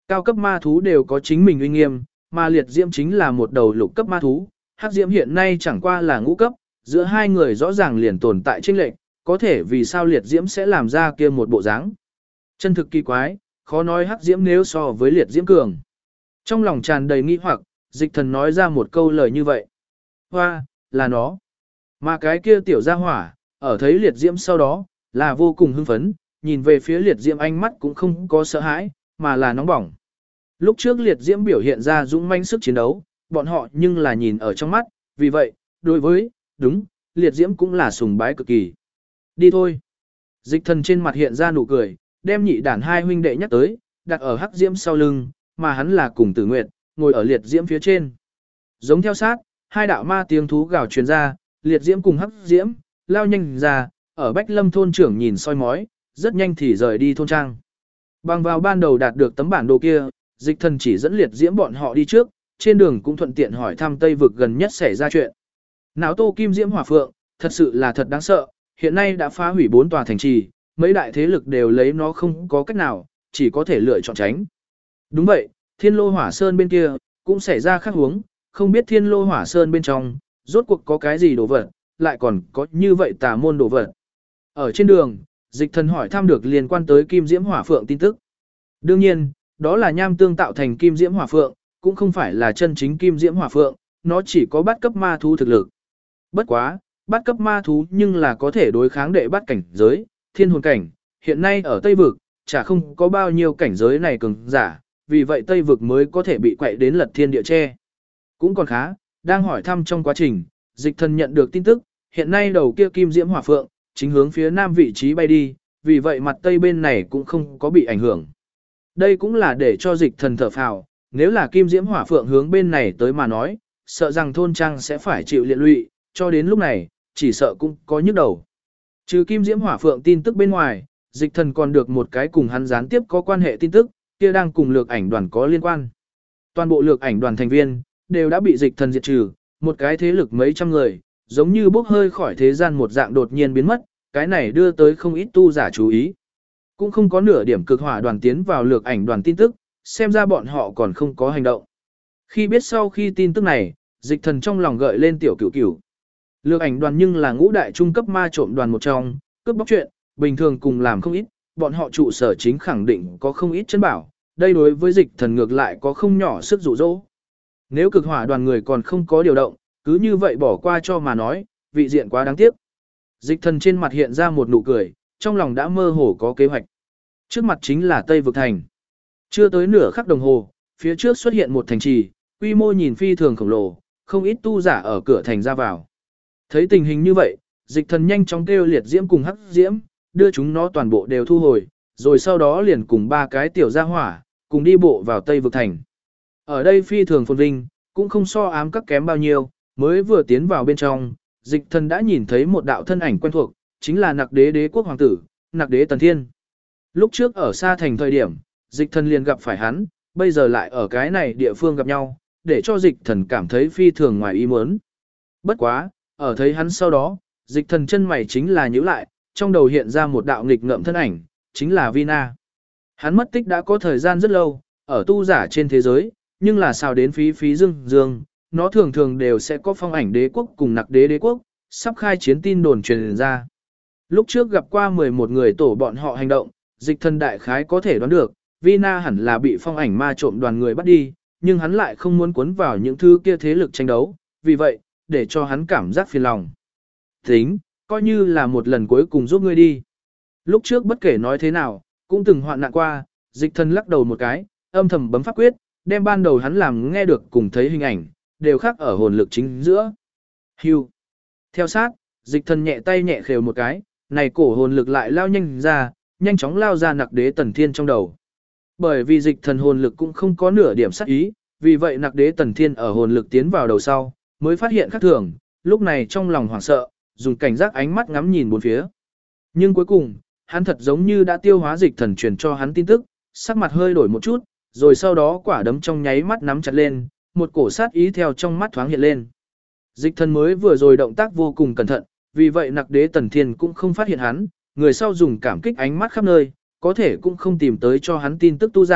Cao cấp ma thú đều có chính mình uy nghiêm, mà liệt diễm chính là một đầu lục cấp ma thú, hắc diễm hiện nay chẳng qua là ngũ cấp, giữa hai người rõ ràng liền tồn tại chênh lệch, có thể vì sao liệt diễm sẽ làm ra kia một bộ dáng. Chân thực kỳ quái, khó nói hắc diễm nếu so với liệt diễm cường. Trong lòng tràn đầy nghi hoặc, dịch thần nói ra một câu lời như vậy. Hoa, là nó. Mà cái kia tiểu gia hỏa, ở thấy liệt diễm sau đó, là vô cùng hưng phấn, nhìn về phía liệt diễm ánh mắt cũng không có sợ hãi, mà là nóng bỏng. Lúc trước liệt diễm biểu hiện ra dũng mãnh sức chiến đấu, bọn họ nhưng là nhìn ở trong mắt, vì vậy, đối với, đúng, liệt diễm cũng là sùng bái cực kỳ. Đi thôi. Dịch thần trên mặt hiện ra nụ cười, đem nhị đản hai huynh đệ nhắc tới, đặt ở hắc diễm sau lưng, mà hắn là cùng Tử Nguyệt, ngồi ở liệt diễm phía trên. Giống theo sát, hai đạo ma tiếng thú gào truyền ra, liệt diễm cùng hắc diễm, lao nhanh ra, ở Bách Lâm thôn trưởng nhìn soi mói, rất nhanh thì rời đi thôn trang. Bằng vào ban đầu đạt được tấm bản đồ kia, dịch thần chỉ dẫn liệt diễm bọn họ đi trước, trên đường cũng thuận tiện hỏi thăm Tây vực gần nhất xảy ra chuyện. Náo Tô Kim Diễm Hỏa Phượng, thật sự là thật đáng sợ, hiện nay đã phá hủy 4 tòa thành trì, mấy đại thế lực đều lấy nó không có cách nào, chỉ có thể lựa chọn tránh. Đúng vậy, Thiên Lô Hỏa Sơn bên kia cũng xảy ra khác huống, không biết Thiên Lô Hỏa Sơn bên trong rốt cuộc có cái gì đồ vật, lại còn có như vậy tà môn đồ vật. Ở trên đường, dịch thần hỏi thăm được liên quan tới Kim Diễm Hỏa Phượng tin tức. Đương nhiên, đó là nham tương tạo thành Kim Diễm Hỏa Phượng, cũng không phải là chân chính Kim Diễm Hỏa Phượng, nó chỉ có bát cấp ma thú thực lực. Bất quá, bát cấp ma thú nhưng là có thể đối kháng đệ bát cảnh giới, thiên hồn cảnh, hiện nay ở Tây Vực, chả không có bao nhiêu cảnh giới này cường giả, vì vậy Tây Vực mới có thể bị quậy đến lật thiên địa che. Cũng còn khá, đang hỏi thăm trong quá trình, dịch thần nhận được tin tức, hiện nay đầu kia Kim Diễm Hỏa Phượng, chính hướng phía nam vị trí bay đi, vì vậy mặt Tây bên này cũng không có bị ảnh hưởng. Đây cũng là để cho dịch thần thở phào, nếu là Kim Diễm Hỏa Phượng hướng bên này tới mà nói, sợ rằng thôn trang sẽ phải chịu liên lụy, cho đến lúc này, chỉ sợ cũng có nhức đầu. Trừ Kim Diễm Hỏa Phượng tin tức bên ngoài, dịch thần còn được một cái cùng hắn gián tiếp có quan hệ tin tức, kia đang cùng lược ảnh đoàn có liên quan. Toàn bộ lược ảnh đoàn thành viên, đều đã bị dịch thần diệt trừ, một cái thế lực mấy trăm người, giống như bốc hơi khỏi thế gian một dạng đột nhiên biến mất, cái này đưa tới không ít tu giả chú ý. Cũng không có nửa điểm cực hỏa đoàn tiến vào lược ảnh đoàn tin tức, xem ra bọn họ còn không có hành động. Khi biết sau khi tin tức này, dịch thần trong lòng gợi lên tiểu cửu cửu. Lược ảnh đoàn nhưng là ngũ đại trung cấp ma trộm đoàn một trong, cướp bóc chuyện, bình thường cùng làm không ít, bọn họ trụ sở chính khẳng định có không ít chân bảo, đây đối với dịch thần ngược lại có không nhỏ sức dụ dỗ. Nếu cực hỏa đoàn người còn không có điều động, cứ như vậy bỏ qua cho mà nói, vị diện quá đáng tiếc. Dịch thần trên mặt hiện ra một nụ cười, trong lòng đã mơ hồ có kế hoạch. Trước mặt chính là Tây Vực Thành. Chưa tới nửa khắc đồng hồ, phía trước xuất hiện một thành trì, quy mô nhìn phi thường khổng lồ, không ít tu giả ở cửa thành ra vào. Thấy tình hình như vậy, dịch thần nhanh chóng kêu liệt diễm cùng hắc diễm, đưa chúng nó toàn bộ đều thu hồi, rồi sau đó liền cùng ba cái tiểu gia hỏa, cùng đi bộ vào Tây Vực Thành. Ở đây phi thường phồn vinh, cũng không so ám các kém bao nhiêu, mới vừa tiến vào bên trong, dịch thần đã nhìn thấy một đạo thân ảnh quen thuộc, chính là Nặc Đế Đế quốc hoàng tử, Nặc Đế Tần Thiên. Lúc trước ở xa thành thời điểm, dịch thần liền gặp phải hắn, bây giờ lại ở cái này địa phương gặp nhau, để cho dịch thần cảm thấy phi thường ngoài ý muốn. Bất quá, ở thấy hắn sau đó, dịch thần chân mày chính là nhíu lại, trong đầu hiện ra một đạo nghịch ngợm thân ảnh, chính là Vina. Hắn mất tích đã có thời gian rất lâu, ở tu giả trên thế giới, nhưng là sao đến phí phí dương dương, nó thường thường đều sẽ có phong ảnh đế quốc cùng Nặc Đế Đế quốc, sắp khai chiến tin đồn truyền ra. Lúc trước gặp qua 11 người tổ bọn họ hành động, dịch thần đại khái có thể đoán được, Vina hẳn là bị phong ảnh ma trộm đoàn người bắt đi, nhưng hắn lại không muốn cuốn vào những thứ kia thế lực tranh đấu, vì vậy, để cho hắn cảm giác phiền lòng. Tính, coi như là một lần cuối cùng giúp ngươi đi. Lúc trước bất kể nói thế nào, cũng từng hoạn nạn qua, dịch thần lắc đầu một cái, âm thầm bấm pháp quyết, đem ban đầu hắn làm nghe được cùng thấy hình ảnh, đều khác ở hồn lực chính giữa. Hưu. Theo sát, dịch thần nhẹ tay nhẹ khều một cái, này cổ hồn lực lại lao nhanh ra, nhanh chóng lao ra Nặc Đế Tần Thiên trong đầu. Bởi vì dịch thần hồn lực cũng không có nửa điểm sát ý, vì vậy Nặc Đế Tần Thiên ở hồn lực tiến vào đầu sau, mới phát hiện khác thường, lúc này trong lòng hoảng sợ, dùng cảnh giác ánh mắt ngắm nhìn bốn phía. Nhưng cuối cùng, hắn thật giống như đã tiêu hóa dịch thần truyền cho hắn tin tức, sắc mặt hơi đổi một chút, rồi sau đó quả đấm trong nháy mắt nắm chặt lên, một cổ sát ý theo trong mắt thoáng hiện lên. Dịch thần mới vừa rồi động tác vô cùng cẩn thận, vì vậy Nặc Đế Tần Thiên cũng không phát hiện hắn, người sau dùng cảm kích ánh mắt khắp nơi, có thể cũng không tìm tới cho hắn tin tức tu giả,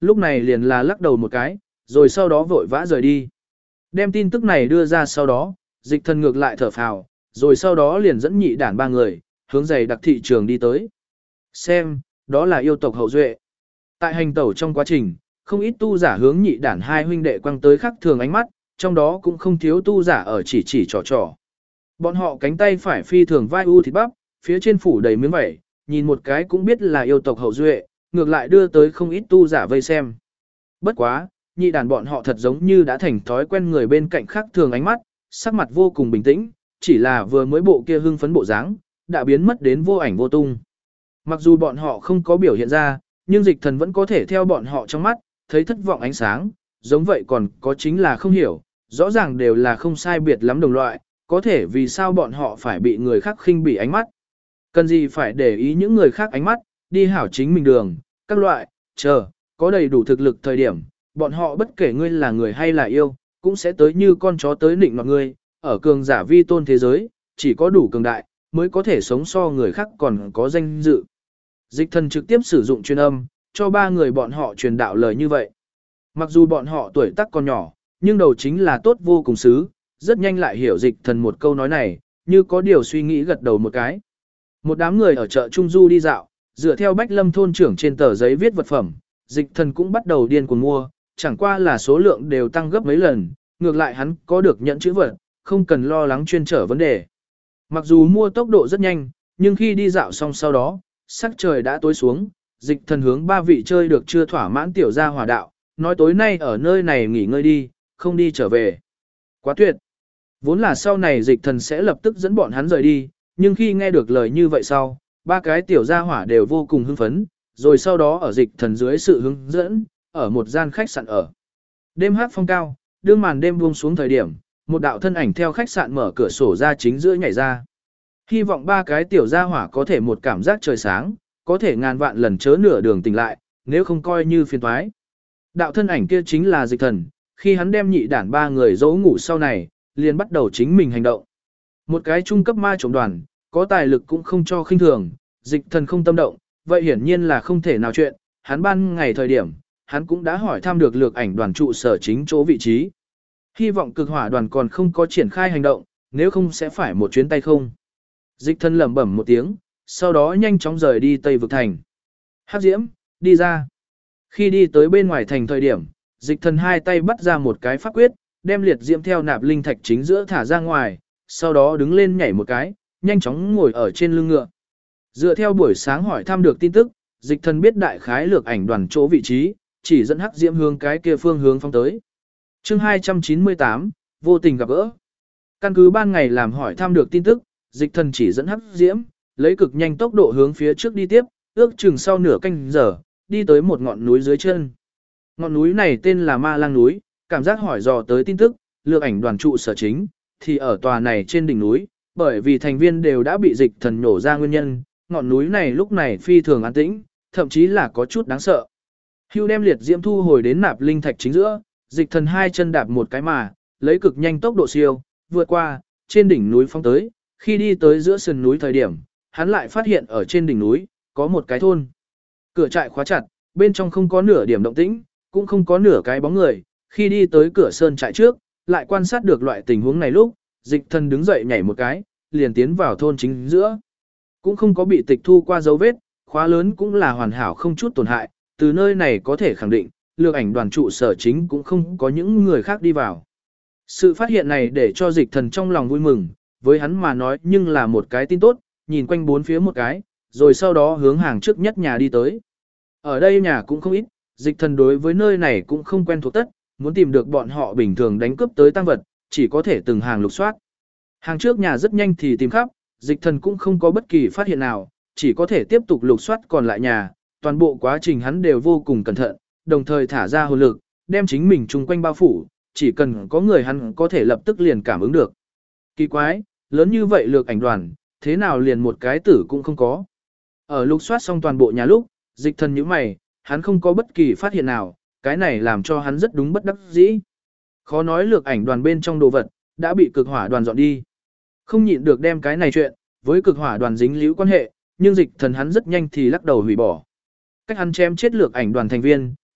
lúc này liền là lắc đầu một cái, rồi sau đó vội vã rời đi. Đem tin tức này đưa ra sau đó, dịch thần ngược lại thở phào, rồi sau đó liền dẫn nhị đản ba người, hướng giày đặc thị trường đi tới. Xem, đó là yêu tộc hậu duệ. Tại hành tẩu trong quá trình, không ít tu giả hướng nhị đản hai huynh đệ quăng tới khác thường ánh mắt, trong đó cũng không thiếu tu giả ở chỉ trò trò. Bọn họ cánh tay phải phi thường vai u thịt bắp, phía trên phủ đầy miếng vảy, nhìn một cái cũng biết là yêu tộc hậu duệ, ngược lại đưa tới không ít tu giả vây xem. Bất quá, nhị đàn bọn họ thật giống như đã thành thói quen người bên cạnh khác thường ánh mắt, sắc mặt vô cùng bình tĩnh, chỉ là vừa mới bộ kia hưng phấn bộ dáng, đã biến mất đến vô ảnh vô tung. Mặc dù bọn họ không có biểu hiện ra, nhưng dịch thần vẫn có thể theo bọn họ trong mắt, thấy thất vọng ánh sáng, giống vậy còn có chính là không hiểu, rõ ràng đều là không sai biệt lắm đồng loại, có thể vì sao bọn họ phải bị người khác khinh bỉ ánh mắt. Cần gì phải để ý những người khác ánh mắt, đi hảo chính mình đường, các loại, chờ, có đầy đủ thực lực thời điểm, bọn họ bất kể ngươi là người hay là yêu, cũng sẽ tới như con chó tới nịnh nọt ngươi, ở cường giả vi tôn thế giới, chỉ có đủ cường đại, mới có thể sống so người khác còn có danh dự. Dịch thần trực tiếp sử dụng truyền âm, cho ba người bọn họ truyền đạo lời như vậy. Mặc dù bọn họ tuổi tác còn nhỏ, nhưng đầu chính là tốt vô cùng xứ, rất nhanh lại hiểu dịch thần một câu nói này, như có điều suy nghĩ gật đầu một cái. Một đám người ở chợ Trung Du đi dạo, dựa theo Bách Lâm thôn trưởng trên tờ giấy viết vật phẩm, dịch thần cũng bắt đầu điên cuồng mua, chẳng qua là số lượng đều tăng gấp mấy lần, ngược lại hắn có được nhận chữ vật, không cần lo lắng chuyên trở vấn đề. Mặc dù mua tốc độ rất nhanh, nhưng khi đi dạo xong sau đó, sắc trời đã tối xuống, dịch thần hướng ba vị chơi được chưa thỏa mãn tiểu gia hỏa đạo, nói tối nay ở nơi này nghỉ ngơi đi, không đi trở về. Quá tuyệt! Vốn là sau này dịch thần sẽ lập tức dẫn bọn hắn rời đi, nhưng khi nghe được lời như vậy sau, ba cái tiểu gia hỏa đều vô cùng hưng phấn, rồi sau đó ở dịch thần dưới sự hướng dẫn, ở một gian khách sạn ở. Đêm hát phong cao, đương màn đêm buông xuống thời điểm, một đạo thân ảnh theo khách sạn mở cửa sổ ra chính giữa nhảy ra. Hy vọng ba cái tiểu gia hỏa có thể một cảm giác trời sáng, có thể ngàn vạn lần chớ nửa đường tỉnh lại, nếu không coi như phiền toái. Đạo thân ảnh kia chính là dịch thần, khi hắn đem nhị đản ba người dỗ ngủ sau này, liền bắt đầu chính mình hành động. Một cái trung cấp ma trộm đoàn, có tài lực cũng không cho khinh thường, dịch thần không tâm động, vậy hiển nhiên là không thể nào chuyện, hắn ban ngày thời điểm, hắn cũng đã hỏi thăm được lược ảnh đoàn trụ sở chính chỗ vị trí. Hy vọng cực hỏa đoàn còn không có triển khai hành động, nếu không sẽ phải một chuyến tay không. Dịch thần lẩm bẩm một tiếng, sau đó nhanh chóng rời đi Tây Vực Thành. Hắc Diễm, đi ra. Khi đi tới bên ngoài thành thời điểm, dịch thần hai tay bắt ra một cái pháp quyết, đem liệt diễm theo nạp linh thạch chính giữa thả ra ngoài, sau đó đứng lên nhảy một cái, nhanh chóng ngồi ở trên lưng ngựa. Dựa theo buổi sáng hỏi thăm được tin tức, dịch thần biết đại khái lược ảnh đoàn chỗ vị trí, chỉ dẫn Hắc Diễm hướng cái kia phương hướng phóng tới. Chương 298, vô tình gặp gỡ. Căn cứ ban ngày làm hỏi thăm được tin tức, dịch thần chỉ dẫn Hắc Diễm, lấy cực nhanh tốc độ hướng phía trước đi tiếp, ước chừng sau nửa canh giờ, đi tới một ngọn núi dưới chân. Ngọn núi này tên là Ma Lang núi, cảm giác hỏi dò tới tin tức, lược ảnh đoàn trụ sở chính, thì ở tòa này trên đỉnh núi, bởi vì thành viên đều đã bị dịch thần nổ ra nguyên nhân, ngọn núi này lúc này phi thường an tĩnh, thậm chí là có chút đáng sợ. Hưu đem liệt diễm thu hồi đến nạp linh thạch chính giữa, dịch thần hai chân đạp một cái mà, lấy cực nhanh tốc độ siêu, vượt qua, trên đỉnh núi phóng tới, khi đi tới giữa sườn núi thời điểm, hắn lại phát hiện ở trên đỉnh núi, có một cái thôn. Cửa trại khóa chặt, bên trong không có nửa điểm động tĩnh, cũng không có nửa cái bóng người, khi đi tới cửa sơn trại trước, lại quan sát được loại tình huống này lúc, dịch thần đứng dậy nhảy một cái, liền tiến vào thôn chính giữa. Cũng không có bị tịch thu qua dấu vết, khóa lớn cũng là hoàn hảo không chút tổn hại, từ nơi này có thể khẳng định, lược ảnh đoàn trụ sở chính cũng không có những người khác đi vào. Sự phát hiện này để cho dịch thần trong lòng vui mừng, với hắn mà nói nhưng là một cái tin tốt, nhìn quanh bốn phía một cái, rồi sau đó hướng hàng trước nhất nhà đi tới. Ở đây nhà cũng không ít, dịch thần đối với nơi này cũng không quen thuộc tất, muốn tìm được bọn họ bình thường đánh cướp tới tăng vật, chỉ có thể từng hàng lục soát. Hàng trước nhà rất nhanh thì tìm khắp, dịch thần cũng không có bất kỳ phát hiện nào, chỉ có thể tiếp tục lục soát còn lại nhà, toàn bộ quá trình hắn đều vô cùng cẩn thận, đồng thời thả ra hồn lực, đem chính mình chung quanh bao phủ, chỉ cần có người hắn có thể lập tức liền cảm ứng được. Kỳ quái, lớn như vậy lược ảnh đoàn, thế nào liền một cái tử cũng không có. Ở lục soát xong toàn bộ nhà lúc, dịch thần nhíu mày, hắn không có bất kỳ phát hiện nào, cái này làm cho hắn rất đúng bất đắc dĩ. Khó nói lược ảnh đoàn bên trong đồ vật, đã bị cực hỏa đoàn dọn đi. Không nhịn được đem cái này chuyện, với cực hỏa đoàn dính líu quan hệ, nhưng dịch thần hắn rất nhanh thì lắc đầu hủy bỏ. Cách hắn chém chết lược ảnh đoàn thành viên,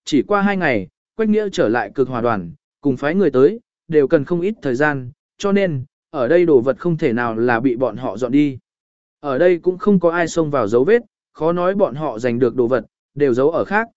Chỉ qua 2 ngày, Quách Nghĩa trở lại cực hòa đoàn, cùng phái người tới, đều cần không ít thời gian, cho nên, ở đây đồ vật không thể nào là bị bọn họ dọn đi. Ở đây cũng không có ai xông vào dấu vết, khó nói bọn họ giành được đồ vật, đều giấu ở khác,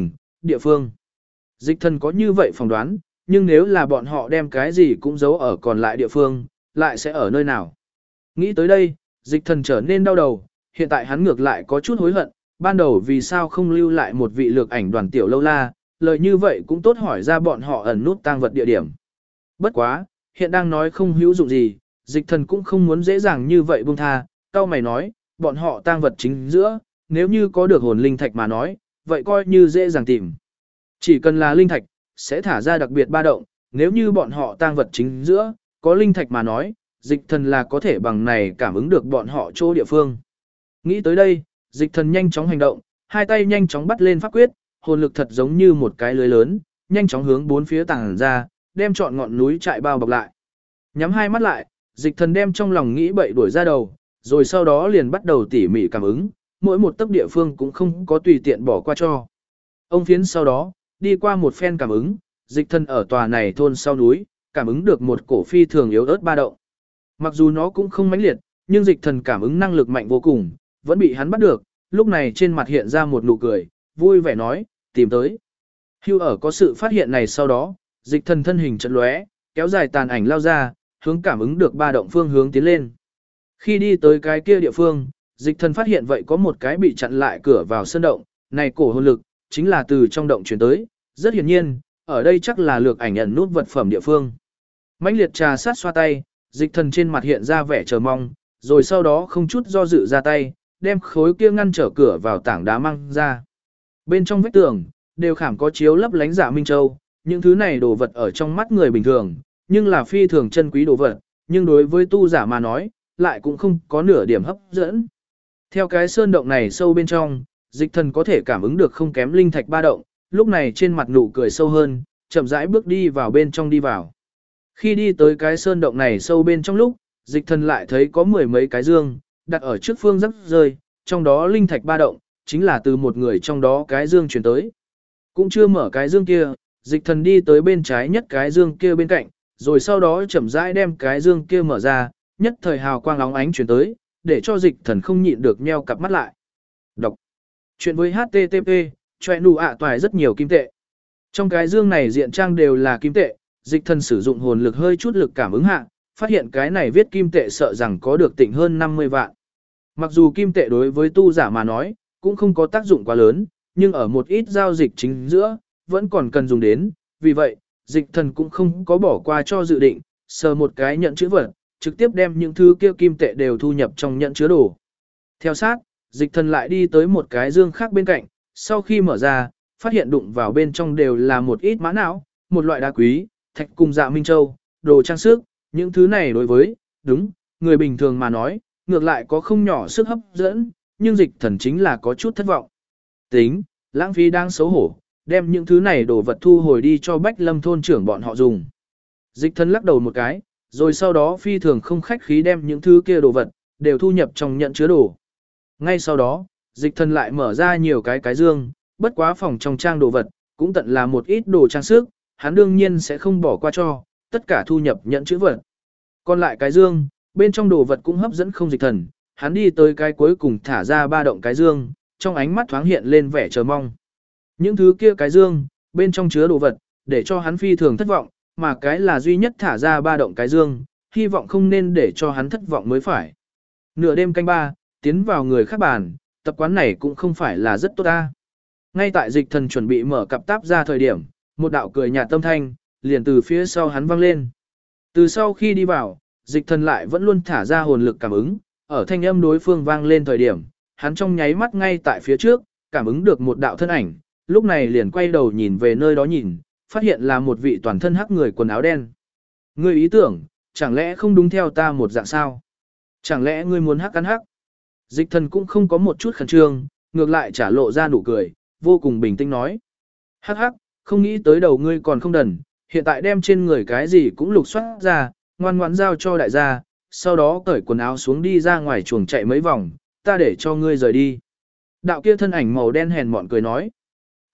địa phương. Dịch thần có như vậy phỏng đoán, nhưng nếu là bọn họ đem cái gì cũng giấu ở còn lại địa phương, lại sẽ ở nơi nào. Nghĩ tới đây, dịch thần trở nên đau đầu, hiện tại hắn ngược lại có chút hối hận, ban đầu vì sao không lưu lại một vị lược ảnh đoàn tiểu lâu la, lời như vậy cũng tốt hỏi ra bọn họ ẩn nút tang vật địa điểm. Bất quá, hiện đang nói không hữu dụng gì, dịch thần cũng không muốn dễ dàng như vậy buông tha, cao mày nói, bọn họ tang vật chính giữa, nếu như có được hồn linh thạch mà nói, vậy coi như dễ dàng tìm. Chỉ cần là linh thạch, sẽ thả ra đặc biệt ba động, nếu như bọn họ tang vật chính giữa, có linh thạch mà nói, dịch thần là có thể bằng này cảm ứng được bọn họ chỗ địa phương. Nghĩ tới đây, dịch thần nhanh chóng hành động, hai tay nhanh chóng bắt lên pháp quyết, hồn lực thật giống như một cái lưới lớn, nhanh chóng hướng bốn phía tàng ra, đem trọn ngọn núi trại bao bọc lại. Nhắm hai mắt lại, dịch thần đem trong lòng nghĩ bậy đuổi ra đầu, rồi sau đó liền bắt đầu tỉ mỉ cảm ứng, mỗi một tấc địa phương cũng không có tùy tiện bỏ qua cho. Ông phiến sau đó, đi qua một phen cảm ứng, dịch thần ở tòa này thôn sau núi, cảm ứng được một cổ phi thường yếu ớt ba động. Mặc dù nó cũng không mãnh liệt, nhưng dịch thần cảm ứng năng lực mạnh vô cùng, vẫn bị hắn bắt được, lúc này trên mặt hiện ra một nụ cười, vui vẻ nói, tìm tới. Hưu ở có sự phát hiện này sau đó, dịch thần thân hình chợt lóe, kéo dài tàn ảnh lao ra, hướng cảm ứng được ba động phương hướng tiến lên. Khi đi tới cái kia địa phương, dịch thần phát hiện vậy có một cái bị chặn lại cửa vào sơn động, này cổ hồn lực, chính là từ trong động chuyển tới, rất hiển nhiên, ở đây chắc là lược ảnh ẩn nút vật phẩm địa phương. Mãnh liệt trà sát xoa tay, dịch thần trên mặt hiện ra vẻ chờ mong, rồi sau đó không chút do dự ra tay, đem khối kia ngăn trở cửa vào tảng đá mang ra. Bên trong vách tường, đều khảm có chiếu lấp lánh Dạ Minh Châu, những thứ này đồ vật ở trong mắt người bình thường, nhưng là phi thường chân quý đồ vật, nhưng đối với tu giả mà nói, lại cũng không có nửa điểm hấp dẫn. Theo cái sơn động này sâu bên trong, dịch thần có thể cảm ứng được không kém linh thạch ba động, lúc này trên mặt nụ cười sâu hơn, chậm rãi bước đi vào bên trong đi vào. Khi đi tới cái sơn động này sâu bên trong lúc, dịch thần lại thấy có mười mấy cái dương, đặt ở trước phương rắc rơi, trong đó linh thạch ba động, chính là từ một người trong đó cái dương chuyển tới. Cũng chưa mở cái dương kia, dịch thần đi tới bên trái nhất cái dương kia bên cạnh, rồi sau đó chậm rãi đem cái dương kia mở ra, nhất thời hào quang óng ánh chuyển tới, để cho dịch thần không nhịn được nheo cặp mắt lại. Đọc. Chuyện với HTTP, choe nụ ạ toài rất nhiều kim tệ. Trong cái dương này diện trang đều là kim tệ, dịch thần sử dụng hồn lực hơi chút lực cảm ứng hạ, phát hiện cái này viết kim tệ sợ rằng có được tỉnh hơn 50 vạn. Mặc dù kim tệ đối với tu giả mà nói, cũng không có tác dụng quá lớn, nhưng ở một ít giao dịch chính giữa, vẫn còn cần dùng đến, vì vậy, dịch thần cũng không có bỏ qua cho dự định, sờ một cái nhận chữ vật, trực tiếp đem những thứ kia kim tệ đều thu nhập trong nhận chứa đồ. Theo sát, dịch thần lại đi tới một cái dương khác bên cạnh, sau khi mở ra, phát hiện đụng vào bên trong đều là một ít mã não, một loại đá quý, thạch cùng Dạ Minh Châu, đồ trang sức, những thứ này đối với, người bình thường mà nói, ngược lại có không nhỏ sức hấp dẫn, nhưng dịch thần chính là có chút thất vọng. Tính, lãng phí đang xấu hổ, đem những thứ này đồ vật thu hồi đi cho Bách Lâm thôn trưởng bọn họ dùng. Dịch thần lắc đầu một cái, rồi sau đó phi thường không khách khí đem những thứ kia đồ vật, đều thu nhập trong nhận chứa đồ. Ngay sau đó, dịch thần lại mở ra nhiều cái dương, bất quá phòng trong trang đồ vật, cũng tận là một ít đồ trang sức, hắn đương nhiên sẽ không bỏ qua cho, tất cả thu nhập nhận chữ vật. Còn lại cái dương, bên trong đồ vật cũng hấp dẫn không dịch thần, hắn đi tới cái cuối cùng thả ra ba động cái dương, trong ánh mắt thoáng hiện lên vẻ chờ mong. Những thứ kia cái dương, bên trong chứa đồ vật, để cho hắn phi thường thất vọng, mà cái là duy nhất thả ra ba động cái dương, hy vọng không nên để cho hắn thất vọng mới phải. Nửa đêm canh ba, tiến vào người khác bàn, tập quán này cũng không phải là rất tốt ta. Ngay tại dịch thần chuẩn bị mở cặp táp ra thời điểm, một đạo cười nhạt tâm thanh, liền từ phía sau hắn vang lên. Từ sau khi đi vào, dịch thần lại vẫn luôn thả ra hồn lực cảm ứng, ở thanh âm đối phương vang lên thời điểm, hắn trong nháy mắt ngay tại phía trước, cảm ứng được một đạo thân ảnh, lúc này liền quay đầu nhìn về nơi đó nhìn, phát hiện là một vị toàn thân hắc người quần áo đen. Ngươi ý tưởng, chẳng lẽ không đúng theo ta một dạng sao? Chẳng lẽ ngươi muốn hắc ăn hắc? Dịch thần cũng không có một chút khẩn trương, ngược lại trả lộ ra nụ cười, vô cùng bình tĩnh nói. Hắc hắc, không nghĩ tới đầu ngươi còn không đần, hiện tại đem trên người cái gì cũng lục soát ra, ngoan ngoãn giao cho đại gia, sau đó cởi quần áo xuống đi ra ngoài chuồng chạy mấy vòng, ta để cho ngươi rời đi. Đạo kia thân ảnh màu đen hèn mọn cười nói.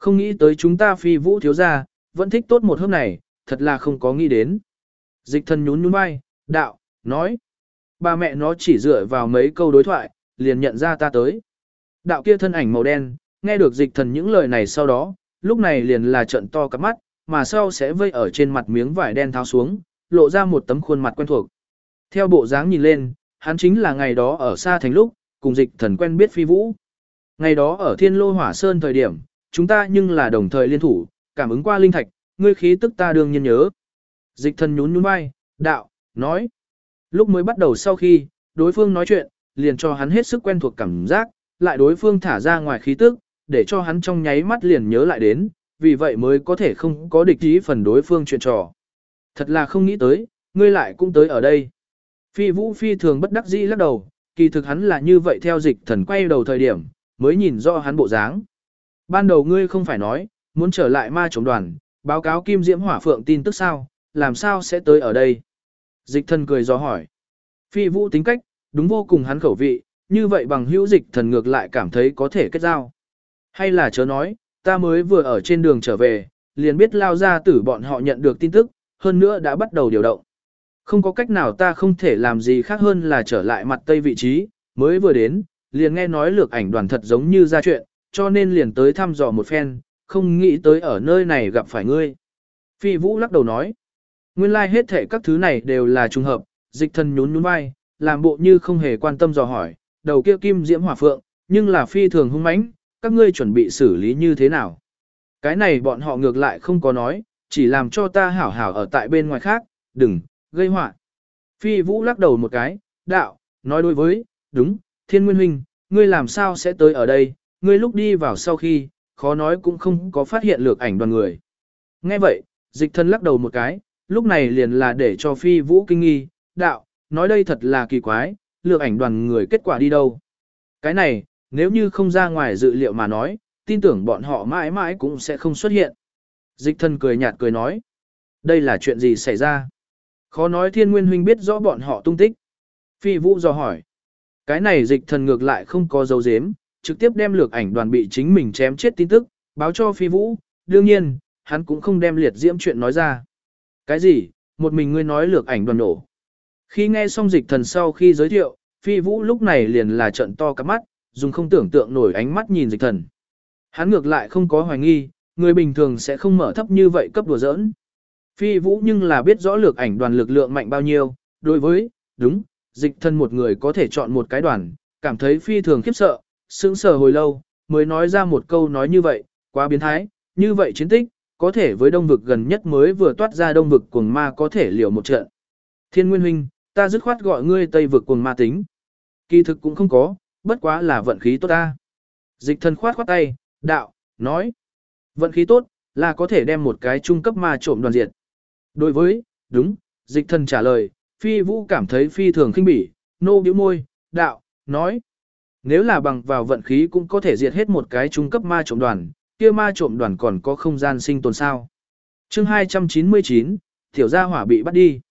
Không nghĩ tới chúng ta Phi Vũ thiếu gia, vẫn thích tốt một hớp này, thật là không có nghĩ đến. Dịch thần nhún nhún vai, đạo, nói. Ba mẹ nó chỉ dựa vào mấy câu đối thoại, liền nhận ra ta tới. Đạo kia thân ảnh màu đen, nghe được dịch thần những lời này sau đó, lúc này liền là trận to cặp mắt, mà sau sẽ vây ở trên mặt miếng vải đen tháo xuống, lộ ra một tấm khuôn mặt quen thuộc. Theo bộ dáng nhìn lên, hắn chính là ngày đó ở xa thành lúc, cùng dịch thần quen biết Phi Vũ. Ngày đó ở Thiên Lô Hỏa Sơn thời điểm, chúng ta nhưng là đồng thời liên thủ, cảm ứng qua linh thạch, ngươi khí tức ta đương nhiên nhớ. Dịch thần nhún nhún vai, đạo, nói. Lúc mới bắt đầu sau khi, đối phương nói chuyện, liền cho hắn hết sức quen thuộc cảm giác, lại đối phương thả ra ngoài khí tức, để cho hắn trong nháy mắt liền nhớ lại đến, vì vậy mới có thể không có địch ý phần đối phương chuyện trò. Thật là không nghĩ tới, ngươi lại cũng tới ở đây. Phi Vũ phi thường bất đắc dĩ lắc đầu, kỳ thực hắn là như vậy theo dịch thần quay đầu thời điểm, mới nhìn rõ hắn bộ dáng. Ban đầu ngươi không phải nói, muốn trở lại ma chống đoàn, báo cáo Kim Diễm Hỏa Phượng tin tức sao, làm sao sẽ tới ở đây? Dịch thần cười do hỏi. Phi Vũ tính cách, đúng vô cùng hắn khẩu vị, như vậy bằng hữu dịch thần ngược lại cảm thấy có thể kết giao. Hay là chớ nói, ta mới vừa ở trên đường trở về, liền biết lao ra tử bọn họ nhận được tin tức, hơn nữa đã bắt đầu điều động. Không có cách nào ta không thể làm gì khác hơn là trở lại mặt tây vị trí, mới vừa đến, liền nghe nói lược ảnh đoàn thật giống như ra chuyện, cho nên liền tới thăm dò một phen, không nghĩ tới ở nơi này gặp phải ngươi. Phi Vũ lắc đầu nói, nguyên lai hết thể các thứ này đều là trùng hợp, dịch thần nhún nhún vai, làm bộ như không hề quan tâm dò hỏi, đầu kia Kim Diễm Hỏa Phượng, nhưng là phi thường hung mãnh, các ngươi chuẩn bị xử lý như thế nào? Cái này bọn họ ngược lại không có nói, chỉ làm cho ta hảo hảo ở tại bên ngoài khác, đừng gây họa. Phi Vũ lắc đầu một cái, đạo, nói đối với, đúng, Thiên Nguyên huynh, ngươi làm sao sẽ tới ở đây, ngươi lúc đi vào sau khi, khó nói cũng không có phát hiện lược ảnh đoàn người. Nghe vậy, dịch thân lắc đầu một cái, lúc này liền là để cho Phi Vũ kinh nghi, đạo, nói đây thật là kỳ quái, lược ảnh đoàn người kết quả đi đâu. Cái này, nếu như không ra ngoài dự liệu mà nói, tin tưởng bọn họ mãi mãi cũng sẽ không xuất hiện. Dịch thân cười nhạt cười nói, đây là chuyện gì xảy ra? Khó nói Thiên Nguyên huynh biết rõ bọn họ tung tích. Phi Vũ dò hỏi. Cái này dịch thần ngược lại không có dấu dếm, trực tiếp đem lược ảnh đoàn bị chính mình chém chết tin tức, báo cho Phi Vũ, đương nhiên, hắn cũng không đem liệt diễm chuyện nói ra. Cái gì, một mình ngươi nói lược ảnh đoàn nổ. Khi nghe xong dịch thần sau khi giới thiệu, Phi Vũ lúc này liền là trận to cắp mắt, dùng không tưởng tượng nổi ánh mắt nhìn dịch thần. Hắn ngược lại không có hoài nghi, người bình thường sẽ không mở thấp như vậy cấp đùa giỡn. Phi Vũ nhưng là biết rõ lược ảnh đoàn lực lượng mạnh bao nhiêu, đối với, đúng, dịch thần một người có thể chọn một cái đoàn, cảm thấy phi thường khiếp sợ, sững sờ hồi lâu, mới nói ra một câu nói như vậy, quá biến thái, như vậy chiến tích, có thể với đông vực gần nhất mới vừa toát ra đông vực cuồng ma có thể liều một trận. Thiên Nguyên huynh, ta dứt khoát gọi ngươi tây vực cuồng ma tính. Kỳ thực cũng không có, bất quá là vận khí tốt ta. Dịch thần khoát khoát tay, đạo, nói, vận khí tốt, là có thể đem một cái trung cấp ma trộm đoàn diệt. Đối với, đúng, dịch thần trả lời, Phi Vũ cảm thấy phi thường khinh bỉ, nô bĩu môi, đạo, nói. Nếu là bằng vào vận khí cũng có thể diệt hết một cái trung cấp ma trộm đoàn, kia ma trộm đoàn còn có không gian sinh tồn sao. Chương 299, tiểu gia hỏa bị bắt đi.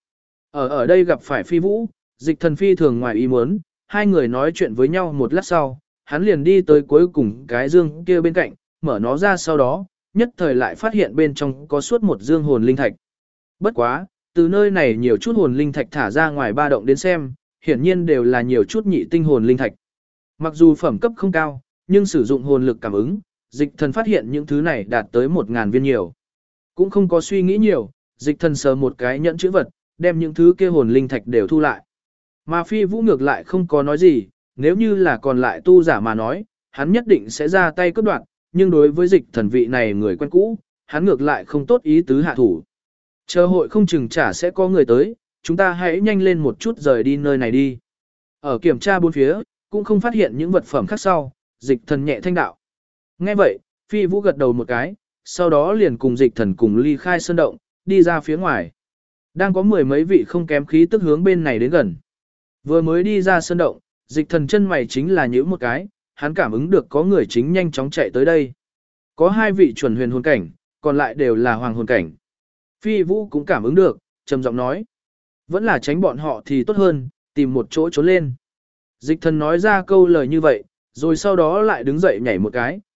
Ở đây gặp phải Phi Vũ, dịch thần phi thường ngoài ý muốn, hai người nói chuyện với nhau một lát sau, hắn liền đi tới cuối cùng cái dương kia bên cạnh, mở nó ra sau đó, nhất thời lại phát hiện bên trong có suốt một dương hồn linh thạch. Bất quá, từ nơi này nhiều chút hồn linh thạch thả ra ngoài ba động đến xem, hiển nhiên đều là nhiều chút nhị tinh hồn linh thạch. Mặc dù phẩm cấp không cao, nhưng sử dụng hồn lực cảm ứng, dịch thần phát hiện những thứ này đạt tới 1000 viên nhiều. Cũng không có suy nghĩ nhiều, dịch thần sờ một cái nhẫn chữ vật, đem những thứ kia hồn linh thạch đều thu lại. Mà Phi Vũ ngược lại không có nói gì, nếu như là còn lại tu giả mà nói, hắn nhất định sẽ ra tay cướp đoạt, nhưng đối với dịch thần vị này người quen cũ, hắn ngược lại không tốt ý tứ hạ thủ. Chờ hội không chừng chả sẽ có người tới, chúng ta hãy nhanh lên một chút rời đi nơi này đi. Ở kiểm tra bốn phía, cũng không phát hiện những vật phẩm khác sau, dịch thần nhẹ thanh đạo. Nghe vậy, Phi Vũ gật đầu một cái, sau đó liền cùng dịch thần cùng ly khai sơn động, đi ra phía ngoài. Đang có mười mấy vị không kém khí tức hướng bên này đến gần. Vừa mới đi ra sơn động, dịch thần chân mày chính là nhíu một cái, hắn cảm ứng được có người chính nhanh chóng chạy tới đây. Có hai vị chuẩn huyền hồn cảnh, còn lại đều là hoàng hồn cảnh. Phi Vũ cũng cảm ứng được, trầm giọng nói. Vẫn là tránh bọn họ thì tốt hơn, tìm một chỗ trốn lên. Dịch thần nói ra câu lời như vậy, rồi sau đó lại đứng dậy nhảy một cái,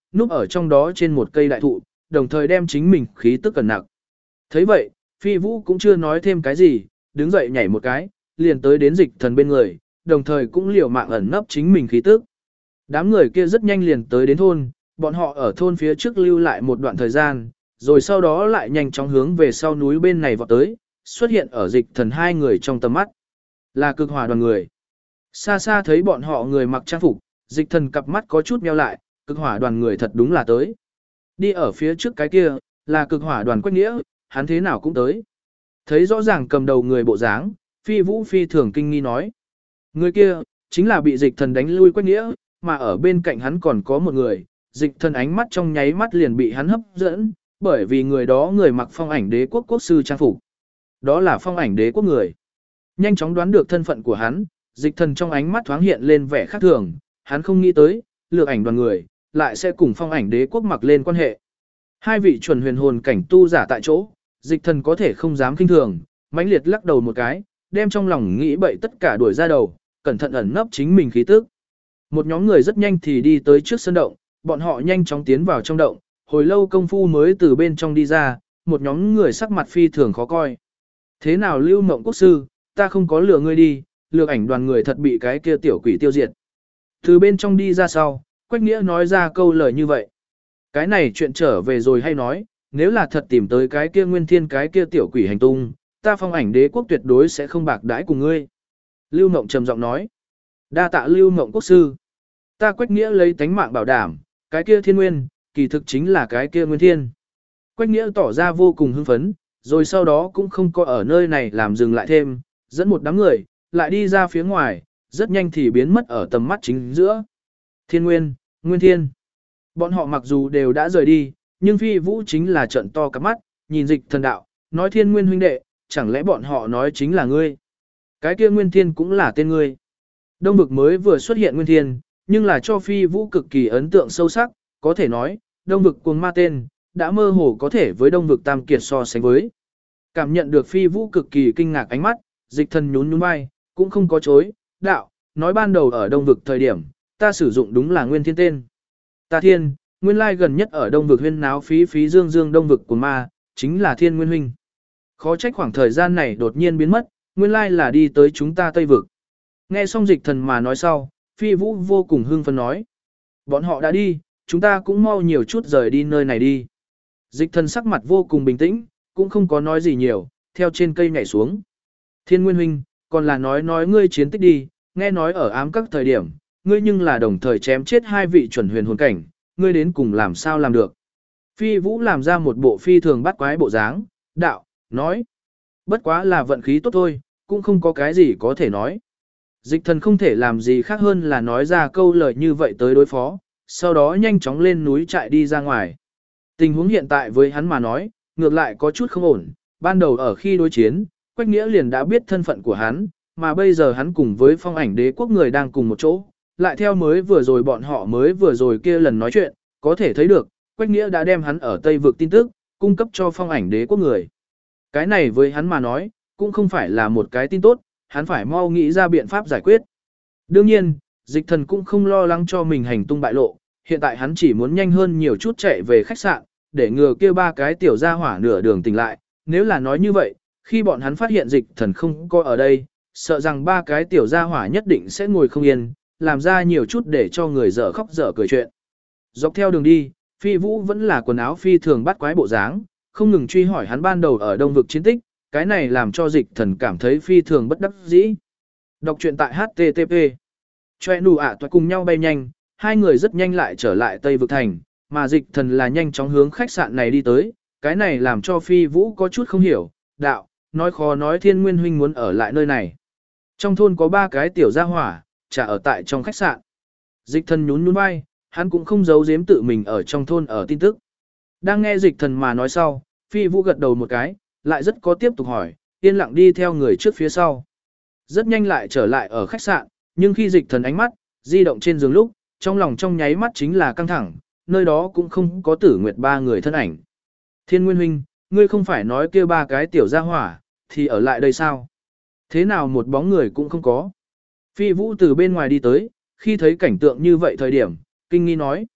núp ở trong đó trên một cây đại thụ, đồng thời đem chính mình khí tức cẩn nặng. Thấy vậy, Phi Vũ cũng chưa nói thêm cái gì, đứng dậy nhảy một cái, liền tới đến Dịch Thần bên người, đồng thời cũng liều mạng ẩn nấp chính mình khí tức. Đám người kia rất nhanh liền tới đến thôn, bọn họ ở thôn phía trước lưu lại một đoạn thời gian, rồi sau đó lại nhanh chóng hướng về sau núi bên này vọt tới, xuất hiện ở Dịch Thần hai người trong tầm mắt. Là Cực Hỏa đoàn người. Xa xa thấy bọn họ người mặc trang phục, Dịch Thần cặp mắt có chút nheo lại, Cực Hỏa đoàn người thật đúng là tới. Đi ở phía trước cái kia, là Cực Hỏa đoàn Quách Nghĩa, hắn thế nào cũng tới. Thấy rõ ràng cầm đầu người bộ dáng, Phi Vũ phi thường kinh nghi nói. Người kia, chính là bị Dịch Thần đánh lui Quách Nghĩa, mà ở bên cạnh hắn còn có một người, Dịch Thần ánh mắt trong nháy mắt liền bị hắn hấp dẫn, bởi vì người đó người mặc Phong Ảnh Đế quốc quốc sư trang phục. Đó là Phong Ảnh Đế quốc người. Nhanh chóng đoán được thân phận của hắn, Dịch Thần trong ánh mắt thoáng hiện lên vẻ khác thường, hắn không nghĩ tới, Lược Ảnh đoàn người lại sẽ cùng Phong Ảnh Đế quốc mặc lên quan hệ. Hai vị chuẩn huyền hồn cảnh tu giả tại chỗ, Dịch Thần có thể không dám kinh thường, mãnh liệt lắc đầu một cái, đem trong lòng nghĩ bậy tất cả đuổi ra đầu, cẩn thận ẩn nấp chính mình khí tức. Một nhóm người rất nhanh thì đi tới trước sân động, bọn họ nhanh chóng tiến vào trong động, hồi lâu công phu mới từ bên trong đi ra, một nhóm người sắc mặt phi thường khó coi. Thế nào Lưu Mộng quốc sư, ta không có lừa ngươi đi, Lược Ảnh đoàn người thật bị cái kia tiểu quỷ tiêu diệt. Từ bên trong đi ra sau, Quách Nghĩa nói ra câu lời như vậy. Cái này chuyện trở về rồi hay nói, nếu là thật tìm tới cái kia Nguyên Thiên cái kia tiểu quỷ hành tung, ta Phong Ảnh Đế quốc tuyệt đối sẽ không bạc đãi cùng ngươi. Lưu Mộng trầm giọng nói. Đa tạ Lưu Mộng quốc sư. Ta Quách Nghĩa lấy tánh mạng bảo đảm, cái kia Thiên Nguyên, kỳ thực chính là cái kia Nguyên Thiên. Quách Nghĩa tỏ ra vô cùng hưng phấn, rồi sau đó cũng không có ở nơi này làm dừng lại thêm, dẫn một đám người, lại đi ra phía ngoài, rất nhanh thì biến mất ở tầm mắt chính giữa. Thiên Nguyên, Nguyên Thiên. Bọn họ mặc dù đều đã rời đi, nhưng Phi Vũ chính là trận to cặp mắt, nhìn Dịch Thần đạo, nói Thiên Nguyên huynh đệ, chẳng lẽ bọn họ nói chính là ngươi? Cái kia Nguyên Thiên cũng là tên ngươi. Đông vực mới vừa xuất hiện Nguyên Thiên, nhưng là cho Phi Vũ cực kỳ ấn tượng sâu sắc, có thể nói, Đông vực cuồng ma tên, đã mơ hồ có thể với Đông vực Tam Kiệt so sánh với. Cảm nhận được Phi Vũ cực kỳ kinh ngạc ánh mắt, Dịch Thần nhún nhún vai, cũng không có chối, đạo, nói ban đầu ở Đông vực thời điểm, ta sử dụng đúng là Nguyên Thiên tên. Ta Thiên, nguyên lai gần nhất ở Đông vực huyên náo phí phí dương dương Đông vực cuồng ma, chính là Thiên Nguyên huynh. Khó trách khoảng thời gian này đột nhiên biến mất, nguyên lai là đi tới chúng ta Tây vực. Nghe xong Dịch Thần mà nói sau, Phi Vũ vô cùng hưng phấn nói. Bọn họ đã đi, chúng ta cũng mau nhiều chút rời đi nơi này đi. Dịch Thần sắc mặt vô cùng bình tĩnh, cũng không có nói gì nhiều, theo trên cây nhảy xuống. Thiên Nguyên huynh, còn là nói ngươi chiến tích đi, nghe nói ở ám các thời điểm, ngươi nhưng là đồng thời chém chết hai vị chuẩn huyền hồn cảnh, ngươi đến cùng làm sao làm được. Phi Vũ làm ra một bộ phi thường bắt quái bộ dáng, đạo, nói. Bất quá là vận khí tốt thôi, cũng không có cái gì có thể nói. Dịch Thần không thể làm gì khác hơn là nói ra câu lời như vậy tới đối phó, sau đó nhanh chóng lên núi chạy đi ra ngoài. Tình huống hiện tại với hắn mà nói, ngược lại có chút không ổn, ban đầu ở khi đối chiến, Quách Nghĩa liền đã biết thân phận của hắn, mà bây giờ hắn cùng với Phong Ảnh Đế quốc người đang cùng một chỗ, lại theo mới vừa rồi bọn họ mới vừa rồi kia lần nói chuyện, có thể thấy được, Quách Nghĩa đã đem hắn ở Tây vực tin tức, cung cấp cho Phong Ảnh Đế quốc người. Cái này với hắn mà nói, cũng không phải là một cái tin tốt, hắn phải mau nghĩ ra biện pháp giải quyết. Đương nhiên, Dịch Thần cũng không lo lắng cho mình hành tung bại lộ, hiện tại hắn chỉ muốn nhanh hơn nhiều chút chạy về khách sạn, để ngừa kia ba cái tiểu gia hỏa nửa đường tỉnh lại, nếu là nói như vậy, khi bọn hắn phát hiện Dịch Thần không có ở đây, sợ rằng ba cái tiểu gia hỏa nhất định sẽ ngồi không yên, làm ra nhiều chút để cho người dở khóc dở cười chuyện. Dọc theo đường đi, Phi Vũ vẫn là quần áo phi thường bắt quái bộ dáng, không ngừng truy hỏi hắn ban đầu ở Đông vực chiến tích, cái này làm cho Dịch Thần cảm thấy phi thường bất đắc dĩ. Đọc truyện tại http. Choe nụ ạ toại cùng nhau bay nhanh, hai người rất nhanh lại trở lại Tây vực thành, mà Dịch Thần là nhanh chóng hướng khách sạn này đi tới, cái này làm cho Phi Vũ có chút không hiểu, đạo, nói khó nói Thiên Nguyên huynh muốn ở lại nơi này. Trong thôn có ba cái tiểu gia hỏa, chả ở tại trong khách sạn. Dịch Thần nhún nhún vai, hắn cũng không giấu giếm tự mình ở trong thôn ở tin tức. Đang nghe Dịch Thần mà nói sau, Phi Vũ gật đầu một cái, lại rất có tiếp tục hỏi, yên lặng đi theo người trước phía sau. Rất nhanh lại trở lại ở khách sạn, nhưng khi Dịch Thần ánh mắt di động trên giường lúc, trong lòng trong nháy mắt chính là căng thẳng, nơi đó cũng không có Tử Nguyệt ba người thân ảnh. Thiên Nguyên huynh, ngươi không phải nói kia ba cái tiểu gia hỏa, thì ở lại đây sao? Thế nào một bóng người cũng không có. Phi Vũ từ bên ngoài đi tới, khi thấy cảnh tượng như vậy thời điểm, kinh nghi nói.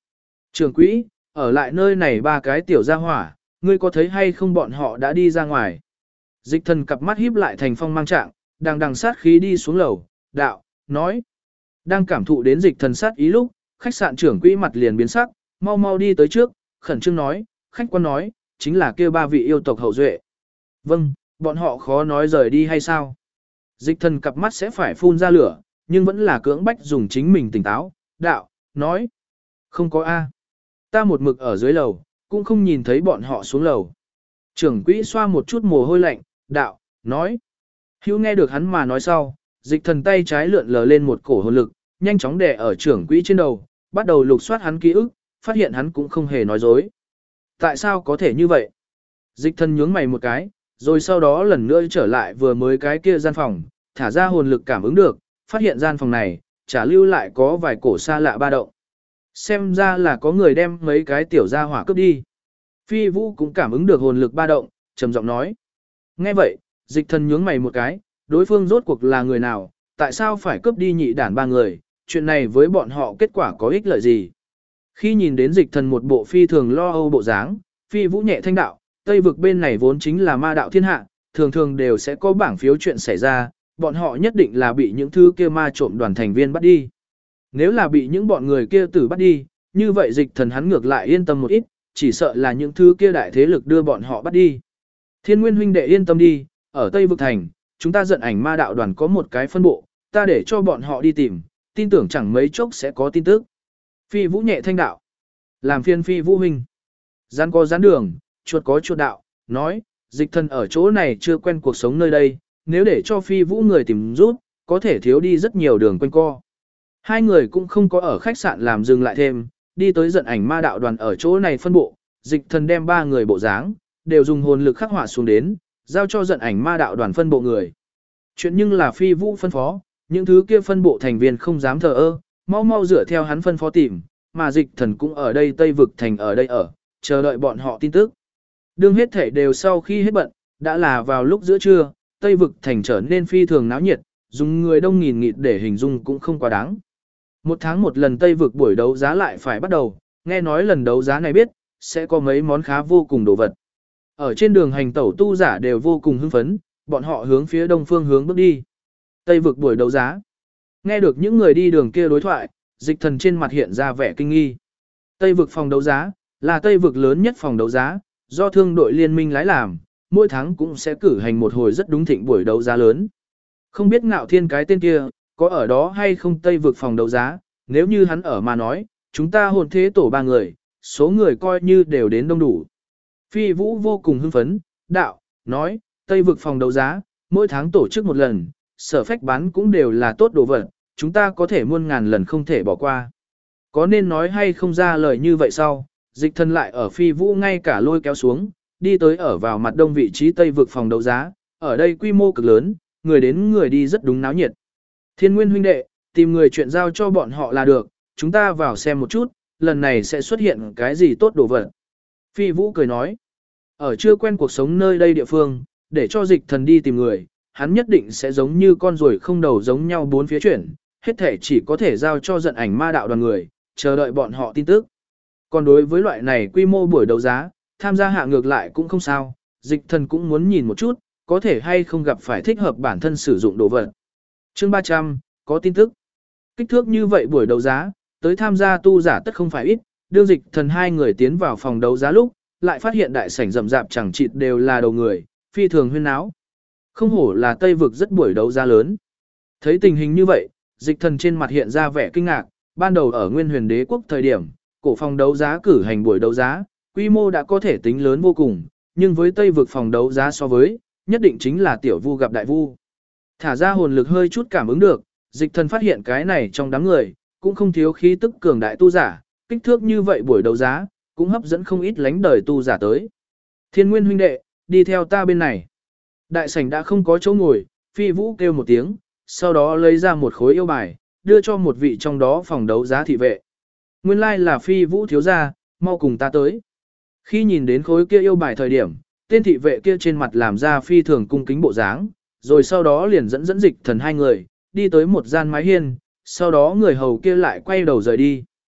Trưởng quỹ, ở lại nơi này ba cái tiểu gia hỏa, ngươi có thấy hay không bọn họ đã đi ra ngoài. Dịch thần cặp mắt híp lại thành phong mang trạng, đằng sát khí đi xuống lầu, đạo, nói. Đang cảm thụ đến dịch thần sát ý lúc, khách sạn trưởng quỹ mặt liền biến sắc, mau mau đi tới trước, khẩn trương nói, khách quan nói, chính là kêu ba vị yêu tộc hậu duệ. Vâng, bọn họ khó nói rời đi hay sao? Dịch thần cặp mắt sẽ phải phun ra lửa, nhưng vẫn là cưỡng bách dùng chính mình tỉnh táo, đạo, nói. Không có A. Ta một mực ở dưới lầu, cũng không nhìn thấy bọn họ xuống lầu. Trưởng quỹ xoa một chút mồ hôi lạnh, đạo, nói. Hữu nghe được hắn mà nói sau, dịch thần tay trái lượn lờ lên một cổ hồn lực, nhanh chóng đè ở trưởng quỹ trên đầu, bắt đầu lục soát hắn ký ức, phát hiện hắn cũng không hề nói dối. Tại sao có thể như vậy? Dịch thần nhướng mày một cái, rồi sau đó lần nữa trở lại vừa mới cái kia gian phòng, thả ra hồn lực cảm ứng được, phát hiện gian phòng này, trả lưu lại có vài cổ xa lạ ba động. Xem ra là có người đem mấy cái tiểu gia hỏa cướp đi. Phi Vũ cũng cảm ứng được hồn lực ba động, trầm giọng nói. Nghe vậy, dịch thần nhướng mày một cái, đối phương rốt cuộc là người nào, tại sao phải cướp đi nhị đản ba người, chuyện này với bọn họ kết quả có ích lợi gì. Khi nhìn đến dịch thần một bộ phi thường lo âu bộ dáng, Phi Vũ nhẹ thanh đạo, Tây vực bên này vốn chính là ma đạo thiên hạ, thường thường đều sẽ có bảng phiếu chuyện xảy ra, bọn họ nhất định là bị những thứ kia ma trộm đoàn thành viên bắt đi. Nếu là bị những bọn người kia tử bắt đi, như vậy dịch thần hắn ngược lại yên tâm một ít, chỉ sợ là những thứ kia đại thế lực đưa bọn họ bắt đi. Thiên Nguyên huynh đệ yên tâm đi, ở Tây vực thành, chúng ta giận ảnh ma đạo đoàn có một cái phân bộ, ta để cho bọn họ đi tìm, tin tưởng chẳng mấy chốc sẽ có tin tức. Phi Vũ nhẹ thanh đạo, làm phiên Phi Vũ huynh. Rắn có rắn đường, chuột có chuột đạo, nói, dịch thần ở chỗ này chưa quen cuộc sống nơi đây, nếu để cho Phi Vũ người tìm rút, có thể thiếu đi rất nhiều đường quanh co. Hai người cũng không có ở khách sạn làm dừng lại thêm, đi tới giận ảnh ma đạo đoàn ở chỗ này phân bộ, dịch thần đem ba người bộ dáng, đều dùng hồn lực khắc họa xuống đến, giao cho giận ảnh ma đạo đoàn phân bộ người. Chuyện nhưng là Phi Vũ phân phó, những thứ kia phân bộ thành viên không dám thờ ơ, mau mau dựa theo hắn phân phó tìm, mà dịch thần cũng ở đây Tây vực thành ở đây ở, chờ đợi bọn họ tin tức. Đương hết thể đều sau khi hết bận, đã là vào lúc giữa trưa, Tây vực thành trở nên phi thường náo nhiệt, dùng người đông nghìn nghịt để hình dung cũng không quá đáng. Một tháng một lần Tây vực buổi đấu giá lại phải bắt đầu, nghe nói lần đấu giá này biết, sẽ có mấy món khá vô cùng đồ vật. Ở trên đường hành tẩu tu giả đều vô cùng hưng phấn, bọn họ hướng phía đông phương hướng bước đi. Tây vực buổi đấu giá. Nghe được những người đi đường kia đối thoại, dịch thần trên mặt hiện ra vẻ kinh nghi. Tây vực phòng đấu giá, là Tây vực lớn nhất phòng đấu giá, do thương đội liên minh lái làm, mỗi tháng cũng sẽ cử hành một hồi rất đúng thịnh buổi đấu giá lớn. Không biết Ngạo Thiên cái tên kia, có ở đó hay không Tây vực phòng đấu giá, nếu như hắn ở mà nói, chúng ta hồn thế tổ ba người, số người coi như đều đến đông đủ. Phi Vũ vô cùng hưng phấn, đạo, nói, Tây vực phòng đấu giá, mỗi tháng tổ chức một lần, sở phách bán cũng đều là tốt đồ vật, chúng ta có thể muôn ngàn lần không thể bỏ qua. Có nên nói hay không ra lời như vậy sau, dịch thần lại ở Phi Vũ ngay cả lôi kéo xuống, đi tới ở vào mặt đông vị trí Tây vực phòng đấu giá, ở đây quy mô cực lớn, người đến người đi rất đúng náo nhiệt. Thiên Nguyên huynh đệ, tìm người chuyện giao cho bọn họ là được, chúng ta vào xem một chút, lần này sẽ xuất hiện cái gì tốt đồ vật. Phi Vũ cười nói, ở chưa quen cuộc sống nơi đây địa phương, để cho dịch thần đi tìm người, hắn nhất định sẽ giống như con ruồi không đầu giống nhau bốn phía chuyển, hết thể chỉ có thể giao cho giận ảnh ma đạo đoàn người, chờ đợi bọn họ tin tức. Còn đối với loại này quy mô buổi đấu giá, tham gia hạ ngược lại cũng không sao, dịch thần cũng muốn nhìn một chút, có thể hay không gặp phải thích hợp bản thân sử dụng đồ vật. Chương 300, có tin tức. Kích thước như vậy buổi đấu giá, tới tham gia tu giả tất không phải ít, đương dịch thần hai người tiến vào phòng đấu giá lúc, lại phát hiện đại sảnh rậm rạp chẳng chịt đều là đầu người, phi thường huyên náo. Không hổ là Tây vực rất buổi đấu giá lớn. Thấy tình hình như vậy, dịch thần trên mặt hiện ra vẻ kinh ngạc, ban đầu ở Nguyên Huyền Đế quốc thời điểm, cổ phòng đấu giá cử hành buổi đấu giá, quy mô đã có thể tính lớn vô cùng, nhưng với Tây vực phòng đấu giá so với, nhất định chính là tiểu vu gặp đại vu. Thả ra hồn lực hơi chút cảm ứng được, dịch thần phát hiện cái này trong đám người, cũng không thiếu khí tức cường đại tu giả, kích thước như vậy buổi đấu giá, cũng hấp dẫn không ít lánh đời tu giả tới. Thiên Nguyên huynh đệ, đi theo ta bên này. Đại sảnh đã không có chỗ ngồi, Phi Vũ kêu một tiếng, sau đó lấy ra một khối yêu bài, đưa cho một vị trong đó phòng đấu giá thị vệ. Nguyên lai là Phi Vũ thiếu gia, mau cùng ta tới. Khi nhìn đến khối kia yêu bài thời điểm, tên thị vệ kia trên mặt làm ra phi thường cung kính bộ dáng, rồi sau đó liền dẫn dịch thần hai người, đi tới một gian mái hiên, sau đó người hầu kia lại quay đầu rời đi.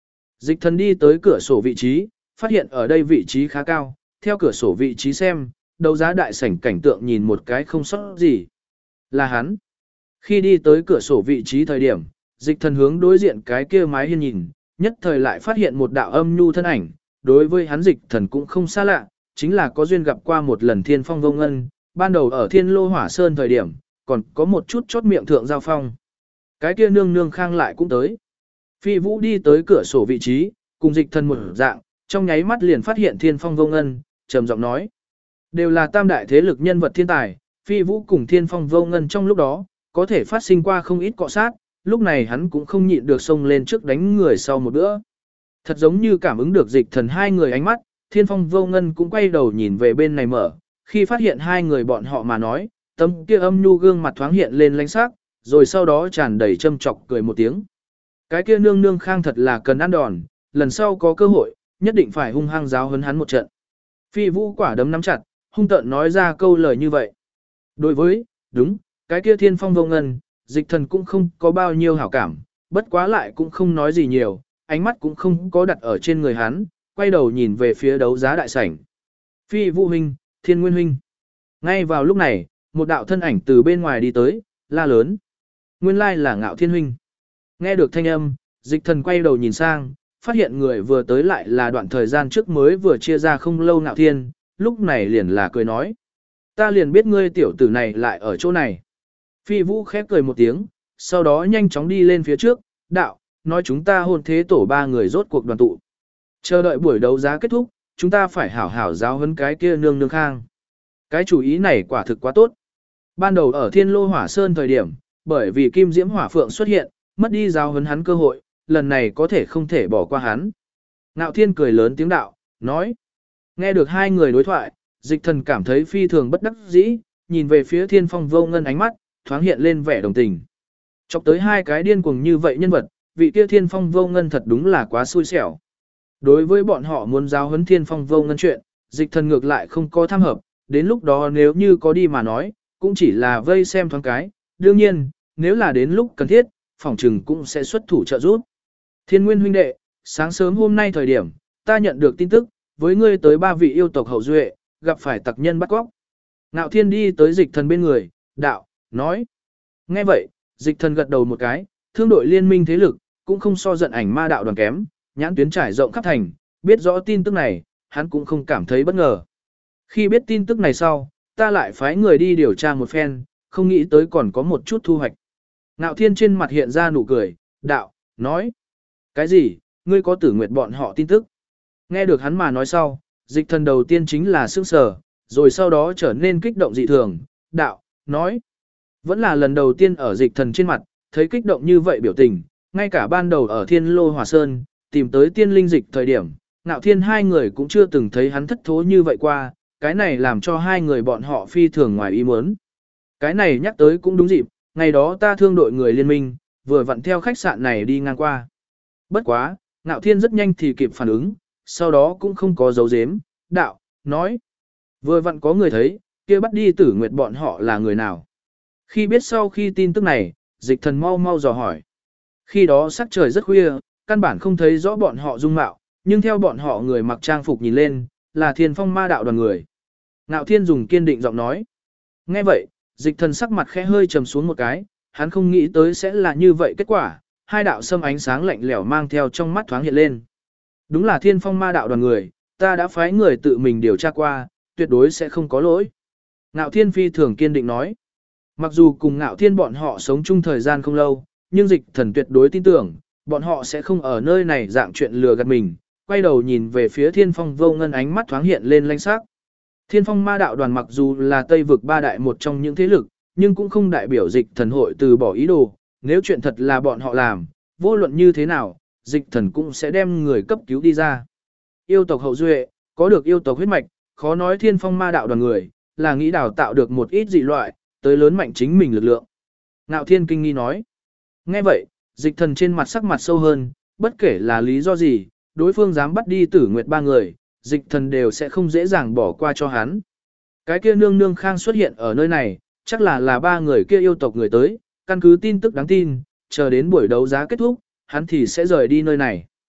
Dịch thần đi tới cửa sổ vị trí, phát hiện ở đây vị trí khá cao, theo cửa sổ vị trí xem, đấu giá đại sảnh cảnh tượng nhìn một cái không sót gì. Là hắn. Khi đi tới cửa sổ vị trí thời điểm, dịch thần hướng đối diện cái kia mái hiên nhìn, nhất thời lại phát hiện một đạo âm nhu thân ảnh, đối với hắn dịch thần cũng không xa lạ, chính là có duyên gặp qua một lần Thiên Phong Vô Ngân, ban đầu ở Thiên Lô Hỏa Sơn thời điểm, còn có một chút chót miệng thượng giao phong. Cái kia nương nương khang lại cũng tới. Phi Vũ đi tới cửa sổ vị trí, cùng dịch thần một dạng, trong nháy mắt liền phát hiện Thiên Phong Vô Ngân, trầm giọng nói: đều là tam đại thế lực nhân vật thiên tài, Phi Vũ cùng Thiên Phong Vô Ngân trong lúc đó, có thể phát sinh qua không ít cọ sát, lúc này hắn cũng không nhịn được xông lên trước đánh người sau một bữa. Thật giống như cảm ứng được dịch thần hai người ánh mắt, Thiên Phong Vô Ngân cũng quay đầu nhìn về bên này mở, khi phát hiện hai người bọn họ mà nói, tấm kia âm nhu gương mặt thoáng hiện lên lánh sắc, rồi sau đó tràn đầy châm chọc cười một tiếng. Cái kia nương nương khang thật là cần ăn đòn, lần sau có cơ hội, nhất định phải hung hăng giáo huấn hắn một trận. Phi Vũ quả đấm nắm chặt, hung tợn nói ra câu lời như vậy. Đối với, đúng, cái kia Thiên Phong Vô Ngân, dịch thần cũng không có bao nhiêu hảo cảm, bất quá lại cũng không nói gì nhiều, ánh mắt cũng không có đặt ở trên người hắn, quay đầu nhìn về phía đấu giá đại sảnh. Phi Vũ huynh, Thiên Nguyên huynh. Ngay vào lúc này, một đạo thân ảnh từ bên ngoài đi tới, la lớn. Nguyên lai là Ngạo Thiên huynh. Nghe được thanh âm, dịch thần quay đầu nhìn sang, phát hiện người vừa tới lại là đoạn thời gian trước mới vừa chia ra không lâu Ngạo Thiên, lúc này liền là cười nói. Ta liền biết ngươi tiểu tử này lại ở chỗ này. Phi Vũ khép cười một tiếng, sau đó nhanh chóng đi lên phía trước, đạo, nói chúng ta hôn thế tổ ba người rốt cuộc đoàn tụ. Chờ đợi buổi đấu giá kết thúc, chúng ta phải hảo hảo giáo huấn cái kia nương nương khang. Cái chủ ý này quả thực quá tốt. Ban đầu ở Thiên Lô Hỏa Sơn thời điểm, bởi vì Kim Diễm Hỏa Phượng xuất hiện, mất đi giáo huấn hắn cơ hội, lần này có thể không thể bỏ qua hắn. Ngạo Thiên cười lớn tiếng đạo, nói. Nghe được hai người đối thoại, dịch thần cảm thấy phi thường bất đắc dĩ, nhìn về phía Thiên Phong Vô Ngân ánh mắt, thoáng hiện lên vẻ đồng tình. Chọc tới hai cái điên cuồng như vậy nhân vật, vị kia Thiên Phong Vô Ngân thật đúng là quá xui xẻo. Đối với bọn họ muốn giáo huấn Thiên Phong Vô Ngân chuyện, dịch thần ngược lại không có tham hợp, đến lúc đó nếu như có đi mà nói, cũng chỉ là vây xem thoáng cái, đương nhiên, nếu là đến lúc cần thiết, phỏng trừng cũng sẽ xuất thủ trợ giúp. Thiên Nguyên huynh đệ, sáng sớm hôm nay thời điểm, ta nhận được tin tức, với ngươi tới ba vị yêu tộc hậu duệ, gặp phải tặc nhân bắt cóc. Ngạo Thiên đi tới dịch thần bên người, đạo, nói. Nghe vậy, dịch thần gật đầu một cái, thương đội liên minh thế lực, cũng không so giận ảnh ma đạo đoàn kém, nhãn tuyến trải rộng khắp thành, biết rõ tin tức này, hắn cũng không cảm thấy bất ngờ. Khi biết tin tức này sau, ta lại phái người đi điều tra một phen, không nghĩ tới còn có một chút thu hoạch. Ngạo Thiên trên mặt hiện ra nụ cười, đạo, nói. Cái gì, ngươi có Tử Nguyệt bọn họ tin tức? Nghe được hắn mà nói sau, dịch thần đầu tiên chính là sững sờ, rồi sau đó trở nên kích động dị thường, đạo, nói. Vẫn là lần đầu tiên ở dịch thần trên mặt, thấy kích động như vậy biểu tình, ngay cả ban đầu ở Thiên Lô Hỏa Sơn, tìm tới tiên linh dịch thời điểm, Ngạo Thiên hai người cũng chưa từng thấy hắn thất thố như vậy qua, cái này làm cho hai người bọn họ phi thường ngoài ý muốn. Cái này nhắc tới cũng đúng dịp, ngày đó ta thương đội người liên minh, vừa vặn theo khách sạn này đi ngang qua. Bất quá, Ngạo Thiên rất nhanh thì kịp phản ứng, sau đó cũng không có dấu dếm, đạo, nói. Vừa vặn có người thấy, kia bắt đi Tử Nguyệt bọn họ là người nào. Khi biết sau khi tin tức này, dịch thần mau mau dò hỏi. Khi đó sắc trời rất khuya, căn bản không thấy rõ bọn họ dung mạo, nhưng theo bọn họ người mặc trang phục nhìn lên, là Thiên Phong ma đạo đoàn người. Ngạo Thiên dùng kiên định giọng nói. Nghe vậy, dịch thần sắc mặt khẽ hơi trầm xuống một cái, hắn không nghĩ tới sẽ là như vậy kết quả, hai đạo sâm ánh sáng lạnh lẽo mang theo trong mắt thoáng hiện lên. Đúng là Thiên Phong ma đạo đoàn người, ta đã phái người tự mình điều tra qua, tuyệt đối sẽ không có lỗi. Ngạo Thiên phi thường kiên định nói. Mặc dù cùng Ngạo Thiên bọn họ sống chung thời gian không lâu, nhưng dịch thần tuyệt đối tin tưởng, bọn họ sẽ không ở nơi này dạng chuyện lừa gạt mình, quay đầu nhìn về phía Thiên Phong Vô Ngân ánh mắt thoáng hiện lên lanh sắc. Thiên Phong ma đạo đoàn mặc dù là Tây vực ba đại một trong những thế lực, nhưng cũng không đại biểu dịch thần hội từ bỏ ý đồ, nếu chuyện thật là bọn họ làm, vô luận như thế nào, dịch thần cũng sẽ đem người cấp cứu đi ra. Yêu tộc hậu duệ, có được yêu tộc huyết mạch, khó nói Thiên Phong ma đạo đoàn người, là nghĩ đào tạo được một ít dị loại, tới lớn mạnh chính mình lực lượng. Ngạo Thiên kinh nghi nói. Nghe vậy, dịch thần trên mặt sắc mặt sâu hơn, bất kể là lý do gì, đối phương dám bắt đi Tử Nguyệt ba người, dịch thần đều sẽ không dễ dàng bỏ qua cho hắn. Cái kia nương nương khang xuất hiện ở nơi này, chắc là ba người kia yêu tộc người tới, căn cứ tin tức đáng tin, chờ đến buổi đấu giá kết thúc, hắn thì sẽ rời đi nơi này.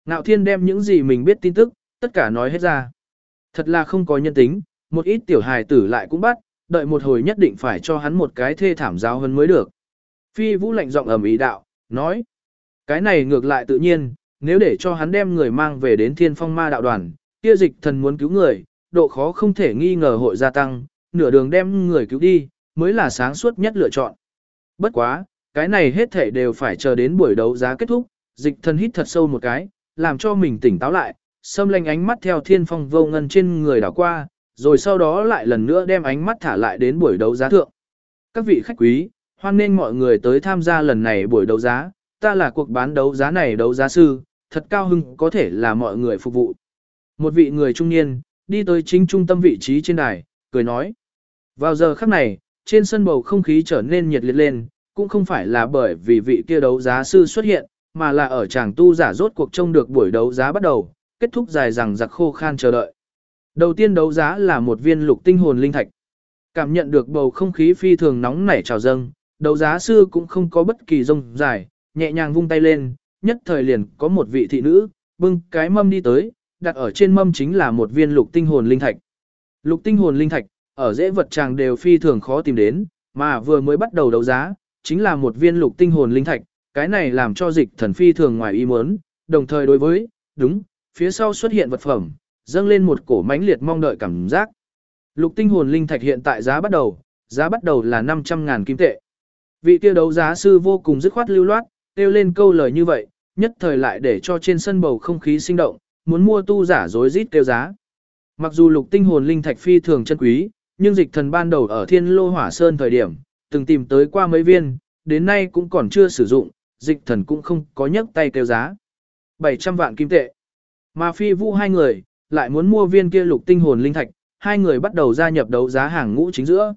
Ngạo Thiên đem những gì mình biết tin tức, tất cả nói hết ra. Thật là không có nhân tính, một ít tiểu hài tử lại cũng bắt, đợi một hồi nhất định phải cho hắn một cái thê thảm giáo hơn mới được. Phi Vũ lạnh giọng ầm ĩ đạo, nói. Cái này ngược lại tự nhiên, nếu để cho hắn đem người mang về đến Thiên Phong Ma đạo đoàn, kia Dịch Thần muốn cứu người, độ khó không thể nghi ngờ hội gia tăng, nửa đường đem người cứu đi, mới là sáng suốt nhất lựa chọn. Bất quá, cái này hết thể đều phải chờ đến buổi đấu giá kết thúc, Dịch Thần hít thật sâu một cái, làm cho mình tỉnh táo lại, xâm lanh ánh mắt theo Thiên Phong Vô Ngân trên người đảo qua, rồi sau đó lại lần nữa đem ánh mắt thả lại đến buổi đấu giá thượng. Các vị khách quý, hoan nghênh mọi người tới tham gia lần này buổi đấu giá, ta là cuộc bán đấu giá này đấu giá sư, thật cao hưng có thể là mọi người phục vụ. Một vị người trung niên, đi tới chính trung tâm vị trí trên đài, cười nói. Vào giờ khắc này, trên sân bầu không khí trở nên nhiệt liệt lên, cũng không phải là bởi vì vị kia đấu giá sư xuất hiện, mà là ở chàng tu giả rốt cuộc trông được buổi đấu giá bắt đầu, kết thúc dài dằng dặc khô khan chờ đợi. Đầu tiên đấu giá là một viên lục tinh hồn linh thạch. Cảm nhận được bầu không khí phi thường nóng nảy trào dâng, đấu giá sư cũng không có bất kỳ rông dài, nhẹ nhàng vung tay lên, nhất thời liền có một vị thị nữ, bưng cái mâm đi tới, đặt ở trên mâm chính là một viên lục tinh hồn linh thạch. Lục tinh hồn linh thạch, ở dễ vật tràng đều phi thường khó tìm đến, mà vừa mới bắt đầu đấu giá, chính là một viên lục tinh hồn linh thạch, cái này làm cho Dịch Thần phi thường ngoài ý muốn, đồng thời đối với, đúng, phía sau xuất hiện vật phẩm, dâng lên một cổ mãnh liệt mong đợi cảm giác. Lục tinh hồn linh thạch hiện tại giá bắt đầu là 500.000 kim tệ. Vị kia đấu giá sư vô cùng dứt khoát lưu loát, kêu lên câu lời như vậy, nhất thời lại để cho trên sân bầu không khí sinh động, muốn mua tu giả rối rít kêu giá. Mặc dù lục tinh hồn linh thạch phi thường chân quý, nhưng Dịch Thần ban đầu ở Thiên Lô Hỏa Sơn thời điểm, từng tìm tới qua mấy viên, đến nay cũng còn chưa sử dụng, Dịch Thần cũng không có nhấc tay kêu giá. 700 vạn kim tệ. Mà Phi Vũ hai người, lại muốn mua viên kia lục tinh hồn linh thạch, hai người bắt đầu gia nhập đấu giá hàng ngũ chính giữa.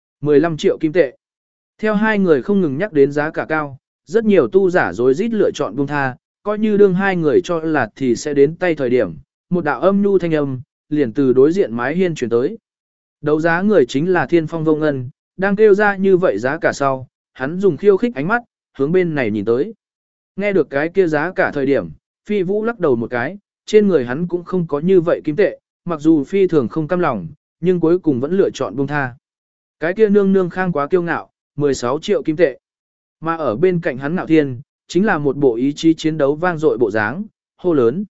15 triệu kim tệ. Theo hai người không ngừng nhắc đến giá cả cao, rất nhiều tu giả rối rít lựa chọn buông tha, coi như đương hai người cho là thì sẽ đến tay thời điểm, một đạo âm nhu thanh âm, liền từ đối diện mái hiên chuyển tới. Đấu giá người chính là Thiên Phong Vô Ngân, đang kêu ra như vậy giá cả sau, hắn dùng khiêu khích ánh mắt, hướng bên này nhìn tới. Nghe được cái kia giá cả thời điểm, Phi Vũ lắc đầu một cái, trên người hắn cũng không có như vậy kim tệ, mặc dù Phi thường không cam lòng, nhưng cuối cùng vẫn lựa chọn buông tha. Cái kia nương nương khang quá kiêu ngạo, 16 triệu kim tệ. Mà ở bên cạnh hắn Ngạo Thiên, chính là một bộ ý chí chiến đấu vang dội bộ dáng, hô lớn.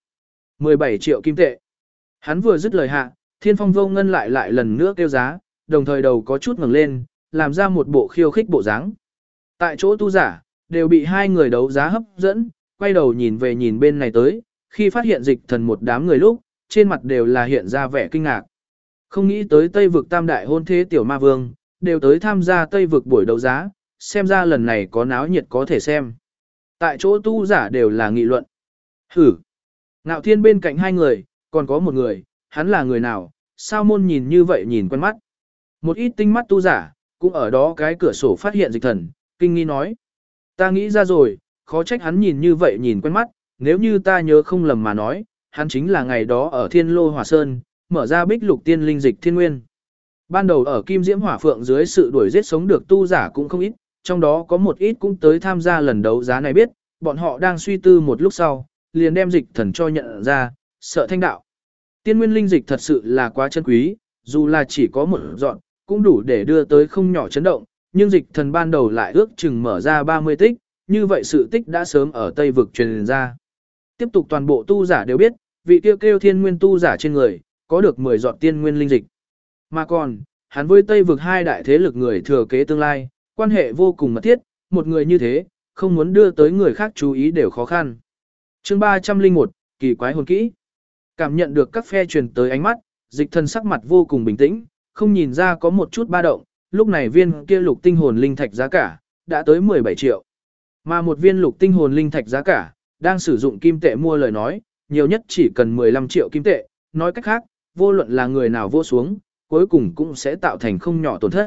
17 triệu kim tệ. Hắn vừa dứt lời hạ, Thiên Phong Vô Ngân lại lần nữa kêu giá, đồng thời đầu có chút ngẩng lên, làm ra một bộ khiêu khích bộ dáng. Tại chỗ tu giả, đều bị hai người đấu giá hấp dẫn, quay đầu nhìn về nhìn bên này tới, khi phát hiện Dịch Thần một đám người lúc, trên mặt đều là hiện ra vẻ kinh ngạc. Không nghĩ tới Tây vực tam đại hôn thế tiểu ma vương, đều tới tham gia Tây vực buổi đấu giá, xem ra lần này có náo nhiệt có thể xem. Tại chỗ tu giả đều là nghị luận. Hử! Ngạo Thiên bên cạnh hai người, còn có một người, hắn là người nào, sao môn nhìn như vậy nhìn quen mắt. Một ít tinh mắt tu giả, cũng ở đó cái cửa sổ phát hiện Dịch Thần, kinh nghi nói. Ta nghĩ ra rồi, khó trách hắn nhìn như vậy nhìn quen mắt, nếu như ta nhớ không lầm mà nói, hắn chính là ngày đó ở Thiên Lô Hỏa Sơn, mở ra bích lục tiên linh dịch thiên nguyên. Ban đầu ở Kim Diễm Hỏa Phượng dưới sự đuổi giết sống được tu giả cũng không ít, trong đó có một ít cũng tới tham gia lần đấu giá này biết, bọn họ đang suy tư một lúc sau, liền đem Dịch Thần cho nhận ra, sợ thanh đạo. Tiên nguyên linh dịch thật sự là quá chân quý, dù là chỉ có một dọn, cũng đủ để đưa tới không nhỏ chấn động, nhưng Dịch Thần ban đầu lại ước chừng mở ra 30 tích, như vậy sự tích đã sớm ở Tây vực truyền ra. Tiếp tục toàn bộ tu giả đều biết, vị kêu thiên nguyên tu giả trên người, có được 10 giọt tiên nguyên linh dịch. Mà còn, hắn với Tây vực hai đại thế lực người thừa kế tương lai, quan hệ vô cùng mật thiết, một người như thế, không muốn đưa tới người khác chú ý đều khó khăn. Chương 301, kỳ quái hồn kỹ. Cảm nhận được các phe truyền tới ánh mắt, Dịch Thần sắc mặt vô cùng bình tĩnh, không nhìn ra có một chút ba động, lúc này viên kia lục tinh hồn linh thạch giá cả đã tới 17 triệu. Mà một viên lục tinh hồn linh thạch giá cả, đang sử dụng kim tệ mua lời nói, nhiều nhất chỉ cần 15 triệu kim tệ, nói cách khác, vô luận là người nào vô xuống, cuối cùng cũng sẽ tạo thành không nhỏ tổn thất.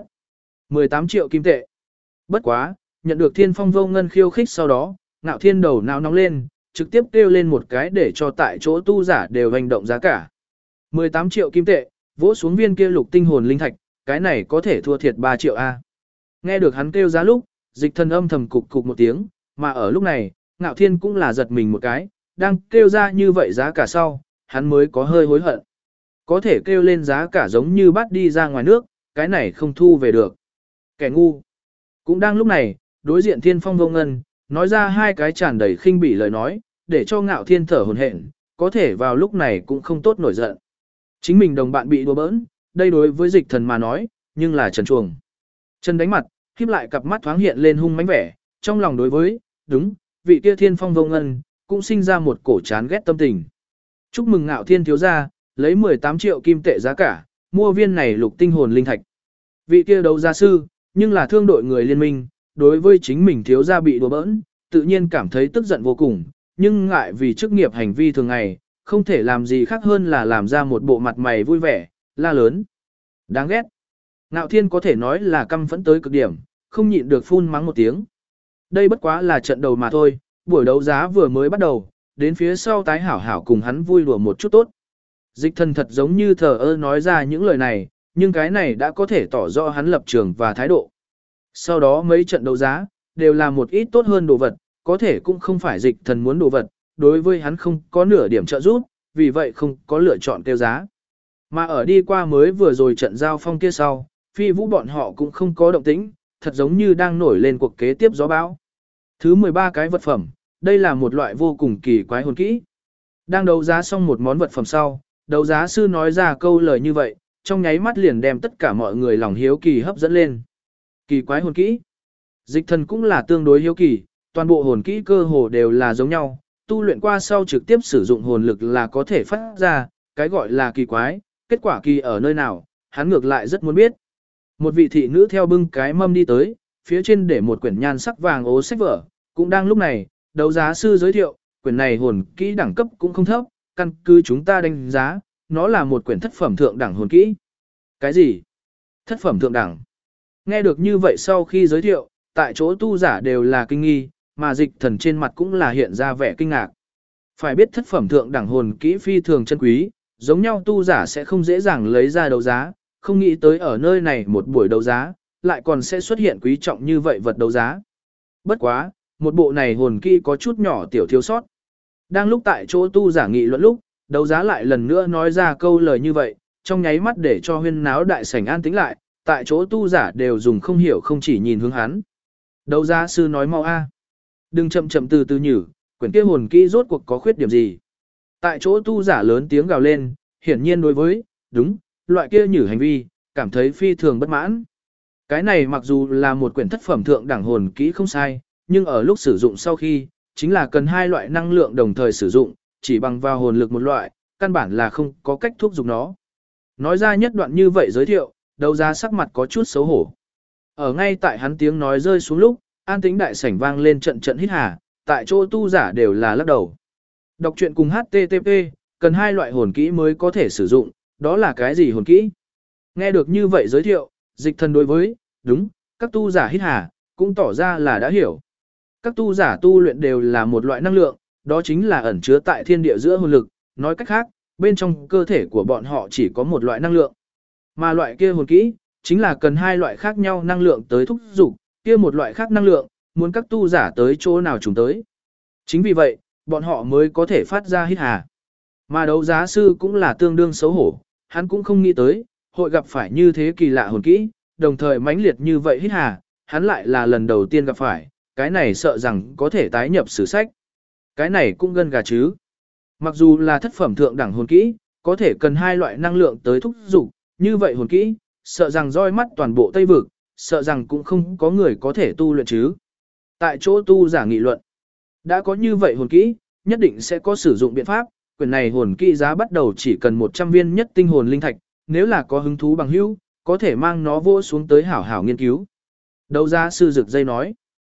18 triệu kim tệ. Bất quá, nhận được Thiên Phong Vô Ngân khiêu khích sau đó, Ngạo Thiên đầu não nóng lên, trực tiếp kêu lên một cái để cho tại chỗ tu giả đều hành động giá cả. 18 triệu kim tệ, vỗ xuống viên kia lục tinh hồn linh thạch, cái này có thể thua thiệt 3 triệu A. Nghe được hắn kêu giá lúc, Dịch Thần âm thầm cục cục một tiếng, mà ở lúc này, Ngạo Thiên cũng là giật mình một cái, đang kêu ra như vậy giá cả sau, hắn mới có hơi hối hận. Có thể kêu lên giá cả giống như bắt đi ra ngoài nước, cái này không thu về được. Kẻ ngu. Cũng đang lúc này, đối diện Thiên Phong Vô Ngân, nói ra hai cái tràn đầy khinh bỉ lời nói, để cho Ngạo Thiên thở hổn hển, có thể vào lúc này cũng không tốt nổi giận. Chính mình đồng bạn bị đùa bỡn, đây đối với Dịch Thần mà nói, nhưng là trần chuồng. Chân đánh mặt, khép lại cặp mắt thoáng hiện lên hung mãnh vẻ, trong lòng đối với, đúng, vị kia Thiên Phong Vô Ngân, cũng sinh ra một cổ chán ghét tâm tình. Chúc mừng Ngạo Thiên thiếu gia, lấy 18 triệu kim tệ giá cả, mua viên này lục tinh hồn linh thạch. Vị kia đấu giá sư, nhưng là thương đội người liên minh, đối với chính mình thiếu gia bị đùa bỡn, tự nhiên cảm thấy tức giận vô cùng, nhưng ngại vì chức nghiệp hành vi thường ngày, không thể làm gì khác hơn là làm ra một bộ mặt mày vui vẻ, la lớn. Đáng ghét. Ngạo Thiên có thể nói là căm phẫn tới cực điểm, không nhịn được phun mắng một tiếng. Đây bất quá là trận đầu mà thôi, buổi đấu giá vừa mới bắt đầu, đến phía sau tái hảo hảo cùng hắn vui đùa một chút tốt. Dịch Thần thật giống như thờ ơ nói ra những lời này, nhưng cái này đã có thể tỏ rõ hắn lập trường và thái độ. Sau đó mấy trận đấu giá, đều là một ít tốt hơn đồ vật, có thể cũng không phải Dịch Thần muốn đồ vật, đối với hắn không có nửa điểm trợ giúp, vì vậy không có lựa chọn kêu giá. Mà ở đi qua mới vừa rồi trận giao phong kia sau, Phi Vũ bọn họ cũng không có động tĩnh, thật giống như đang nổi lên cuộc kế tiếp gió bão. Thứ 13 cái vật phẩm, đây là một loại vô cùng kỳ quái hồn kỹ. Đang đấu giá xong một món vật phẩm sau, đấu giá sư nói ra câu lời như vậy, trong nháy mắt liền đem tất cả mọi người lòng hiếu kỳ hấp dẫn lên. Kỳ quái hồn kỹ. Dịch Thần cũng là tương đối hiếu kỳ, toàn bộ hồn kỹ cơ hồ đều là giống nhau, tu luyện qua sau trực tiếp sử dụng hồn lực là có thể phát ra, cái gọi là kỳ quái, kết quả kỳ ở nơi nào, hắn ngược lại rất muốn biết. Một vị thị nữ theo bưng cái mâm đi tới, phía trên để một quyển nhan sắc vàng ố sách vở, cũng đang lúc này, đấu giá sư giới thiệu, quyển này hồn kỹ đẳng cấp cũng không thấp, căn cứ chúng ta đánh giá, nó là một quyển thất phẩm thượng đẳng hồn kỹ. Cái gì? Thất phẩm thượng đẳng? Nghe được như vậy sau khi giới thiệu, tại chỗ tu giả đều là kinh nghi, mà Dịch Thần trên mặt cũng là hiện ra vẻ kinh ngạc. Phải biết thất phẩm thượng đẳng hồn kỹ phi thường chân quý, giống nhau tu giả sẽ không dễ dàng lấy ra đấu giá, không nghĩ tới ở nơi này một buổi đấu giá, lại còn sẽ xuất hiện quý trọng như vậy vật đấu giá. Bất quá, một bộ này hồn kỹ có chút nhỏ tiểu thiếu sót. Đang lúc tại chỗ tu giả nghị luận lúc, đấu giá lại lần nữa nói ra câu lời như vậy, trong nháy mắt để cho huyên náo đại sảnh an tĩnh lại, tại chỗ tu giả đều dùng không hiểu không chỉ nhìn hướng hắn. Đấu giá sư nói mau a, đừng chậm chậm từ từ nhử, quyển kia hồn kỹ rốt cuộc có khuyết điểm gì. Tại chỗ tu giả lớn tiếng gào lên, hiển nhiên đối với, đúng, loại kia nhử hành vi, cảm thấy phi thường bất mãn. Cái này mặc dù là một quyển thất phẩm thượng đẳng hồn kỹ không sai, nhưng ở lúc sử dụng sau khi, chính là cần hai loại năng lượng đồng thời sử dụng, chỉ bằng vào hồn lực một loại, căn bản là không có cách thúc giục nó. Nói ra nhất đoạn như vậy giới thiệu, đấu giá sắc mặt có chút xấu hổ. Ở ngay tại hắn tiếng nói rơi xuống lúc, an tĩnh đại sảnh vang lên trận trận hít hà, tại chỗ tu giả đều là lắc đầu. Đọc truyện cùng HTTP, cần hai loại hồn kỹ mới có thể sử dụng, đó là cái gì hồn kỹ? Nghe được như vậy giới thiệu, Dịch Thần đối với, đúng, các tu giả hít hà, cũng tỏ ra là đã hiểu. Các tu giả tu luyện đều là một loại năng lượng, đó chính là ẩn chứa tại thiên địa giữa hồn lực, nói cách khác, bên trong cơ thể của bọn họ chỉ có một loại năng lượng. Mà loại kia hồn kỹ, chính là cần hai loại khác nhau năng lượng tới thúc dục, kia một loại khác năng lượng, muốn các tu giả tới chỗ nào chúng tới. Chính vì vậy, bọn họ mới có thể phát ra hít hà. Mà đấu giá sư cũng là tương đương xấu hổ, hắn cũng không nghĩ tới, hội gặp phải như thế kỳ lạ hồn kỹ, đồng thời mãnh liệt như vậy hít hà, hắn lại là lần đầu tiên gặp phải, cái này sợ rằng có thể tái nhập sử sách. Cái này cũng gân gà chứ. Mặc dù là thất phẩm thượng đẳng hồn kỹ, có thể cần hai loại năng lượng tới thúc dục, như vậy hồn kỹ, sợ rằng roi mắt toàn bộ Tây Vực, sợ rằng cũng không có người có thể tu luyện chứ. Tại chỗ tu giả nghị luận, đã có như vậy hồn kỹ, nhất định sẽ có sử dụng biện pháp, quyển này hồn kỹ giá bắt đầu chỉ cần 100 viên nhất tinh hồn linh thạch, nếu là có hứng thú bằng hữu, có thể mang nó vô xuống tới hảo hảo nghiên cứu. Đấu giá sư rực dây nói,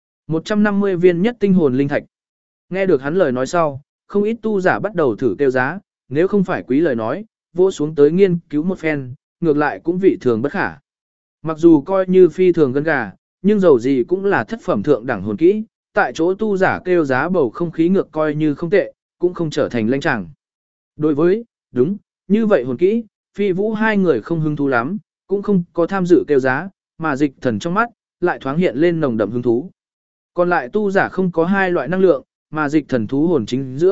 150 viên nhất tinh hồn linh thạch. Nghe được hắn lời nói sau, không ít tu giả bắt đầu thử kêu giá, nếu không phải quý lời nói, vô xuống tới nghiên cứu một phen, ngược lại cũng vị thường bất khả. Mặc dù coi như phi thường gân gà, nhưng dầu gì cũng là thất phẩm thượng đẳng hồn kỹ, tại chỗ tu giả kêu giá bầu không khí ngược coi như không tệ, cũng không trở thành lanh chẳng. Đối với, đúng, như vậy hồn kỹ, Phi Vũ hai người không hứng thú lắm, cũng không có tham dự kêu giá, mà Dịch Thần trong mắt, lại thoáng hiện lên nồng đậm hứng thú. Còn lại tu giả không có hai loại năng lượng, mà Dịch Thần thú hồn chính giữa,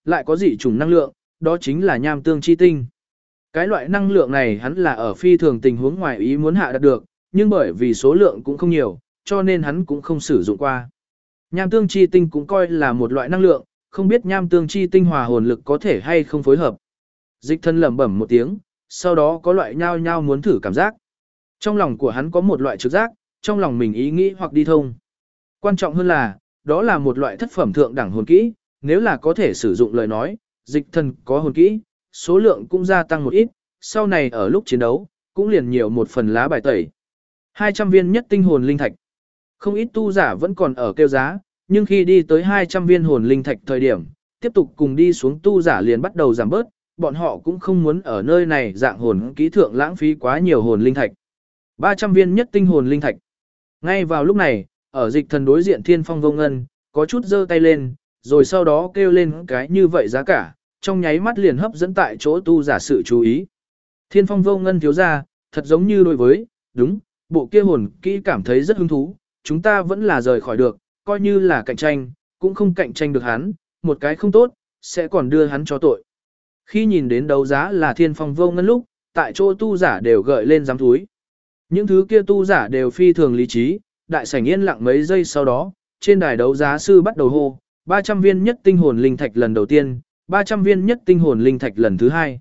lại có dị chủng năng lượng, đó chính là nham tương chi tinh. Cái loại năng lượng này hắn là ở phi thường tình huống ngoài ý muốn hạ đạt được, nhưng bởi vì số lượng cũng không nhiều, cho nên hắn cũng không sử dụng qua. Nham tương chi tinh cũng coi là một loại năng lượng, không biết nham tương chi tinh hòa hồn lực có thể hay không phối hợp. Dịch thân lẩm bẩm một tiếng, sau đó có loại nhao nhao muốn thử cảm giác. Trong lòng của hắn có một loại trực giác, trong lòng mình ý nghĩ hoặc đi thông. Quan trọng hơn là, đó là một loại thất phẩm thượng đẳng hồn kỹ, nếu là có thể sử dụng lời nói, dịch thần có hồn kỹ, số lượng cũng gia tăng một ít, sau này ở lúc chiến đấu, cũng liền nhiều một phần lá bài tẩy. 200 viên nhất tinh hồn linh thạch. Không ít tu giả vẫn còn ở kêu giá, nhưng khi đi tới 200 viên hồn linh thạch thời điểm, tiếp tục cùng đi xuống tu giả liền bắt đầu giảm bớt, bọn họ cũng không muốn ở nơi này dạng hồn kỹ thượng lãng phí quá nhiều hồn linh thạch. 300 viên nhất tinh hồn linh thạch. Ngay vào lúc này, ở dịch thần đối diện Thiên Phong Vô Ngân, có chút giơ tay lên, rồi sau đó kêu lên cái như vậy giá cả, trong nháy mắt liền hấp dẫn tại chỗ tu giả sự chú ý. Thiên Phong Vô Ngân thiếu ra, thật giống như đối với, đúng, bộ kia hồn kỹ cảm thấy rất hứng thú, chúng ta vẫn là rời khỏi được, coi như là cạnh tranh, cũng không cạnh tranh được hắn, một cái không tốt, sẽ còn đưa hắn cho tội. Khi nhìn đến đấu giá là Thiên Phong Vô Ngân lúc, tại chỗ tu giả đều gợi lên giám thúi. Những thứ kia tu giả đều phi thường lý trí, đại sảnh yên lặng mấy giây sau đó, trên đài đấu giá sư bắt đầu hô, 300 viên nhất tinh hồn linh thạch lần đầu tiên, 300 viên nhất tinh hồn linh thạch lần thứ hai,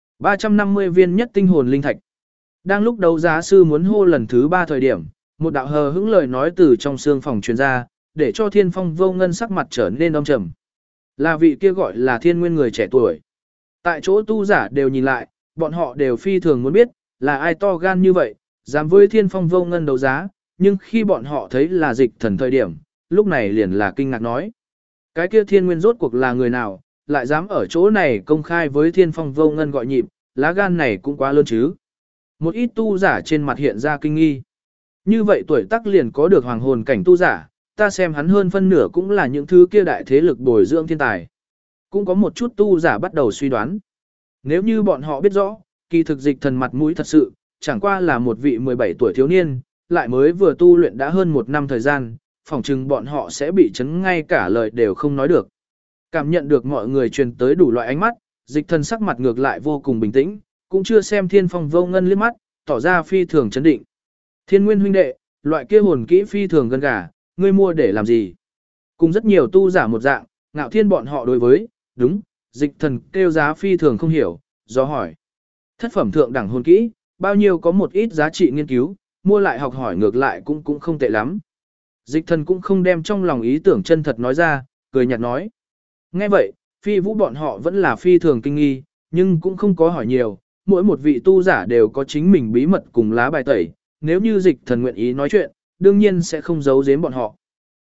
350 viên nhất tinh hồn linh thạch. Đang lúc đấu giá sư muốn hô lần thứ 3 thời điểm, một đạo hờ hững lời nói từ trong xương phòng truyền ra, để cho Thiên Phong Vô Ngân sắc mặt trở nên âm trầm. Là vị kia gọi là Thiên Nguyên người trẻ tuổi. Tại chỗ tu giả đều nhìn lại, bọn họ đều phi thường muốn biết, là ai to gan như vậy, dám với Thiên Phong Vô Ngân đấu giá, nhưng khi bọn họ thấy là dịch thần thời điểm, lúc này liền là kinh ngạc nói. Cái kia Thiên Nguyên rốt cuộc là người nào, lại dám ở chỗ này công khai với Thiên Phong Vô Ngân gọi nhịp, lá gan này cũng quá lớn chứ. Một ít tu giả trên mặt hiện ra kinh nghi. Như vậy tuổi tác liền có được hoàng hồn cảnh tu giả, ta xem hắn hơn phân nửa cũng là những thứ kia đại thế lực bồi dưỡng thiên tài. Cũng có một chút tu giả bắt đầu suy đoán. Nếu như bọn họ biết rõ, kỳ thực dịch thần mặt mũi thật sự, chẳng qua là một vị 17 tuổi thiếu niên, lại mới vừa tu luyện đã hơn một năm thời gian, phỏng chừng bọn họ sẽ bị chấn ngay cả lời đều không nói được. Cảm nhận được mọi người truyền tới đủ loại ánh mắt, dịch thần sắc mặt ngược lại vô cùng bình tĩnh, cũng chưa xem Thiên Phong Vô Ngân liếc mắt, tỏ ra phi thường chấn định. Thiên Nguyên huynh đệ, loại kia hồn kỹ phi thường gần gà, ngươi mua để làm gì? Cùng rất nhiều tu giả một dạng, Ngạo Thiên bọn họ đối với, đúng, dịch thần kêu giá phi thường không hiểu, do hỏi. Thất phẩm thượng đẳng hồn kỹ, bao nhiêu có một ít giá trị nghiên cứu, mua lại học hỏi ngược lại cũng không tệ lắm. Dịch thần cũng không đem trong lòng ý tưởng chân thật nói ra, cười nhạt nói. Nghe vậy, phi vũ bọn họ vẫn là phi thường kinh nghi, nhưng cũng không có hỏi nhiều, mỗi một vị tu giả đều có chính mình bí mật cùng lá bài tẩy, nếu như dịch thần nguyện ý nói chuyện, đương nhiên sẽ không giấu giếm bọn họ.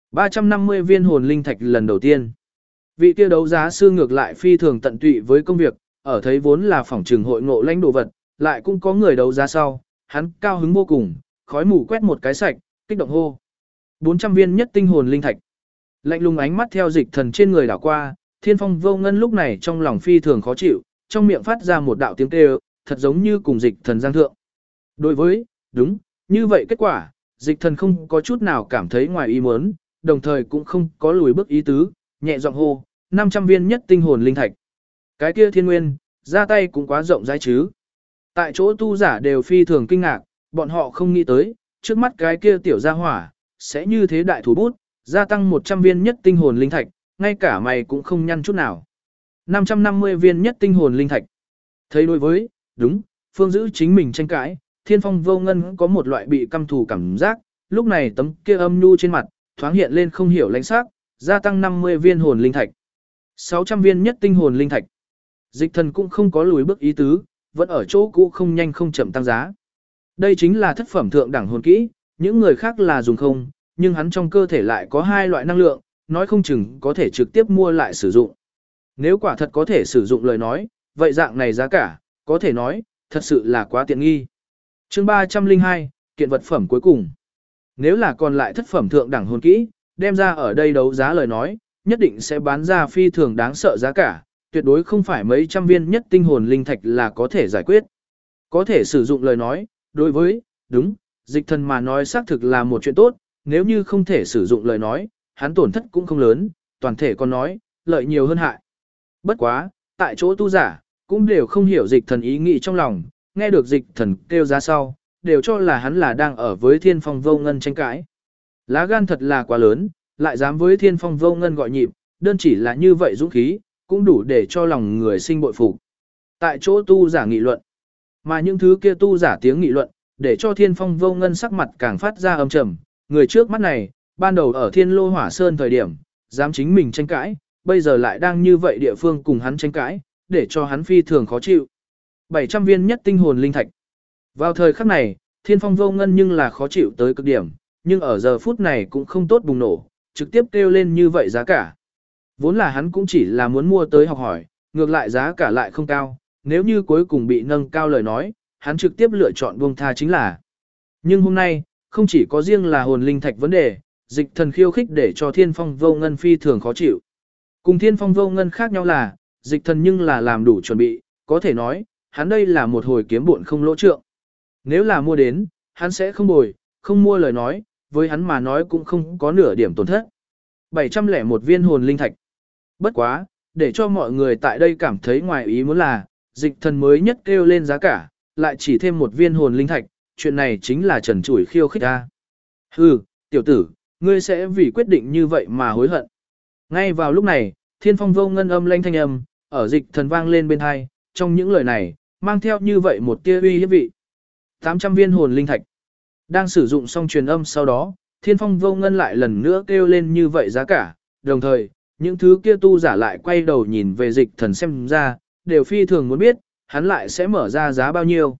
350 viên hồn linh thạch lần đầu tiên. Vị kia đấu giá sư ngược lại phi thường tận tụy với công việc, ở thấy vốn là phòng trường hội ngộ lãnh đồ vật, lại cũng có người đấu giá sau, hắn cao hứng vô cùng, khói mù quét một cái sạch, kích động hô. 400 viên nhất tinh hồn linh thạch. Lạnh lùng ánh mắt theo dịch thần trên người đảo qua, Thiên Phong Vô Ngân lúc này trong lòng phi thường khó chịu, trong miệng phát ra một đạo tiếng kêu, thật giống như cùng dịch thần giang thượng. Đối với, đúng, như vậy kết quả, dịch thần không có chút nào cảm thấy ngoài ý muốn, đồng thời cũng không có lùi bước ý tứ, nhẹ giọng hô, 500 viên nhất tinh hồn linh thạch. Cái kia Thiên Nguyên, ra tay cũng quá rộng rãi chứ. Tại chỗ tu giả đều phi thường kinh ngạc, bọn họ không nghĩ tới, trước mắt cái kia tiểu gia hỏa, sẽ như thế đại thủ bút, gia tăng 100 viên nhất tinh hồn linh thạch, ngay cả mày cũng không nhăn chút nào. 550 viên nhất tinh hồn linh thạch. Thấy đối với, đúng, phương giữ chính mình tranh cãi, Thiên Phong Vô Ngân có một loại bị căm thù cảm giác, lúc này tấm kia âm nhu trên mặt, thoáng hiện lên không hiểu lãnh sắc, gia tăng 50 viên hồn linh thạch. 600 viên nhất tinh hồn linh thạch. Dịch thần cũng không có lùi bước ý tứ, vẫn ở chỗ cũ không nhanh không chậm tăng giá. Đây chính là thất phẩm thượng đẳng hồn kỹ, những người khác là dùng không, nhưng hắn trong cơ thể lại có hai loại năng lượng, nói không chừng có thể trực tiếp mua lại sử dụng. Nếu quả thật có thể sử dụng lời nói, vậy dạng này giá cả, có thể nói, thật sự là quá tiện nghi. Chương 302, kiện vật phẩm cuối cùng. Nếu là còn lại thất phẩm thượng đẳng hồn kỹ, đem ra ở đây đấu giá lời nói, nhất định sẽ bán ra phi thường đáng sợ giá cả, tuyệt đối không phải mấy trăm viên nhất tinh hồn linh thạch là có thể giải quyết. Có thể sử dụng lời nói, đối với, đúng, dịch thần mà nói xác thực là một chuyện tốt, nếu như không thể sử dụng lời nói, hắn tổn thất cũng không lớn, toàn thể còn nói, lợi nhiều hơn hại. Bất quá, tại chỗ tu giả, cũng đều không hiểu dịch thần ý nghĩ trong lòng, nghe được dịch thần kêu giá sau, đều cho là hắn là đang ở với Thiên Phong Vô Ngân tranh cãi. Lá gan thật là quá lớn, lại dám với Thiên Phong Vô Ngân gọi nhịp, đơn chỉ là như vậy dũng khí, cũng đủ để cho lòng người sinh bội phục. Tại chỗ tu giả nghị luận, mà những thứ kia tu giả tiếng nghị luận, để cho Thiên Phong Vô Ngân sắc mặt càng phát ra âm trầm, người trước mắt này, ban đầu ở Thiên Lô Hỏa Sơn thời điểm, dám chính mình tranh cãi, bây giờ lại đang như vậy địa phương cùng hắn tranh cãi, để cho hắn phi thường khó chịu. 700 viên nhất tinh hồn linh thạch. Vào thời khắc này, Thiên Phong Vô Ngân nhưng là khó chịu tới cực điểm, nhưng ở giờ phút này cũng không tốt bùng nổ, trực tiếp kêu lên như vậy giá cả. Vốn là hắn cũng chỉ là muốn mua tới học hỏi, ngược lại giá cả lại không cao, nếu như cuối cùng bị nâng cao lời nói, hắn trực tiếp lựa chọn buông tha chính là. Nhưng hôm nay, không chỉ có riêng là hồn linh thạch vấn đề, dịch thần khiêu khích để cho Thiên Phong Vô Ngân phi thường khó chịu. Cùng Thiên Phong Vô Ngân khác nhau là, dịch thần nhưng là làm đủ chuẩn bị, có thể nói, hắn đây là một hồi kiếm buồn không lỗ trượng. Nếu là mua đến, hắn sẽ không bồi, không mua lời nói, với hắn mà nói cũng không có nửa điểm tổn thất. 701 viên hồn linh thạch. Bất quá, để cho mọi người tại đây cảm thấy ngoài ý muốn là, dịch thần mới nhất kêu lên giá cả, lại chỉ thêm một viên hồn linh thạch, chuyện này chính là trần trụi khiêu khích ta. Hừ, tiểu tử, ngươi sẽ vì quyết định như vậy mà hối hận. Ngay vào lúc này, Thiên Phong Vô Ngân âm lanh thanh âm, ở dịch thần vang lên bên hai, trong những lời này, mang theo như vậy một tia uy hiếp vị. 800 viên hồn linh thạch. Đang sử dụng xong truyền âm sau đó, Thiên Phong Vô Ngân lại lần nữa kêu lên như vậy giá cả, đồng thời, những thứ kia tu giả lại quay đầu nhìn về dịch thần xem ra, đều phi thường muốn biết, hắn lại sẽ mở ra giá bao nhiêu.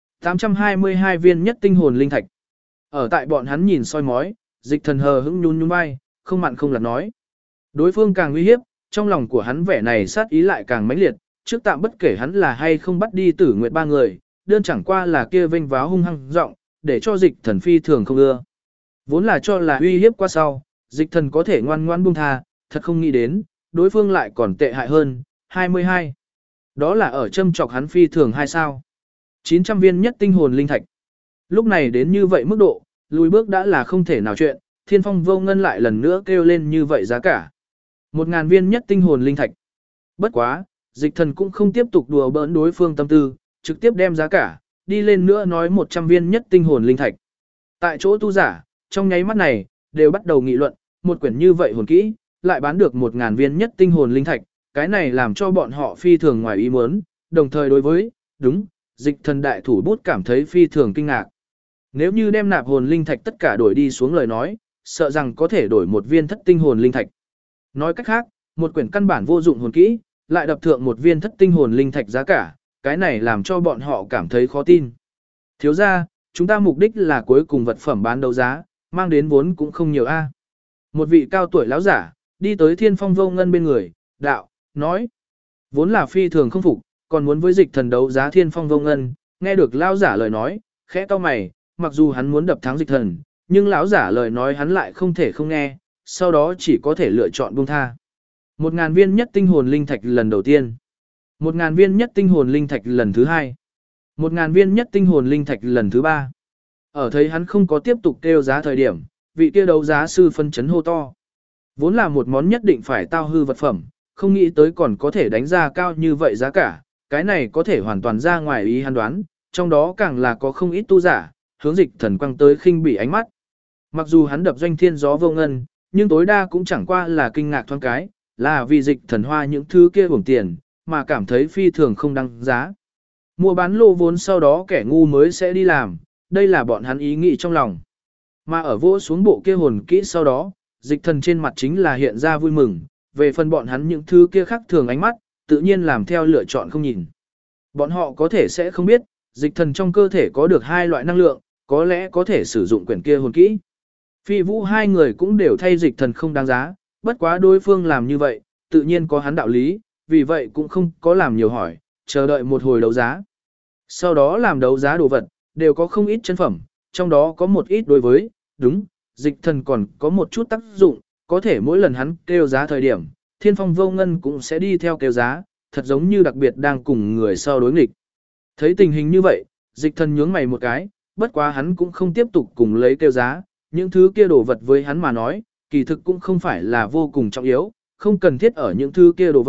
822 viên nhất tinh hồn linh thạch. Ở tại bọn hắn nhìn soi mói, dịch thần hờ hững nhún nhún vai, không mặn không lạt nói. Đối phương càng uy hiếp, trong lòng của hắn vẻ này sát ý lại càng mãnh liệt, trước tạm bất kể hắn là hay không bắt đi Tử Nguyệt ba người, đơn chẳng qua là kia vênh váo hung hăng giọng, để cho dịch thần phi thường không ưa. Vốn là cho là uy hiếp qua sau, dịch thần có thể ngoan ngoan buông tha, thật không nghĩ đến, đối phương lại còn tệ hại hơn, 22. Đó là ở châm chọc hắn phi thường hay sao? 900 viên nhất tinh hồn linh thạch. Lúc này đến như vậy mức độ, lùi bước đã là không thể nào chuyện, Thiên Phong Vô Ngân lại lần nữa kêu lên như vậy giá cả. 1000 viên nhất tinh hồn linh thạch. Bất quá, dịch thần cũng không tiếp tục đùa bỡn đối phương tâm tư, trực tiếp đem giá cả, đi lên nữa nói 100 viên nhất tinh hồn linh thạch. Tại chỗ tu giả, trong nháy mắt này, đều bắt đầu nghị luận, một quyển như vậy hồn kỹ, lại bán được 1000 viên nhất tinh hồn linh thạch, cái này làm cho bọn họ phi thường ngoài ý muốn, đồng thời đối với, đúng, dịch thần đại thủ bút cảm thấy phi thường kinh ngạc. Nếu như đem nạp hồn linh thạch tất cả đổi đi xuống lời nói, sợ rằng có thể đổi một viên thất tinh hồn linh thạch. Nói cách khác, một quyển căn bản vô dụng hồn kỹ, lại đập thượng một viên thất tinh hồn linh thạch giá cả, cái này làm cho bọn họ cảm thấy khó tin. Thiếu ra, chúng ta mục đích là cuối cùng vật phẩm bán đấu giá, mang đến vốn cũng không nhiều a. Một vị cao tuổi lão giả, đi tới Thiên Phong Vô Ngân bên người, đạo, nói. Vốn là phi thường không phục, còn muốn với dịch thần đấu giá Thiên Phong Vô Ngân, nghe được lão giả lời nói, khẽ cau mày, mặc dù hắn muốn đập thắng dịch thần, nhưng lão giả lời nói hắn lại không thể không nghe, sau đó chỉ có thể lựa chọn buông tha. 1000 viên nhất tinh hồn linh thạch lần đầu tiên. 1000 viên nhất tinh hồn linh thạch lần thứ hai. 1000 viên nhất tinh hồn linh thạch lần thứ ba. Ở thấy hắn không có tiếp tục kêu giá thời điểm, vị kia đấu giá sư phân chấn hô to. Vốn là một món nhất định phải tao hư vật phẩm, không nghĩ tới còn có thể đánh ra cao như vậy giá cả, cái này có thể hoàn toàn ra ngoài ý hắn đoán, trong đó càng là có không ít tu giả, hướng dịch thần quăng tới khinh bỉ ánh mắt. Mặc dù hắn đập doanh thiên gió vô ngân, nhưng tối đa cũng chẳng qua là kinh ngạc thoáng cái, là vì dịch thần hoa những thứ kia uổng tiền, mà cảm thấy phi thường không đăng giá. Mua bán lô vốn sau đó kẻ ngu mới sẽ đi làm, đây là bọn hắn ý nghĩ trong lòng. Mà ở vỗ xuống bộ kia hồn kỹ sau đó, dịch thần trên mặt chính là hiện ra vui mừng, về phần bọn hắn những thứ kia khác thường ánh mắt, tự nhiên làm theo lựa chọn không nhìn. Bọn họ có thể sẽ không biết, dịch thần trong cơ thể có được hai loại năng lượng, có lẽ có thể sử dụng quyển kia hồn kỹ. Phi vũ hai người cũng đều thay dịch thần không đáng giá, bất quá đối phương làm như vậy, tự nhiên có hắn đạo lý, vì vậy cũng không có làm nhiều hỏi, chờ đợi một hồi đấu giá. Sau đó làm đấu giá đồ vật, đều có không ít chân phẩm, trong đó có một ít đối với, đúng, dịch thần còn có một chút tác dụng, có thể mỗi lần hắn kêu giá thời điểm, Thiên Phong Vô Ngân cũng sẽ đi theo kêu giá, thật giống như đặc biệt đang cùng người sau đối nghịch. Thấy tình hình như vậy, dịch thần nhướng mày một cái, bất quá hắn cũng không tiếp tục cùng lấy kêu giá, những thứ kia đồ vật với hắn mà nói, kỳ thực cũng không phải là vô cùng trọng yếu, không cần thiết ở những thứ kia đồ vật,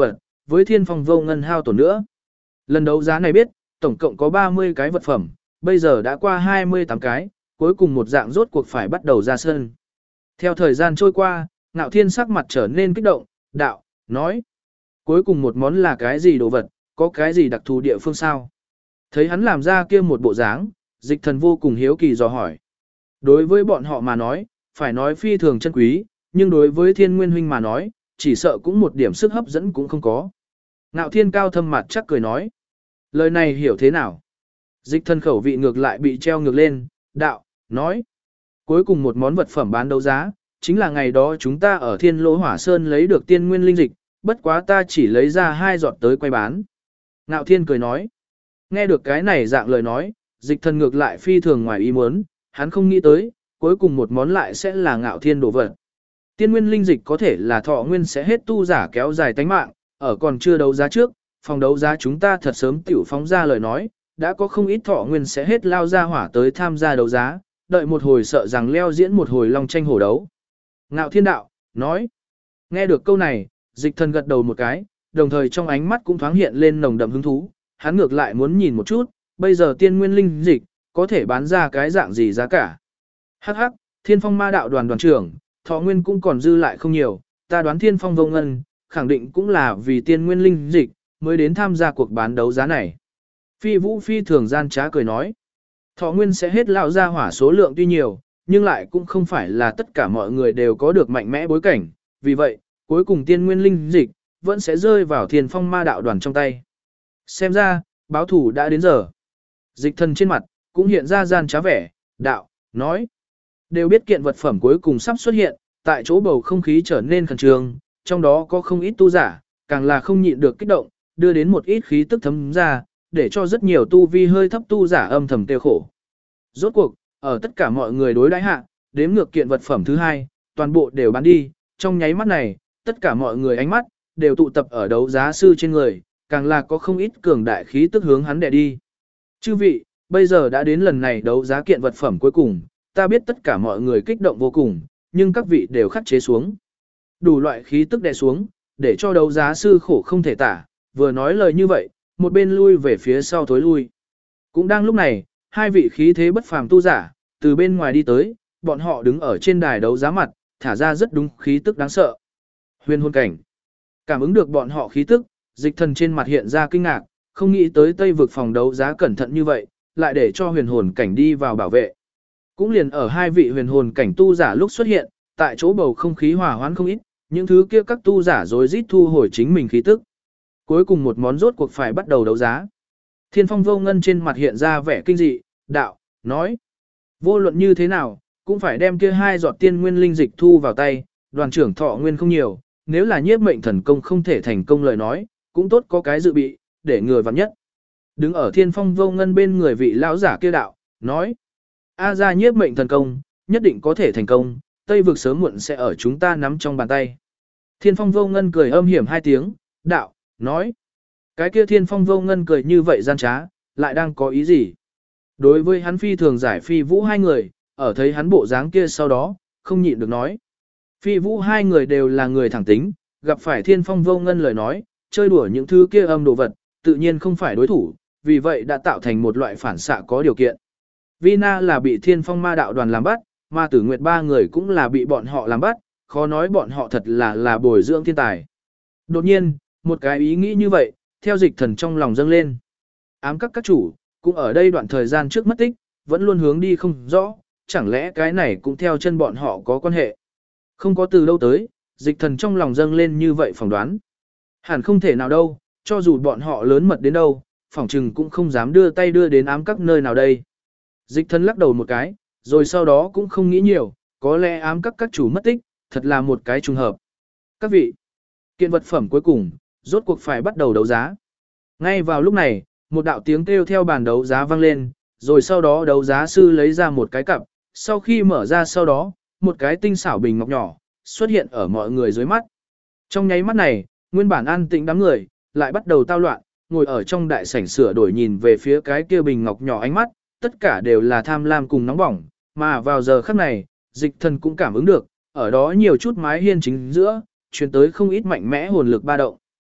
với Thiên Phong vô ngân hao tổn nữa. Lần đấu giá này biết, tổng cộng có 30 cái vật phẩm, bây giờ đã qua 28 cái, cuối cùng một dạng rốt cuộc phải bắt đầu ra sân. Theo thời gian trôi qua, Ngạo Thiên sắc mặt trở nên kích động, đạo, nói. Cuối cùng một món là cái gì đồ vật, có cái gì đặc thù địa phương sao? Thấy hắn làm ra kia một bộ dáng, Dịch Thần vô cùng hiếu kỳ dò hỏi. Đối với bọn họ mà nói, phải nói phi thường chân quý, nhưng đối với Thiên Nguyên huynh mà nói, chỉ sợ cũng một điểm sức hấp dẫn cũng không có. Ngạo Thiên cao thâm mặt chắc cười nói. Lời này hiểu thế nào? Dịch Thần khẩu vị ngược lại bị treo ngược lên, đạo, nói. Cuối cùng một món vật phẩm bán đấu giá, chính là ngày đó chúng ta ở Thiên Lỗ Hỏa Sơn lấy được tiên nguyên linh dịch, bất quá ta chỉ lấy ra 2 giọt tới quay bán. Ngạo Thiên cười nói. Nghe được cái này dạng lời nói, Dịch Thần ngược lại phi thường ngoài ý muốn, hắn không nghĩ tới, cuối cùng một món lại sẽ là Ngạo Thiên đồ vật. Tiên nguyên linh dịch có thể là thọ nguyên sẽ hết tu giả kéo dài tánh mạng, ở còn chưa đấu giá trước, phòng đấu giá chúng ta thật sớm tiểu phóng ra lời nói, đã có không ít thọ nguyên sẽ hết lao ra hỏa tới tham gia đấu giá, đợi một hồi sợ rằng leo diễn một hồi long tranh hổ đấu. Ngạo Thiên đạo, nói. Nghe được câu này, Dịch Thần gật đầu một cái, đồng thời trong ánh mắt cũng thoáng hiện lên nồng đậm hứng thú, hắn ngược lại muốn nhìn một chút, bây giờ tiên nguyên linh dịch, có thể bán ra cái dạng gì giá cả. Hắc hắc, Thiên Phong ma đạo đoàn đoàn trưởng, thọ nguyên cũng còn dư lại không nhiều, ta đoán Thiên Phong vô ngân, khẳng định cũng là vì tiên nguyên linh dịch, mới đến tham gia cuộc bán đấu giá này. Phi Vũ phi thường gian trá cười nói, thọ nguyên sẽ hết lão ra hỏa số lượng tuy nhiều, nhưng lại cũng không phải là tất cả mọi người đều có được mạnh mẽ bối cảnh, vì vậy, cuối cùng tiên nguyên linh dịch, vẫn sẽ rơi vào Thiên Phong ma đạo đoàn trong tay. Xem ra, báo thủ đã đến giờ. Dịch Thần trên mặt, cũng hiện ra gian trá vẻ, đạo, nói. Đều biết kiện vật phẩm cuối cùng sắp xuất hiện, tại chỗ bầu không khí trở nên khẩn trương, trong đó có không ít tu giả, càng là không nhịn được kích động, đưa đến một ít khí tức thấm ra, để cho rất nhiều tu vi hơi thấp tu giả âm thầm tiêu khổ. Rốt cuộc, ở tất cả mọi người đối đãi hạ, đếm ngược kiện vật phẩm thứ 2, toàn bộ đều bán đi, trong nháy mắt này, tất cả mọi người ánh mắt, đều tụ tập ở đấu giá sư trên người, càng là có không ít cường đại khí tức hướng hắn đè đi. Chư vị, bây giờ đã đến lần này đấu giá kiện vật phẩm cuối cùng, ta biết tất cả mọi người kích động vô cùng, nhưng các vị đều khắc chế xuống. Đủ loại khí tức đè xuống, để cho đấu giá sư khổ không thể tả, vừa nói lời như vậy, một bên lui về phía sau thối lui. Cũng đang lúc này, 2 vị khí thế bất phàm tu giả, từ bên ngoài đi tới, bọn họ đứng ở trên đài đấu giá mặt, thả ra rất đúng khí tức đáng sợ. Huyền hồn cảnh. Cảm ứng được bọn họ khí tức, Dịch Thần trên mặt hiện ra kinh ngạc, không nghĩ tới Tây vực phòng đấu giá cẩn thận như vậy, lại để cho huyền hồn cảnh đi vào bảo vệ. Cũng liền ở 2 vị huyền hồn cảnh tu giả lúc xuất hiện, tại chỗ bầu không khí hòa hoãn không ít, những thứ kia các tu giả rối rít thu hồi chính mình khí tức. Cuối cùng một món rốt cuộc phải bắt đầu đấu giá. Thiên Phong vô ngân trên mặt hiện ra vẻ kinh dị, đạo, nói. Vô luận như thế nào, cũng phải đem kia 2 giọt tiên nguyên linh dịch thu vào tay, đoàn trưởng thọ nguyên không nhiều, nếu là nhiếp mệnh thần công không thể thành công lời nói, cũng tốt có cái dự bị, để người vặn nhất. Đứng ở Thiên Phong vô ngân bên người vị lão giả kia đạo, nói. A ra nhiếp mệnh thần công, nhất định có thể thành công, Tây vực sớm muộn sẽ ở chúng ta nắm trong bàn tay. Thiên Phong vô ngân cười âm hiểm 2 tiếng, đạo, nói. Cái kia Thiên Phong vô ngân cười như vậy gian trá, lại đang có ý gì? Đối với hắn Phi thường giải Phi Vũ 2 người, ở thấy hắn bộ dáng kia sau đó, không nhịn được nói. Phi Vũ 2 người đều là người thẳng tính, gặp phải Thiên Phong vô ngân lời nói, chơi đùa những thứ kia âm đồ vật, tự nhiên không phải đối thủ, vì vậy đã tạo thành một loại phản xạ có điều kiện. Vina là bị Thiên Phong ma đạo đoàn làm bắt, mà Tử Nguyệt 3 người cũng là bị bọn họ làm bắt, khó nói bọn họ thật là bồi dưỡng thiên tài. Đột nhiên, một cái ý nghĩ như vậy, theo Dịch Thần trong lòng dâng lên. Ám các chủ, cũng ở đây đoạn thời gian trước mất tích, vẫn luôn hướng đi không rõ, chẳng lẽ cái này cũng theo chân bọn họ có quan hệ. Không có từ đâu tới, Dịch Thần trong lòng dâng lên như vậy phỏng đoán. Hẳn không thể nào đâu, cho dù bọn họ lớn mật đến đâu, phỏng chừng cũng không dám đưa tay đưa đến ám các nơi nào đây. Dịch Thần lắc đầu một cái, rồi sau đó cũng không nghĩ nhiều, có lẽ ám các chủ mất tích, thật là một cái trùng hợp. Các vị, kiện vật phẩm cuối cùng, rốt cuộc phải bắt đầu đấu giá. Ngay vào lúc này, một đạo tiếng kêu theo bàn đấu giá vang lên, rồi sau đó đấu giá sư lấy ra một cái cặp, sau khi mở ra sau đó, một cái tinh xảo bình ngọc nhỏ, xuất hiện ở mọi người dưới mắt. Trong nháy mắt này, nguyên bản an tĩnh đám người, lại bắt đầu tao loạn, ngồi ở trong đại sảnh sửa đổi nhìn về phía cái kia bình ngọc nhỏ ánh mắt, tất cả đều là tham lam cùng nóng bỏng, mà vào giờ khắc này, Dịch Thần cũng cảm ứng được, ở đó nhiều chút mái hiên chính giữa, truyền tới không ít mạnh mẽ hồn lực ba động.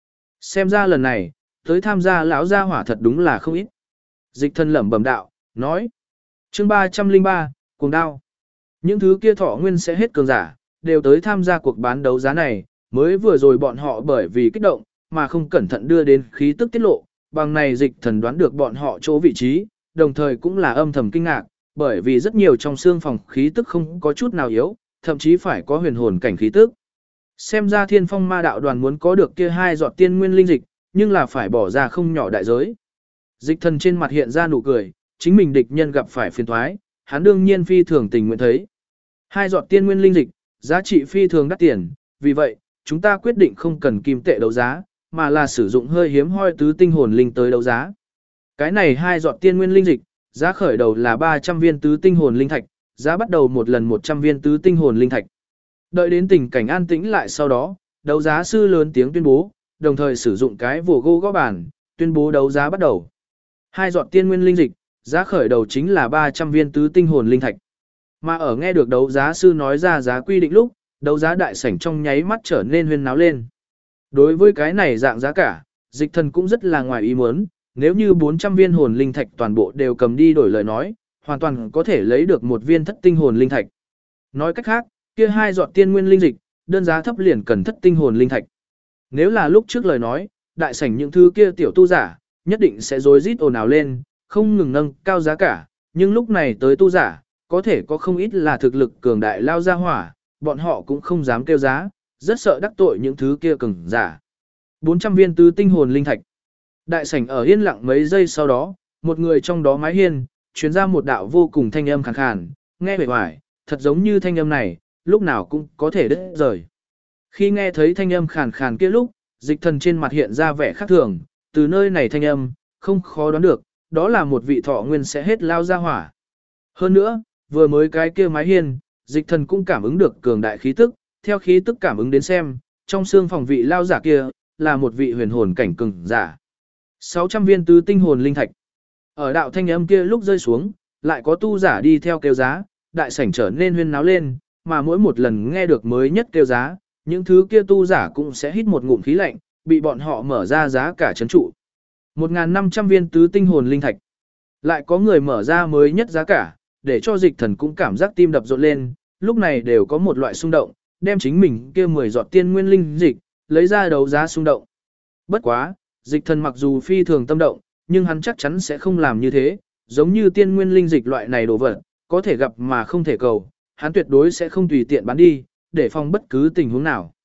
Xem ra lần này, tới tham gia lão gia hỏa thật đúng là không ít. Dịch thần lẩm bẩm đạo, nói. Chương 303, cuồng đao. Những thứ kia thọ nguyên sẽ hết cường giả, đều tới tham gia cuộc bán đấu giá này, mới vừa rồi bọn họ bởi vì kích động, mà không cẩn thận đưa đến khí tức tiết lộ, bằng này dịch thần đoán được bọn họ chỗ vị trí, đồng thời cũng là âm thầm kinh ngạc, bởi vì rất nhiều trong xương phòng khí tức không có chút nào yếu, thậm chí phải có huyền hồn cảnh khí tức. Xem ra Thiên Phong Ma đạo đoàn muốn có được kia 2 giọt tiên nguyên linh dịch, nhưng là phải bỏ ra không nhỏ đại giới. Dịch thần trên mặt hiện ra nụ cười, chính mình địch nhân gặp phải phiền toái, hắn đương nhiên phi thường tình nguyện thấy. 2 giọt tiên nguyên linh dịch, giá trị phi thường đắt tiền, vì vậy, chúng ta quyết định không cần kim tệ đấu giá, mà là sử dụng hơi hiếm hoi tứ tinh hồn linh tới đấu giá. Cái này 2 giọt tiên nguyên linh dịch, giá khởi đầu là 300 viên tứ tinh hồn linh thạch, giá bắt đầu một lần 100 viên tứ tinh hồn linh thạch. Đợi đến tình cảnh an tĩnh lại sau đó, đấu giá sư lớn tiếng tuyên bố, đồng thời sử dụng cái vồ gỗ gõ bàn, tuyên bố đấu giá bắt đầu. 2 giọt tiên nguyên linh dịch, giá khởi đầu chính là 300 viên tứ tinh hồn linh thạch. Mà ở nghe được đấu giá sư nói ra giá quy định lúc, đấu giá đại sảnh trong nháy mắt trở nên huyên náo lên. Đối với cái này dạng giá cả, dịch thần cũng rất là ngoài ý muốn, nếu như 400 viên hồn linh thạch toàn bộ đều cầm đi đổi lời nói, hoàn toàn có thể lấy được một viên thất tinh hồn linh thạch. Nói cách khác, kia 2 giọt tiên nguyên linh dịch, đơn giá thấp liền cần thất tinh hồn linh thạch. Nếu là lúc trước lời nói, đại sảnh những thứ kia tiểu tu giả, nhất định sẽ rối rít ồn ào lên, không ngừng nâng cao giá cả, nhưng lúc này tới tu giả, có thể có không ít là thực lực cường đại lao ra hỏa, bọn họ cũng không dám kêu giá, rất sợ đắc tội những thứ kia cường giả. 400 viên tứ tinh hồn linh thạch. Đại sảnh ở yên lặng mấy giây sau đó, một người trong đó mái hiên, truyền ra một đạo vô cùng thanh âm khàn khàn, nghe vẻ vải, thật giống như thanh âm này, lúc nào cũng có thể đứt rời. Khi nghe thấy thanh âm khàn khàn kia lúc, dịch thần trên mặt hiện ra vẻ khác thường, từ nơi này thanh âm, không khó đoán được, đó là một vị thọ nguyên sẽ hết lao ra hỏa. Hơn nữa, vừa mới cái kia mái hiên, dịch thần cũng cảm ứng được cường đại khí tức, theo khí tức cảm ứng đến xem, trong xương phòng vị lao giả kia, là một vị huyền hồn cảnh cường giả. 600 viên tứ tinh hồn linh thạch. Ở đạo thanh âm kia lúc rơi xuống, lại có tu giả đi theo kêu giá, đại sảnh trở nên huyên náo lên, mà mỗi một lần nghe được mới nhất kêu giá, những thứ kia tu giả cũng sẽ hít một ngụm khí lạnh, bị bọn họ mở ra giá cả chấn trụ. 1.500 viên tứ tinh hồn linh thạch. Lại có người mở ra mới nhất giá cả, để cho dịch thần cũng cảm giác tim đập rộn lên, lúc này đều có một loại xung động, đem chính mình kia 10 giọt tiên nguyên linh dịch, lấy ra đấu giá xung động. Bất quá, dịch thần mặc dù phi thường tâm động, nhưng hắn chắc chắn sẽ không làm như thế, giống như tiên nguyên linh dịch loại này đồ vật, có thể gặp mà không thể cầu, hắn tuyệt đối sẽ không tùy tiện bán đi, để phòng bất cứ tình huống nào.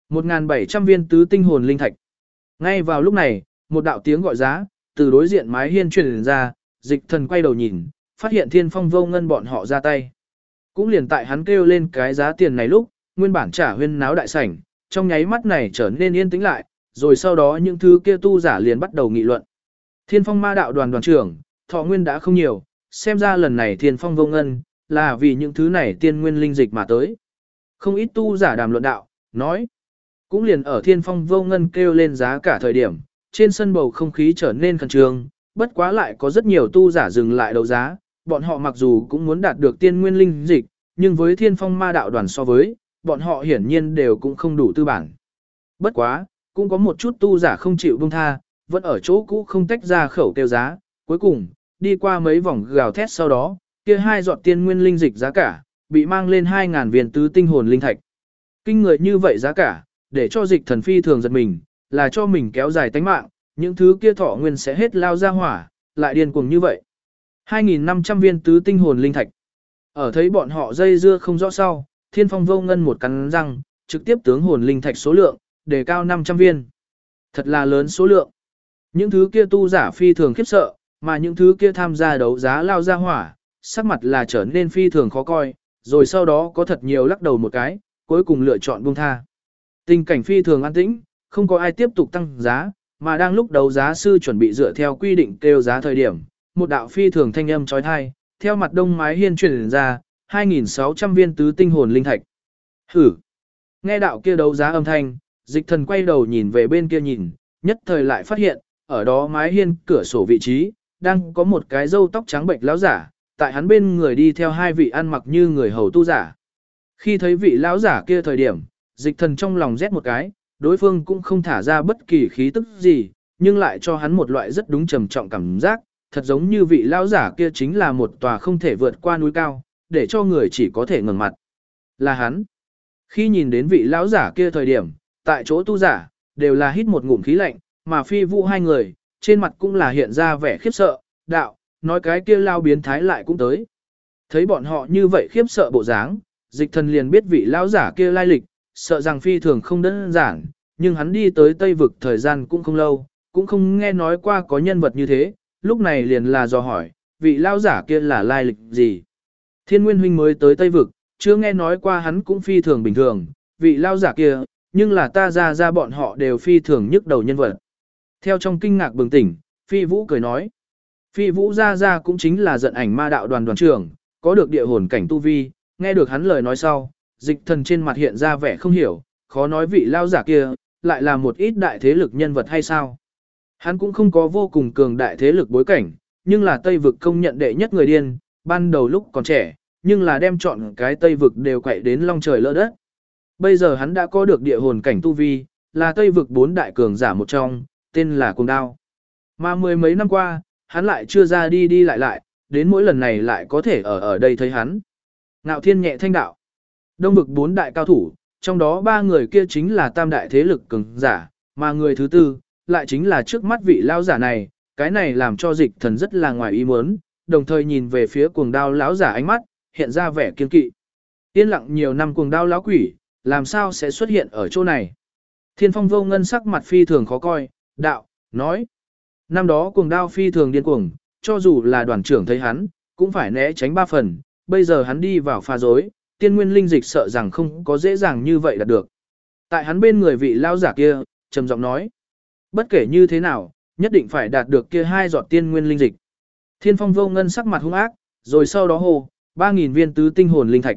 1.700 viên tứ tinh hồn linh thạch. Ngay vào lúc này, một đạo tiếng gọi giá, từ đối diện mái hiên truyền ra, dịch thần quay đầu nhìn, phát hiện Thiên Phong Vô Ngân bọn họ ra tay. Cũng liền tại hắn kêu lên cái giá tiền này lúc, nguyên bản trả huyên náo đại sảnh, trong nháy mắt này trở nên yên tĩnh lại, rồi sau đó những thứ kia tu giả liền bắt đầu nghị luận. Thiên Phong Ma đạo đoàn đoàn trưởng, thọ nguyên đã không nhiều, xem ra lần này Thiên Phong Vô Ngân, là vì những thứ này tiên nguyên linh dịch mà tới. Không ít tu giả đàm luận đạo, nói. Cũng liền ở Thiên Phong Vô Ngân kêu lên giá cả thời điểm, trên sân bầu không khí trở nên khẩn trương, bất quá lại có rất nhiều tu giả dừng lại đấu giá, bọn họ mặc dù cũng muốn đạt được tiên nguyên linh dịch, nhưng với Thiên Phong Ma đạo đoàn so với, bọn họ hiển nhiên đều cũng không đủ tư bản. Bất quá, cũng có một chút tu giả không chịu buông tha, vẫn ở chỗ cũ không tách ra khẩu kêu giá, cuối cùng, đi qua mấy vòng gào thét sau đó, kia 2 giọt tiên nguyên linh dịch giá cả, bị mang lên 2.000 viên tứ tinh hồn linh thạch. Kinh người như vậy giá cả, để cho dịch thần phi thường giật mình, là cho mình kéo dài tánh mạng, những thứ kia thọ nguyên sẽ hết lao ra hỏa, lại điên cuồng như vậy. 2.500 viên tứ tinh hồn linh thạch. Ở thấy bọn họ dây dưa không rõ sau, Thiên Phong Vô Ngân một cắn răng, trực tiếp tướng hồn linh thạch số lượng, đề cao 500 viên. Thật là lớn số lượng. Những thứ kia tu giả phi thường khiếp sợ, mà những thứ kia tham gia đấu giá lao ra hỏa, sắc mặt là trở nên phi thường khó coi, rồi sau đó có thật nhiều lắc đầu một cái, cuối cùng lựa chọn buông tha. Tình cảnh phi thường an tĩnh, không có ai tiếp tục tăng giá, mà đang lúc đấu giá sư chuẩn bị dựa theo quy định kêu giá thời điểm, một đạo phi thường thanh âm chói tai, theo mặt đông mái hiên truyền ra, 2.600 viên tứ tinh hồn linh thạch. Hử! Nghe đạo kia đấu giá âm thanh, dịch thần quay đầu nhìn về bên kia nhìn, nhất thời lại phát hiện, ở đó mái hiên cửa sổ vị trí, đang có một cái râu tóc trắng bệnh lão giả, tại hắn bên người đi theo 2 vị ăn mặc như người hầu tu giả. Khi thấy vị lão giả kia thời điểm, dịch thần trong lòng rét một cái, đối phương cũng không thả ra bất kỳ khí tức gì, nhưng lại cho hắn một loại rất đúng trầm trọng cảm giác, thật giống như vị lão giả kia chính là một tòa không thể vượt qua núi cao, để cho người chỉ có thể ngẩng mặt. Là hắn. Khi nhìn đến vị lão giả kia thời điểm, tại chỗ tu giả, đều là hít một ngụm khí lạnh, mà Phi Vũ hai người, trên mặt cũng là hiện ra vẻ khiếp sợ, đạo, nói cái kia lao biến thái lại cũng tới. Thấy bọn họ như vậy khiếp sợ bộ dáng, Dịch Thần liền biết vị lão giả kia lai lịch, sợ rằng phi thường không đơn giản, nhưng hắn đi tới Tây vực thời gian cũng không lâu, cũng không nghe nói qua có nhân vật như thế, lúc này liền là dò hỏi, vị lão giả kia là lai lịch gì. Thiên Nguyên huynh mới tới Tây vực, chưa nghe nói qua hắn cũng phi thường bình thường, vị lão giả kia, nhưng là ta ra bọn họ đều phi thường nhức đầu nhân vật. Theo trong kinh ngạc bừng tỉnh, Phi Vũ cười nói, Phi Vũ ra cũng chính là giận ảnh ma đạo đoàn đoàn trưởng, có được địa hồn cảnh tu vi, nghe được hắn lời nói sau, Dịch Thần trên mặt hiện ra vẻ không hiểu, khó nói vị lão giả kia, lại là một ít đại thế lực nhân vật hay sao. Hắn cũng không có vô cùng cường đại thế lực bối cảnh, nhưng là Tây vực công nhận đệ nhất người điên, ban đầu lúc còn trẻ, nhưng là đem chọn cái Tây vực đều quậy đến long trời lỡ đất. Bây giờ hắn đã có được địa hồn cảnh tu vi, là Tây vực 4 đại cường giả một trong, tên là Cuồng Đao. Mà mười mấy năm qua, hắn lại chưa ra đi lại, đến mỗi lần này lại có thể ở đây thấy hắn. Ngạo Thiên nhẹ thanh đạo. Đông vực 4 đại cao thủ, trong đó 3 người kia chính là tam đại thế lực cường giả, mà người thứ tư, lại chính là trước mắt vị lão giả này, cái này làm cho Dịch Thần rất là ngoài ý muốn, đồng thời nhìn về phía Cuồng Đao lão giả ánh mắt, hiện ra vẻ kiên kỵ. Yên lặng nhiều năm Cuồng Đao lão quỷ, làm sao sẽ xuất hiện ở chỗ này? Thiên Phong Vô Ngân sắc mặt phi thường khó coi, đạo, nói. Năm đó Cuồng Đao phi thường điên cuồng, cho dù là đoàn trưởng thấy hắn, cũng phải né tránh 3 phần, bây giờ hắn đi vào pha dối, tiên nguyên linh dịch sợ rằng không có dễ dàng như vậy đạt được. Tại hắn bên người vị lão giả kia, trầm giọng nói, bất kể như thế nào, nhất định phải đạt được kia 2 giọt tiên nguyên linh dịch. Thiên Phong Vô Ngân sắc mặt hung ác, rồi sau đó hô, 3.000 viên tứ tinh hồn linh thạch.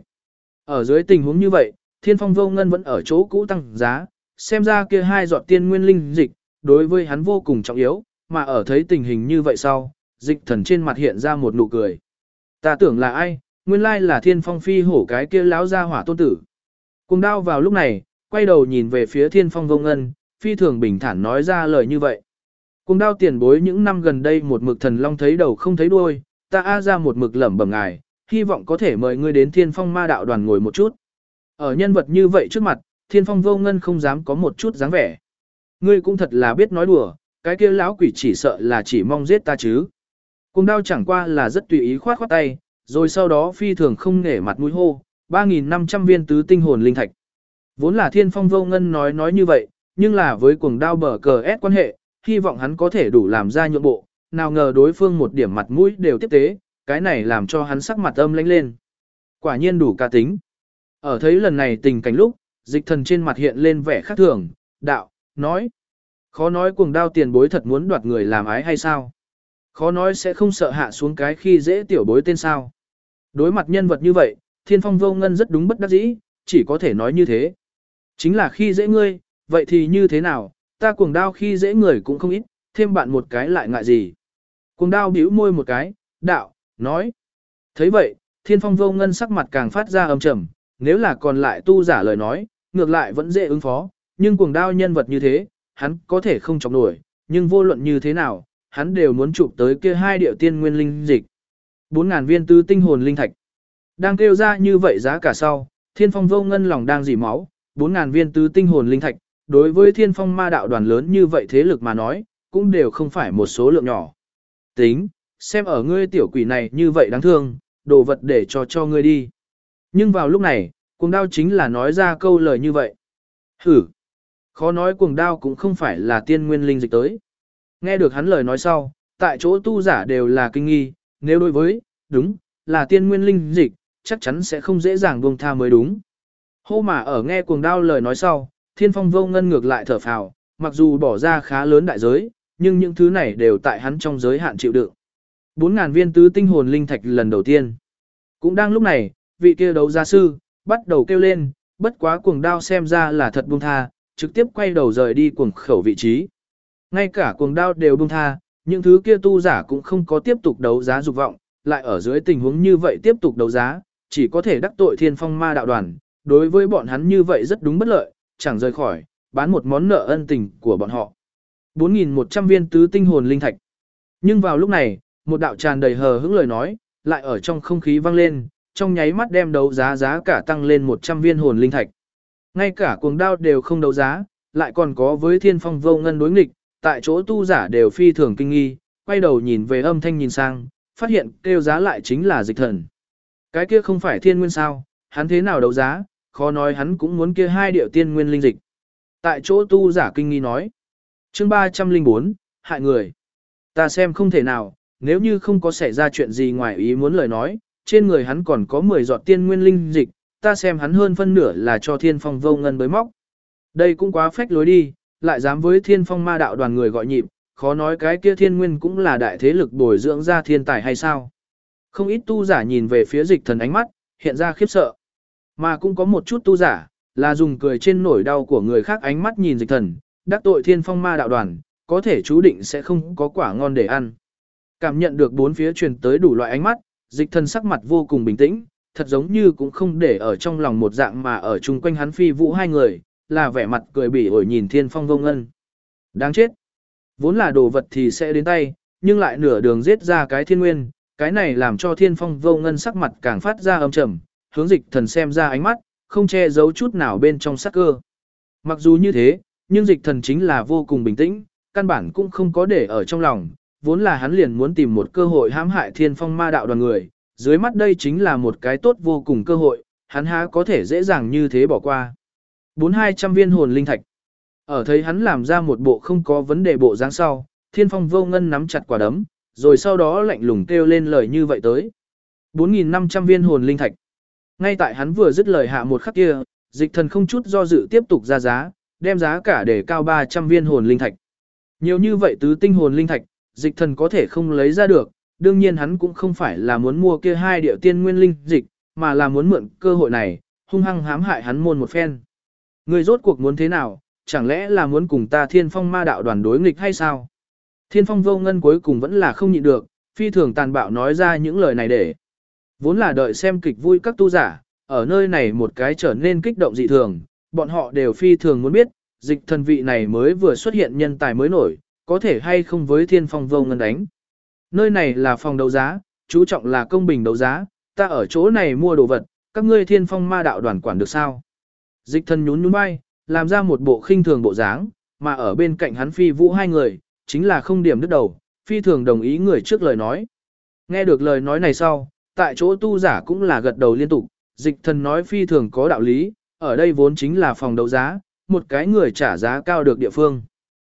Ở dưới tình huống như vậy, Thiên Phong Vô Ngân vẫn ở chỗ cũ tăng giá, xem ra kia 2 giọt tiên nguyên linh dịch, đối với hắn vô cùng trọng yếu, mà ở thấy tình hình như vậy sau, Dịch Thần trên mặt hiện ra một nụ cười. Ta tưởng là ai, nguyên lai là Thiên Phong phi hổ cái kia lão gia hỏa tôn tử. Cuồng Đao vào lúc này, quay đầu nhìn về phía Thiên Phong Vô Ngân, phi thường bình thản nói ra lời như vậy. Cuồng Đao tiền bối những năm gần đây một mực thần long thấy đầu không thấy đuôi, ta ra một mực lẩm bẩm ngài, hy vọng có thể mời ngươi đến Thiên Phong ma đạo đoàn ngồi một chút. Ở nhân vật như vậy trước mặt, Thiên Phong Vô Ngân không dám có một chút dáng vẻ. Ngươi cũng thật là biết nói đùa, cái kia lão quỷ chỉ sợ là chỉ mong giết ta chứ. Cuồng Đao chẳng qua là rất tùy ý khoát khoát tay, rồi sau đó phi thường không nể mặt mũi hô, 3.500 viên tứ tinh hồn linh thạch. Vốn là Thiên Phong Vô Ngân nói như vậy, nhưng là với Cuồng Đao bờ cờ ép quan hệ, hy vọng hắn có thể đủ làm ra nhượng bộ, nào ngờ đối phương một điểm mặt mũi đều tiếp tế, cái này làm cho hắn sắc mặt âm lãnh lên. Quả nhiên đủ cá tính. Ở thấy lần này tình cảnh lúc, Dịch Thần trên mặt hiện lên vẻ khác thường, đạo, nói. Khó nói Cuồng Đao tiền bối thật muốn đoạt người làm ái hay sao? Khó nói sẽ không sợ hạ xuống cái khi dễ tiểu bối tên sao? Đối mặt nhân vật như vậy, Thiên Phong Vô Ngân rất đúng bất đắc dĩ, chỉ có thể nói như thế. Chính là khi dễ ngươi, vậy thì như thế nào, ta Cuồng Đao khi dễ người cũng không ít, thêm bạn một cái lại ngại gì. Cuồng Đao bĩu môi một cái, đạo, nói. Thấy vậy, Thiên Phong Vô Ngân sắc mặt càng phát ra âm trầm, nếu là còn lại tu giả lời nói, ngược lại vẫn dễ ứng phó, nhưng Cuồng Đao nhân vật như thế, hắn có thể không chọc nổi, nhưng vô luận như thế nào, hắn đều muốn chụp tới kia 2 điệu tiên nguyên linh dịch. 4.000 viên tứ tinh hồn linh thạch. Đang kêu ra như vậy giá cả sau, Thiên Phong Vô Ngân lòng đang dỉ máu, 4.000 viên tứ tinh hồn linh thạch, đối với Thiên Phong ma đạo đoàn lớn như vậy thế lực mà nói, cũng đều không phải một số lượng nhỏ. Tính, xem ở ngươi tiểu quỷ này như vậy đáng thương, đồ vật để cho ngươi đi. Nhưng vào lúc này, Cuồng Đao chính là nói ra câu lời như vậy. Hử! Khó nói Cuồng Đao cũng không phải là tiên nguyên linh dịch tới. Nghe được hắn lời nói sau, tại chỗ tu giả đều là kinh nghi, nếu đối với, đúng, là tiên nguyên linh dịch, chắc chắn sẽ không dễ dàng buông tha mới đúng. Hô mà ở nghe Cuồng Đao lời nói sau, Thiên Phong Vô Ngân ngược lại thở phào, mặc dù bỏ ra khá lớn đại giới, nhưng những thứ này đều tại hắn trong giới hạn chịu đựng. 4.000 viên tứ tinh hồn linh thạch lần đầu tiên. Cũng đang lúc này, vị kia đấu giá sư, bắt đầu kêu lên, bất quá Cuồng Đao xem ra là thật buông tha, trực tiếp quay đầu rời đi cuồng khẩu vị trí. Ngay cả Cuồng Đao đều buông tha, những thứ kia tu giả cũng không có tiếp tục đấu giá dục vọng, lại ở dưới tình huống như vậy tiếp tục đấu giá, chỉ có thể đắc tội Thiên Phong ma đạo đoàn, đối với bọn hắn như vậy rất đúng bất lợi, chẳng rời khỏi, bán một món nợ ân tình của bọn họ. 4.100 viên tứ tinh hồn linh thạch. Nhưng vào lúc này, một đạo tràn đầy hờ hững lời nói, lại ở trong không khí vang lên, trong nháy mắt đem đấu giá giá cả tăng lên 100 viên hồn linh thạch. Ngay cả cuồng đao đều không đấu giá, lại còn có với thiên phong vô ngân đối nghịch, tại chỗ tu giả đều phi thường kinh nghi, quay đầu nhìn về âm thanh nhìn sang, phát hiện kêu giá lại chính là Dịch Thần. Cái kia không phải thiên nguyên sao, hắn thế nào đấu giá, khó nói hắn cũng muốn kia 2 điệu tiên nguyên linh dịch. Tại chỗ tu giả kinh nghi nói. Chương 304, hại người. Ta xem không thể nào, nếu như không có xảy ra chuyện gì ngoài ý muốn lời nói, trên người hắn còn có 10 giọt tiên nguyên linh dịch, ta xem hắn hơn phân nửa là cho thiên phong vô ngân bới móc. Đây cũng quá phách lối đi, lại dám với thiên phong ma đạo đoàn người gọi nhịp, khó nói cái kia thiên nguyên cũng là đại thế lực bồi dưỡng ra thiên tài hay sao. Không ít tu giả nhìn về phía Dịch Thần ánh mắt, hiện ra khiếp sợ. Mà cũng có một chút tu giả, là dùng cười trên nỗi đau của người khác ánh mắt nhìn Dịch Thần, đắc tội thiên phong ma đạo đoàn, có thể chú định sẽ không có quả ngon để ăn. Cảm nhận được bốn phía truyền tới đủ loại ánh mắt, Dịch Thần sắc mặt vô cùng bình tĩnh, thật giống như cũng không để ở trong lòng một dạng mà ở chung quanh hắn phi vũ 2 người, là vẻ mặt cười bỉ ổi nhìn thiên phong vô ngân. Đáng chết. Vốn là đồ vật thì sẽ đến tay, nhưng lại nửa đường giết ra cái thiên nguyên, cái này làm cho thiên phong vô ngân sắc mặt càng phát ra âm trầm, hướng Dịch Thần xem ra ánh mắt, không che giấu chút nào bên trong sắc cơ. Mặc dù như thế, nhưng Dịch Thần chính là vô cùng bình tĩnh, căn bản cũng không có để ở trong lòng, vốn là hắn liền muốn tìm một cơ hội hãm hại thiên phong ma đạo đoàn người, dưới mắt đây chính là một cái tốt vô cùng cơ hội, hắn há có thể dễ dàng như thế bỏ qua. 4.200 viên hồn linh thạch. Ở thấy hắn làm ra một bộ không có vấn đề bộ dáng sau, thiên phong vô ngân nắm chặt quả đấm, rồi sau đó lạnh lùng kêu lên lời như vậy tới. 4.500 viên hồn linh thạch. Ngay tại hắn vừa dứt lời hạ một khắc kia, Dịch Thần không chút do dự tiếp tục ra giá, đem giá cả để cao 300 viên hồn linh thạch. Nhiều như vậy tứ tinh hồn linh thạch, Dịch Thần có thể không lấy ra được, đương nhiên hắn cũng không phải là muốn mua kia 2 điệu tiên nguyên linh dịch, mà là muốn mượn cơ hội này, hung hăng hãm hại hắn môn một phen. Người rốt cuộc muốn thế nào, chẳng lẽ là muốn cùng ta thiên phong ma đạo đoàn đối nghịch hay sao? Thiên phong vô ngân cuối cùng vẫn là không nhịn được, phi thường tàn bạo nói ra những lời này để. Vốn là đợi xem kịch vui các tu giả, ở nơi này một cái trở nên kích động dị thường, bọn họ đều phi thường muốn biết, Dịch Thần vị này mới vừa xuất hiện nhân tài mới nổi, có thể hay không với thiên phong vô ngân đánh. Nơi này là phòng đấu giá, chú trọng là công bình đấu giá, ta ở chỗ này mua đồ vật, các ngươi thiên phong ma đạo đoàn quản được sao? Dịch Thần nhún nhún vai, làm ra một bộ khinh thường bộ dáng, mà ở bên cạnh hắn phi vũ 2 người, chính là không điểm đứt đầu, phi thường đồng ý người trước lời nói. Nghe được lời nói này sau, tại chỗ tu giả cũng là gật đầu liên tục, Dịch Thần nói phi thường có đạo lý, ở đây vốn chính là phòng đấu giá, một cái người trả giá cao được địa phương.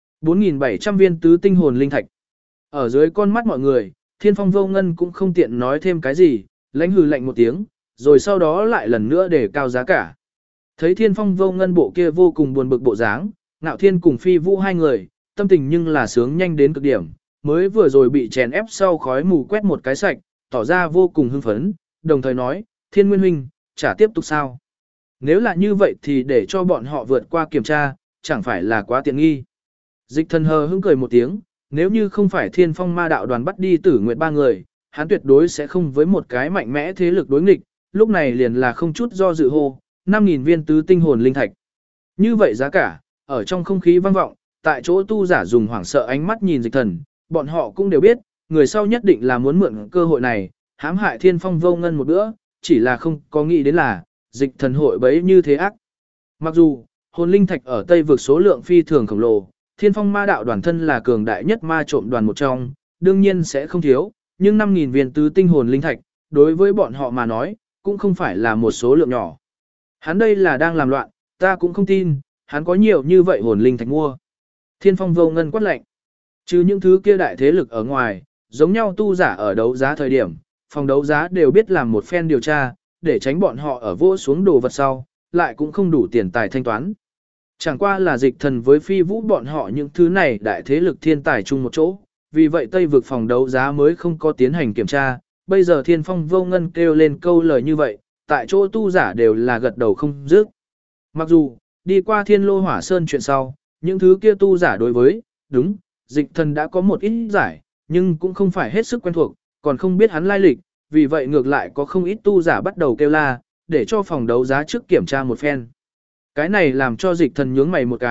4.700 viên tứ tinh hồn linh thạch. Ở dưới con mắt mọi người, thiên phong vô ngân cũng không tiện nói thêm cái gì, lãnh hừ lạnh một tiếng, rồi sau đó lại lần nữa để cao giá cả. Thấy thiên phong vô ngân bộ kia vô cùng buồn bực bộ dáng, Ngạo Thiên cùng phi vũ 2 người, tâm tình nhưng là sướng nhanh đến cực điểm, mới vừa rồi bị chèn ép sau khói mù quét một cái sạch, tỏ ra vô cùng hưng phấn, đồng thời nói, Thiên Nguyên huynh, trả tiếp tục sao? Nếu là như vậy thì để cho bọn họ vượt qua kiểm tra, chẳng phải là quá tiện nghi. Dịch Thần hờ hững cười một tiếng, nếu như không phải thiên phong ma đạo đoàn bắt đi Tử Nguyệt 3 người, hắn tuyệt đối sẽ không với một cái mạnh mẽ thế lực đối nghịch, lúc này liền là không chút do dự hô, 5.000 viên tứ tinh hồn linh thạch. Như vậy giá cả, ở trong không khí vang vọng, tại chỗ tu giả dùng hoảng sợ ánh mắt nhìn Dịch Thần, bọn họ cũng đều biết, người sau nhất định là muốn mượn cơ hội này, hãm hại thiên phong vô ngân một bữa, chỉ là không có nghĩ đến là, Dịch Thần hội bấy như thế ác. Mặc dù, hồn linh thạch ở Tây vực số lượng phi thường khổng lồ, thiên phong ma đạo đoàn thân là cường đại nhất ma trộm đoàn một trong, đương nhiên sẽ không thiếu, nhưng 5.000 viên tứ tinh hồn linh thạch, đối với bọn họ mà nói, cũng không phải là một số lượng nhỏ. Hắn đây là đang làm loạn, ta cũng không tin, hắn có nhiều như vậy hồn linh thạch mua. Thiên phong vô ngân quát lệnh. Trừ những thứ kia đại thế lực ở ngoài, giống nhau tu giả ở đấu giá thời điểm, phòng đấu giá đều biết làm một phen điều tra, để tránh bọn họ ở vô xuống đồ vật sau, lại cũng không đủ tiền tài thanh toán. Chẳng qua là Dịch Thần với phi vũ bọn họ những thứ này đại thế lực thiên tài chung một chỗ, vì vậy Tây vực phòng đấu giá mới không có tiến hành kiểm tra, bây giờ thiên phong vô ngân kêu lên câu lời như vậy, tại chỗ tu giả đều là gật đầu không dứt. Mặc dù, đi qua thiên lô hỏa sơn chuyện sau, những thứ kia tu giả đối với, đúng, Dịch Thần đã có một ít giải, nhưng cũng không phải hết sức quen thuộc, còn không biết hắn lai lịch, vì vậy ngược lại có không ít tu giả bắt đầu kêu la, để cho phòng đấu giá trước kiểm tra một phen. Cái này làm cho Dịch Thần nhướng mày một cái,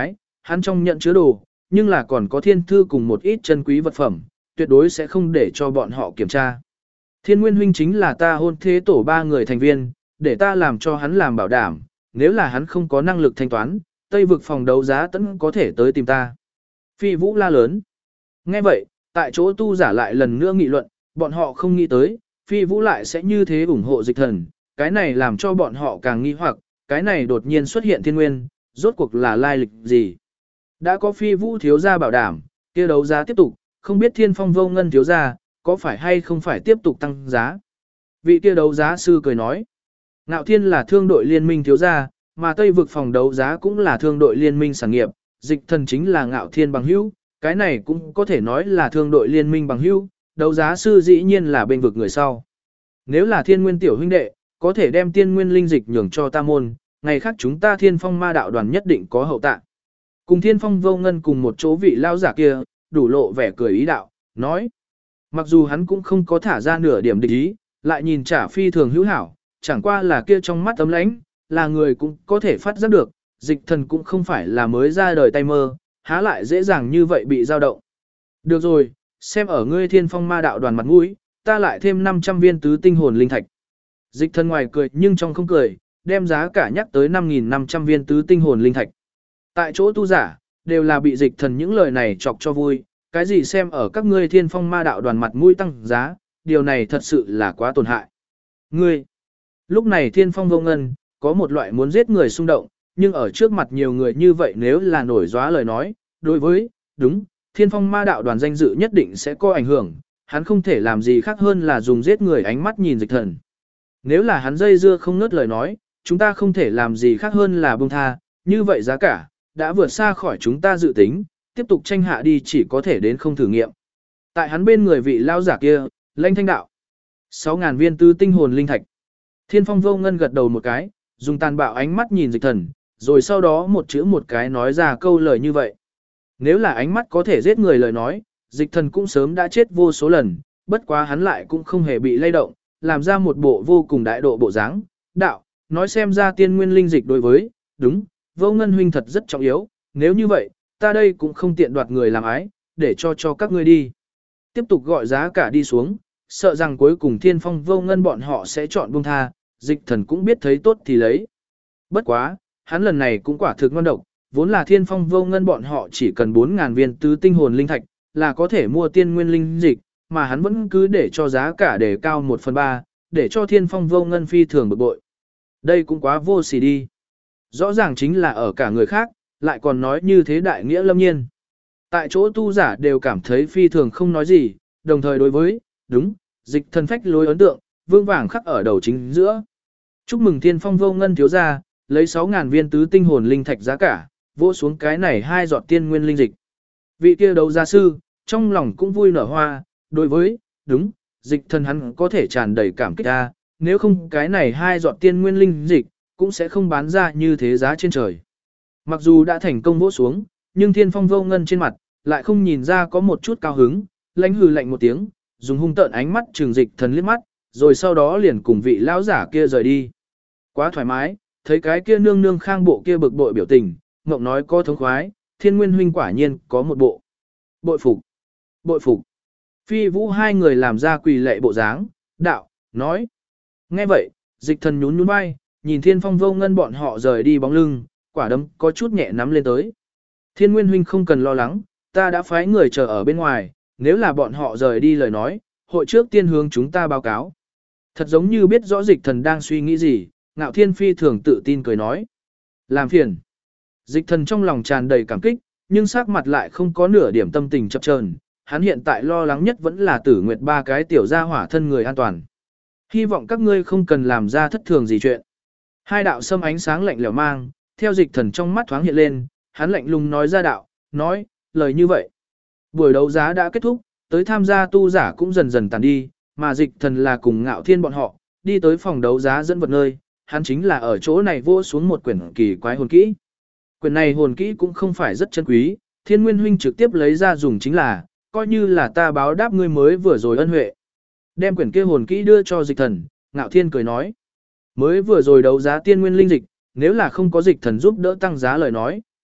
hắn trong nhận chứa đồ, nhưng là còn có thiên thư cùng một ít chân quý vật phẩm, tuyệt đối sẽ không để cho bọn họ kiểm tra. Thiên Nguyên huynh chính là ta hôn thế tổ 3 người thành viên, để ta làm cho hắn làm bảo đảm, nếu là hắn không có năng lực thanh toán, Tây vực phòng đấu giá tẫn có thể tới tìm ta. Phi Vũ la lớn. Nghe vậy, tại chỗ tu giả lại lần nữa nghị luận, bọn họ không nghĩ tới, Phi Vũ lại sẽ như thế ủng hộ Dịch Thần, cái này làm cho bọn họ càng nghi hoặc, cái này đột nhiên xuất hiện thiên nguyên, rốt cuộc là lai lịch gì. Đã có Phi Vũ thiếu gia bảo đảm, kia đấu giá tiếp tục, không biết Thiên Phong Vô Ngân thiếu gia, có phải hay không phải tiếp tục tăng giá. Vị kia đấu giá sư cười nói, Ngạo Thiên là thương đội liên minh thiếu gia, mà Tây vực phòng đấu giá cũng là thương đội liên minh sản nghiệp, Dịch Thần chính là Ngạo Thiên bằng hữu, cái này cũng có thể nói là thương đội liên minh bằng hữu, đấu giá sư dĩ nhiên là bên vực người sau. Nếu là Thiên Nguyên tiểu huynh đệ, có thể đem Tiên Nguyên linh dịch nhường cho ta môn, ngày khác chúng ta Thiên Phong ma đạo đoàn nhất định có hậu tạ. Cùng Thiên Phong Vô Ngân cùng một chỗ vị lao giả kia, đủ lộ vẻ cười ý đạo, nói. Mặc dù hắn cũng không có thả ra nửa điểm địch ý, lại nhìn trả phi thường hữu hảo, chẳng qua là kia trong mắt tấm lãnh, là người cũng có thể phát giác được, Dịch Thần cũng không phải là mới ra đời tay mơ, há lại dễ dàng như vậy bị dao động. Được rồi, xem ở ngươi Thiên Phong ma đạo đoàn mặt mũi, ta lại thêm 500 viên tứ tinh hồn linh thạch. Dịch Thần ngoài cười nhưng trong không cười, đem giá cả nhắc tới 5.500 viên tứ tinh hồn linh thạch. Tại chỗ tu giả, đều là bị Dịch Thần những lời này chọc cho vui, cái gì xem ở các ngươi Thiên Phong ma đạo đoàn mặt mũi tăng giá, điều này thật sự là quá tổn hại. Ngươi, lúc này Thiên Phong Vô Ngân, có một loại muốn giết người xung động, nhưng ở trước mặt nhiều người như vậy nếu là nổi gióa lời nói, đối với, đúng, Thiên Phong ma đạo đoàn danh dự nhất định sẽ có ảnh hưởng, hắn không thể làm gì khác hơn là dùng giết người ánh mắt nhìn Dịch Thần. Nếu là hắn dây dưa không ngớt lời nói, chúng ta không thể làm gì khác hơn là buông tha, như vậy giá cả, đã vượt xa khỏi chúng ta dự tính, tiếp tục tranh hạ đi chỉ có thể đến không thử nghiệm. Tại hắn bên người vị lao giả kia, Lãnh Thanh đạo. 6.000 viên tứ tinh hồn linh thạch. Thiên Phong Vô Ngân gật đầu một cái, dùng tàn bạo ánh mắt nhìn Dịch Thần, rồi sau đó một chữ một cái nói ra câu lời như vậy. Nếu là ánh mắt có thể giết người lời nói, Dịch Thần cũng sớm đã chết vô số lần, bất quá hắn lại cũng không hề bị lay động, làm ra một bộ vô cùng đại độ bộ dáng. Đạo, nói xem ra tiên nguyên linh dịch đối với, đúng, Vô Ngân huynh thật rất trọng yếu, nếu như vậy, ta đây cũng không tiện đoạt người làm ái, để cho các ngươi đi. Tiếp tục gọi giá cả đi xuống, sợ rằng cuối cùng Thiên Phong Vô Ngân bọn họ sẽ chọn buông tha, Dịch Thần cũng biết thấy tốt thì lấy. Bất quá, hắn lần này cũng quả thực ngon độc, vốn là Thiên Phong Vô Ngân bọn họ chỉ cần 4.000 viên tứ tinh hồn linh thạch, là có thể mua tiên nguyên linh dịch, mà hắn vẫn cứ để cho giá cả để cao 1/3, để cho Thiên Phong Vô Ngân phi thường bực bội. Đây cũng quá vô sỉ đi. Rõ ràng chính là ở cả người khác, lại còn nói như thế đại nghĩa lâm nhiên. Tại chỗ tu giả đều cảm thấy phi thường không nói gì, đồng thời đối với, đúng, Dịch Thần phách lối ấn tượng, vương vàng khắc ở đầu chính giữa. Chúc mừng Thiên Phong Vô Ngân thiếu gia, lấy 6.000 viên tứ tinh hồn linh thạch giá cả, vỗ xuống cái này 2 giọt tiên nguyên linh dịch. Vị kia đấu giá sư, trong lòng cũng vui nở hoa, đối với, đúng, Dịch Thần hắn có thể tràn đầy cảm kích ra, nếu không cái này 2 giọt tiên nguyên linh dịch, cũng sẽ không bán ra như thế giá trên trời. Mặc dù đã thành công vỗ xuống, nhưng Thiên Phong Vô Ngân trên mặt, lại không nhìn ra có một chút cao hứng, lãnh hừ lạnh một tiếng, dùng hung tợn ánh mắt trừng Dịch Thần liếc mắt, rồi sau đó liền cùng vị lão giả kia rời đi. Quá thoải mái, thấy cái kia nương nương khang bộ kia bực bội biểu tình, ngộng nói có thống khoái, Thiên Nguyên huynh quả nhiên có một bộ. Bội phục, bội phục. Phi Vũ hai người làm ra quỳ lệ bộ dáng, đạo, nói. Nghe vậy, Dịch Thần nhún nhún vai, nhìn Thiên Phong Vô Ngân bọn họ rời đi bóng lưng, quả đấm có chút nhẹ nắm lên tới. Thiên Nguyên huynh không cần lo lắng, ta đã phái người chờ ở bên ngoài, nếu là bọn họ rời đi lời nói, hội trước tiên hướng chúng ta báo cáo. Thật giống như biết rõ Dịch Thần đang suy nghĩ gì, Ngạo Thiên phi thường tự tin cười nói. Làm phiền. Dịch Thần trong lòng tràn đầy cảm kích, nhưng sắc mặt lại không có nửa điểm tâm tình chập chờn. Hắn hiện tại lo lắng nhất vẫn là Tử Nguyệt 3 cái tiểu gia hỏa thân người an toàn. Hy vọng các ngươi không cần làm ra thất thường gì chuyện. Hai đạo sâm ánh sáng lạnh lẽo mang, theo Dịch Thần trong mắt thoáng hiện lên, hắn lạnh lùng nói ra đạo, nói, lời như vậy. Buổi đấu giá đã kết thúc, tới tham gia tu giả cũng dần dần tàn đi, mà Dịch Thần là cùng Ngạo Thiên bọn họ, đi tới phòng đấu giá dẫn vật nơi, hắn chính là ở chỗ này vô xuống một quyển kỳ quái hồn kỹ. Quyển này hồn kỹ cũng không phải rất chân quý, Thiên Nguyên huynh trực tiếp lấy ra dùng chính là, coi như là ta báo đáp ngươi mới vừa rồi ân huệ. Đem quyển kia hồn kỹ đưa cho Dịch Thần, Ngạo Thiên cười nói. Mới vừa rồi đấu giá tiên nguyên linh dịch, nếu là không có Dịch Thần giúp đỡ tăng giá lời nói,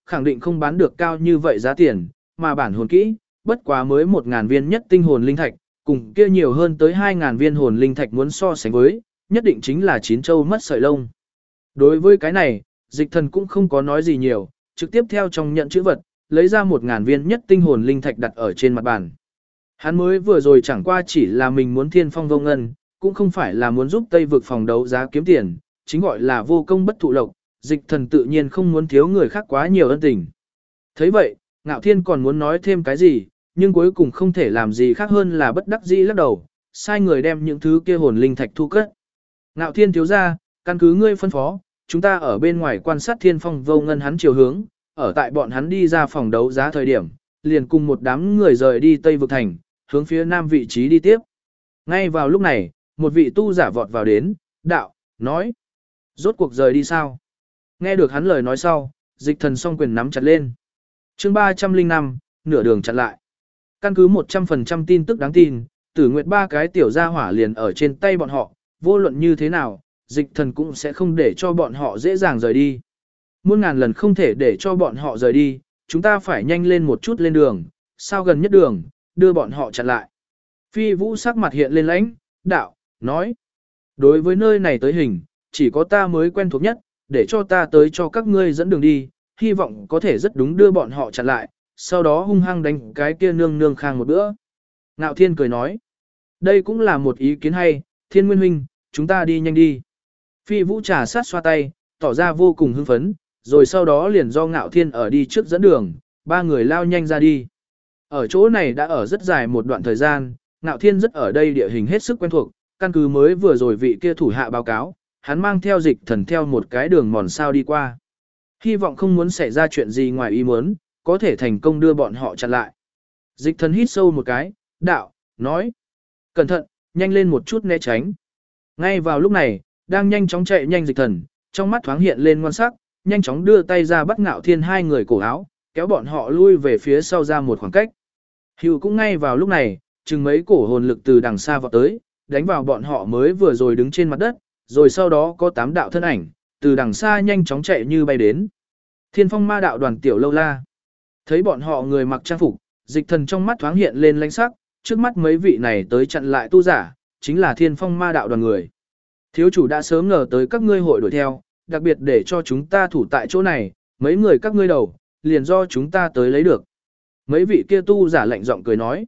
khẳng định không bán được cao như vậy giá tiền, mà bản hồn kỹ, bất quá mới 1.000 viên nhất tinh hồn linh thạch, cùng kia nhiều hơn tới 2.000 viên hồn linh thạch muốn so sánh với, nhất định chính là chín châu mất sợi lông. Đối với cái này, Dịch Thần cũng không có nói gì nhiều, trực tiếp theo trong nhận chữ vật, lấy ra 1.000 viên nhất tinh hồn linh thạch đặt ở trên mặt bàn. Hắn mới vừa rồi chẳng qua chỉ là mình muốn thiên phong vô ngân, cũng không phải là muốn giúp Tây vực phòng đấu giá kiếm tiền, chính gọi là vô công bất thụ lộc, Dịch Thần tự nhiên không muốn thiếu người khác quá nhiều ân tình. Thấy vậy, Ngạo Thiên còn muốn nói thêm cái gì, nhưng cuối cùng không thể làm gì khác hơn là bất đắc dĩ lắc đầu, sai người đem những thứ kia hồn linh thạch thu cất. Ngạo Thiên thiếu ra, căn cứ ngươi phân phó, chúng ta ở bên ngoài quan sát thiên phong vô ngân hắn chiều hướng, ở tại bọn hắn đi ra phòng đấu giá thời điểm, liền cùng một đám người rời đi Tây Vực Thành, hướng phía nam vị trí đi tiếp. Ngay vào lúc này, một vị tu giả vọt vào đến, đạo, nói, rốt cuộc rời đi sao? Nghe được hắn lời nói sau, Dịch Thần song quyền nắm chặt lên. Chương 305, nửa đường chặn lại. Căn cứ 100% tin tức đáng tin, Tử Nguyệt ba cái tiểu gia hỏa liền ở trên tay bọn họ, vô luận như thế nào, Dịch Thần cũng sẽ không để cho bọn họ dễ dàng rời đi. Muôn ngàn lần không thể để cho bọn họ rời đi, chúng ta phải nhanh lên một chút lên đường, sao gần nhất đường, đưa bọn họ chặn lại. Phi Vũ sắc mặt hiện lên lãnh, đạo, nói. Đối với nơi này tới hình, chỉ có ta mới quen thuộc nhất, để cho ta tới cho các ngươi dẫn đường đi, hy vọng có thể rất đúng đưa bọn họ chặn lại, sau đó hung hăng đánh cái kia nương nương khang một bữa. Ngạo Thiên cười nói, đây cũng là một ý kiến hay, Thiên Nguyên huynh, chúng ta đi nhanh đi. Phi Vũ trà sát xoa tay, tỏ ra vô cùng hưng phấn, rồi sau đó liền do Ngạo Thiên ở đi trước dẫn đường, ba người lao nhanh ra đi. Ở chỗ này đã ở rất dài một đoạn thời gian, Ngạo Thiên rất ở đây địa hình hết sức quen thuộc, căn cứ mới vừa rồi vị kia thủ hạ báo cáo, hắn mang theo Dịch Thần theo một cái đường mòn sao đi qua. Hy vọng không muốn xảy ra chuyện gì ngoài ý muốn, có thể thành công đưa bọn họ chặn lại. Dịch Thần hít sâu một cái, đạo, nói, cẩn thận, nhanh lên một chút né tránh. Ngay vào lúc này, đang nhanh chóng chạy nhanh Dịch Thần, trong mắt thoáng hiện lên ngoan sắc, nhanh chóng đưa tay ra bắt Ngạo Thiên hai người cổ áo, kéo bọn họ lui về phía sau ra một khoảng cách. Hưu cũng ngay vào lúc này, chừng mấy cổ hồn lực từ đằng xa vọt tới, đánh vào bọn họ mới vừa rồi đứng trên mặt đất, rồi sau đó có 8 đạo thân ảnh, từ đằng xa nhanh chóng chạy như bay đến. Thiên Phong Ma đạo đoàn tiểu lâu la. Thấy bọn họ người mặc trang phục, Dịch Thần trong mắt thoáng hiện lên lãnh sắc, trước mắt mấy vị này tới chặn lại tu giả, chính là Thiên Phong Ma đạo đoàn người. Thiếu chủ đã sớm ngờ tới các ngươi hội đuổi theo, đặc biệt để cho chúng ta thủ tại chỗ này, mấy người các ngươi đầu, liền do chúng ta tới lấy được. Mấy vị kia tu giả lạnh giọng cười nói.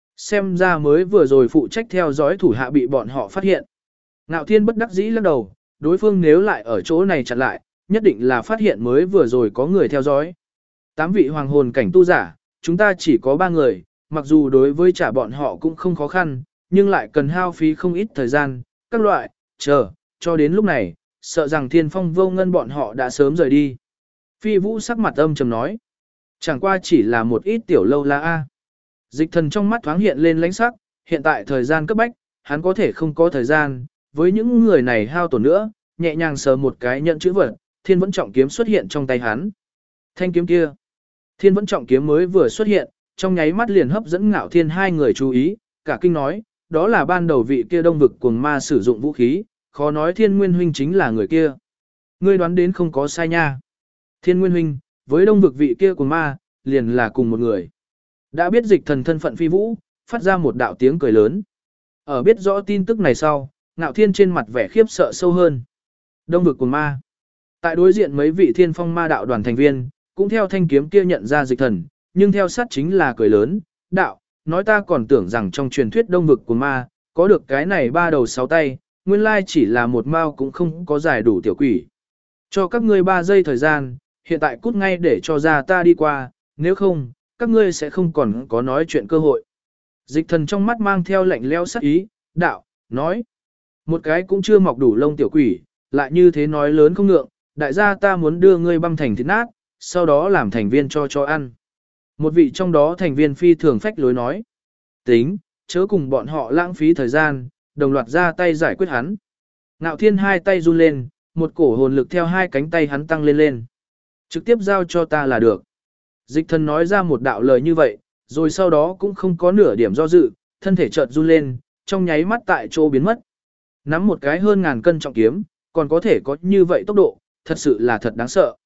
Xem ra mới vừa rồi phụ trách theo dõi thủ hạ bị bọn họ phát hiện. Ngạo Thiên bất đắc dĩ lắc đầu, đối phương nếu lại ở chỗ này chặn lại, nhất định là phát hiện mới vừa rồi có người theo dõi. 8 vị hoàng hồn cảnh tu giả, chúng ta chỉ có 3 người, mặc dù đối với trả bọn họ cũng không khó khăn, nhưng lại cần hao phí không ít thời gian, các loại, chờ, cho đến lúc này, sợ rằng Thiên Phong vô ngân bọn họ đã sớm rời đi. Phi Vũ sắc mặt âm trầm nói, chẳng qua chỉ là một ít tiểu lâu la a. Dịch Thần trong mắt thoáng hiện lên lãnh sắc, hiện tại thời gian cấp bách, hắn có thể không có thời gian, với những người này hao tổn nữa, nhẹ nhàng sờ một cái nhận chữ vật, Thiên Vẫn Trọng kiếm xuất hiện trong tay hắn. Thanh kiếm kia, Thiên Vẫn Trọng kiếm mới vừa xuất hiện, trong nháy mắt liền hấp dẫn Ngạo Thiên hai người chú ý, cả kinh nói, đó là ban đầu vị kia Đông vực cuồng ma sử dụng vũ khí, khó nói Thiên Nguyên huynh chính là người kia. Ngươi đoán đến không có sai nha. Thiên Nguyên huynh, với Đông vực vị kia cuồng ma, liền là cùng một người. Đã biết Dịch Thần thân phận Phi Vũ, phát ra một đạo tiếng cười lớn. Ở biết rõ tin tức này sau, Ngạo Thiên trên mặt vẻ khiếp sợ sâu hơn. Đông vực cuồng ma. Tại đối diện mấy vị Thiên Phong Ma đạo đoàn thành viên, cũng theo thanh kiếm kia nhận ra Dịch Thần, nhưng theo sát chính là cười lớn, đạo, nói ta còn tưởng rằng trong truyền thuyết Đông vực cuồng ma, có được cái này 3 đầu 6 tay, nguyên lai chỉ là một mao cũng không có giải đủ tiểu quỷ. Cho các ngươi 3 giây thời gian, hiện tại cút ngay để cho ra ta đi qua, nếu không, các ngươi sẽ không còn có nói chuyện cơ hội. Dịch Thần trong mắt mang theo lạnh lẽo sắc ý, đạo, nói, một cái cũng chưa mọc đủ lông tiểu quỷ, lại như thế nói lớn không ngượng, đại gia ta muốn đưa ngươi băm thành thịt nát, sau đó làm thành viên cho ăn. Một vị trong đó thành viên phi thường phách lối nói, tính, chớ cùng bọn họ lãng phí thời gian, đồng loạt ra tay giải quyết hắn. Ngạo Thiên hai tay run lên, một cổ hồn lực theo hai cánh tay hắn tăng lên lên. Trực tiếp giao cho ta là được. Dịch Thần nói ra một đạo lời như vậy, rồi sau đó cũng không có nửa điểm do dự, thân thể chợt run lên, trong nháy mắt tại chỗ biến mất. Nắm một cái hơn 1000 cân trọng kiếm, còn có thể có như vậy tốc độ, thật sự là thật đáng sợ.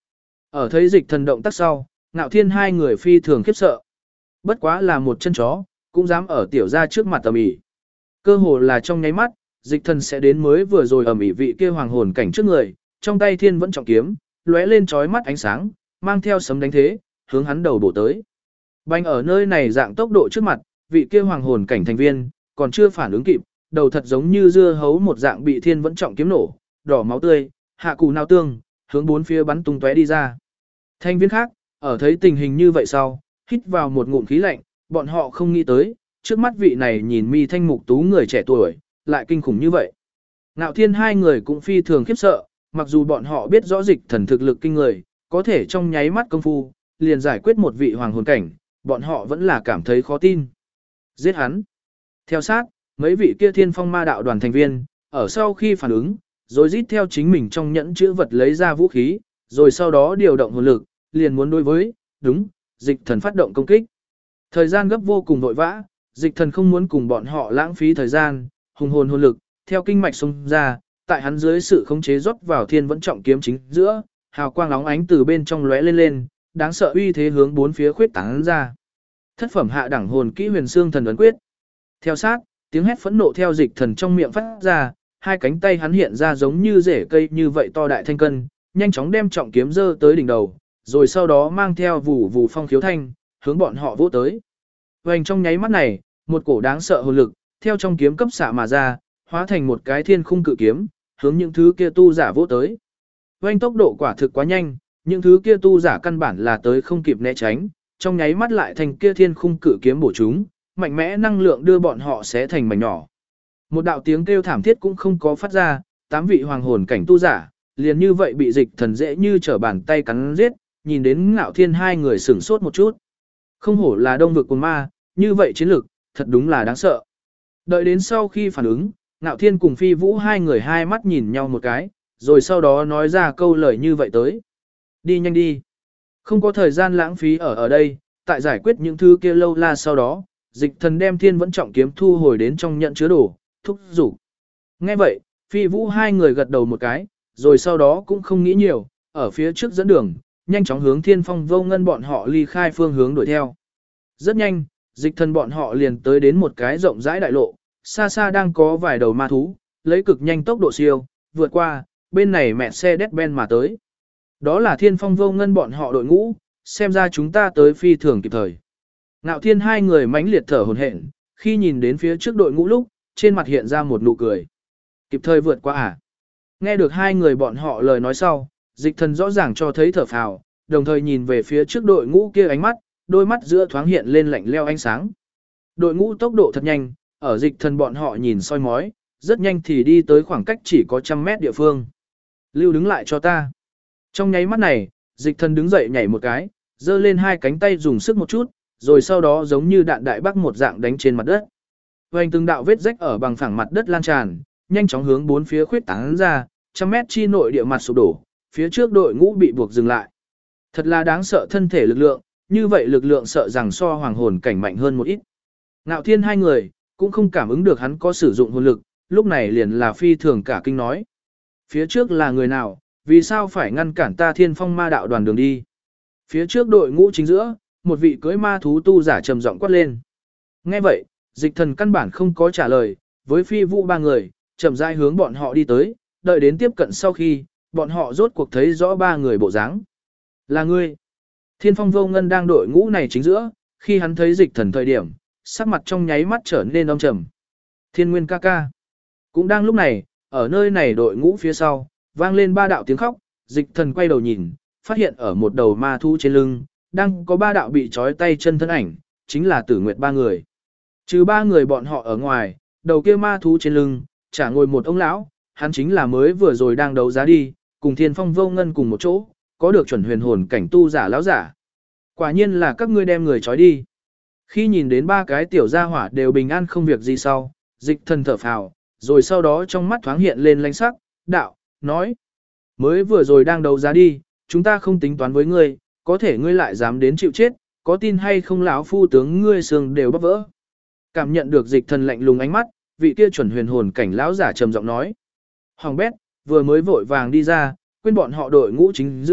Ở thấy dịch thần động tác sau, Ngạo Thiên hai người phi thường khiếp sợ. Bất quá là một chân chó, cũng dám ở tiểu gia trước mặt ầm ĩ. Cơ hồ là trong nháy mắt, dịch thần sẽ đến mới vừa rồi ầm ĩ vị kia hoàng hồn cảnh trước người, trong tay thiên vẫn trọng kiếm, lóe lên chói mắt ánh sáng, mang theo sấm đánh thế, hướng hắn đầu bổ tới. Bành ở nơi này dạng tốc độ trước mặt, vị kia hoàng hồn cảnh thành viên, còn chưa phản ứng kịp, đầu thật giống như dưa hấu một dạng bị thiên vẫn trọng kiếm nổ, đỏ máu tươi, hạ cù nao tương, hướng bốn phía bắn tung tóe đi ra. Thành viên khác, ở thấy tình hình như vậy sau, hít vào một ngụm khí lạnh, bọn họ không nghĩ tới, trước mắt vị này nhìn mi thanh mục tú người trẻ tuổi, lại kinh khủng như vậy. Ngạo Thiên hai người cũng phi thường khiếp sợ, mặc dù bọn họ biết rõ dịch thần thực lực kinh người, có thể trong nháy mắt công phu, liền giải quyết một vị hoàng hồn cảnh, bọn họ vẫn là cảm thấy khó tin. Giết hắn. Theo sát, mấy vị kia thiên phong ma đạo đoàn thành viên, ở sau khi phản ứng, rồi rít theo chính mình trong nhẫn chữ vật lấy ra vũ khí, rồi sau đó điều động hồn lực, liền muốn đối với, đúng, dịch thần phát động công kích. Thời gian gấp vô cùng vội vã, dịch thần không muốn cùng bọn họ lãng phí thời gian, hùng hồn lực, theo kinh mạch xông ra, tại hắn dưới sự khống chế rót vào thiên vẫn trọng kiếm chính giữa, hào quang óng ánh từ bên trong lóe lên lên, đáng sợ uy thế hướng bốn phía khuyết tán ra. Thất phẩm hạ đẳng hồn kỹ huyền xương thần ấn quyết. Theo sát, tiếng hét phẫn nộ theo dịch thần trong miệng phát ra, hai cánh tay hắn hiện ra giống như rễ cây như vậy to đại thanh cân, nhanh chóng đem trọng kiếm giơ tới đỉnh đầu, rồi sau đó mang theo vù vù phong khiếu thanh, hướng bọn họ vỗ tới. Vành trong nháy mắt này, một cổ đáng sợ hồn lực, theo trong kiếm cấp xạ mà ra, hóa thành một cái thiên khung cự kiếm, hướng những thứ kia tu giả vỗ tới. Vành tốc độ quả thực quá nhanh, những thứ kia tu giả căn bản là tới không kịp né tránh, trong nháy mắt lại thành kia thiên khung cự kiếm bổ chúng, mạnh mẽ năng lượng đưa bọn họ xé thành mảnh nhỏ. Một đạo tiếng kêu thảm thiết cũng không có phát ra, 8 vị hoàng hồn cảnh tu giả, liền như vậy bị dịch thần dễ như trở bàn tay cắn giết, nhìn đến Ngạo Thiên hai người sửng sốt một chút. Không hổ là đông vực cùng ma, như vậy chiến lực, thật đúng là đáng sợ. Đợi đến sau khi phản ứng, Ngạo Thiên cùng Phi Vũ hai người hai mắt nhìn nhau một cái, rồi sau đó nói ra câu lời như vậy tới. Đi nhanh đi. Không có thời gian lãng phí ở đây, tại giải quyết những thứ kia lâu la sau đó, dịch thần đem thiên vẫn trọng kiếm thu hồi đến trong nhận chứa đồ, thúc giục. Nghe vậy, Phi Vũ hai người gật đầu một cái, rồi sau đó cũng không nghĩ nhiều, ở phía trước dẫn đường, nhanh chóng hướng Thiên Phong Vô Ngân bọn họ ly khai phương hướng đuổi theo. Rất nhanh, dịch thần bọn họ liền tới đến một cái rộng rãi đại lộ, xa xa đang có vài đầu ma thú, lấy cực nhanh tốc độ siêu, vượt qua, bên này mẹ xe Deadben mà tới. Đó là Thiên Phong Vô Ngân bọn họ đội ngũ, xem ra chúng ta tới phi thường kịp thời. Ngạo Thiên hai người mãnh liệt thở hổn hển, khi nhìn đến phía trước đội ngũ lúc, trên mặt hiện ra một nụ cười. Kịp thời vượt qua à? Nghe được hai người bọn họ lời nói sau, dịch thần rõ ràng cho thấy thở phào, đồng thời nhìn về phía trước đội ngũ kia ánh mắt, đôi mắt giữa thoáng hiện lên lạnh leo ánh sáng. Đội ngũ tốc độ thật nhanh, ở dịch thần bọn họ nhìn soi mói, rất nhanh thì đi tới khoảng cách chỉ có 100 mét địa phương. Lưu đứng lại cho ta. Trong nháy mắt này, dịch thần đứng dậy nhảy một cái, giơ lên hai cánh tay dùng sức một chút, rồi sau đó giống như đạn đại bác một dạng đánh trên mặt đất. Vành từng đạo vết rách ở bằng phẳng mặt đất lan tràn, nhanh chóng hướng bốn phía khuyết tán ra, 100 mét chi nội địa mặt sụp đổ, phía trước đội ngũ bị buộc dừng lại. Thật là đáng sợ thân thể lực lượng, như vậy lực lượng sợ rằng so hoàng hồn cảnh mạnh hơn một ít. Ngạo Thiên hai người, cũng không cảm ứng được hắn có sử dụng hồn lực, lúc này liền là phi thường cả kinh nói. Phía trước là người nào, vì sao phải ngăn cản ta Thiên Phong ma đạo đoàn đường đi? Phía trước đội ngũ chính giữa, một vị cưỡi ma thú tu giả trầm giọng quát lên. Nghe vậy, dịch thần căn bản không có trả lời, với Phi Vũ ba người, chậm rãi hướng bọn họ đi tới, đợi đến tiếp cận sau khi, bọn họ rốt cuộc thấy rõ ba người bộ dáng. Là ngươi. Thiên Phong Vô Ngân đang đội ngũ này chính giữa, khi hắn thấy dịch thần thời điểm, sắc mặt trong nháy mắt trở nên âm trầm. Thiên Nguyên ca ca. Cũng đang lúc này, ở nơi này đội ngũ phía sau, vang lên ba đạo tiếng khóc, dịch thần quay đầu nhìn, phát hiện ở một đầu ma thú trên lưng, đang có ba đạo bị trói tay chân thân ảnh, chính là Tử Nguyệt ba người. Trừ ba người bọn họ ở ngoài, đầu kia ma thú trên lưng, chả ngồi một ông lão, hắn chính là mới vừa rồi đang đấu giá đi, cùng Thiên Phong Vô Ngân cùng một chỗ, có được chuẩn huyền hồn cảnh tu giả lão giả. Quả nhiên là các ngươi đem người trói đi. Khi nhìn đến ba cái tiểu gia hỏa đều bình an không việc gì sau, dịch thần thở phào, rồi sau đó trong mắt thoáng hiện lên lãnh sắc, đạo, nói. Mới vừa rồi đang đấu giá đi, chúng ta không tính toán với ngươi, có thể ngươi lại dám đến chịu chết, có tin hay không lão phu tướng ngươi xương đều bắp vỡ. Cảm nhận được dịch thần lạnh lùng ánh mắt, vị kia chuẩn huyền hồn cảnh lão giả trầm giọng nói. Hoàng bét, vừa mới vội vàng đi ra, quên bọn họ đội ngũ chính giữa,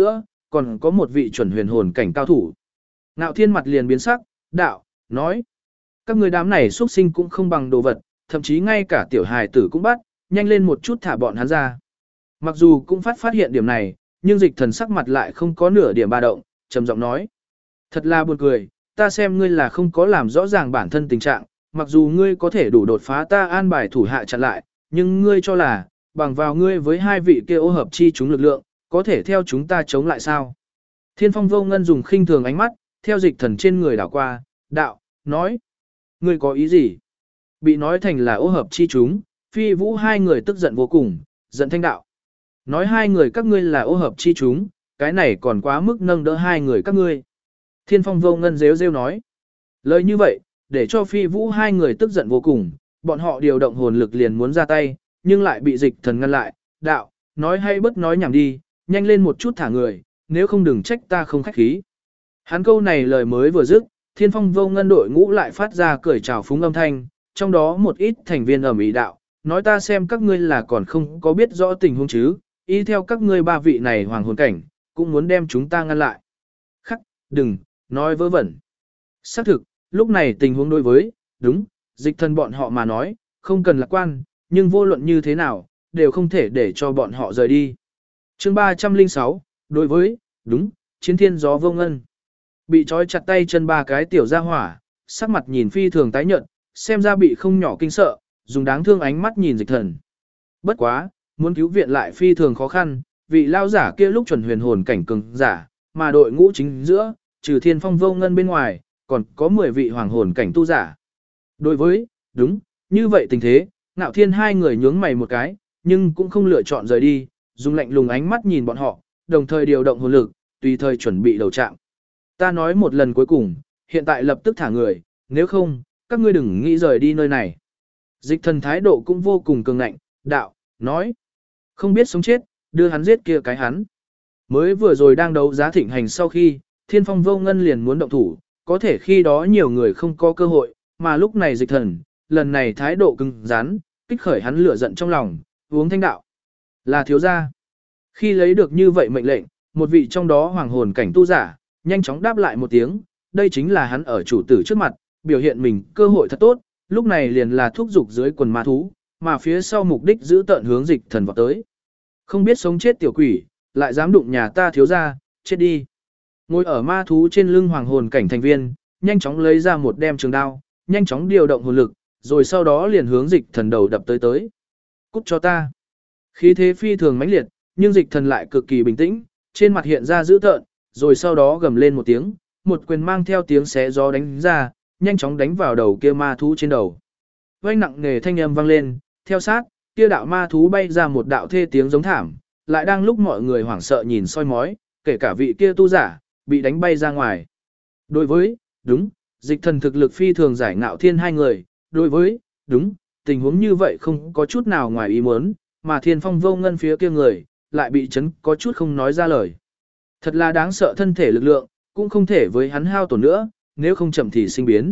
còn có một vị chuẩn huyền hồn cảnh cao thủ. Ngạo Thiên mặt liền biến sắc, đạo, nói. Các người đám này xuất sinh cũng không bằng đồ vật, thậm chí ngay cả tiểu hài tử cũng bắt, nhanh lên một chút thả bọn hắn ra. Mặc dù cũng phát hiện điểm này, nhưng Dịch Thần sắc mặt lại không có nửa điểm ba động, trầm giọng nói. Thật là buồn cười, ta xem ngươi là không có làm rõ ràng bản thân tình trạng, mặc dù ngươi có thể đủ đột phá ta an bài thủ hạ chặn lại, nhưng ngươi cho là, bằng vào ngươi với hai vị kia ô hợp chi chúng lực lượng, có thể theo chúng ta chống lại sao? Thiên Phong Vô Ngân dùng khinh thường ánh mắt, theo Dịch Thần trên người đảo qua, đạo, nói. Ngươi có ý gì? Bị nói thành là ô hợp chi chúng, Phi Vũ hai người tức giận vô cùng, giận thanh đạo. Nói hai người các ngươi là ô hợp chi chúng, cái này còn quá mức nâng đỡ hai người các ngươi. Thiên Phong Vô Ngân rêu rêu nói. Lời như vậy, để cho Phi Vũ hai người tức giận vô cùng, bọn họ điều động hồn lực liền muốn ra tay, nhưng lại bị Dịch Thần ngăn lại, đạo, nói hay bất nói nhảm đi, nhanh lên một chút thả người, nếu không đừng trách ta không khách khí. Hắn câu này lời mới vừa dứt, Thiên Phong Vô Ngân đội ngũ lại phát ra cười chào phúng âm thanh, trong đó một ít thành viên ầm ĩ đạo, nói ta xem các ngươi là còn không có biết rõ tình huống chứ, y theo các ngươi ba vị này hoàng hồn cảnh, cũng muốn đem chúng ta ngăn lại. Khắc, đừng, nói vớ vẩn. Xác thực, lúc này tình huống đối với, đúng, Dịch Thần bọn họ mà nói, không cần lạc quan, nhưng vô luận như thế nào, đều không thể để cho bọn họ rời đi. Chương 306, đối với, đúng, chiến thiên gió vô ngân. Bị trói chặt tay chân ba cái tiểu gia hỏa, sắc mặt nhìn phi thường tái nhợt, xem ra bị không nhỏ kinh sợ, dùng đáng thương ánh mắt nhìn Dịch Thần. Bất quá, muốn cứu viện lại phi thường khó khăn, vị lao giả kia lúc chuẩn huyền hồn cảnh cường giả, mà đội ngũ chính giữa, trừ Thiên Phong Vô Ngân bên ngoài, còn có 10 vị hoàng hồn cảnh tu giả. Đối với, đúng, như vậy tình thế, Ngạo Thiên hai người nhướng mày một cái, nhưng cũng không lựa chọn rời đi, dùng lạnh lùng ánh mắt nhìn bọn họ, đồng thời điều động hồn lực, tùy thời chuẩn bị đầu trạng. Ta nói một lần cuối cùng, hiện tại lập tức thả người, nếu không, các ngươi đừng nghĩ rời đi nơi này. Dịch Thần thái độ cũng vô cùng cường ngạnh, đạo, nói. Không biết sống chết, đưa hắn giết kia cái hắn. Mới vừa rồi đang đấu giá thịnh hành sau khi, Thiên Phong Vô Ngân liền muốn động thủ, có thể khi đó nhiều người không có cơ hội, mà lúc này Dịch Thần, lần này thái độ cứng rắn, kích khởi hắn lửa giận trong lòng, uống thanh đạo. Là thiếu gia. Khi lấy được như vậy mệnh lệnh, một vị trong đó hoàng hồn cảnh tu giả, nhanh chóng đáp lại một tiếng, đây chính là hắn ở chủ tử trước mặt, biểu hiện mình cơ hội thật tốt, lúc này liền là thúc dục dưới quần ma thú, mà phía sau mục đích giữ tận hướng Dịch Thần vào tới. Không biết sống chết tiểu quỷ, lại dám đụng nhà ta thiếu gia, chết đi. Ngồi ở ma thú trên lưng hoàng hồn cảnh thành viên, nhanh chóng lấy ra một đem trường đao, nhanh chóng điều động hồn lực, rồi sau đó liền hướng Dịch Thần đầu đập tới. Cút cho ta. Khí thế phi thường mãnh liệt, nhưng Dịch Thần lại cực kỳ bình tĩnh, trên mặt hiện ra dữ tợn, rồi sau đó gầm lên một tiếng, một quyền mang theo tiếng xé gió đánh ra, nhanh chóng đánh vào đầu kia ma thú trên đầu. Vang nặng nề thanh âm vang lên, theo sát, kia đạo ma thú bay ra một đạo thê tiếng giống thảm, lại đang lúc mọi người hoảng sợ nhìn soi mói, kể cả vị kia tu giả, bị đánh bay ra ngoài. Đối với, đúng, Dịch Thần thực lực phi thường giải Ngạo Thiên hai người, đối với, đúng, tình huống như vậy không có chút nào ngoài ý muốn, mà Thiên Phong Vô Ngân phía kia người, lại bị chấn có chút không nói ra lời. Thật là đáng sợ, thân thể lực lượng, cũng không thể với hắn hao tổn nữa, nếu không chậm thì sinh biến.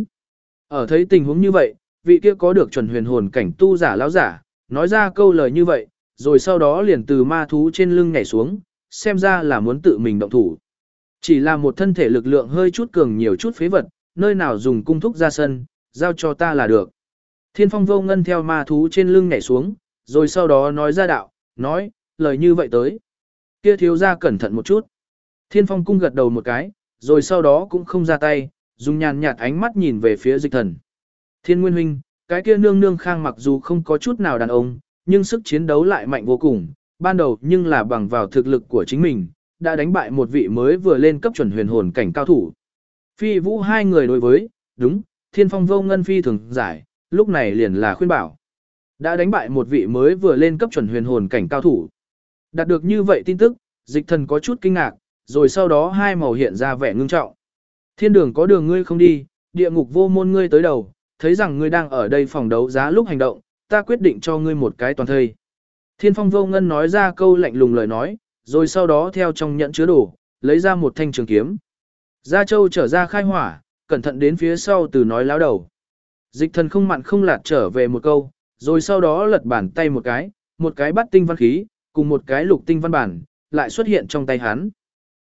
Ở thấy tình huống như vậy, vị kia có được chuẩn huyền hồn cảnh tu giả lão giả, nói ra câu lời như vậy, rồi sau đó liền từ ma thú trên lưng nhảy xuống, xem ra là muốn tự mình động thủ. Chỉ là một thân thể lực lượng hơi chút cường nhiều chút phế vật, nơi nào dùng cung thúc ra sân, giao cho ta là được. Thiên Phong Vô Ngân theo ma thú trên lưng nhảy xuống, rồi sau đó nói ra đạo, nói, lời như vậy tới. Kia thiếu gia cẩn thận một chút. Thiên Phong cung gật đầu một cái, rồi sau đó cũng không ra tay, dùng nhàn nhạt ánh mắt nhìn về phía Dịch Thần. Thiên Nguyên huynh, cái kia nương nương khang mặc dù không có chút nào đàn ông, nhưng sức chiến đấu lại mạnh vô cùng, ban đầu nhưng là bằng vào thực lực của chính mình, đã đánh bại một vị mới vừa lên cấp chuẩn huyền hồn cảnh cao thủ. Phi Vũ hai người đối với, đúng, Thiên Phong Vô Ngân phi thường giải, lúc này liền là khuyên bảo. Đã đánh bại một vị mới vừa lên cấp chuẩn huyền hồn cảnh cao thủ. Đạt được như vậy tin tức, Dịch Thần có chút kinh ngạc, rồi sau đó hai màu hiện ra vẻ ngưng trọng. Thiên đường có đường ngươi không đi, địa ngục vô môn ngươi tới đầu, thấy rằng ngươi đang ở đây phòng đấu giá lúc hành động, ta quyết định cho ngươi một cái toàn thây. Thiên Phong Vô Ngân nói ra câu lạnh lùng lời nói, rồi sau đó theo trong nhẫn chứa đồ, lấy ra một thanh trường kiếm. Gia Châu trở ra khai hỏa, cẩn thận đến phía sau từ nói láo đầu. Dịch Thần không mặn không lạt trở về một câu, rồi sau đó lật bàn tay một cái bát tinh văn khí, cùng một cái lục tinh văn bản, lại xuất hiện trong tay hắn.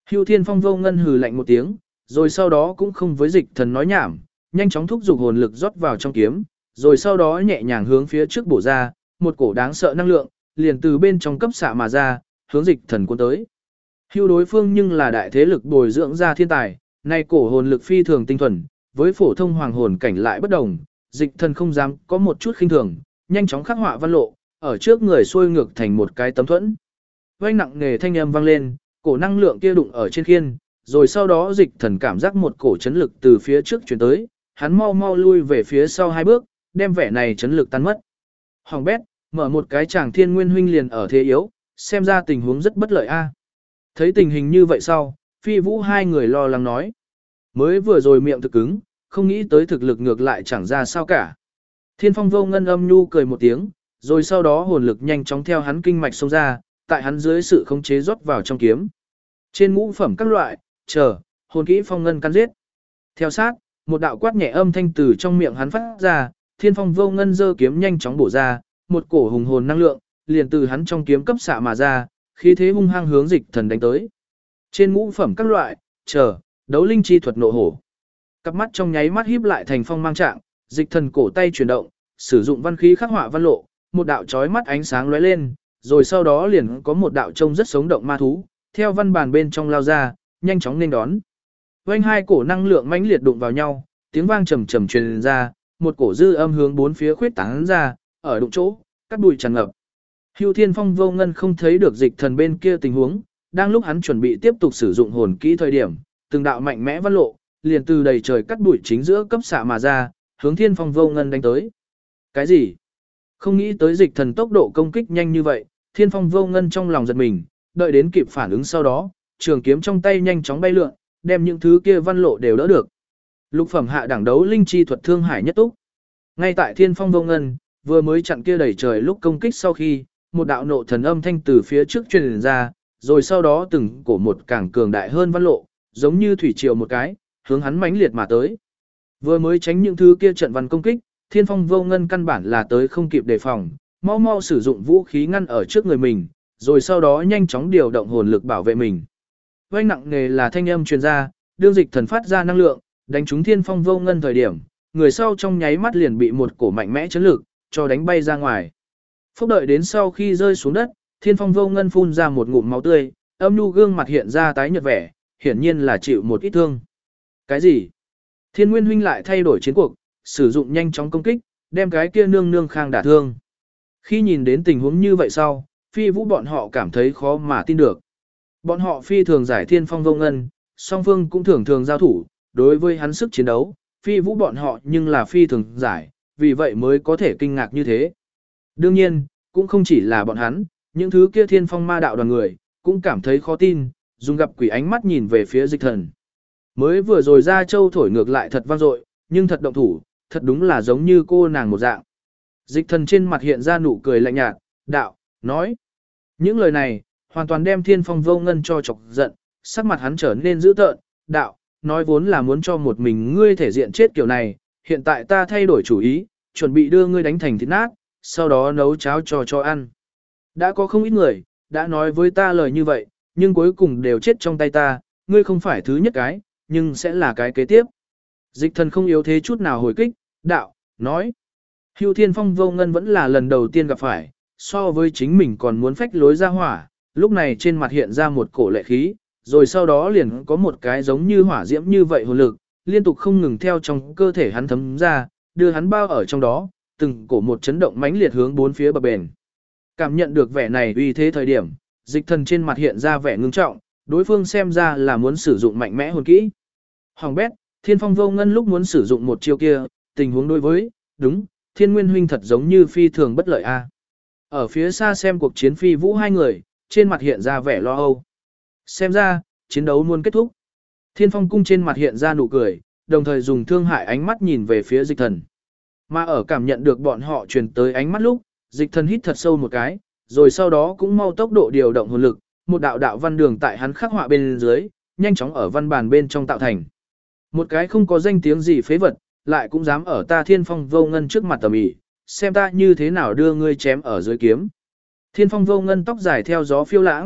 Hưu Thiên Phong vô ngân hừ lạnh một tiếng, rồi sau đó cũng không với dịch thần nói nhảm, nhanh chóng thúc giục hồn lực rót vào trong kiếm, rồi sau đó nhẹ nhàng hướng phía trước bổ ra, một cổ đáng sợ năng lượng, liền từ bên trong cấp xạ mà ra, hướng dịch thần cuốn tới. Hưu đối phương nhưng là đại thế lực bồi dưỡng ra thiên tài, nay cổ hồn lực phi thường tinh thuần, với phổ thông hoàng hồn cảnh lại bất đồng, dịch thần không dám có một chút khinh thường, nhanh chóng khắc họa văn lộ, ở trước người xuôi ngược thành một cái tấm thuẫn. Vang nặng nề thanh âm vang lên, cổ năng lượng kia đụng ở trên khiên, rồi sau đó dịch thần cảm giác một cổ chấn lực từ phía trước chuyển tới, hắn mau mau lui về phía sau hai bước, đem vẻ này chấn lực tan mất. Hoàng bét, mở một cái chàng thiên nguyên huynh liền ở thế yếu, xem ra tình huống rất bất lợi a. Thấy tình hình như vậy sau, phi vũ hai người lo lắng nói. Mới vừa rồi miệng thực cứng, không nghĩ tới thực lực ngược lại chẳng ra sao cả. Thiên phong vô ngân âm nhu cười một tiếng, rồi sau đó hồn lực nhanh chóng theo hắn kinh mạch xông ra, tại hắn dưới sự khống chế rót vào trong kiếm. Trên ngũ phẩm các loại, hồn kỹ phong ngân căn giết. Theo sát, một đạo quát nhẹ âm thanh từ trong miệng hắn phát ra, thiên phong vô ngân giơ kiếm nhanh chóng bổ ra, một cổ hùng hồn năng lượng, liền từ hắn trong kiếm cấp xạ mà ra, khí thế hung hăng hướng dịch thần đánh tới. Trên ngũ phẩm các loại, đấu linh chi thuật nộ hổ. Cặp mắt trong nháy mắt híp lại thành phong mang trạng, dịch thần cổ tay chuyển động, sử dụng văn khí khắc họa văn lộ, một đạo chói mắt ánh sáng lóe lên, rồi sau đó liền có một đạo trông rất sống động ma thú, theo văn bàn bên trong lao ra, nhanh chóng nên đón. Vành hai cổ năng lượng mãnh liệt đụng vào nhau, tiếng vang trầm trầm truyền ra, một cổ dư âm hướng bốn phía khuyết tán ra, ở đụng chỗ, cắt bụi tràn ngập. Hưu Thiên Phong vô ngân không thấy được dịch thần bên kia tình huống, đang lúc hắn chuẩn bị tiếp tục sử dụng hồn kỹ thời điểm, từng đạo mạnh mẽ văn lộ, liền từ đầy trời cắt bụi chính giữa cấp xạ mà ra, hướng Thiên Phong vô ngân đánh tới. Cái gì? Không nghĩ tới dịch thần tốc độ công kích nhanh như vậy, Thiên Phong vô ngân trong lòng giật mình, đợi đến kịp phản ứng sau đó, trường kiếm trong tay nhanh chóng bay lượn, đem những thứ kia văn lộ đều đỡ được. Lục phẩm hạ đẳng đấu linh chi thuật thương hải nhất túc. Ngay tại Thiên Phong vô ngân vừa mới chặn kia đầy trời lúc công kích sau khi, một đạo nộ thần âm thanh từ phía trước truyền ra, rồi sau đó từng cổ một càng cường đại hơn văn lộ, giống như thủy triều một cái, hướng hắn mãnh liệt mà tới. Vừa mới tránh những thứ kia trận văn công kích, Thiên Phong vô ngân căn bản là tới không kịp đề phòng, mau mau sử dụng vũ khí ngăn ở trước người mình, rồi sau đó nhanh chóng điều động hồn lực bảo vệ mình. Vang nặng nề là thanh âm truyền ra, đương dịch thần phát ra năng lượng, đánh trúng Thiên Phong vô ngân thời điểm, người sau trong nháy mắt liền bị một cổ mạnh mẽ chấn lực cho đánh bay ra ngoài. Phúc đợi đến sau khi rơi xuống đất, Thiên Phong vô ngân phun ra một ngụm máu tươi, âm nhu gương mặt hiện ra tái nhợt vẻ, hiển nhiên là chịu một ít thương. Cái gì? Thiên Nguyên huynh lại thay đổi chiến cuộc, sử dụng nhanh chóng công kích, đem cái kia nương nương khang đả thương. Khi nhìn đến tình huống như vậy sau, phi vũ bọn họ cảm thấy khó mà tin được. Bọn họ phi thường giải Thiên Phong vô ngân, song phương cũng thường thường giao thủ, đối với hắn sức chiến đấu, phi vũ bọn họ nhưng là phi thường giải, vì vậy mới có thể kinh ngạc như thế. Đương nhiên, cũng không chỉ là bọn hắn, những thứ kia Thiên Phong ma đạo đoàn người, cũng cảm thấy khó tin, dùng gặp quỷ ánh mắt nhìn về phía dịch thần. Mới vừa rồi ra châu thổi ngược lại thật vang dội, nhưng thật động thủ, thật đúng là giống như cô nàng một dạng. Dịch thần trên mặt hiện ra nụ cười lạnh nhạt, đạo, nói. Những lời này, hoàn toàn đem Thiên Phong vô ngân cho chọc giận, sắc mặt hắn trở nên dữ tợn, đạo, nói vốn là muốn cho một mình ngươi thể diện chết kiểu này, hiện tại ta thay đổi chủ ý, chuẩn bị đưa ngươi đánh thành thịt nát, sau đó nấu cháo cho ăn. Đã có không ít người, đã nói với ta lời như vậy, nhưng cuối cùng đều chết trong tay ta, ngươi không phải thứ nhất cái, nhưng sẽ là cái kế tiếp. Dịch thần không yếu thế chút nào hồi kích, đạo, nói. Hưu Thiên Phong vô ngân vẫn là lần đầu tiên gặp phải, so với chính mình còn muốn phách lối ra hỏa, lúc này trên mặt hiện ra một cổ lệ khí, rồi sau đó liền có một cái giống như hỏa diễm như vậy hồn lực, liên tục không ngừng theo trong cơ thể hắn thấm ra, đưa hắn bao ở trong đó, từng cổ một chấn động mãnh liệt hướng bốn phía bờ bền. Cảm nhận được vẻ này uy thế thời điểm, dịch thần trên mặt hiện ra vẻ ngưng trọng, đối phương xem ra là muốn sử dụng mạnh mẽ hồn kỹ. Hoàng bét, Thiên Phong vô ngân lúc muốn sử dụng một chiêu kia, tình huống đối với, đúng, Thiên Nguyên huynh thật giống như phi thường bất lợi a. Ở phía xa xem cuộc chiến phi vũ hai người, trên mặt hiện ra vẻ lo âu. Xem ra, chiến đấu muốn kết thúc. Thiên Phong cung trên mặt hiện ra nụ cười, đồng thời dùng thương hại ánh mắt nhìn về phía dịch thần. Mà ở cảm nhận được bọn họ truyền tới ánh mắt lúc, dịch thần hít thật sâu một cái, rồi sau đó cũng mau tốc độ điều động hồn lực, một đạo đạo văn đường tại hắn khắc họa bên dưới, nhanh chóng ở văn bản bên trong tạo thành. Một cái không có danh tiếng gì phế vật, lại cũng dám ở ta Thiên Phong vô ngân trước mặt tầm ĩ, xem ta như thế nào đưa ngươi chém ở dưới kiếm. Thiên Phong vô ngân tóc dài theo gió phiêu lãng,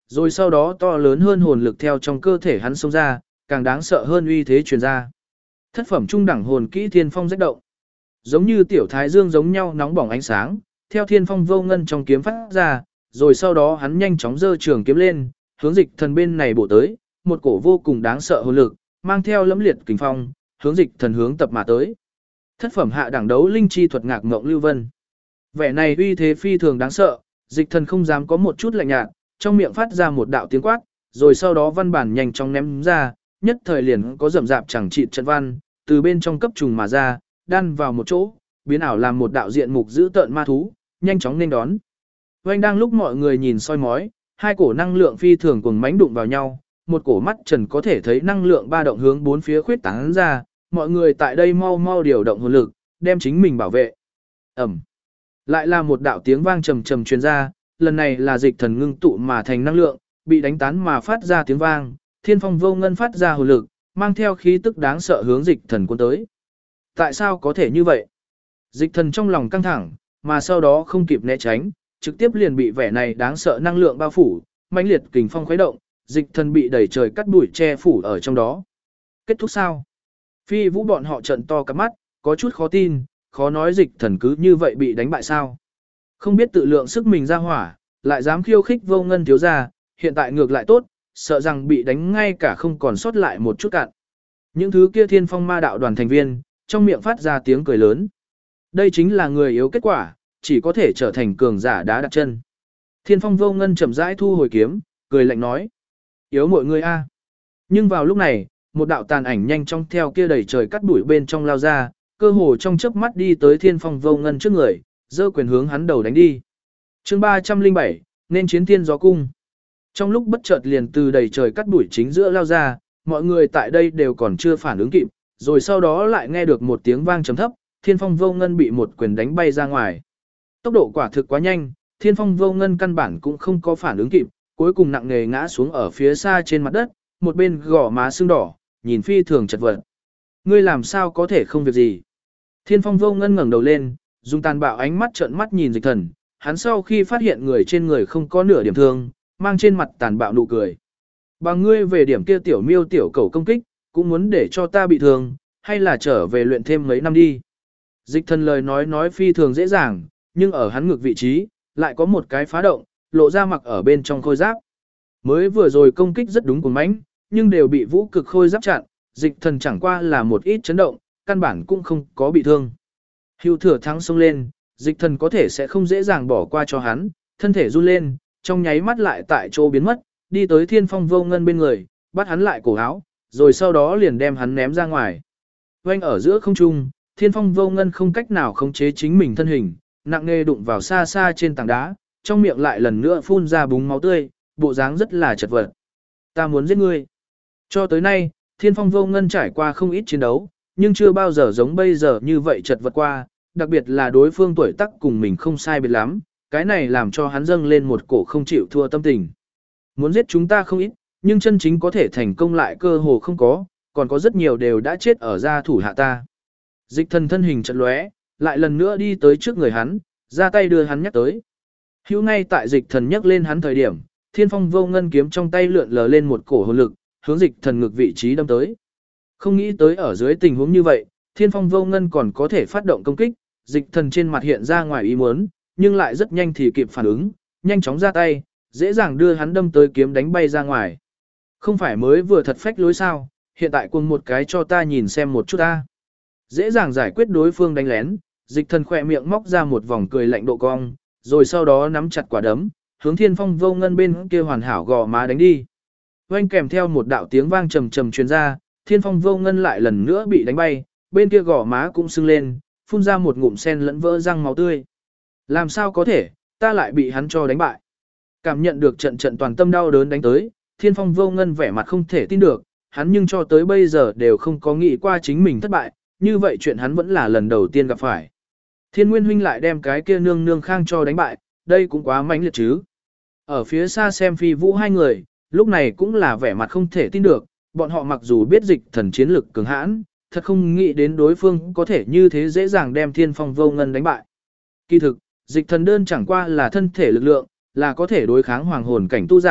Rồi sau đó to lớn hơn hồn lực theo trong cơ thể hắn xông ra, càng đáng sợ hơn uy thế truyền ra. Thất phẩm trung đẳng hồn kỹ Thiên Phong rách động. Giống như tiểu thái dương giống nhau nóng bỏng ánh sáng, theo Thiên Phong vô ngân trong kiếm phát ra, rồi sau đó hắn nhanh chóng giơ trường kiếm lên, hướng Dịch Thần bên này bổ tới, một cổ vô cùng đáng sợ hồn lực, mang theo lẫm liệt kình phong, hướng Dịch Thần hướng tập mà tới. Thất phẩm hạ đẳng đấu linh chi thuật ngạc ngộng lưu vân. Vẻ này uy thế phi thường đáng sợ, Dịch Thần không dám có một chút lạnh nhạt, trong miệng phát ra một đạo tiếng quát, rồi sau đó văn bản nhanh chóng ném ra, nhất thời liền có rầm rạp chẳng trị trận văn, từ bên trong cấp trùng mà ra, đan vào một chỗ, biến ảo làm một đạo diện mục dữ tợn ma thú, nhanh chóng nên đón. Oanh đang lúc mọi người nhìn soi mói, hai cổ năng lượng phi thường cùng mãnh đụng vào nhau, một cổ mắt trần có thể thấy năng lượng ba động hướng bốn phía khuyết tán ra, mọi người tại đây mau mau điều động hồn lực, đem chính mình bảo vệ. Ẩm. Lại là một đạo tiếng vang trầm trầm truyền ra, lần này là Dịch Thần ngưng tụ mà thành năng lượng, bị đánh tán mà phát ra tiếng vang, Thiên Phong vô ngân phát ra hồn lực, mang theo khí tức đáng sợ hướng Dịch Thần cuốn tới. Tại sao có thể như vậy? Dịch Thần trong lòng căng thẳng, mà sau đó không kịp né tránh, trực tiếp liền bị vẻ này đáng sợ năng lượng bao phủ, mãnh liệt kình phong khuấy động, Dịch Thần bị đẩy trời cắt đuổi che phủ ở trong đó. Kết thúc sao? Phi Vũ bọn họ trợn to cả mắt, có chút khó tin, khó nói Dịch Thần cứ như vậy bị đánh bại sao? Không biết tự lượng sức mình ra hỏa, lại dám khiêu khích vô ngân thiếu gia, hiện tại ngược lại tốt, sợ rằng bị đánh ngay cả không còn sót lại một chút cạn. Những thứ kia Thiên Phong ma đạo đoàn thành viên, trong miệng phát ra tiếng cười lớn. Đây chính là người yếu kết quả, chỉ có thể trở thành cường giả đá đặt chân. Thiên Phong vô ngân chậm rãi thu hồi kiếm, cười lạnh nói. Yếu mọi người a. Nhưng vào lúc này, một đạo tàn ảnh nhanh chóng theo kia đầy trời cắt đuổi bên trong lao ra, cơ hồ trong chớp mắt đi tới Thiên Phong vô ngân trước người, giơ quyền hướng hắn đầu đánh đi. Chương 307, nên chiến thiên gió cung. Trong lúc bất chợt liền từ đầy trời cắt đuổi chính giữa lao ra, mọi người tại đây đều còn chưa phản ứng kịp, rồi sau đó lại nghe được một tiếng vang trầm thấp, Thiên Phong vô ngân bị một quyền đánh bay ra ngoài. Tốc độ quả thực quá nhanh, Thiên Phong vô ngân căn bản cũng không có phản ứng kịp, cuối cùng nặng nề ngã xuống ở phía xa trên mặt đất, một bên gò má sưng đỏ, nhìn phi thường chật vật. Ngươi làm sao có thể không việc gì? Thiên Phong vô ngân ngẩng đầu lên, dùng tàn bạo ánh mắt trợn mắt nhìn Dịch Thần, hắn sau khi phát hiện người trên người không có nửa điểm thương, mang trên mặt tàn bạo nụ cười. Bằng ngươi về điểm kia tiểu miêu tiểu cầu công kích, cũng muốn để cho ta bị thương, hay là trở về luyện thêm mấy năm đi. Dịch Thần lời nói phi thường dễ dàng, nhưng ở hắn ngực vị trí, lại có một cái phá động, lộ ra mặc ở bên trong khôi giáp. Mới vừa rồi công kích rất đúng của mãnh, nhưng đều bị vũ cực khôi giáp chặn, Dịch Thần chẳng qua là một ít chấn động, căn bản cũng không có bị thương. Hưu thừa thắng xông lên, Dịch Thần có thể sẽ không dễ dàng bỏ qua cho hắn, thân thể run lên, trong nháy mắt lại tại chỗ biến mất, đi tới Thiên Phong vô ngân bên người, bắt hắn lại cổ áo, rồi sau đó liền đem hắn ném ra ngoài. Oanh ở giữa không trung, Thiên Phong vô ngân không cách nào khống chế chính mình thân hình, nặng nề đụng vào xa xa trên tảng đá, trong miệng lại lần nữa phun ra búng máu tươi, bộ dáng rất là chật vật. Ta muốn giết ngươi. Cho tới nay, Thiên Phong vô ngân trải qua không ít chiến đấu, nhưng chưa bao giờ giống bây giờ như vậy chật vật qua, đặc biệt là đối phương tuổi tác cùng mình không sai biệt lắm, cái này làm cho hắn dâng lên một cổ không chịu thua tâm tình. Muốn giết chúng ta không ít, nhưng chân chính có thể thành công lại cơ hồ không có, còn có rất nhiều đều đã chết ở gia thủ hạ ta. Dịch Thần thân hình chật lóe, lại lần nữa đi tới trước người hắn, ra tay đưa hắn nhắc tới. Hữu ngay tại Dịch Thần nhắc lên hắn thời điểm, Thiên Phong vô ngân kiếm trong tay lượn lờ lên một cổ hồn lực, hướng Dịch Thần ngược vị trí đâm tới. Không nghĩ tới ở dưới tình huống như vậy, Thiên Phong vô ngân còn có thể phát động công kích, Dịch Thần trên mặt hiện ra ngoài ý muốn, nhưng lại rất nhanh thì kịp phản ứng, nhanh chóng ra tay, dễ dàng đưa hắn đâm tới kiếm đánh bay ra ngoài. Không phải mới vừa thật phách lối sao, hiện tại cùng một cái cho ta nhìn xem một chút ta. Dễ dàng giải quyết đối phương đánh lén, Dịch Thần khỏe miệng móc ra một vòng cười lạnh độ cong, rồi sau đó nắm chặt quả đấm, hướng Thiên Phong vô ngân bên kia hoàn hảo gò má đánh đi. Oanh kèm theo một đạo tiếng vang trầm trầm truyền ra, Thiên Phong vô ngân lại lần nữa bị đánh bay, bên kia gò má cũng sưng lên, phun ra một ngụm sen lẫn vỡ răng máu tươi. Làm sao có thể, ta lại bị hắn cho đánh bại. Cảm nhận được trận trận toàn tâm đau đớn đánh tới, Thiên Phong vô ngân vẻ mặt không thể tin được, hắn nhưng cho tới bây giờ đều không có nghĩ qua chính mình thất bại, như vậy chuyện hắn vẫn là lần đầu tiên gặp phải. Thiên Nguyên huynh lại đem cái kia nương nương khang cho đánh bại, đây cũng quá mãnh liệt chứ. Ở phía xa xem Phi Vũ hai người, lúc này cũng là vẻ mặt không thể tin được, bọn họ mặc dù biết Dịch Thần chiến lực cường hãn, thật không nghĩ đến đối phương có thể như thế dễ dàng đem Thiên Phong vô ngân đánh bại. Kỳ thực, Dịch Thần đơn chẳng qua là thân thể lực lượng, là có thể đối kháng hoàng hồn cảnh tu giả,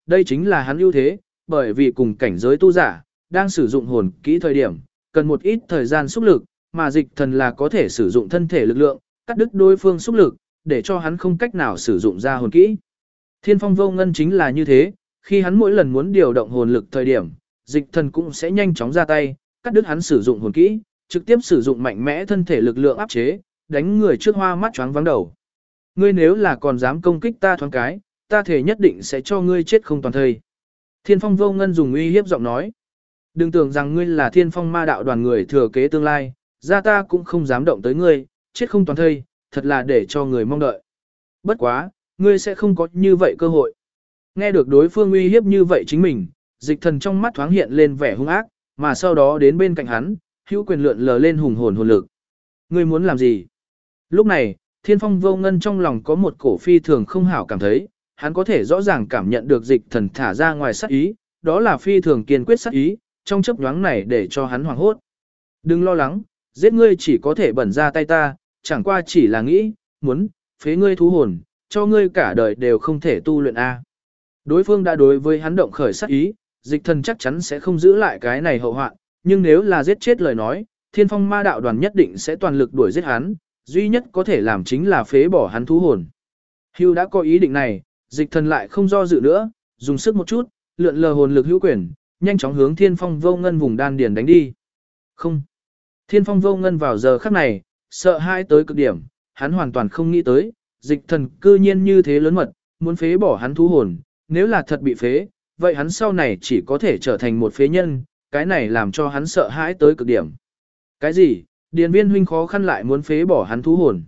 đây chính là hắn ưu thế, bởi vì cùng cảnh giới tu giả, đang sử dụng hồn kỹ thời điểm, cần một ít thời gian xúc lực, mà dịch thần là có thể sử dụng thân thể lực lượng, cắt đứt đối phương xúc lực, để cho hắn không cách nào sử dụng ra hồn kỹ. Thiên phong vô ngân chính là như thế, khi hắn mỗi lần muốn điều động hồn lực thời điểm, dịch thần cũng sẽ nhanh chóng ra tay, cắt đứt hắn sử dụng hồn kỹ, trực tiếp sử dụng mạnh mẽ thân thể lực lượng áp chế, đánh người trước hoa mắt choáng váng đầu. Ngươi nếu là còn dám công kích ta thoáng cái, ta thể nhất định sẽ cho ngươi chết không toàn thây. Thiên phong vô ngân dùng uy hiếp giọng nói. Đừng tưởng rằng ngươi là thiên phong ma đạo đoàn người thừa kế tương lai, ra ta cũng không dám động tới ngươi, chết không toàn thây, thật là để cho người mong đợi. Bất quá, ngươi sẽ không có như vậy cơ hội. Nghe được đối phương uy hiếp như vậy chính mình, dịch thần trong mắt thoáng hiện lên vẻ hung ác, mà sau đó đến bên cạnh hắn, hữu quyền lượn lờ lên hùng hồn hồn lực. Ngươi muốn làm gì? Lúc này, thiên phong vô ngân trong lòng có một cổ phi thường không hảo cảm thấy, hắn có thể rõ ràng cảm nhận được dịch thần thả ra ngoài sát ý, đó là phi thường kiên quyết sát ý, trong chấp nhoáng này để cho hắn hoảng hốt. Đừng lo lắng, giết ngươi chỉ có thể bẩn ra tay ta, chẳng qua chỉ là nghĩ, muốn, phế ngươi thú hồn, cho ngươi cả đời đều không thể tu luyện A. Đối phương đã đối với hắn động khởi sát ý, dịch thần chắc chắn sẽ không giữ lại cái này hậu hoạn, nhưng nếu là giết chết lời nói, thiên phong ma đạo đoàn nhất định sẽ toàn lực đuổi giết hắn, duy nhất có thể làm chính là phế bỏ hắn thú hồn. Hưu đã có ý định này, dịch thần lại không do dự nữa, dùng sức một chút, lượn lờ hồn lực hữu quyền, nhanh chóng hướng thiên phong vô ngân vùng đan điền đánh đi. Không. Thiên phong vô ngân vào giờ khắc này, sợ hãi tới cực điểm, hắn hoàn toàn không nghĩ tới, dịch thần cư nhiên như thế lớn mật, muốn phế bỏ hắn thú hồn, nếu là thật bị phế, vậy hắn sau này chỉ có thể trở thành một phế nhân, cái này làm cho hắn sợ hãi tới cực điểm. Cái gì? Điền viên huynh khó khăn lại muốn phế bỏ hắn thú hồn.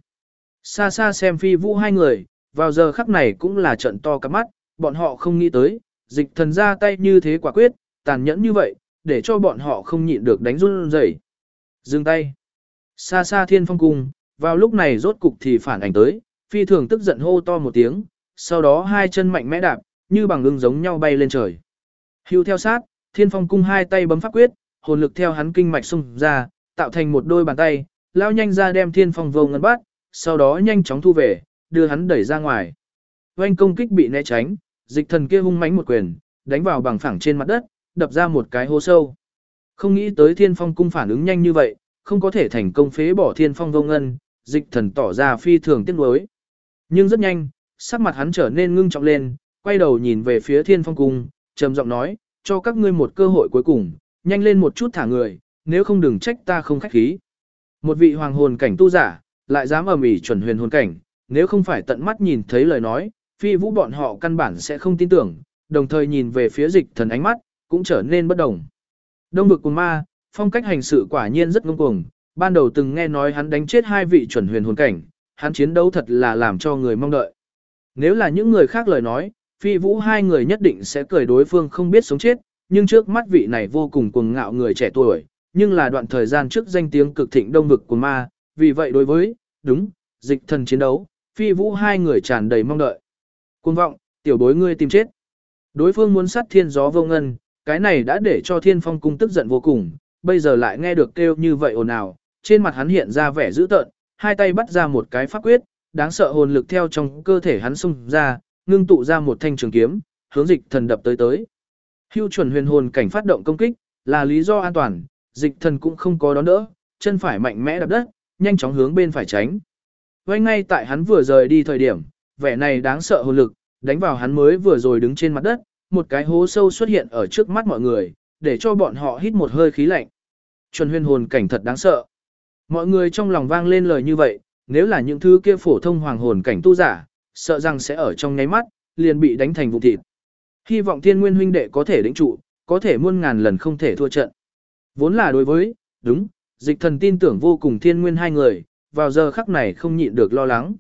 Xa xa xem phi vũ hai người, vào giờ khắc này cũng là trận to cắp mắt, bọn họ không nghĩ tới, dịch thần ra tay như thế quả quyết, tàn nhẫn như vậy, để cho bọn họ không nhịn được đánh run rẩy. Dừng tay. Xa xa thiên phong cung, vào lúc này rốt cục thì phản ảnh tới, phi thường tức giận hô to một tiếng, sau đó hai chân mạnh mẽ đạp, như bằng ưng giống nhau bay lên trời. Hưu theo sát, thiên phong cung hai tay bấm pháp quyết, hồn lực theo hắn kinh mạch xung ra, tạo thành một đôi bàn tay, lao nhanh ra đem thiên phong vô ngân bắt, sau đó nhanh chóng thu về, đưa hắn đẩy ra ngoài. Oanh công kích bị né tránh, dịch thần kia hung mãnh một quyền, đánh vào bằng phẳng trên mặt đất, đập ra một cái hố sâu. Không nghĩ tới thiên phong cung phản ứng nhanh như vậy, không có thể thành công phế bỏ thiên phong vô ngân, dịch thần tỏ ra phi thường tiếc nuối. Nhưng rất nhanh, sắc mặt hắn trở nên ngưng trọng lên, quay đầu nhìn về phía thiên phong cung, trầm giọng nói, cho các ngươi một cơ hội cuối cùng, nhanh lên một chút thả người, nếu không đừng trách ta không khách khí. Một vị hoàng hồn cảnh tu giả, lại dám ầm ĩ chuẩn huyền hồn cảnh, nếu không phải tận mắt nhìn thấy lời nói, phi vũ bọn họ căn bản sẽ không tin tưởng, đồng thời nhìn về phía dịch thần ánh mắt, cũng trở nên bất đồng. Đông vực cùng ma, phong cách hành sự quả nhiên rất ngông cuồng, ban đầu từng nghe nói hắn đánh chết hai vị chuẩn huyền hồn cảnh, hắn chiến đấu thật là làm cho người mong đợi. Nếu là những người khác lời nói, phi vũ hai người nhất định sẽ cười đối phương không biết sống chết, nhưng trước mắt vị này vô cùng cuồng ngạo người trẻ tuổi, nhưng là đoạn thời gian trước danh tiếng cực thịnh đông vực của ma, vì vậy đối với, đúng, dịch thần chiến đấu, phi vũ hai người tràn đầy mong đợi. Cuồng vọng, tiểu bối ngươi tìm chết. Đối phương muốn sát thiên gió vô ngân, cái này đã để cho thiên phong cung tức giận vô cùng, bây giờ lại nghe được kêu như vậy ồn ào, trên mặt hắn hiện ra vẻ dữ tợn, hai tay bắt ra một cái pháp quyết, đáng sợ hồn lực theo trong cơ thể hắn xung ra, ngưng tụ ra một thanh trường kiếm, hướng dịch thần đập tới tới. Hưu chuẩn huyền hồn cảnh phát động công kích, là lý do an toàn, dịch thần cũng không có đón đỡ, chân phải mạnh mẽ đập đất, nhanh chóng hướng bên phải tránh. Ngay ngay tại hắn vừa rời đi thời điểm, vẻ này đáng sợ hồn lực, đánh vào hắn mới vừa rồi đứng trên mặt đất, một cái hố sâu xuất hiện ở trước mắt mọi người, để cho bọn họ hít một hơi khí lạnh. Chuẩn huyền hồn cảnh thật đáng sợ. Mọi người trong lòng vang lên lời như vậy, nếu là những thứ kia phổ thông hoàng hồn cảnh tu giả, sợ rằng sẽ ở trong nháy mắt, liền bị đánh thành vụn thịt. Hy vọng Thiên Nguyên huynh đệ có thể đỉnh trụ, có thể muôn ngàn lần không thể thua trận. Vốn là đối với, đúng, dịch thần tin tưởng vô cùng Thiên Nguyên hai người, vào giờ khắc này không nhịn được lo lắng.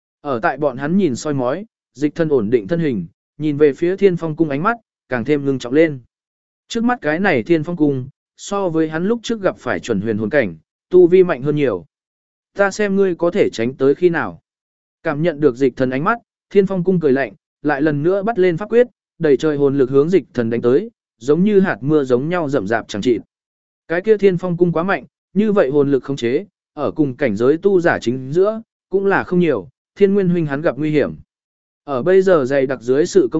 Ở tại bọn hắn nhìn soi mói, dịch thần ổn định thân hình, nhìn về phía Thiên Phong cung ánh mắt, càng thêm ngưng trọng lên. Trước mắt cái này Thiên Phong cung, so với hắn lúc trước gặp phải chuẩn huyền hồn cảnh, tu vi mạnh hơn nhiều. Ta xem ngươi có thể tránh tới khi nào. Cảm nhận được dịch thần ánh mắt, Thiên Phong cung cười lạnh, lại lần nữa bắt lên pháp quyết, đẩy trời hồn lực hướng dịch thần đánh tới, giống như hạt mưa giống nhau rậm rạp chẳng chịt. Cái kia Thiên Phong cung quá mạnh, như vậy hồn lực khống chế, ở cùng cảnh giới tu giả chính giữa, cũng là không nhiều, Thiên Nguyên huynh hắn gặp nguy hiểm. Ở bây giờ dày đặc dưới sự công kích,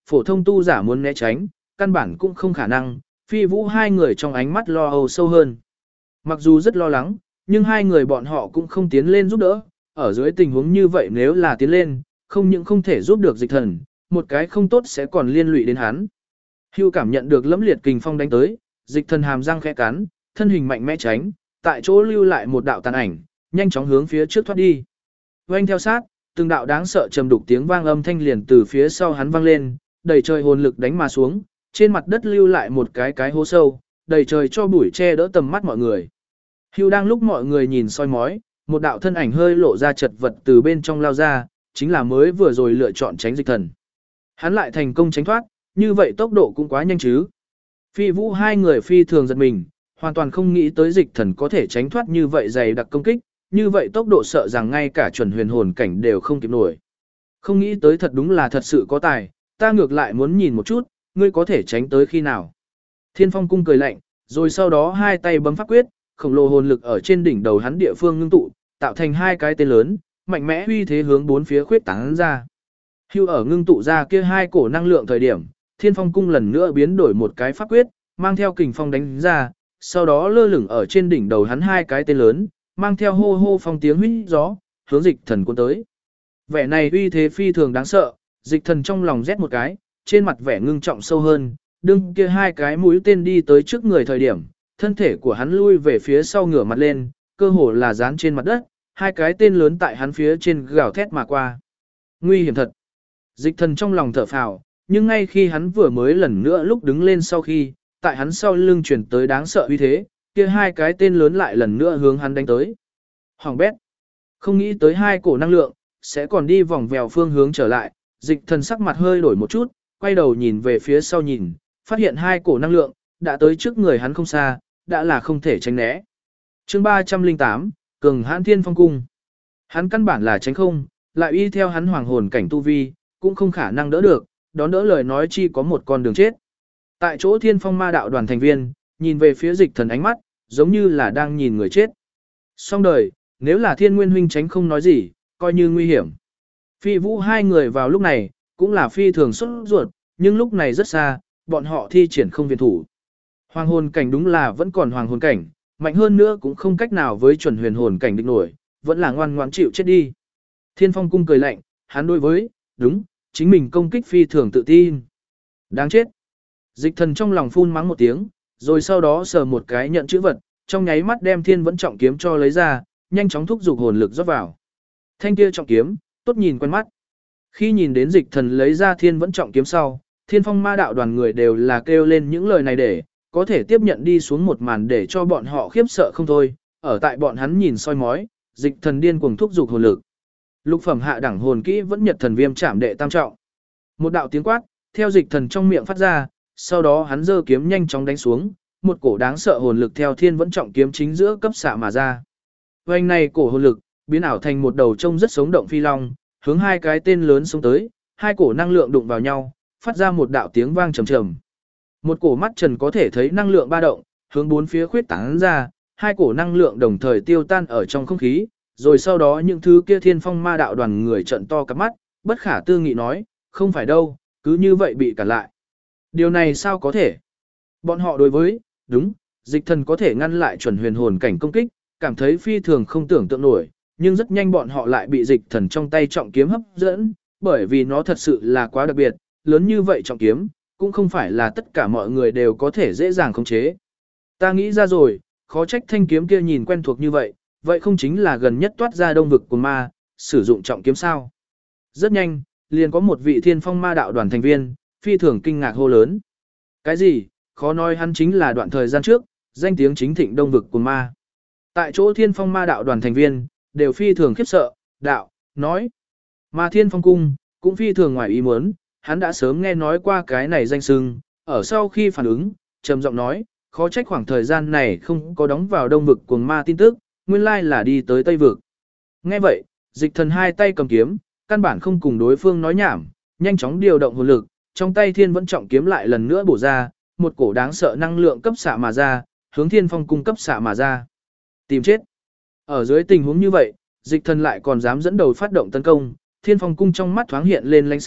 phổ thông tu giả muốn né tránh, căn bản cũng không khả năng, Phi Vũ hai người trong ánh mắt lo âu sâu hơn. Mặc dù rất lo lắng, nhưng hai người bọn họ cũng không tiến lên giúp đỡ, ở dưới tình huống như vậy nếu là tiến lên, không những không thể giúp được Dịch Thần, một cái không tốt sẽ còn liên lụy đến hắn. Hưu cảm nhận được lẫm liệt kình phong đánh tới, Dịch Thần hàm răng khẽ cắn, thân hình mạnh mẽ tránh, tại chỗ lưu lại một đạo tàn ảnh, nhanh chóng hướng phía trước thoát đi. Oanh theo sát, từng đạo đáng sợ trầm đục tiếng vang âm thanh liền từ phía sau hắn vang lên, đầy trời hồn lực đánh mà xuống, trên mặt đất lưu lại một cái hố sâu, đầy trời cho bụi che đỡ tầm mắt mọi người. Hưu đang lúc mọi người nhìn soi mói, một đạo thân ảnh hơi lộ ra chật vật từ bên trong lao ra, chính là mới vừa rồi lựa chọn tránh Dịch Thần. Hắn lại thành công tránh thoát, như vậy tốc độ cũng quá nhanh chứ. Phi Vũ hai người phi thường giật mình, hoàn toàn không nghĩ tới Dịch Thần có thể tránh thoát như vậy dày đặc công kích, như vậy tốc độ sợ rằng ngay cả chuẩn huyền hồn cảnh đều không kịp nổi. Không nghĩ tới thật đúng là thật sự có tài, ta ngược lại muốn nhìn một chút, ngươi có thể tránh tới khi nào. Thiên Phong cung cười lạnh, rồi sau đó hai tay bấm pháp quyết, khổng lồ hồn lực ở trên đỉnh đầu hắn địa phương ngưng tụ, tạo thành hai cái tên lớn, mạnh mẽ uy thế hướng bốn phía khuyết tán ra. Hưu ở ngưng tụ ra kia hai cổ năng lượng thời điểm, Thiên Phong cung lần nữa biến đổi một cái pháp quyết, mang theo kình phong đánh ra, sau đó lơ lửng ở trên đỉnh đầu hắn hai cái tên lớn, mang theo hô hô phong tiếng huýt gió, hướng Dịch Thần cuốn tới. Vẻ này uy thế phi thường đáng sợ, Dịch Thần trong lòng rét một cái, trên mặt vẻ ngưng trọng sâu hơn, đương kia hai cái mũi tên đi tới trước người thời điểm, thân thể của hắn lui về phía sau ngửa mặt lên, cơ hồ là dán trên mặt đất, hai cái tên lớn tại hắn phía trên gào thét mà qua. Nguy hiểm thật. Dịch Thần trong lòng thở phào, nhưng ngay khi hắn vừa mới lần nữa lúc đứng lên sau khi, tại hắn sau lưng chuyển tới đáng sợ uy thế, kia hai cái tên lớn lại lần nữa hướng hắn đánh tới. Hoàng bét. Không nghĩ tới hai cổ năng lượng, sẽ còn đi vòng vèo phương hướng trở lại, Dịch Thần sắc mặt hơi đổi một chút, quay đầu nhìn về phía sau nhìn, phát hiện hai cổ năng lượng, đã tới trước người hắn không xa, đã là không thể tránh né. Chương 308, Cường Hãn Thiên Phong Cung. Hắn căn bản là tránh không, lại y theo hắn hoàng hồn cảnh tu vi, cũng không khả năng đỡ được, đón đỡ lời nói chi có một con đường chết. Tại chỗ Thiên Phong Ma đạo đoàn thành viên, nhìn về phía Dịch Thần ánh mắt, giống như là đang nhìn người chết. Xong đời, nếu là Thiên Nguyên huynh tránh không nói gì, coi như nguy hiểm. Phi Vũ hai người vào lúc này, cũng là phi thường xuất ruột, nhưng lúc này rất xa, bọn họ thi triển không viện thủ. Hoàng hồn cảnh đúng là vẫn còn hoàng hồn cảnh, mạnh hơn nữa cũng không cách nào với chuẩn huyền hồn cảnh địch nổi, vẫn là ngoan ngoãn chịu chết đi. Thiên Phong cung cười lạnh, hắn đối với, đúng, chính mình công kích phi thường tự tin. Đáng chết. Dịch Thần trong lòng phun mắng một tiếng, rồi sau đó sờ một cái nhận chữ vật, trong nháy mắt đem Thiên Vẫn trọng kiếm cho lấy ra, nhanh chóng thúc giục hồn lực rót vào. Thanh kia trọng kiếm, tốt nhìn quen mắt. Khi nhìn đến Dịch Thần lấy ra Thiên Vẫn trọng kiếm sau, Thiên Phong Ma đạo đoàn người đều là kêu lên những lời này để có thể tiếp nhận đi xuống một màn để cho bọn họ khiếp sợ không thôi. Ở tại bọn hắn nhìn soi mói, Dịch Thần điên cuồng thúc giục hồn lực. Lục phẩm hạ đẳng hồn kỹ vẫn Nhật Thần Viêm Trảm đệ tam trọng. Một đạo tiếng quát theo Dịch Thần trong miệng phát ra, sau đó hắn giơ kiếm nhanh chóng đánh xuống, một cổ đáng sợ hồn lực theo Thiên Vẫn trọng kiếm chính giữa cấp xạ mà ra. Vành này cổ hồn lực biến ảo thành một đầu trông rất sống động phi long, hướng hai cái tên lớn xông tới, hai cổ năng lượng đụng vào nhau, phát ra một đạo tiếng vang trầm trầm. Một cổ mắt trần có thể thấy năng lượng ba động, hướng bốn phía khuyết tán ra, hai cổ năng lượng đồng thời tiêu tan ở trong không khí, rồi sau đó những thứ kia Thiên Phong Ma đạo đoàn người trợn to cặp mắt, bất khả tư nghị nói, không phải đâu, cứ như vậy bị cản lại. Điều này sao có thể? Bọn họ đối với, đúng, Dịch Thần có thể ngăn lại chuẩn huyền hồn cảnh công kích, cảm thấy phi thường không tưởng tượng nổi, nhưng rất nhanh bọn họ lại bị Dịch Thần trong tay trọng kiếm hấp dẫn, bởi vì nó thật sự là quá đặc biệt, lớn như vậy trọng kiếm, cũng không phải là tất cả mọi người đều có thể dễ dàng khống chế. Ta nghĩ ra rồi, khó trách thanh kiếm kia nhìn quen thuộc như vậy, vậy không chính là gần nhất toát ra đông vực của ma, sử dụng trọng kiếm sao? Rất nhanh, liền có một vị Thiên Phong Ma đạo đoàn thành viên, phi thường kinh ngạc hô lớn. Cái gì? Khó nói hắn chính là đoạn thời gian trước, danh tiếng chính thịnh đông vực của ma. Tại chỗ Thiên Phong Ma đạo đoàn thành viên, đều phi thường khiếp sợ, đạo, nói. Mà Thiên Phong cung, cũng phi thường ngoài ý muốn, hắn đã sớm nghe nói qua cái này danh xưng, ở sau khi phản ứng, trầm giọng nói, khó trách khoảng thời gian này không có đóng vào đông vực cuồng ma tin tức, nguyên lai là đi tới tây vực. Nghe vậy, Dịch Thần hai tay cầm kiếm, căn bản không cùng đối phương nói nhảm, nhanh chóng điều động hồn lực, trong tay Thiên Vẫn trọng kiếm lại lần nữa bổ ra, một cổ đáng sợ năng lượng cấp xạ mà ra, hướng Thiên Phong cung cấp xạ mà ra. Tìm chết. Ở dưới tình huống như vậy, Dịch Thần lại còn dám dẫn đầu phát động tấn công, Thiên Phong cung trong mắt thoáng hiện lên lánh sắc,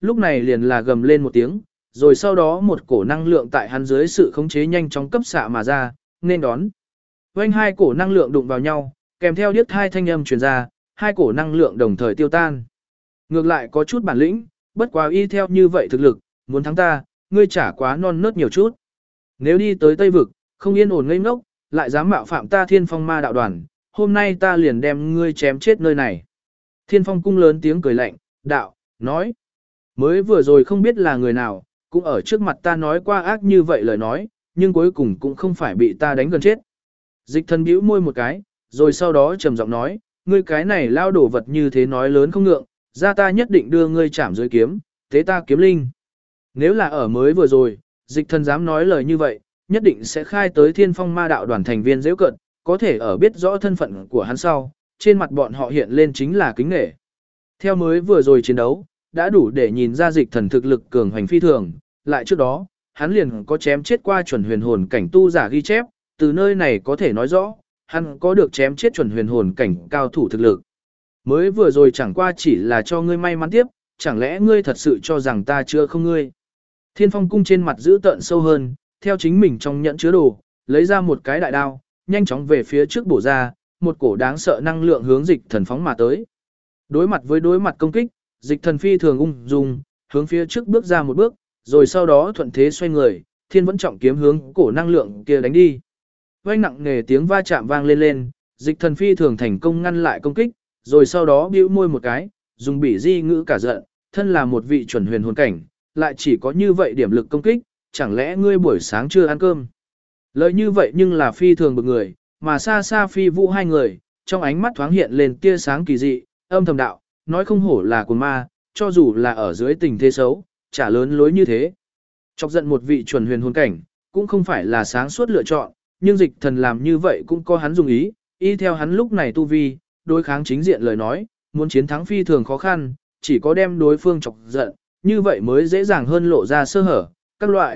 lúc này liền là gầm lên một tiếng, rồi sau đó một cổ năng lượng tại hắn dưới sự khống chế nhanh chóng cấp xạ mà ra, nên đón. Vành hai cổ năng lượng đụng vào nhau, kèm theo điếc hai thanh âm truyền ra, hai cổ năng lượng đồng thời tiêu tan. Ngược lại có chút bản lĩnh, bất quá y theo như vậy thực lực, muốn thắng ta, ngươi chả quá non nớt nhiều chút. Nếu đi tới Tây Vực, không yên ổn ngây ngốc, lại dám mạo phạm ta Thiên Phong Ma đạo đoàn, hôm nay ta liền đem ngươi chém chết nơi này. Thiên Phong cung lớn tiếng cười lạnh, đạo, nói. Mới vừa rồi không biết là người nào, cũng ở trước mặt ta nói qua ác như vậy lời nói, nhưng cuối cùng cũng không phải bị ta đánh gần chết. Dịch thần bĩu môi một cái, rồi sau đó trầm giọng nói, ngươi cái này lao đổ vật như thế nói lớn không ngượng, ra ta nhất định đưa ngươi chạm dưới kiếm, thế ta kiếm linh. Nếu là ở mới vừa rồi, dịch thần dám nói lời như vậy, nhất định sẽ khai tới Thiên Phong Ma đạo đoàn thành viên dễ cận, có thể ở biết rõ thân phận của hắn sau, trên mặt bọn họ hiện lên chính là kính nể. Theo mới vừa rồi chiến đấu, đã đủ để nhìn ra dịch thần thực lực cường hành phi thường, lại trước đó, hắn liền có chém chết qua chuẩn huyền hồn cảnh tu giả ghi chép, từ nơi này có thể nói rõ, hắn có được chém chết chuẩn huyền hồn cảnh cao thủ thực lực. Mới vừa rồi chẳng qua chỉ là cho ngươi may mắn tiếp, chẳng lẽ ngươi thật sự cho rằng ta chưa không ngươi. Thiên Phong cung trên mặt giữ tợn sâu hơn, theo chính mình trong nhẫn chứa đồ, lấy ra một cái đại đao, nhanh chóng về phía trước bổ ra, một cổ đáng sợ năng lượng hướng dịch thần phóng mà tới. Đối mặt công kích, dịch thần phi thường ung dung, hướng phía trước bước ra một bước, rồi sau đó thuận thế xoay người, thiên vẫn trọng kiếm hướng cổ năng lượng kia đánh đi. Vang nặng nề tiếng va chạm vang lên, dịch thần phi thường thành công ngăn lại công kích, rồi sau đó bĩu môi một cái, dùng bỉ di ngữ cả giận, thân là một vị chuẩn huyền hồn cảnh, lại chỉ có như vậy điểm lực công kích, chẳng lẽ ngươi buổi sáng chưa ăn cơm? Lời như vậy nhưng là phi thường bực người, mà xa xa Phi Vũ hai người, trong ánh mắt thoáng hiện lên tia sáng kỳ dị, âm thầm đạo, nói không hổ là của ma, cho dù là ở dưới tình thế xấu, chả lớn lối như thế. Chọc giận một vị chuẩn huyền hồn cảnh, cũng không phải là sáng suốt lựa chọn, nhưng dịch thần làm như vậy cũng có hắn dùng ý, y theo hắn lúc này tu vi, đối kháng chính diện lời nói, muốn chiến thắng phi thường khó khăn, chỉ có đem đối phương chọc giận, như vậy mới dễ dàng hơn lộ ra sơ hở, các loại,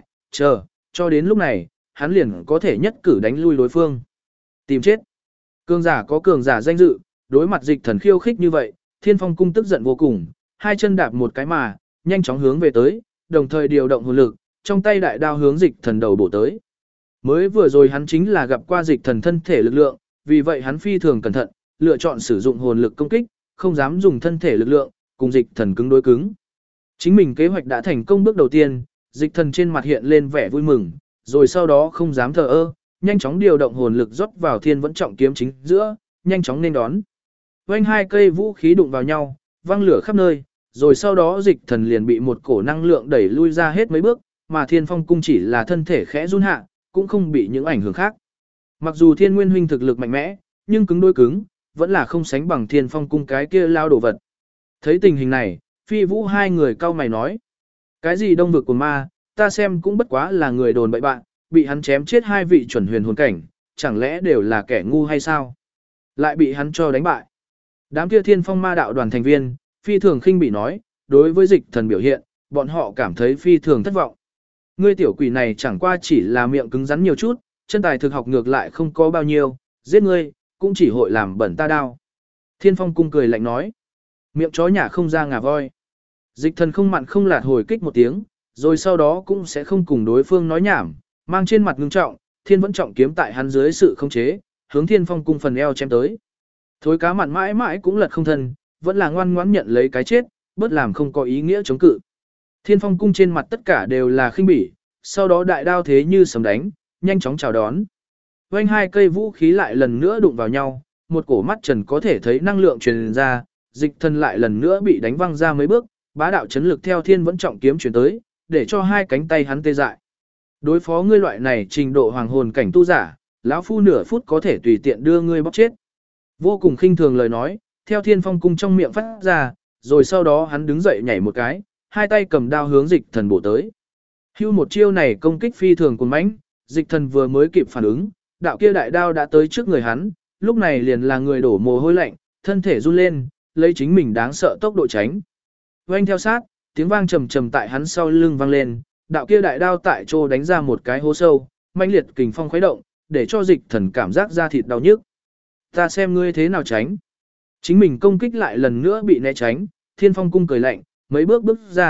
cho đến lúc này, hắn liền có thể nhất cử đánh lui đối phương. Tìm chết. Cường giả có cường giả danh dự, đối mặt dịch thần khiêu khích như vậy, Thiên Phong cung tức giận vô cùng, hai chân đạp một cái mà, nhanh chóng hướng về tới, đồng thời điều động hồn lực, trong tay đại đao hướng dịch thần đầu bổ tới. Mới vừa rồi hắn chính là gặp qua dịch thần thân thể lực lượng, vì vậy hắn phi thường cẩn thận, lựa chọn sử dụng hồn lực công kích, không dám dùng thân thể lực lượng, cùng dịch thần cứng đối cứng. Chính mình kế hoạch đã thành công bước đầu tiên, dịch thần trên mặt hiện lên vẻ vui mừng, rồi sau đó không dám thờ ơ, nhanh chóng điều động hồn lực rót vào thiên vẫn trọng kiếm chính giữa, nhanh chóng nên đón. Vành hai cây vũ khí đụng vào nhau, văng lửa khắp nơi, rồi sau đó dịch thần liền bị một cổ năng lượng đẩy lui ra hết mấy bước, mà Thiên Phong cung chỉ là thân thể khẽ run hạ, cũng không bị những ảnh hưởng khác. Mặc dù Thiên Nguyên huynh thực lực mạnh mẽ, nhưng cứng đối cứng, vẫn là không sánh bằng Thiên Phong cung cái kia lao đồ vật. Thấy tình hình này, Phi Vũ hai người cau mày nói: "Cái gì đông vực của ma, ta xem cũng bất quá là người đồn bậy bạn, bị hắn chém chết hai vị chuẩn huyền hồn cảnh, chẳng lẽ đều là kẻ ngu hay sao? Lại bị hắn cho đánh bại." Đám kia Thiên Phong Ma đạo đoàn thành viên, phi thường khinh bị nói, đối với dịch thần biểu hiện, bọn họ cảm thấy phi thường thất vọng. Ngươi tiểu quỷ này chẳng qua chỉ là miệng cứng rắn nhiều chút, chân tài thực học ngược lại không có bao nhiêu, giết ngươi, cũng chỉ hội làm bẩn ta đau. Thiên Phong cung cười lạnh nói, miệng chó nhả không ra ngà voi. Dịch thần không mặn không lạt hồi kích một tiếng, rồi sau đó cũng sẽ không cùng đối phương nói nhảm, mang trên mặt ngưng trọng, thiên vẫn trọng kiếm tại hắn dưới sự khống chế, hướng Thiên Phong cung phần eo chém tới. Thối cá mặn mãi mãi cũng lật không thân, vẫn là ngoan ngoãn nhận lấy cái chết, bớt làm không có ý nghĩa chống cự. Thiên Phong cung trên mặt tất cả đều là khinh bỉ, sau đó đại đao thế như sấm đánh, nhanh chóng chào đón. Vành hai cây vũ khí lại lần nữa đụng vào nhau, một cổ mắt trần có thể thấy năng lượng truyền ra, dịch thần lại lần nữa bị đánh văng ra mấy bước, bá đạo chấn lực theo thiên vẫn trọng kiếm truyền tới, để cho hai cánh tay hắn tê dại. Đối phó ngươi loại này trình độ hoàng hồn cảnh tu giả, lão phu nửa phút có thể tùy tiện đưa ngươi bóc chết. Vô cùng khinh thường lời nói, theo Thiên Phong cung trong miệng phát ra, rồi sau đó hắn đứng dậy nhảy một cái, hai tay cầm đao hướng dịch thần bổ tới. Hưu một chiêu này công kích phi thường cuồng mãnh, dịch thần vừa mới kịp phản ứng, đạo kia đại đao đã tới trước người hắn, lúc này liền là người đổ mồ hôi lạnh, thân thể run lên, lấy chính mình đáng sợ tốc độ tránh. Oanh theo sát, tiếng vang trầm trầm tại hắn sau lưng vang lên, đạo kia đại đao tại chỗ đánh ra một cái hố sâu, mãnh liệt kình phong khuấy động, để cho dịch thần cảm giác da thịt đau nhức. Ta xem ngươi thế nào tránh. Chính mình công kích lại lần nữa bị né tránh, Thiên Phong cung cười lạnh, mấy bước bước ra,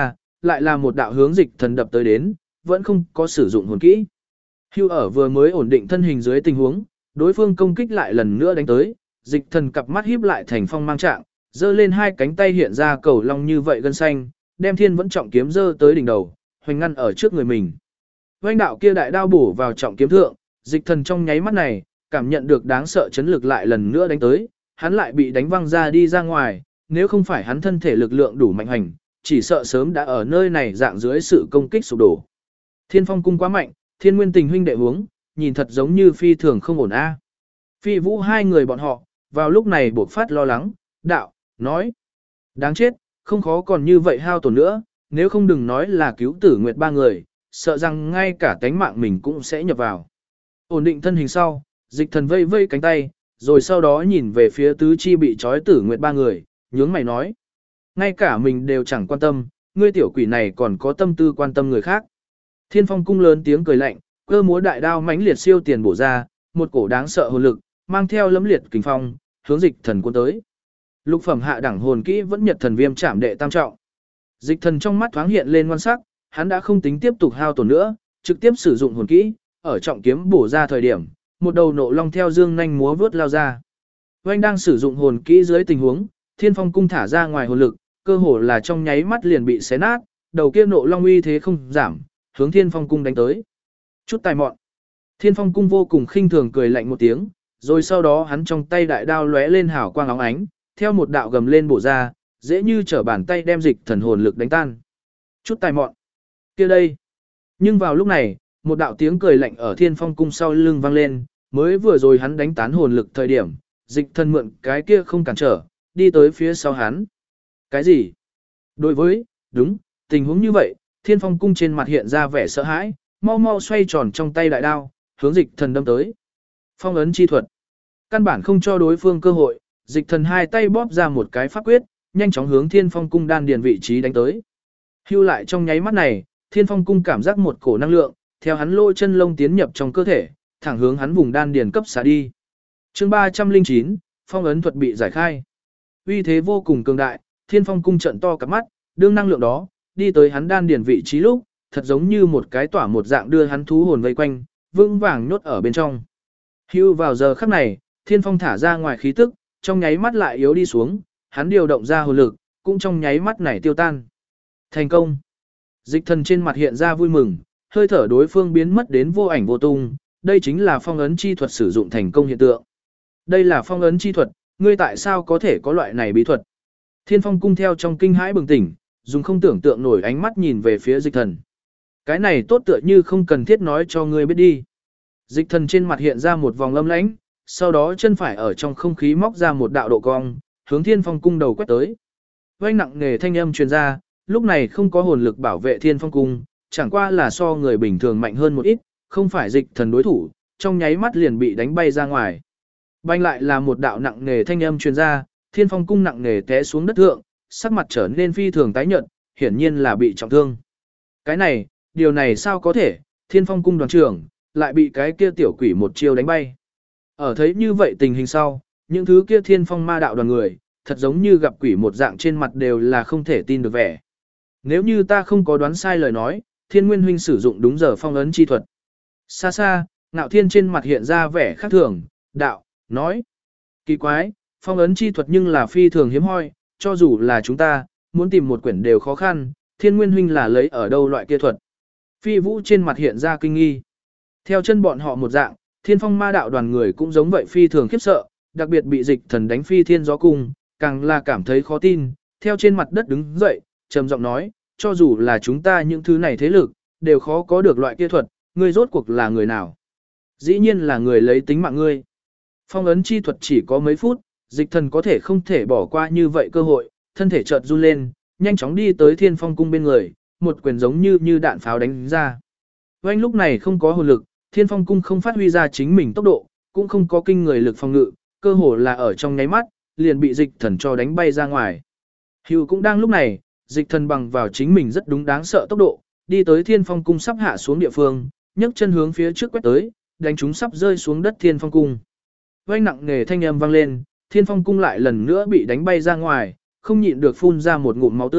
lại là một đạo hướng dịch thần đập tới đến, vẫn không có sử dụng hồn kỹ. Hưu ở vừa mới ổn định thân hình dưới tình huống, đối phương công kích lại lần nữa đánh tới, dịch thần cặp mắt híp lại thành phong mang trạng, giơ lên hai cánh tay hiện ra cầu long như vậy gân xanh, đem thiên vẫn trọng kiếm giơ tới đỉnh đầu, hoành ngăn ở trước người mình. Oanh đạo kia đại đao bổ vào trọng kiếm thượng, dịch thần trong nháy mắt này, cảm nhận được đáng sợ chấn lực lại lần nữa đánh tới, hắn lại bị đánh văng ra đi ra ngoài, nếu không phải hắn thân thể lực lượng đủ mạnh hành, chỉ sợ sớm đã ở nơi này dạng dưới sự công kích sụp đổ. Thiên phong cung quá mạnh, thiên nguyên tình huynh đệ huống, nhìn thật giống như phi thường không ổn a. Phi vũ hai người bọn họ, vào lúc này buộc phát lo lắng, đạo, nói. Đáng chết, không khó còn như vậy hao tổn nữa, nếu không đừng nói là cứu tử nguyệt ba người, sợ rằng ngay cả tánh mạng mình cũng sẽ nhập vào. Ổn định thân hình sau, dịch thần vây vây cánh tay, rồi sau đó nhìn về phía tứ chi bị trói tử nguyệt ba người, nhướng mày nói. Ngay cả mình đều chẳng quan tâm, ngươi tiểu quỷ này còn có tâm tư quan tâm người khác. Thiên phong cung lớn tiếng cười lạnh, cơ múa đại đao mãnh liệt siêu tiền bổ ra, một cổ đáng sợ hồn lực, mang theo lấm liệt kình phong, hướng dịch thần cuốn tới. Lục phẩm hạ đẳng hồn kỹ vẫn nhật thần viêm chạm đệ tam trọng. Dịch thần trong mắt thoáng hiện lên ngoan sắc, hắn đã không tính tiếp tục hao tổn nữa, trực tiếp sử dụng hồn kỹ, ở trọng kiếm bổ ra thời điểm, một đầu nộ long theo dương nhanh múa vướt lao ra. Oanh đang sử dụng hồn kỹ dưới tình huống, thiên phong cung thả ra ngoài hồn lực, cơ hồ là trong nháy mắt liền bị xé nát, đầu kia nộ long uy thế không giảm, hướng thiên phong cung đánh tới. Chút tài mọn. Thiên phong cung vô cùng khinh thường cười lạnh một tiếng, rồi sau đó hắn trong tay đại đao lóe lên hào quang óng ánh, theo một đạo gầm lên bổ ra, dễ như trở bàn tay đem dịch thần hồn lực đánh tan. Chút tài mọn. Kia đây. Nhưng vào lúc này, một đạo tiếng cười lạnh ở thiên phong cung sau lưng vang lên, mới vừa rồi hắn đánh tán hồn lực thời điểm, dịch thần mượn cái kia không cản trở, đi tới phía sau hắn. Cái gì? Đối với, đúng, tình huống như vậy, thiên phong cung trên mặt hiện ra vẻ sợ hãi, mau mau xoay tròn trong tay đại đao, hướng dịch thần đâm tới. Phong ấn chi thuật. Căn bản không cho đối phương cơ hội, dịch thần hai tay bóp ra một cái pháp quyết, nhanh chóng hướng thiên phong cung đan điền vị trí đánh tới. Hưu lại trong nháy mắt này, thiên phong cung cảm giác một cổ năng lượng, theo hắn lỗ chân lông tiến nhập trong cơ thể, thẳng hướng hắn vùng đan điền cấp xả đi. Chương 309, phong ấn thuật bị giải khai. Uy thế vô cùng cường đại, thiên phong cung trận to cặp mắt, đương năng lượng đó, đi tới hắn đan điền vị trí lúc, thật giống như một cái tỏa một dạng đưa hắn thú hồn vây quanh, vững vàng nhốt ở bên trong. Hưu vào giờ khắc này, thiên phong thả ra ngoài khí tức, trong nháy mắt lại yếu đi xuống, hắn điều động ra hồn lực, cũng trong nháy mắt này tiêu tan. Thành công. Dịch thần trên mặt hiện ra vui mừng, hơi thở đối phương biến mất đến vô ảnh vô tung, đây chính là phong ấn chi thuật sử dụng thành công hiện tượng. Đây là phong ấn chi thuật, ngươi tại sao có thể có loại này bí thuật? Thiên phong cung theo trong kinh hãi bừng tỉnh, dùng không tưởng tượng nổi ánh mắt nhìn về phía dịch thần. Cái này tốt tựa như không cần thiết nói cho ngươi biết đi. Dịch thần trên mặt hiện ra một vòng âm lãnh, sau đó chân phải ở trong không khí móc ra một đạo độ cong, hướng thiên phong cung đầu quét tới. Vang nặng nề thanh âm truyền ra, lúc này không có hồn lực bảo vệ thiên phong cung, chẳng qua là so người bình thường mạnh hơn một ít, không phải dịch thần đối thủ, trong nháy mắt liền bị đánh bay ra ngoài. Banh lại là một đạo nặng nề thanh âm truyền ra, thiên phong cung nặng nề té xuống đất thượng, sắc mặt trở nên phi thường tái nhợt, hiển nhiên là bị trọng thương. Cái này, điều này sao có thể, thiên phong cung đoàn trưởng, lại bị cái kia tiểu quỷ một chiêu đánh bay. Ở thấy như vậy tình hình sau, những thứ kia thiên phong ma đạo đoàn người, thật giống như gặp quỷ một dạng trên mặt đều là không thể tin được vẻ. Nếu như ta không có đoán sai lời nói, thiên nguyên huynh sử dụng đúng giờ phong ấn chi thuật. Xa xa, ngạo thiên trên mặt hiện ra vẻ khác thường, đạo, nói. Kỳ quái, phong ấn chi thuật nhưng là phi thường hiếm hoi, cho dù là chúng ta, muốn tìm một quyển đều khó khăn, thiên nguyên huynh là lấy ở đâu loại kia thuật. Phi vũ trên mặt hiện ra kinh nghi. Theo chân bọn họ một dạng, thiên phong ma đạo đoàn người cũng giống vậy phi thường khiếp sợ, đặc biệt bị dịch thần đánh phi thiên gió cung, càng là cảm thấy khó tin, theo trên mặt đất đứng dậy, trầm giọng nói, cho dù là chúng ta những thứ này thế lực, đều khó có được loại kia thuật, ngươi rốt cuộc là người nào? Dĩ nhiên là người lấy tính mạng ngươi. Phong ấn chi thuật chỉ có mấy phút, dịch thần có thể không thể bỏ qua như vậy cơ hội, thân thể chợt run lên, nhanh chóng đi tới thiên phong cung bên người, một quyền giống như đạn pháo đánh ra. Oanh lúc này không có hồn lực, thiên phong cung không phát huy ra chính mình tốc độ, cũng không có kinh người lực phòng ngự, cơ hồ là ở trong nháy mắt, liền bị dịch thần cho đánh bay ra ngoài. Hưu cũng đang lúc này, dịch thần bằng vào chính mình rất đúng đáng sợ tốc độ, đi tới thiên phong cung sắp hạ xuống địa phương, nhấc chân hướng phía trước quét tới, đánh chúng sắp rơi xuống đất thiên phong cung. Vang nặng nề thanh âm vang lên, thiên phong cung lại lần nữa bị đánh bay ra ngoài, không nhịn được phun ra một ngụm máu tươi,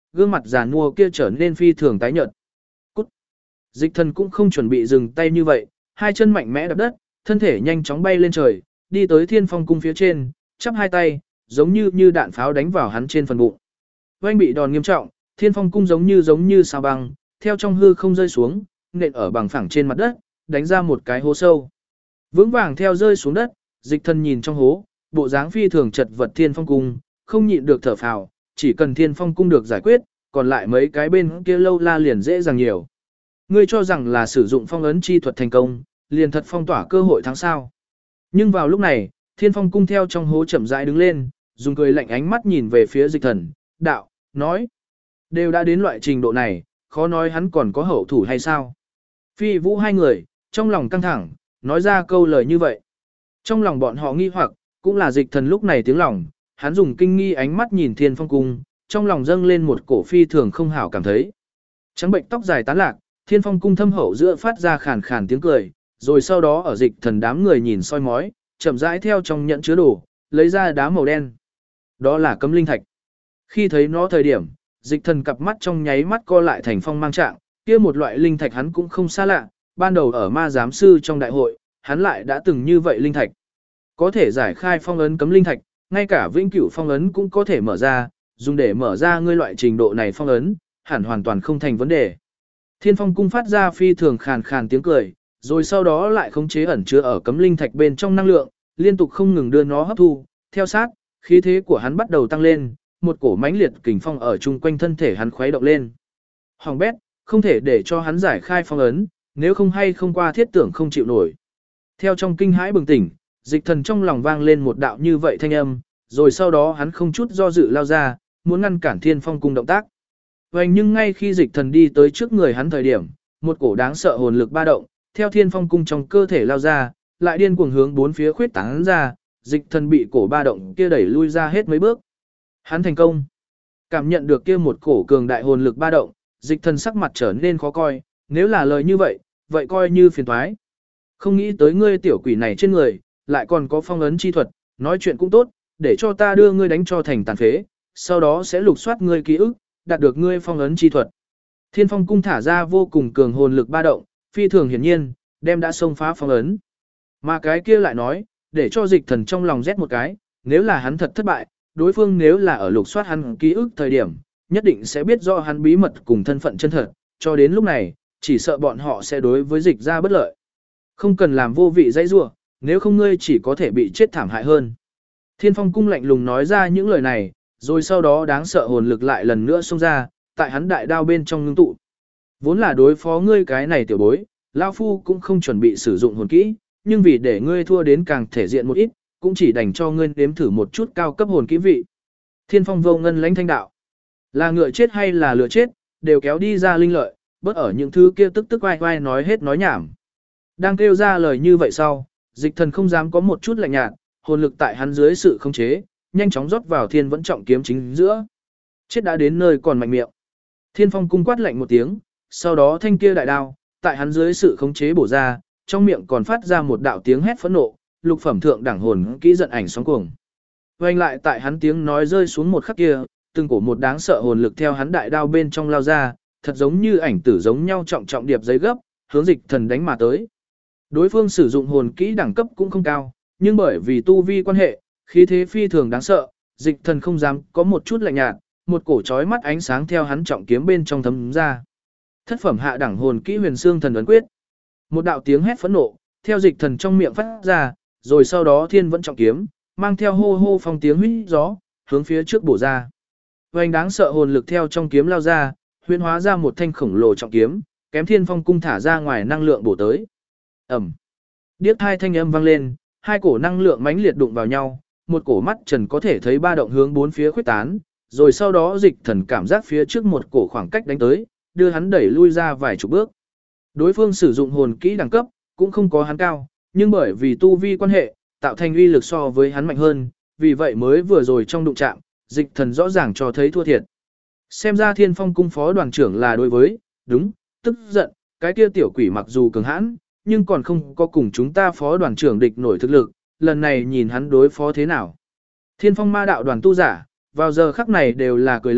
gương mặt già nua kia trở nên phi thường tái nhợt. Cút! Dịch thần cũng không chuẩn bị dừng tay như vậy, hai chân mạnh mẽ đập đất, thân thể nhanh chóng bay lên trời, đi tới Thiên Phong cung phía trên, chắp hai tay, giống như đạn pháo đánh vào hắn trên phần bụng. Oanh bị đòn nghiêm trọng, Thiên Phong cung giống như sao băng, theo trong hư không rơi xuống, nện ở bằng phẳng trên mặt đất, đánh ra một cái hố sâu. Vững vàng theo rơi xuống đất, dịch thần nhìn trong hố, bộ dáng phi thường chật vật Thiên Phong cung, không nhịn được thở phào, chỉ cần Thiên Phong cung được giải quyết, còn lại mấy cái bên kia lâu la liền dễ dàng nhiều. Ngươi cho rằng là sử dụng phong ấn chi thuật thành công, liền thật phong tỏa cơ hội thắng sao. Nhưng vào lúc này, Thiên Phong cung theo trong hố chậm rãi đứng lên, dùng cười lạnh ánh mắt nhìn về phía dịch thần, đạo, nói. Đều đã đến loại trình độ này, khó nói hắn còn có hậu thủ hay sao. Phi Vũ hai người, trong lòng căng thẳng, nói ra câu lời như vậy. Trong lòng bọn họ nghi hoặc, cũng là dịch thần lúc này tiếng lòng, hắn dùng kinh nghi ánh mắt nhìn Thiên Phong cung, trong lòng dâng lên một cổ phi thường không hảo cảm thấy. Trắng bệnh tóc dài tán lạc, Thiên Phong cung thâm hậu giữa phát ra khàn khàn tiếng cười, rồi sau đó ở dịch thần đám người nhìn soi mói, chậm rãi theo trong nhẫn chứa đồ, lấy ra đá màu đen. Đó là cấm linh thạch. Khi thấy nó thời điểm, dịch thần cặp mắt trong nháy mắt co lại thành phong mang trạng, kia một loại linh thạch hắn cũng không xa lạ, ban đầu ở ma giám sư trong đại hội, hắn lại đã từng như vậy linh thạch. Có thể giải khai phong ấn cấm linh thạch, ngay cả vĩnh cửu phong ấn cũng có thể mở ra, dùng để mở ra ngươi loại trình độ này phong ấn, hẳn hoàn toàn không thành vấn đề. Thiên Phong cung phát ra phi thường khàn khàn tiếng cười, rồi sau đó lại khống chế ẩn chứa ở cấm linh thạch bên trong năng lượng, liên tục không ngừng đưa nó hấp thu, theo sát, khí thế của hắn bắt đầu tăng lên, một cổ mãnh liệt kình phong ở chung quanh thân thể hắn khuấy động lên. Hoàng bét, không thể để cho hắn giải khai phong ấn, nếu không hay không qua thiết tưởng không chịu nổi. Theo trong kinh hãi bừng tỉnh, dịch thần trong lòng vang lên một đạo như vậy thanh âm, rồi sau đó hắn không chút do dự lao ra, muốn ngăn cản Thiên Phong cung động tác. Vậy nhưng ngay khi dịch thần đi tới trước người hắn thời điểm, một cổ đáng sợ hồn lực ba động, theo Thiên Phong cung trong cơ thể lao ra, lại điên cuồng hướng bốn phía khuyết tán ra, dịch thần bị cổ ba động kia đẩy lui ra hết mấy bước. Hắn thành công. Cảm nhận được kia một cổ cường đại hồn lực ba động, dịch thần sắc mặt trở nên khó coi, nếu là lời như vậy, vậy coi như phiền toái. Không nghĩ tới ngươi tiểu quỷ này trên người, lại còn có phong ấn chi thuật, nói chuyện cũng tốt, để cho ta đưa ngươi đánh cho thành tàn phế, sau đó sẽ lục soát ngươi ký ức, đạt được ngươi phong ấn chi thuật. Thiên Phong cung thả ra vô cùng cường hồn lực ba động, phi thường hiển nhiên, đem đã xông phá phong ấn. Mà cái kia lại nói, để cho dịch thần trong lòng rét một cái, nếu là hắn thật thất bại, đối phương nếu là ở lục soát hắn ký ức thời điểm, nhất định sẽ biết rõ hắn bí mật cùng thân phận chân thật, cho đến lúc này, chỉ sợ bọn họ sẽ đối với dịch ra bất lợi. Không cần làm vô vị dãy rủa, nếu không ngươi chỉ có thể bị chết thảm hại hơn. Thiên Phong cung lạnh lùng nói ra những lời này, rồi sau đó đáng sợ hồn lực lại lần nữa xông ra, tại hắn đại đao bên trong ngưng tụ. Vốn là đối phó ngươi cái này tiểu bối, lão phu cũng không chuẩn bị sử dụng hồn kỹ, nhưng vì để ngươi thua đến càng thể diện một ít, cũng chỉ đành cho ngươi nếm thử một chút cao cấp hồn kỹ vị. Thiên Phong vô ngân lãnh thanh đạo, là ngựa chết hay là lừa chết, đều kéo đi ra linh lợi, bớt ở những thứ kia tức tức oai oai nói hết nói nhảm. Đang kêu ra lời như vậy sau, dịch thần không dám có một chút lạnh nhạt, hồn lực tại hắn dưới sự khống chế, nhanh chóng rót vào thiên vẫn trọng kiếm chính giữa. Chết đã đến nơi còn mạnh miệng. Thiên Phong cung quát lạnh một tiếng, sau đó thanh kia đại đao, tại hắn dưới sự khống chế bổ ra, trong miệng còn phát ra một đạo tiếng hét phẫn nộ, lục phẩm thượng đẳng hồn kỹ giận ảnh sóng cuồng. Quay lại tại hắn tiếng nói rơi xuống một khắc kia, từng cổ một đáng sợ hồn lực theo hắn đại đao bên trong lao ra, thật giống như ảnh tử giống nhau trọng trọng điệp giấy gấp, hướng dịch thần đánh mà tới. Đối phương sử dụng hồn kỹ đẳng cấp cũng không cao, nhưng bởi vì tu vi quan hệ, khí thế phi thường đáng sợ, dịch thần không dám có một chút lạnh nhạt, một cổ chói mắt ánh sáng theo hắn trọng kiếm bên trong thấm ra. Thất phẩm hạ đẳng hồn kỹ Huyền Xương Thần Ấn Quyết. Một đạo tiếng hét phẫn nộ, theo dịch thần trong miệng phát ra, rồi sau đó thiên vẫn trọng kiếm, mang theo hô hô phong tiếng huýt gió, hướng phía trước bổ ra. Vành đáng sợ hồn lực theo trong kiếm lao ra, huyễn hóa ra một thanh khổng lồ trọng kiếm, kém Thiên Phong cung thả ra ngoài năng lượng bổ tới. Ầm. Điếc hai thanh âm vang lên, hai cổ năng lượng mãnh liệt đụng vào nhau, một cổ mắt trần có thể thấy ba động hướng bốn phía khuếch tán, rồi sau đó dịch thần cảm giác phía trước một cổ khoảng cách đánh tới, đưa hắn đẩy lui ra vài chục bước. Đối phương sử dụng hồn kỹ đẳng cấp, cũng không có hắn cao, nhưng bởi vì tu vi quan hệ, tạo thành uy lực so với hắn mạnh hơn, vì vậy mới vừa rồi trong đụng chạm, dịch thần rõ ràng cho thấy thua thiệt. Xem ra Thiên Phong cung phó đoàn trưởng là đối với, đúng, tức giận, cái kia tiểu quỷ mặc dù cường hãn, nhưng còn không có cùng chúng ta phó đoàn trưởng địch nổi thực lực, lần này nhìn hắn đối phó thế nào. Thiên Phong ma đạo đoàn tu giả, vào giờ khắc này đều là cười lạnh,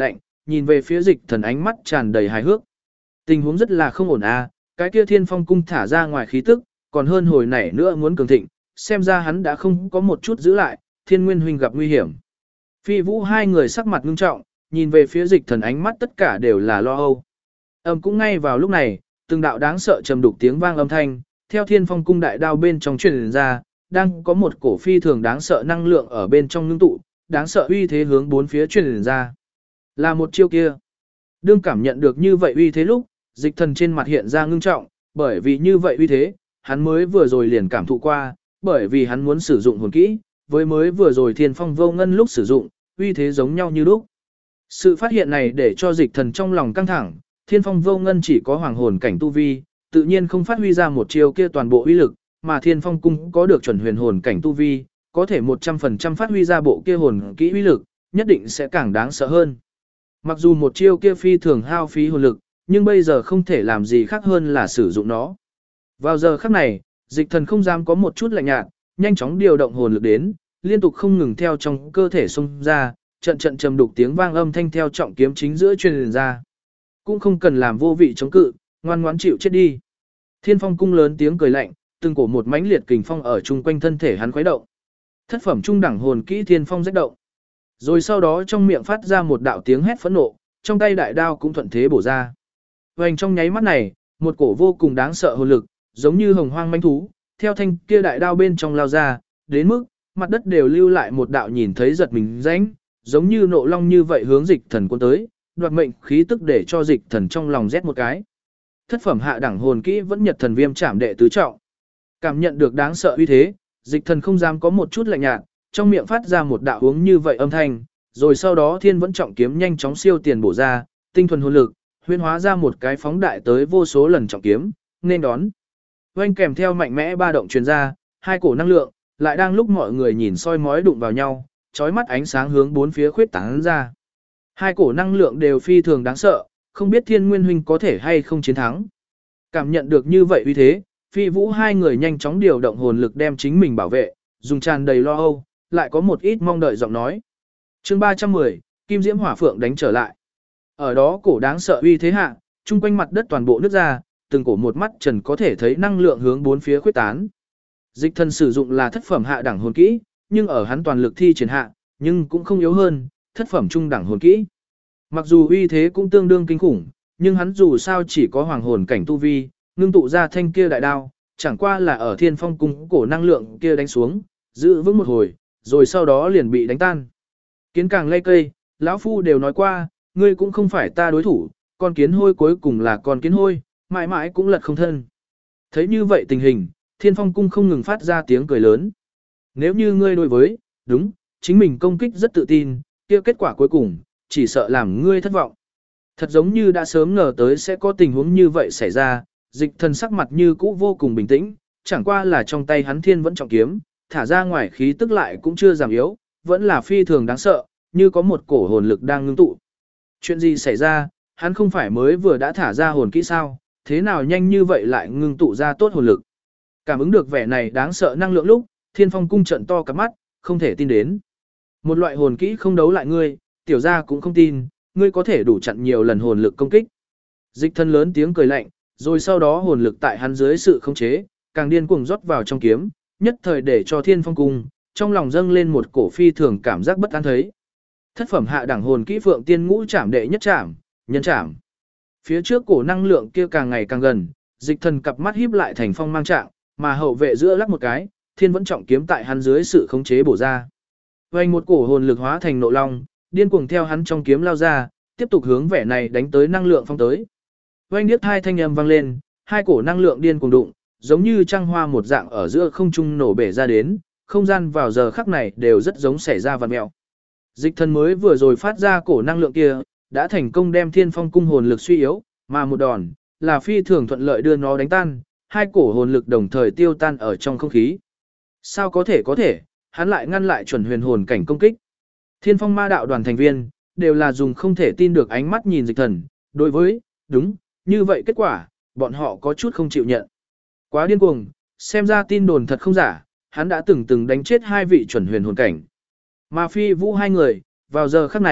nhìn về phía Dịch Thần ánh mắt tràn đầy hài hước. Tình huống rất là không ổn à, cái kia Thiên Phong cung thả ra ngoài khí tức, còn hơn hồi nãy nữa muốn cường thịnh, xem ra hắn đã không có một chút giữ lại, Thiên Nguyên huynh gặp nguy hiểm. Phi Vũ hai người sắc mặt ngưng trọng, nhìn về phía Dịch Thần ánh mắt tất cả đều là lo âu. Cũng ngay vào lúc này, từng đạo đáng sợ trầm đục tiếng vang âm thanh, theo Thiên Phong cung đại đao bên trong truyền ra, đang có một cổ phi thường đáng sợ năng lượng ở bên trong ngưng tụ, đáng sợ uy thế hướng bốn phía truyền ra. Là một chiêu kia. Đương cảm nhận được như vậy uy thế lúc, Dịch Thần trên mặt hiện ra ngưng trọng, bởi vì như vậy uy thế, hắn mới vừa rồi liền cảm thụ qua, bởi vì hắn muốn sử dụng hồn kỹ, với mới vừa rồi Thiên Phong vô ngân lúc sử dụng, uy thế giống nhau như lúc. Sự phát hiện này để cho Dịch Thần trong lòng căng thẳng, Thiên Phong vô ngân chỉ có hoàng hồn cảnh tu vi, tự nhiên không phát huy ra một chiêu kia toàn bộ uy lực, mà Thiên Phong cung có được chuẩn huyền hồn cảnh tu vi, có thể 100% phát huy ra bộ kia hồn kỹ uy lực, nhất định sẽ càng đáng sợ hơn. Mặc dù một chiêu kia phi thường hao phí hồn lực, nhưng bây giờ không thể làm gì khác hơn là sử dụng nó. Vào giờ khắc này, Dịch Thần không dám có một chút lạnh nhạt, nhanh chóng điều động hồn lực đến, liên tục không ngừng theo trong cơ thể xông ra, trận trận trầm đục tiếng vang âm thanh theo trọng kiếm chính giữa truyền ra. Cũng không cần làm vô vị chống cự, ngoan ngoãn chịu chết đi. Thiên Phong cung lớn tiếng cười lạnh, từng cổ một mãnh liệt kình phong ở chung quanh thân thể hắn khuấy động. Thất phẩm trung đẳng hồn kỹ Thiên Phong rách động. Rồi sau đó trong miệng phát ra một đạo tiếng hét phẫn nộ, trong tay đại đao cũng thuận thế bổ ra. Vành trong nháy mắt này, một cổ vô cùng đáng sợ hồn lực, giống như hồng hoang manh thú, theo thanh kia đại đao bên trong lao ra, đến mức mặt đất đều lưu lại một đạo nhìn thấy giật mình rãnh, giống như nộ long như vậy hướng Dịch Thần cuốn tới, đoạt mệnh khí tức để cho Dịch Thần trong lòng rét một cái. Thất phẩm hạ đẳng hồn kỹ vẫn Nhật Thần Viêm Trảm đệ tứ trọng. Cảm nhận được đáng sợ uy thế, Dịch Thần không dám có một chút lạnh nhạt, trong miệng phát ra một đạo uống như vậy âm thanh, rồi sau đó Thiên Vẫn trọng kiếm nhanh chóng siêu tiền bổ ra, tinh thuần hồn lực, huyễn hóa ra một cái phóng đại tới vô số lần trọng kiếm, nên đón. Oanh kèm theo mạnh mẽ ba động truyền ra, hai cổ năng lượng, lại đang lúc mọi người nhìn soi mói đụng vào nhau, chói mắt ánh sáng hướng bốn phía khuyết tán ra. Hai cổ năng lượng đều phi thường đáng sợ, không biết Thiên Nguyên huynh có thể hay không chiến thắng. Cảm nhận được như vậy uy thế, Phi Vũ hai người nhanh chóng điều động hồn lực đem chính mình bảo vệ, dùng tràn đầy lo âu, lại có một ít mong đợi giọng nói. Chương 310, Kim Diễm Hỏa Phượng đánh trở lại. Ở đó cổ đáng sợ uy thế hạ, chung quanh mặt đất toàn bộ nứt ra, từng cổ một mắt trần có thể thấy năng lượng hướng bốn phía khuyết tán. Dịch Thần sử dụng là thất phẩm hạ đẳng hồn kỹ, nhưng ở hắn toàn lực thi triển hạ, nhưng cũng không yếu hơn thất phẩm trung đẳng hồn kỹ. Mặc dù uy thế cũng tương đương kinh khủng, nhưng hắn dù sao chỉ có hoàng hồn cảnh tu vi, ngưng tụ ra thanh kia đại đao, chẳng qua là ở Thiên Phong cung cổ năng lượng kia đánh xuống, giữ vững một hồi, rồi sau đó liền bị đánh tan. Kiến càng lây cây, lão phu đều nói qua, ngươi cũng không phải ta đối thủ, con kiến hôi cuối cùng là con kiến hôi, mãi mãi cũng lật không thân. Thấy như vậy tình hình, Thiên Phong cung không ngừng phát ra tiếng cười lớn. Nếu như ngươi đối với, đúng, chính mình công kích rất tự tin, kia kết quả cuối cùng, chỉ sợ làm ngươi thất vọng. Thật giống như đã sớm ngờ tới sẽ có tình huống như vậy xảy ra, Dịch Thần sắc mặt như cũ vô cùng bình tĩnh, chẳng qua là trong tay hắn Thiên Vẫn trọng kiếm, thả ra ngoài khí tức lại cũng chưa giảm yếu, vẫn là phi thường đáng sợ, như có một cổ hồn lực đang ngưng tụ. Chuyện gì xảy ra, hắn không phải mới vừa đã thả ra hồn kỹ sao, thế nào nhanh như vậy lại ngưng tụ ra tốt hồn lực. Cảm ứng được vẻ này đáng sợ năng lượng lúc, Thiên Phong cung trận to cả mắt, không thể tin đến. Một loại hồn kỹ không đấu lại ngươi, tiểu gia cũng không tin, ngươi có thể đủ chặn nhiều lần hồn lực công kích. Dịch Thần lớn tiếng cười lạnh, rồi sau đó hồn lực tại hắn dưới sự khống chế, càng điên cuồng rót vào trong kiếm, nhất thời để cho Thiên Phong cung trong lòng dâng lên một cổ phi thường cảm giác bất an thấy. Thất phẩm hạ đẳng hồn kỹ Phượng Tiên Ngũ Trảm đệ nhất trảm, nhân trảm. Phía trước cổ năng lượng kia càng ngày càng gần, Dịch Thần cặp mắt híp lại thành phong mang trạng, mà hậu vệ giữa lắc một cái, Thiên Vẫn trọng kiếm tại hắn dưới sự khống chế bổ ra. Vành một cổ hồn lực hóa thành nộ long, điên cuồng theo hắn trong kiếm lao ra, tiếp tục hướng vẻ này đánh tới năng lượng phong tới. Vành điếc hai thanh âm vang lên, hai cổ năng lượng điên cuồng đụng, giống như trăng hoa một dạng ở giữa không trung nổ bể ra đến, không gian vào giờ khắc này đều rất giống xảy ra vặn mèo. Dịch Thần mới vừa rồi phát ra cổ năng lượng kia, đã thành công đem Thiên Phong cung hồn lực suy yếu, mà một đòn là phi thường thuận lợi đưa nó đánh tan, hai cổ hồn lực đồng thời tiêu tan ở trong không khí. Sao có thể, hắn lại ngăn lại chuẩn huyền hồn cảnh công kích. Thiên Phong ma đạo đoàn thành viên, đều là dùng không thể tin được ánh mắt nhìn Dịch Thần, đối với, đúng, như vậy kết quả, bọn họ có chút không chịu nhận. Quá điên cuồng, xem ra tin đồn thật không giả, hắn đã từng đánh chết hai vị chuẩn huyền hồn cảnh. Mà Phi Vũ hai người, vào giờ khắc này,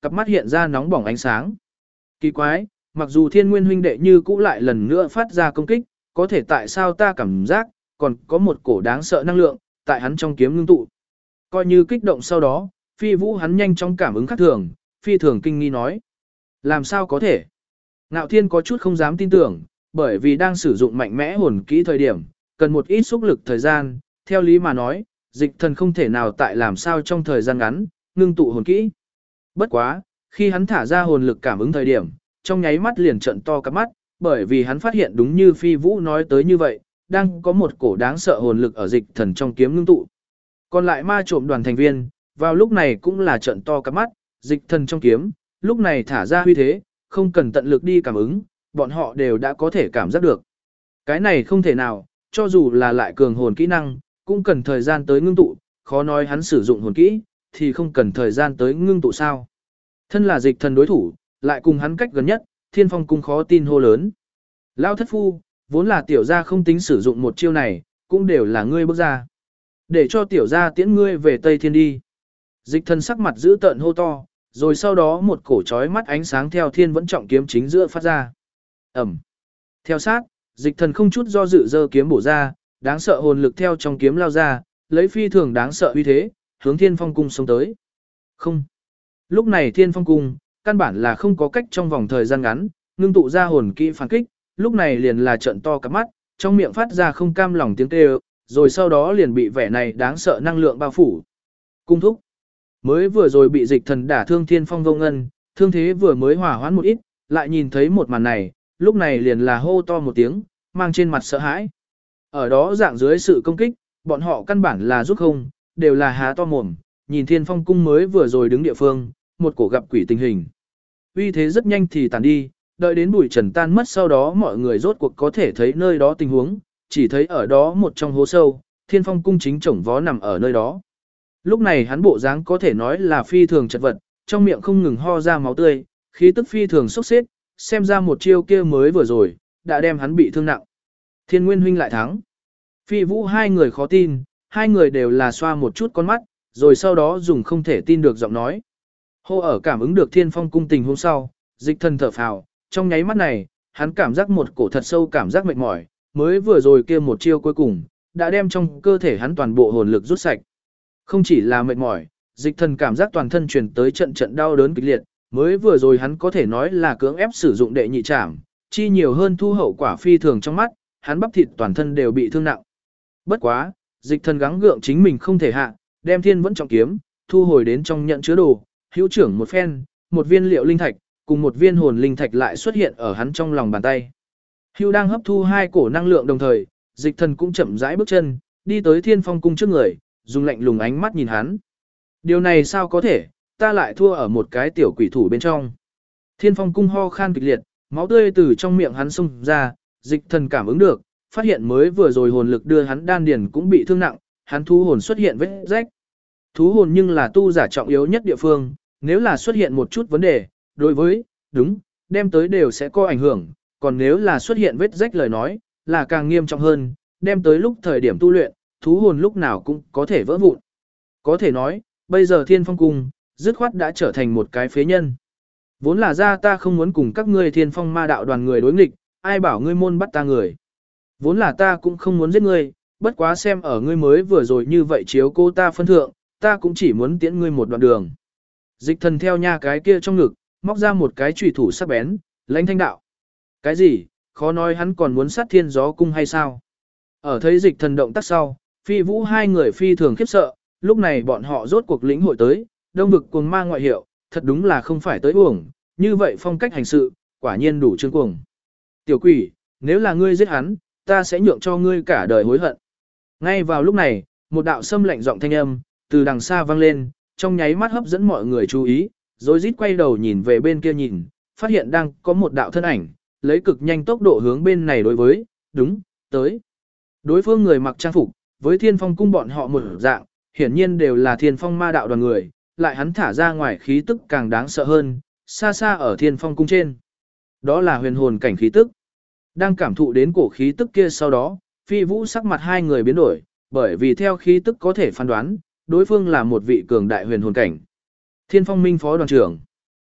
cặp mắt hiện ra nóng bỏng ánh sáng. Kỳ quái, mặc dù Thiên Nguyên huynh đệ như cũ lại lần nữa phát ra công kích, có thể tại sao ta cảm giác còn có một cổ đáng sợ năng lượng tại hắn trong kiếm ngưng tụ. Coi như kích động sau đó, Phi Vũ hắn nhanh chóng cảm ứng khác thường, phi thường kinh nghi nói: "Làm sao có thể?" Ngạo Thiên có chút không dám tin tưởng, bởi vì đang sử dụng mạnh mẽ hồn kỹ thời điểm, cần một ít xúc lực thời gian, theo lý mà nói, Dịch Thần không thể nào tại làm sao trong thời gian ngắn ngưng tụ hồn kỹ. Bất quá, khi hắn thả ra hồn lực cảm ứng thời điểm, trong nháy mắt liền trợn to cặp mắt, bởi vì hắn phát hiện đúng như Phi Vũ nói tới như vậy, đang có một cổ đáng sợ hồn lực ở Dịch Thần trong kiếm ngưng tụ. Còn lại ma trộm đoàn thành viên, vào lúc này cũng là trợn to cặp mắt, Dịch Thần trong kiếm, lúc này thả ra huy thế, không cần tận lực đi cảm ứng, bọn họ đều đã có thể cảm giác được. Cái này không thể nào, cho dù là lại cường hồn kỹ năng, cũng cần thời gian tới ngưng tụ, khó nói hắn sử dụng hồn kỹ, thì không cần thời gian tới ngưng tụ sao. Thân là Dịch Thần đối thủ, lại cùng hắn cách gần nhất, Thiên Phong cung khó tin hô lớn. Lão thất phu, vốn là tiểu gia không tính sử dụng một chiêu này, cũng đều là ngươi bước ra. Để cho tiểu gia tiễn ngươi về Tây Thiên đi. Dịch Thần sắc mặt giữ tợn hô to, rồi sau đó một cổ chói mắt ánh sáng theo Thiên Vẫn Trọng kiếm chính giữa phát ra. Ầm. Theo sát, Dịch Thần không chút do dự giơ kiếm bổ ra, đáng sợ hồn lực theo trong kiếm lao ra, lấy phi thường đáng sợ uy thế, hướng Thiên Phong cung xông tới. Không. Lúc này Thiên Phong cung, căn bản là không có cách trong vòng thời gian ngắn, ngưng tụ ra hồn kỹ phản kích, lúc này liền là trợn to cặp mắt, trong miệng phát ra không cam lòng tiếng kêu, rồi sau đó liền bị vẻ này đáng sợ năng lượng bao phủ. Cung thúc. Mới vừa rồi bị Dịch Thần đả thương Thiên Phong vô ngân, thương thế vừa mới hòa hoãn một ít, lại nhìn thấy một màn này, lúc này liền là hô to một tiếng, mang trên mặt sợ hãi. Ở đó dạng dưới sự công kích, bọn họ căn bản là giúp không, đều là há to mồm, nhìn Thiên Phong cung mới vừa rồi đứng địa phương, một cổ gặp quỷ tình hình. Uy thế rất nhanh thì tàn đi, đợi đến bụi trần tan mất sau đó mọi người rốt cuộc có thể thấy nơi đó tình huống, chỉ thấy ở đó một trong hố sâu, Thiên Phong cung chính chổng vó nằm ở nơi đó. Lúc này hắn bộ dáng có thể nói là phi thường chật vật, trong miệng không ngừng ho ra máu tươi, khí tức phi thường sốc xếp, xem ra một chiêu kia mới vừa rồi, đã đem hắn bị thương nặng. Thiên Nguyên huynh lại thắng. Phi Vũ hai người khó tin, hai người đều là xoa một chút con mắt, rồi sau đó dùng không thể tin được giọng nói. Hô ở cảm ứng được Thiên Phong cung tình hôm sau, Dịch Thần thở phào, trong nháy mắt này, hắn cảm giác một cổ thật sâu cảm giác mệt mỏi, mới vừa rồi kia một chiêu cuối cùng, đã đem trong cơ thể hắn toàn bộ hồn lực rút sạch. Không chỉ là mệt mỏi, Dịch Thần cảm giác toàn thân truyền tới trận trận đau đớn kịch liệt, mới vừa rồi hắn có thể nói là cưỡng ép sử dụng đệ nhị trảm, chi nhiều hơn thu hậu quả phi thường trong mắt, hắn bắp thịt toàn thân đều bị thương nặng. Bất quá, Dịch Thần gắng gượng chính mình không thể hạ, đem Thiên Vẫn Trọng kiếm thu hồi đến trong nhận chứa đồ, hữu trưởng một phen, một viên liệu linh thạch cùng một viên hồn linh thạch lại xuất hiện ở hắn trong lòng bàn tay. Hữu đang hấp thu hai cổ năng lượng đồng thời, Dịch Thần cũng chậm rãi bước chân, đi tới Thiên Phong cung trước người, dùng lạnh lùng ánh mắt nhìn hắn. Điều này sao có thể, ta lại thua ở một cái tiểu quỷ thủ bên trong. Thiên Phong cung ho khan kịch liệt, máu tươi từ trong miệng hắn xông ra, Dịch Thần cảm ứng được, phát hiện mới vừa rồi hồn lực đưa hắn đan điền cũng bị thương nặng, hắn thú hồn xuất hiện vết rách. Thú hồn nhưng là tu giả trọng yếu nhất địa phương, nếu là xuất hiện một chút vấn đề, đối với, đúng, đem tới đều sẽ có ảnh hưởng, còn nếu là xuất hiện vết rách lời nói, là càng nghiêm trọng hơn, đem tới lúc thời điểm tu luyện, thú hồn lúc nào cũng có thể vỡ vụn. Có thể nói, bây giờ Thiên Phong cung, dứt khoát đã trở thành một cái phế nhân. Vốn là ra ta không muốn cùng các ngươi Thiên Phong ma đạo đoàn người đối nghịch, ai bảo ngươi môn bắt ta người. Vốn là ta cũng không muốn giết ngươi, bất quá xem ở ngươi mới vừa rồi như vậy chiếu cô ta phân thượng, ta cũng chỉ muốn tiễn ngươi một đoạn đường. Dịch Thần theo nha cái kia trong ngực, móc ra một cái chùy thủ sắc bén, lãnh thanh đạo. Cái gì, khó nói hắn còn muốn sát Thiên Gió cung hay sao? Ở thấy Dịch Thần động tác sau, Phi Vũ hai người phi thường khiếp sợ, lúc này bọn họ rốt cuộc lĩnh hội tới, đông vực cuồng ma ngoại hiệu, thật đúng là không phải tới uổng, như vậy phong cách hành sự, quả nhiên đủ trương cuồng. Tiểu quỷ, nếu là ngươi giết hắn, ta sẽ nhượng cho ngươi cả đời hối hận. Ngay vào lúc này, một đạo sâm lạnh giọng thanh âm, từ đằng xa vang lên, trong nháy mắt hấp dẫn mọi người chú ý, rồi rít quay đầu nhìn về bên kia nhìn, phát hiện đang có một đạo thân ảnh, lấy cực nhanh tốc độ hướng bên này đối với, đúng, tới. Đối phương người mặc trang phục, với Thiên Phong cung bọn họ một dạng, hiển nhiên đều là Thiên Phong ma đạo đoàn người, lại hắn thả ra ngoài khí tức càng đáng sợ hơn, xa xa ở Thiên Phong cung trên. Đó là huyền hồn cảnh khí tức. Đang cảm thụ đến cổ khí tức kia sau đó, Phi Vũ sắc mặt hai người biến đổi, bởi vì theo khí tức có thể phán đoán, đối phương là một vị cường đại huyền hồn cảnh. Thiên Phong Minh phó đoàn trưởng.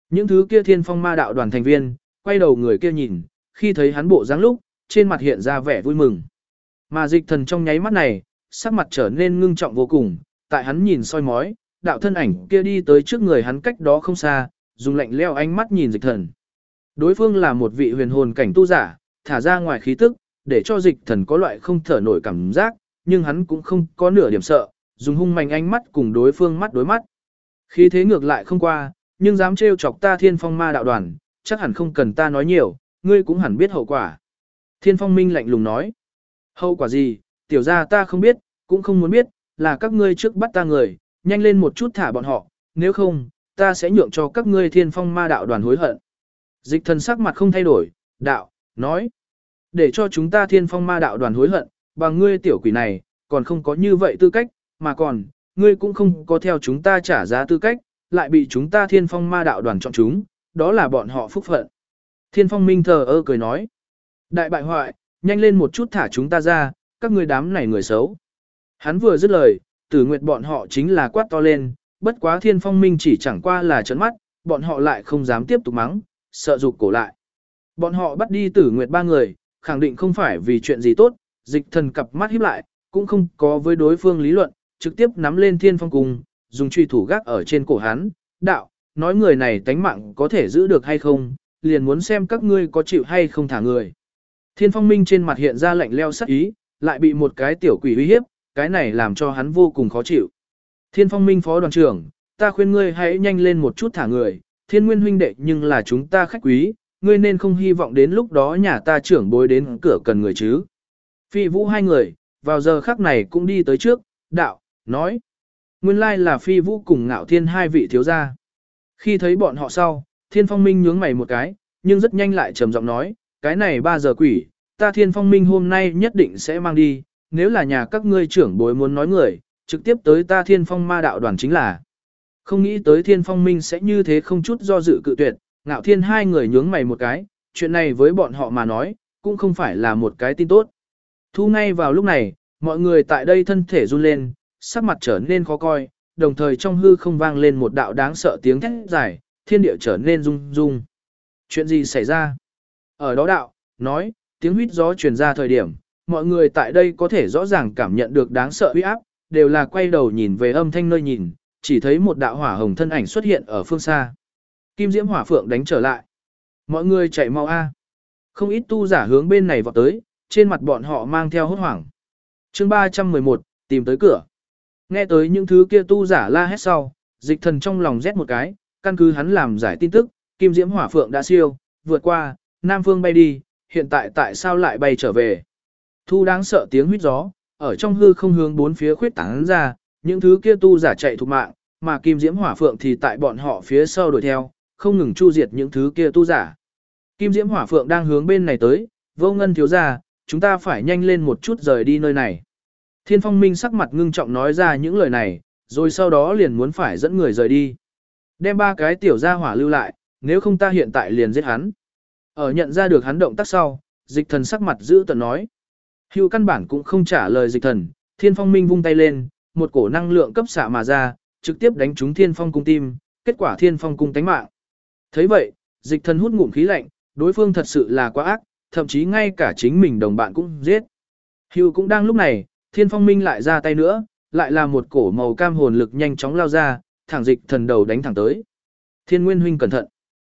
Những thứ kia thiên phong ma đạo đoàn thành viên, quay đầu người kia nhìn, khi thấy hắn bộ dáng lúc, trên mặt hiện ra vẻ vui mừng. Mà dịch thần trong nháy mắt này, sắc mặt trở nên ngưng trọng vô cùng, tại hắn nhìn soi mói, đạo thân ảnh kia đi tới trước người hắn cách đó không xa, dùng lạnh lẽo ánh mắt nhìn dịch thần. Đối phương là một vị huyền hồn cảnh tu giả, thả ra ngoài khí tức, để cho dịch thần có loại không thở nổi cảm giác, nhưng hắn cũng không có nửa điểm sợ, dùng hung mạnh ánh mắt cùng đối phương mắt đối mắt. Khí thế ngược lại không qua, nhưng dám trêu chọc ta thiên phong ma đạo đoàn, chắc hẳn không cần ta nói nhiều, ngươi cũng hẳn biết hậu quả. Thiên phong minh lạnh lùng nói. Hậu quả gì, tiểu gia ta không biết, cũng không muốn biết, là các ngươi trước bắt ta người, nhanh lên một chút thả bọn họ, nếu không, ta sẽ nhượng cho các ngươi thiên phong ma đạo đoàn hối hận. Dịch thần sắc mặt không thay đổi, đạo, nói. Để cho chúng ta thiên phong ma đạo đoàn hối hận, bằng ngươi tiểu quỷ này, còn không có như vậy tư cách, mà còn, ngươi cũng không có theo chúng ta trả giá tư cách, lại bị chúng ta thiên phong ma đạo đoàn chọn chúng, đó là bọn họ phúc phận. Thiên phong minh thờ ơ cười nói. Đại bại hoại, nhanh lên một chút thả chúng ta ra, các ngươi đám này người xấu. Hắn vừa dứt lời, Tử Nguyệt bọn họ chính là quát to lên, bất quá Thiên Phong Minh chỉ chẳng qua là trấn mắt, bọn họ lại không dám tiếp tục mắng, sợ rụt cổ lại. Bọn họ bắt đi Tử Nguyệt ba người, khẳng định không phải vì chuyện gì tốt, dịch thần cặp mắt híp lại, cũng không có với đối phương lý luận, trực tiếp nắm lên Thiên Phong Cung, dùng truy thủ gác ở trên cổ hắn, đạo, nói người này tánh mạng có thể giữ được hay không, liền muốn xem các ngươi có chịu hay không thả người. Thiên Phong Minh trên mặt hiện ra lạnh leo sắc ý, lại bị một cái tiểu quỷ uy hiếp, cái này làm cho hắn vô cùng khó chịu. Thiên Phong Minh phó đoàn trưởng, ta khuyên ngươi hãy nhanh lên một chút thả người, Thiên Nguyên huynh đệ nhưng là chúng ta khách quý, ngươi nên không hy vọng đến lúc đó nhà ta trưởng bối đến cửa cần người chứ. Phi Vũ hai người, vào giờ khắc này cũng đi tới trước, đạo, nói. Nguyên lai là Phi Vũ cùng Ngạo Thiên hai vị thiếu gia. Khi thấy bọn họ sau, Thiên Phong Minh nhướng mày một cái, nhưng rất nhanh lại trầm giọng nói, cái này 3 giờ quỷ, ta Thiên Phong Minh hôm nay nhất định sẽ mang đi, nếu là nhà các ngươi trưởng bối muốn nói người, trực tiếp tới ta Thiên Phong ma đạo đoàn chính là. Không nghĩ tới Thiên Phong Minh sẽ như thế không chút do dự cự tuyệt, Ngạo Thiên hai người nhướng mày một cái, chuyện này với bọn họ mà nói, cũng không phải là một cái tin tốt. Thu ngay vào lúc này, mọi người tại đây thân thể run lên, sắc mặt trở nên khó coi, đồng thời trong hư không vang lên một đạo đáng sợ tiếng thét dài, thiên địa trở nên rung rung. Chuyện gì xảy ra? Ở đó đạo, nói, tiếng huýt gió truyền ra thời điểm, mọi người tại đây có thể rõ ràng cảm nhận được đáng sợ uy áp, đều là quay đầu nhìn về âm thanh nơi nhìn, chỉ thấy một đạo hỏa hồng thân ảnh xuất hiện ở phương xa. Kim Diễm Hỏa Phượng đánh trở lại. Mọi người chạy mau a. Không ít tu giả hướng bên này vọt tới, trên mặt bọn họ mang theo hốt hoảng. Chương 311, tìm tới cửa. Nghe tới những thứ kia tu giả la hét sau, dịch thần trong lòng rét một cái, căn cứ hắn làm giải tin tức, Kim Diễm Hỏa Phượng đã siêu, vượt qua, Nam Phương bay đi, hiện tại tại sao lại bay trở về. Thu đáng sợ tiếng huýt gió, ở trong hư không hướng bốn phía khuyết tán ra, những thứ kia tu giả chạy thục mạng, mà Kim Diễm Hỏa Phượng thì tại bọn họ phía sau đuổi theo, không ngừng chu diệt những thứ kia tu giả. Kim Diễm Hỏa Phượng đang hướng bên này tới, Vô Ngân thiếu gia, chúng ta phải nhanh lên một chút rời đi nơi này. Thiên Phong Minh sắc mặt ngưng trọng nói ra những lời này, rồi sau đó liền muốn phải dẫn người rời đi. Đem 3 cái tiểu gia hỏa lưu lại, nếu không ta hiện tại liền giết hắn. Ở nhận ra được hắn động tác sau, dịch thần sắc mặt giữ tợn nói. Hưu căn bản cũng không trả lời dịch thần, Thiên Phong Minh vung tay lên, một cổ năng lượng cấp xạ mà ra, trực tiếp đánh trúng Thiên Phong cung tim, kết quả Thiên Phong cung tánh mạng. Thấy vậy, dịch thần hút ngụm khí lạnh, đối phương thật sự là quá ác, thậm chí ngay cả chính mình đồng bạn cũng giết. Hưu cũng đang lúc này, Thiên Phong Minh lại ra tay nữa, lại là một cổ màu cam hồn lực nhanh chóng lao ra, thẳng dịch thần đầu đánh thẳng tới. Thiên Nguyên huynh cẩn thận.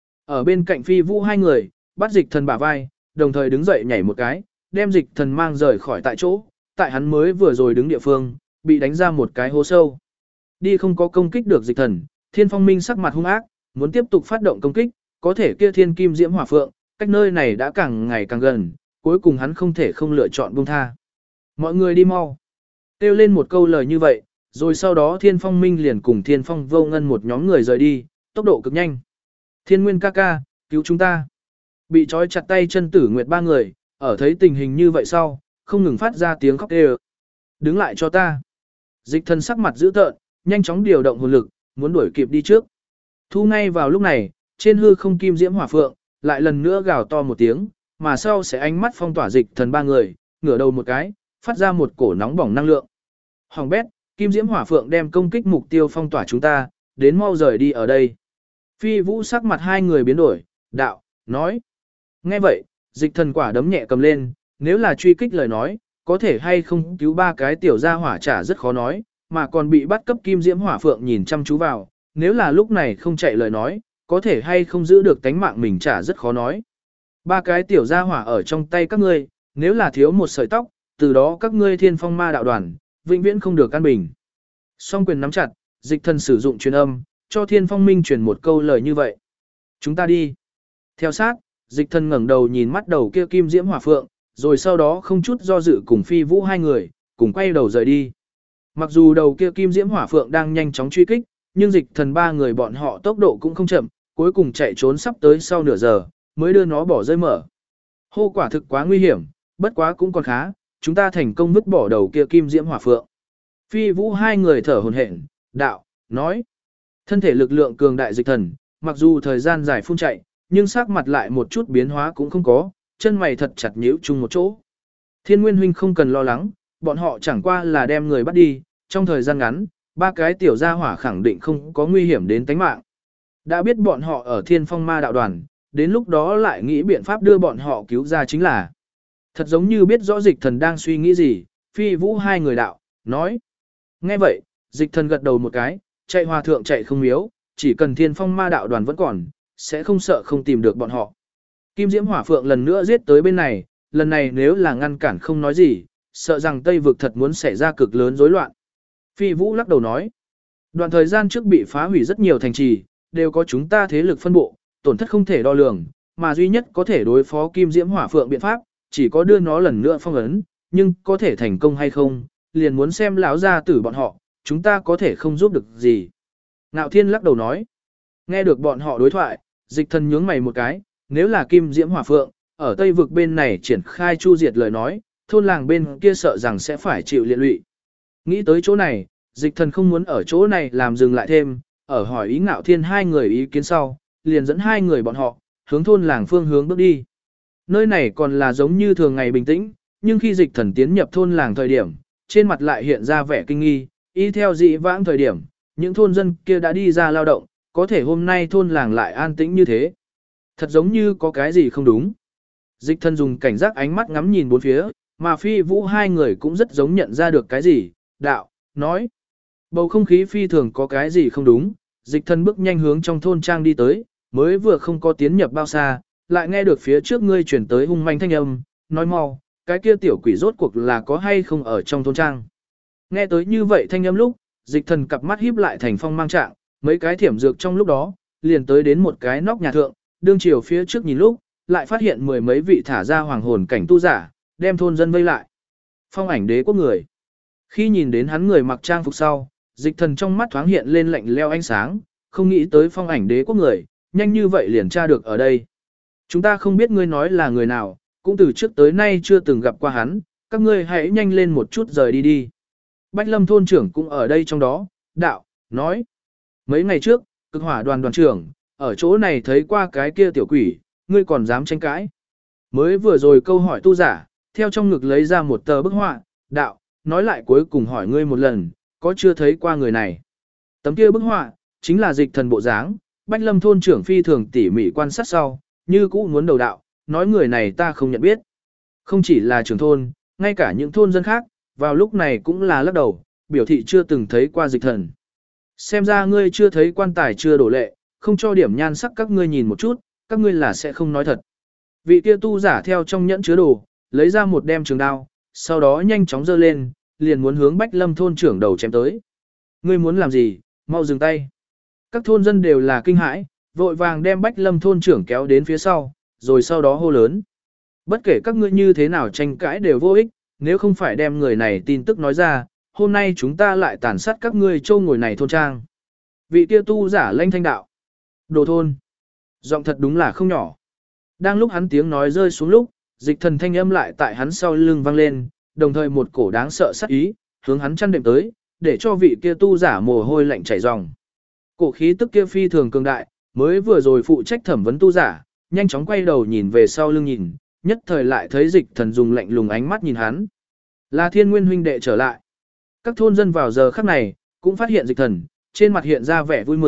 Ở bên cạnh Phi Vũ hai người, bắt dịch thần bả vai, đồng thời đứng dậy nhảy một cái, đem dịch thần mang rời khỏi tại chỗ, tại hắn mới vừa rồi đứng địa phương, bị đánh ra một cái hố sâu. Đi không có công kích được dịch thần, Thiên Phong Minh sắc mặt hung ác, muốn tiếp tục phát động công kích, có thể kia Thiên Kim Diễm Hỏa Phượng, cách nơi này đã càng ngày càng gần, cuối cùng hắn không thể không lựa chọn buông tha. Mọi người đi mau. Kêu lên một câu lời như vậy, rồi sau đó Thiên Phong Minh liền cùng Thiên Phong Vô Ngân một nhóm người rời đi, tốc độ cực nhanh. Thiên Nguyên ca ca, cứu chúng ta. Bị trói chặt tay chân Tử Nguyệt ba người, ở thấy tình hình như vậy sau, không ngừng phát ra tiếng khóc kêu. Đứng lại cho ta. Dịch thần sắc mặt dữ tợn, nhanh chóng điều động hồn lực, muốn đuổi kịp đi trước. Thu ngay vào lúc này, trên hư không Kim Diễm Hỏa Phượng, lại lần nữa gào to một tiếng, mà sau sẽ ánh mắt phong tỏa dịch thần ba người, ngửa đầu một cái, phát ra một cổ nóng bỏng năng lượng. Hoàng bét, Kim Diễm Hỏa Phượng đem công kích mục tiêu phong tỏa chúng ta, đến mau rời đi ở đây. Phi Vũ sắc mặt hai người biến đổi, đạo, nói. Nghe vậy, dịch thần quả đấm nhẹ cầm lên, nếu là truy kích lời nói, có thể hay không cứu ba cái tiểu gia hỏa trả rất khó nói, mà còn bị bắt cấp kim diễm hỏa phượng nhìn chăm chú vào, nếu là lúc này không chạy lời nói, có thể hay không giữ được tánh mạng mình trả rất khó nói. Ba cái tiểu gia hỏa ở trong tay các ngươi, nếu là thiếu một sợi tóc, từ đó các ngươi thiên phong ma đạo đoàn, vĩnh viễn không được an bình. Song quyền nắm chặt, dịch thần sử dụng truyền âm, cho thiên phong minh truyền một câu lời như vậy. Chúng ta đi. Theo sát, dịch thần ngẩng đầu nhìn mắt đầu kia kim diễm hỏa phượng, rồi sau đó không chút do dự cùng Phi Vũ hai người, cùng quay đầu rời đi. Mặc dù đầu kia kim diễm hỏa phượng đang nhanh chóng truy kích, nhưng dịch thần ba người bọn họ tốc độ cũng không chậm, cuối cùng chạy trốn sắp tới sau nửa giờ, mới đưa nó bỏ rơi mở. Hô quả thực quá nguy hiểm, bất quá cũng còn khá, chúng ta thành công vứt bỏ đầu kia kim diễm hỏa phượng. Phi Vũ hai người thở hổn hển, đạo, nói. Thân thể lực lượng cường đại dịch thần, mặc dù thời gian dài phun chạy, nhưng sắc mặt lại một chút biến hóa cũng không có, chân mày thật chặt nhíu chung một chỗ. Thiên Nguyên huynh không cần lo lắng, bọn họ chẳng qua là đem người bắt đi, trong thời gian ngắn, ba cái tiểu gia hỏa khẳng định không có nguy hiểm đến tính mạng. Đã biết bọn họ ở Thiên Phong Ma đạo đoàn, đến lúc đó lại nghĩ biện pháp đưa bọn họ cứu ra chính là. Thật giống như biết rõ dịch thần đang suy nghĩ gì, Phi Vũ hai người đạo, nói. Nghe vậy, dịch thần gật đầu một cái, chạy hòa thượng chạy không miếu, chỉ cần Thiên Phong Ma đạo đoàn vẫn còn, sẽ không sợ không tìm được bọn họ. Kim Diễm Hỏa Phượng lần nữa giết tới bên này, lần này nếu là ngăn cản không nói gì, sợ rằng Tây vực thật muốn xảy ra cực lớn rối loạn. Phi Vũ lắc đầu nói, đoạn thời gian trước bị phá hủy rất nhiều thành trì, đều có chúng ta thế lực phân bộ, tổn thất không thể đo lường, mà duy nhất có thể đối phó Kim Diễm Hỏa Phượng biện pháp, chỉ có đưa nó lần nữa phong ấn, nhưng có thể thành công hay không, liền muốn xem lão gia tử bọn họ, chúng ta có thể không giúp được gì. Ngạo Thiên lắc đầu nói, nghe được bọn họ đối thoại, dịch thần nhướng mày một cái, nếu là Kim Diễm Hỏa Phượng, ở Tây vực bên này triển khai chu diệt lời nói, thôn làng bên kia sợ rằng sẽ phải chịu liên lụy. Nghĩ tới chỗ này, dịch thần không muốn ở chỗ này làm dừng lại thêm, ở hỏi ý Ngạo Thiên hai người ý kiến sau, liền dẫn hai người bọn họ, hướng thôn làng phương hướng bước đi. Nơi này còn là giống như thường ngày bình tĩnh, nhưng khi dịch thần tiến nhập thôn làng thời điểm, trên mặt lại hiện ra vẻ kinh nghi, y theo dị vãng thời điểm, những thôn dân kia đã đi ra lao động, có thể hôm nay thôn làng lại an tĩnh như thế. Thật giống như có cái gì không đúng. Dịch thần dùng cảnh giác ánh mắt ngắm nhìn bốn phía, mà Phi Vũ hai người cũng rất giống nhận ra được cái gì, đạo, nói. Bầu không khí phi thường có cái gì không đúng, dịch thần bước nhanh hướng trong thôn trang đi tới, mới vừa không có tiến nhập bao xa, lại nghe được phía trước ngươi chuyển tới hung manh thanh âm, nói mau, cái kia tiểu quỷ rốt cuộc là có hay không ở trong thôn trang. Nghe tới như vậy thanh âm lúc, dịch thần cặp mắt híp lại thành phong mang trạng, mấy cái thiểm dược trong lúc đó, liền tới đến một cái nóc nhà thượng, đương chiều phía trước nhìn lúc, lại phát hiện mười mấy vị thả ra hoàng hồn cảnh tu giả, đem thôn dân vây lại. Phong ảnh đế quốc người. Khi nhìn đến hắn người mặc trang phục sau, dịch thần trong mắt thoáng hiện lên lạnh leo ánh sáng, không nghĩ tới phong ảnh đế quốc người, nhanh như vậy liền tra được ở đây. Chúng ta không biết ngươi nói là người nào, cũng từ trước tới nay chưa từng gặp qua hắn, các ngươi hãy nhanh lên một chút rời đi đi. Bách Lâm thôn trưởng cũng ở đây trong đó, đạo, nói. Mấy ngày trước, cực hỏa đoàn đoàn trưởng, ở chỗ này thấy qua cái kia tiểu quỷ, ngươi còn dám tranh cãi. Mới vừa rồi câu hỏi tu giả, theo trong ngực lấy ra một tờ bức họa, đạo, nói lại cuối cùng hỏi ngươi một lần, có chưa thấy qua người này. Tấm kia bức họa, chính là dịch thần bộ dáng, Bách Lâm thôn trưởng phi thường tỉ mỉ quan sát sau, như cũ muốn đầu đạo, nói người này ta không nhận biết. Không chỉ là trưởng thôn, ngay cả những thôn dân khác, vào lúc này cũng là lắc đầu, biểu thị chưa từng thấy qua dịch thần. Xem ra ngươi chưa thấy quan tài chưa đổ lệ, không cho điểm nhan sắc các ngươi nhìn một chút, các ngươi là sẽ không nói thật. Vị kia tu giả theo trong nhẫn chứa đồ, lấy ra một đem trường đao, sau đó nhanh chóng giơ lên, liền muốn hướng Bách Lâm thôn trưởng đầu chém tới. Ngươi muốn làm gì, mau dừng tay. Các thôn dân đều là kinh hãi, vội vàng đem Bách Lâm thôn trưởng kéo đến phía sau, rồi sau đó hô lớn. Bất kể các ngươi như thế nào tranh cãi đều vô ích, nếu không phải đem người này tin tức nói ra, hôm nay chúng ta lại tàn sát các ngươi châu ngồi này thôn trang. Vị kia tu giả lanh thanh đạo. Đồ thôn. Giọng thật đúng là không nhỏ. Đang lúc hắn tiếng nói rơi xuống lúc, dịch thần thanh âm lại tại hắn sau lưng vang lên, đồng thời một cổ đáng sợ sát ý, hướng hắn chăn đệm tới, để cho vị kia tu giả mồ hôi lạnh chảy ròng. Cổ khí tức kia phi thường cường đại, mới vừa rồi phụ trách thẩm vấn tu giả, nhanh chóng quay đầu nhìn về sau lưng nhìn, nhất thời lại thấy dịch thần dùng lạnh lùng ánh mắt nhìn hắn. Là Thiên Nguyên huynh đệ trở lại. Các thôn dân vào giờ khắc này, cũng phát hiện dịch thần, trên mặt hiện ra vẻ vui mừng,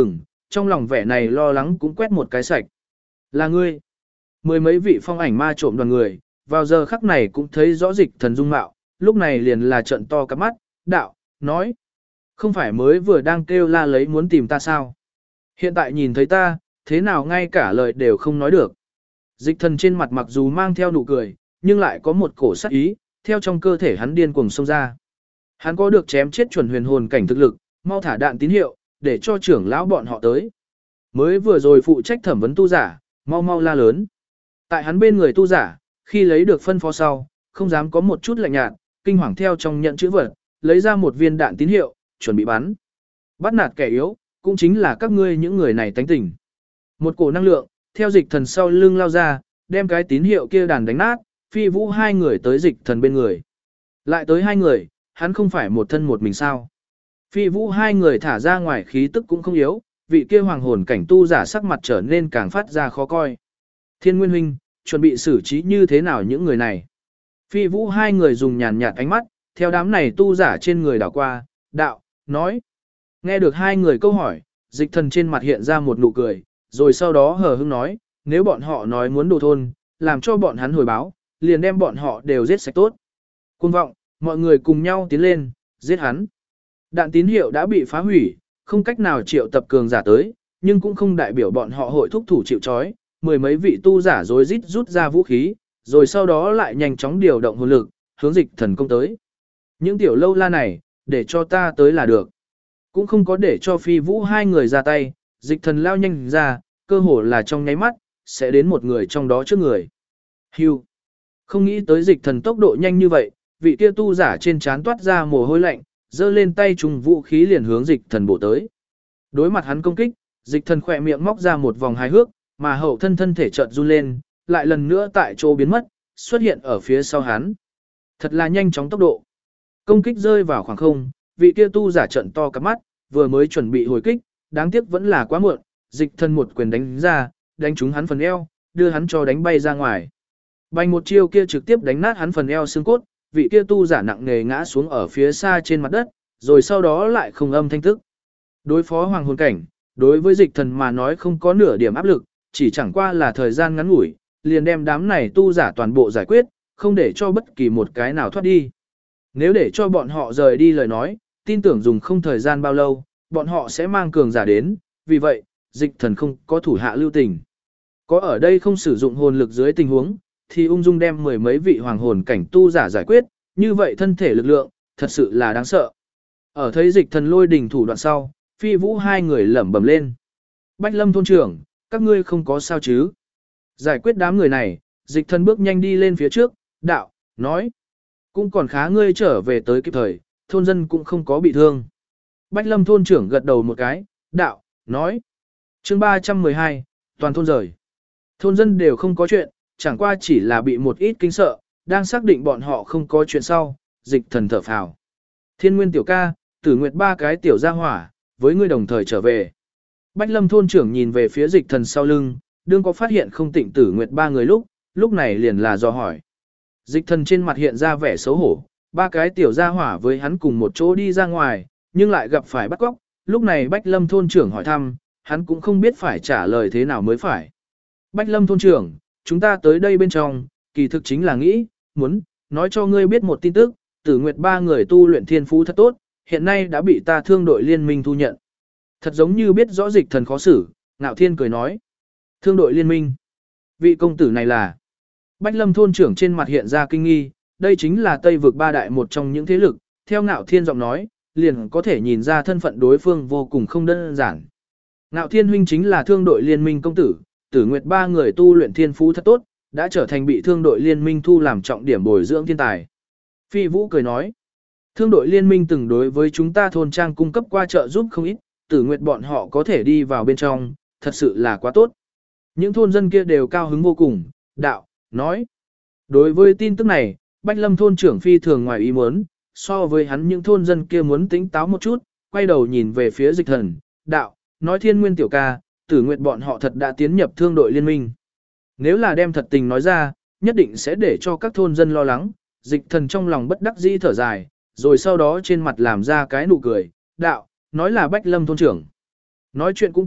trong lòng vẻ này lo lắng cũng quét một cái sạch. Là ngươi. Mười mấy vị phong ảnh ma trộm đoàn người, vào giờ khắc này cũng thấy rõ dịch thần dung mạo, lúc này liền là trận to cắp mắt, đạo, nói. Không phải mới vừa đang kêu la lấy muốn tìm ta sao? Hiện tại nhìn thấy ta, thế nào ngay cả lời đều không nói được. Dịch thần trên mặt mặc dù mang theo nụ cười, nhưng lại có một cổ sát ý, theo trong cơ thể hắn điên cuồng xông ra. Hắn có được chém chết chuẩn huyền hồn cảnh thực lực, mau thả đạn tín hiệu, để cho trưởng lão bọn họ tới. Mới vừa rồi phụ trách thẩm vấn tu giả, mau mau la lớn. Tại hắn bên người tu giả, khi lấy được phân phó sau, không dám có một chút lạnh nhạt, kinh hoàng theo trong nhận chữ vật, lấy ra một viên đạn tín hiệu, chuẩn bị bắn. Bắt nạt kẻ yếu, cũng chính là các ngươi những người này tánh tỉnh. Một cổ năng lượng, theo dịch thần sau lưng lao ra, đem cái tín hiệu kia đàn đánh nát, phi vũ hai người tới dịch thần bên người. Lại tới hai người, hắn không phải một thân một mình sao. Phi vũ hai người thả ra ngoài khí tức cũng không yếu, vị kia hoàng hồn cảnh tu giả sắc mặt trở nên càng phát ra khó coi. Thiên Nguyên Huynh, chuẩn bị xử trí như thế nào những người này? Phi vũ hai người dùng nhàn nhạt ánh mắt, theo đám này tu giả trên người đảo qua, đạo, nói. Nghe được hai người câu hỏi, dịch thần trên mặt hiện ra một nụ cười, rồi sau đó hờ hững nói, nếu bọn họ nói muốn đồ thôn, làm cho bọn hắn hồi báo, liền đem bọn họ đều giết sạch tốt. Cuồng vọng, mọi người cùng nhau tiến lên, giết hắn. Đạn tín hiệu đã bị phá hủy, không cách nào triệu tập cường giả tới, nhưng cũng không đại biểu bọn họ hội thúc thủ chịu trói. Mười mấy vị tu giả rối rít rút ra vũ khí, rồi sau đó lại nhanh chóng điều động hồn lực, hướng dịch thần công tới. Những tiểu lâu la này, để cho ta tới là được. Cũng không có để cho phi vũ hai người ra tay, dịch thần lao nhanh ra, cơ hồ là trong nháy mắt, sẽ đến một người trong đó trước người. Hưu. Không nghĩ tới dịch thần tốc độ nhanh như vậy, vị kia tu giả trên trán toát ra mồ hôi lạnh, giơ lên tay trùng vũ khí liền hướng dịch thần bổ tới. Đối mặt hắn công kích, dịch thần khỏe miệng móc ra một vòng hài hước, mà hậu thân thể chợt run lên, lại lần nữa tại chỗ biến mất, xuất hiện ở phía sau hắn. Thật là nhanh chóng tốc độ. Công kích rơi vào khoảng không, vị kia tu giả trận to cặp mắt, vừa mới chuẩn bị hồi kích, đáng tiếc vẫn là quá muộn, dịch thần một quyền đánh ra, đánh trúng hắn phần eo, đưa hắn cho đánh bay ra ngoài. Bành một chiêu kia trực tiếp đánh nát hắn phần eo xương cốt, vị kia tu giả nặng nề ngã xuống ở phía xa trên mặt đất, rồi sau đó lại không âm thanh tức. Đối phó hoàng hồn cảnh, đối với dịch thần mà nói không có nửa điểm áp lực, chỉ chẳng qua là thời gian ngắn ngủi, liền đem đám này tu giả toàn bộ giải quyết, không để cho bất kỳ một cái nào thoát đi. Nếu để cho bọn họ rời đi lời nói, tin tưởng dùng không thời gian bao lâu, bọn họ sẽ mang cường giả đến, vì vậy, dịch thần không có thủ hạ lưu tình. Có ở đây không sử dụng hồn lực dưới tình huống, thì ung dung đem mười mấy vị hoàng hồn cảnh tu giả giải quyết, như vậy thân thể lực lượng, thật sự là đáng sợ. Ở thấy dịch thần lôi đỉnh thủ đoạn sau, phi vũ hai người lẩm bẩm lên. Bách Lâm thôn trưởng, các ngươi không có sao chứ? Giải quyết đám người này, dịch thần bước nhanh đi lên phía trước, đạo, nói. Cũng còn khá ngươi trở về tới kịp thời, thôn dân cũng không có bị thương. Bách Lâm thôn trưởng gật đầu một cái, đạo, nói. Chương 312, toàn thôn rời. Thôn dân đều không có chuyện, chẳng qua chỉ là bị một ít kinh sợ, đang xác định bọn họ không có chuyện sau, dịch thần thở phào. Thiên Nguyên tiểu ca, Tử Nguyệt ba cái tiểu gia hỏa, với ngươi đồng thời trở về. Bách Lâm thôn trưởng nhìn về phía dịch thần sau lưng, đương có phát hiện không tịnh Tử Nguyệt ba người lúc này liền là do hỏi. Dịch thần trên mặt hiện ra vẻ xấu hổ, ba cái tiểu gia hỏa với hắn cùng một chỗ đi ra ngoài, nhưng lại gặp phải bắt cóc, lúc này Bách Lâm thôn trưởng hỏi thăm, hắn cũng không biết phải trả lời thế nào mới phải. Bách Lâm thôn trưởng, chúng ta tới đây bên trong, kỳ thực chính là nghĩ, muốn, nói cho ngươi biết một tin tức, Tử Nguyệt ba người tu luyện thiên phú thật tốt, hiện nay đã bị ta thương đội liên minh thu nhận. Thật giống như biết rõ dịch thần khó xử, Ngạo Thiên cười nói. Thương đội liên minh. Vị công tử này là... Bách Lâm thôn trưởng trên mặt hiện ra kinh nghi, đây chính là Tây vực ba đại một trong những thế lực, theo Ngạo Thiên giọng nói, liền có thể nhìn ra thân phận đối phương vô cùng không đơn giản. Ngạo Thiên huynh chính là thương đội liên minh công tử, Tử Nguyệt ba người tu luyện thiên phú thật tốt, đã trở thành bị thương đội liên minh thu làm trọng điểm bồi dưỡng thiên tài. Phi Vũ cười nói, thương đội liên minh từng đối với chúng ta thôn trang cung cấp qua trợ giúp không ít, Tử Nguyệt bọn họ có thể đi vào bên trong, thật sự là quá tốt. Những thôn dân kia đều cao hứng vô cùng, đạo, nói. Đối với tin tức này, Bách Lâm thôn trưởng phi thường ngoài ý muốn, so với hắn những thôn dân kia muốn tính táo một chút, quay đầu nhìn về phía dịch thần, đạo, nói Thiên Nguyên tiểu ca, Tử Nguyệt bọn họ thật đã tiến nhập thương đội liên minh. Nếu là đem thật tình nói ra, nhất định sẽ để cho các thôn dân lo lắng, dịch thần trong lòng bất đắc dĩ thở dài, rồi sau đó trên mặt làm ra cái nụ cười, đạo, nói là Bách Lâm thôn trưởng. Nói chuyện cũng tốt,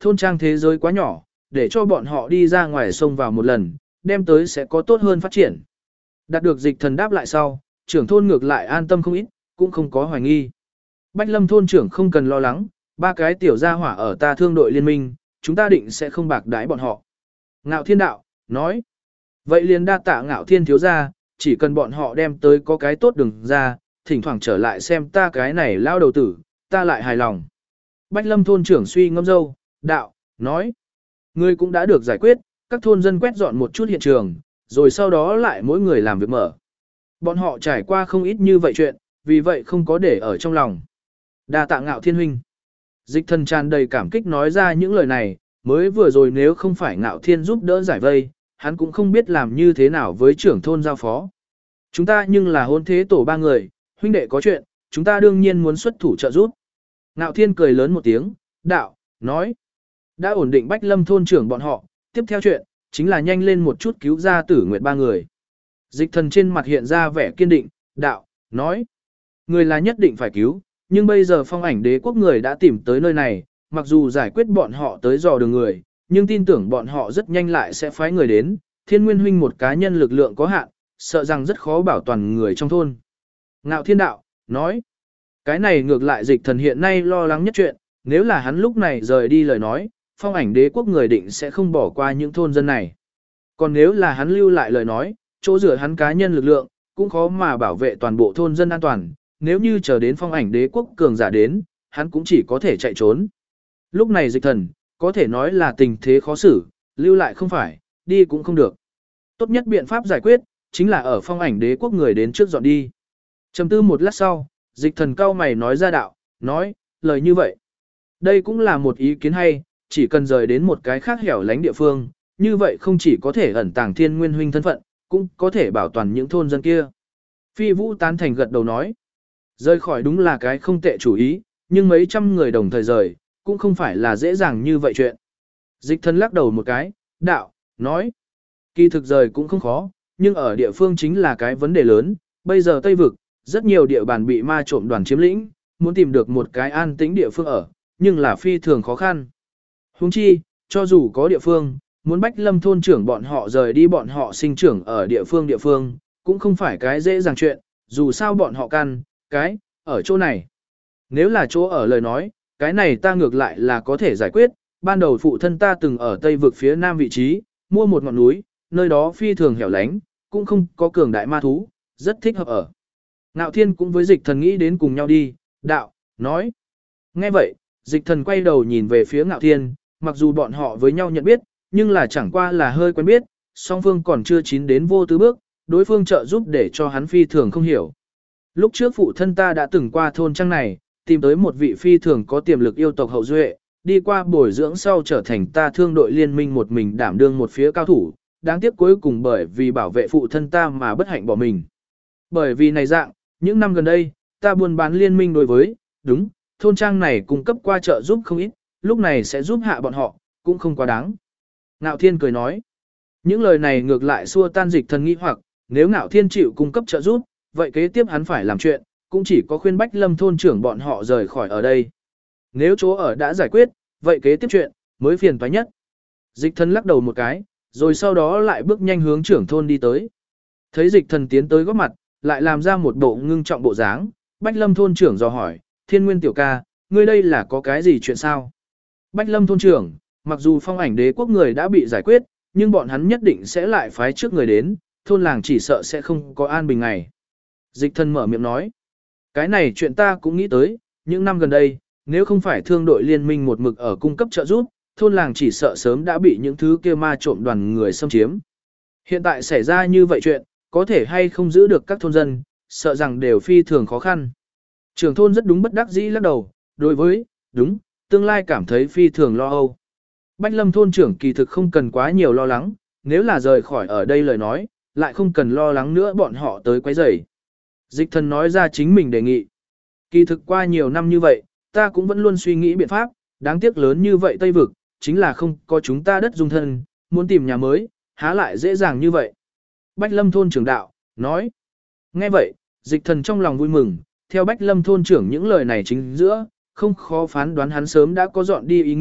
thôn trang thế giới quá nhỏ, để cho bọn họ đi ra ngoài sông vào một lần, đem tới sẽ có tốt hơn phát triển. Đạt được Dịch Thần đáp lại sau, trưởng thôn ngược lại an tâm không ít, cũng không có hoài nghi. Bách Lâm thôn trưởng không cần lo lắng, ba cái tiểu gia hỏa ở ta thương đội liên minh, chúng ta định sẽ không bạc đái bọn họ. Ngạo Thiên đạo, nói. Vậy liền đa tạ Ngạo Thiên thiếu gia, chỉ cần bọn họ đem tới có cái tốt đừng ra, thỉnh thoảng trở lại xem ta cái này lao đầu tử, ta lại hài lòng. Bách Lâm thôn trưởng suy ngâm dâu, đạo, nói. Người cũng đã được giải quyết, các thôn dân quét dọn một chút hiện trường, rồi sau đó lại mỗi người làm việc mở. Bọn họ trải qua không ít như vậy chuyện, vì vậy không có để ở trong lòng. Đa tạ Ngạo Thiên huynh. Dịch Thần tràn đầy cảm kích nói ra những lời này, mới vừa rồi nếu không phải Ngạo Thiên giúp đỡ giải vây, hắn cũng không biết làm như thế nào với trưởng thôn giao phó. Chúng ta nhưng là hôn thế tổ ba người, huynh đệ có chuyện, chúng ta đương nhiên muốn xuất thủ trợ giúp. Ngạo Thiên cười lớn một tiếng, đạo, nói. Đã ổn định Bách Lâm thôn trưởng bọn họ, tiếp theo chuyện, chính là nhanh lên một chút cứu ra Tử Nguyệt ba người. Dịch Thần trên mặt hiện ra vẻ kiên định, đạo, nói. Người là nhất định phải cứu, nhưng bây giờ Phong Ảnh Đế quốc người đã tìm tới nơi này, mặc dù giải quyết bọn họ tới dò đường người, nhưng tin tưởng bọn họ rất nhanh lại sẽ phái người đến, Thiên Nguyên huynh một cá nhân lực lượng có hạn, sợ rằng rất khó bảo toàn người trong thôn. Ngạo Thiên đạo, nói. Cái này ngược lại Dịch Thần hiện nay lo lắng nhất chuyện, nếu là hắn lúc này rời đi lời nói, Phong Ảnh Đế quốc người định sẽ không bỏ qua những thôn dân này. Còn nếu là hắn lưu lại lời nói, chỗ dựa hắn cá nhân lực lượng, cũng khó mà bảo vệ toàn bộ thôn dân an toàn, nếu như chờ đến Phong Ảnh Đế quốc cường giả đến, hắn cũng chỉ có thể chạy trốn. Lúc này Dịch Thần, có thể nói là tình thế khó xử, lưu lại không phải, đi cũng không được. Tốt nhất biện pháp giải quyết, chính là ở Phong Ảnh Đế quốc người đến trước dọn đi. Trầm tư một lát sau, Dịch Thần cau mày nói ra đạo, nói, lời như vậy. Đây cũng là một ý kiến hay, chỉ cần rời đến một cái khác hẻo lánh địa phương, như vậy không chỉ có thể ẩn tàng Thiên Nguyên huynh thân phận, cũng có thể bảo toàn những thôn dân kia. Phi Vũ tán thành gật đầu nói, rời khỏi đúng là cái không tệ chủ ý, nhưng mấy trăm người đồng thời rời, cũng không phải là dễ dàng như vậy chuyện. Dịch Thần lắc đầu một cái, đạo, nói, kỳ thực rời cũng không khó, nhưng ở địa phương chính là cái vấn đề lớn, bây giờ Tây Vực, rất nhiều địa bàn bị ma trộm đoàn chiếm lĩnh, muốn tìm được một cái an tĩnh địa phương ở, nhưng là phi thường khó khăn. Huống chi, cho dù có địa phương, muốn Bách Lâm thôn trưởng bọn họ rời đi bọn họ sinh trưởng ở địa phương, cũng không phải cái dễ dàng chuyện, dù sao bọn họ căn, cái, ở chỗ này. Nếu là chỗ ở lời nói, cái này ta ngược lại là có thể giải quyết, ban đầu phụ thân ta từng ở Tây Vực phía Nam vị trí, mua một ngọn núi, nơi đó phi thường hẻo lánh, cũng không có cường đại ma thú, rất thích hợp ở. Ngạo Thiên cũng với Dịch Thần nghĩ đến cùng nhau đi, đạo, nói. Nghe vậy, Dịch Thần quay đầu nhìn về phía Ngạo Thiên, mặc dù bọn họ với nhau nhận biết, nhưng là chẳng qua là hơi quen biết, song phương còn chưa chín đến vô tư bước, đối phương trợ giúp để cho hắn phi thường không hiểu. Lúc trước phụ thân ta đã từng qua thôn trang này, tìm tới một vị phi thường có tiềm lực yêu tộc hậu duệ, đi qua bồi dưỡng sau trở thành ta thương đội liên minh một mình đảm đương một phía cao thủ, đáng tiếc cuối cùng bởi vì bảo vệ phụ thân ta mà bất hạnh bỏ mình. Bởi vì này dạng, những năm gần đây, ta buôn bán liên minh đối với, đúng, thôn trang này cung cấp qua trợ giúp không ít, lúc này sẽ giúp hạ bọn họ, cũng không quá đáng. Ngạo Thiên cười nói, những lời này ngược lại xua tan Dịch Thần nghi hoặc, nếu Ngạo Thiên chịu cung cấp trợ giúp, vậy kế tiếp hắn phải làm chuyện, cũng chỉ có khuyên Bách Lâm thôn trưởng bọn họ rời khỏi ở đây. Nếu chỗ ở đã giải quyết, vậy kế tiếp chuyện, mới phiền toái nhất. Dịch Thần lắc đầu một cái, rồi sau đó lại bước nhanh hướng trưởng thôn đi tới. Thấy Dịch Thần tiến tới góp mặt, lại làm ra một bộ ngưng trọng bộ dáng, Bách Lâm thôn trưởng dò hỏi, Thiên Nguyên tiểu ca, ngươi đây là có cái gì chuyện sao? Bách Lâm thôn trưởng, mặc dù Phong Ảnh Đế quốc người đã bị giải quyết, nhưng bọn hắn nhất định sẽ lại phái trước người đến, thôn làng chỉ sợ sẽ không có an bình ngày. Dịch Thần mở miệng nói, cái này chuyện ta cũng nghĩ tới, những năm gần đây, nếu không phải thương đội liên minh một mực ở cung cấp trợ giúp, thôn làng chỉ sợ sớm đã bị những thứ kia ma trộm đoàn người xâm chiếm. Hiện tại xảy ra như vậy chuyện, có thể hay không giữ được các thôn dân, sợ rằng đều phi thường khó khăn. Trưởng thôn rất đúng bất đắc dĩ lắc đầu, đối với, đúng, tương lai cảm thấy phi thường lo âu. Bách Lâm thôn trưởng kỳ thực không cần quá nhiều lo lắng, nếu là rời khỏi ở đây lời nói, lại không cần lo lắng nữa bọn họ tới quấy rầy. Dịch Thần nói ra chính mình đề nghị. Kỳ thực qua nhiều năm như vậy, ta cũng vẫn luôn suy nghĩ biện pháp, đáng tiếc lớn như vậy Tây Vực, chính là không có chúng ta đất dung thân, muốn tìm nhà mới, há lại dễ dàng như vậy. Bách Lâm thôn trưởng đạo, nói. Nghe vậy, Dịch Thần trong lòng vui mừng, theo Bách Lâm thôn trưởng những lời này chính giữa, không khó phán đoán hắn sớm đã có dọn đi ý nghĩ,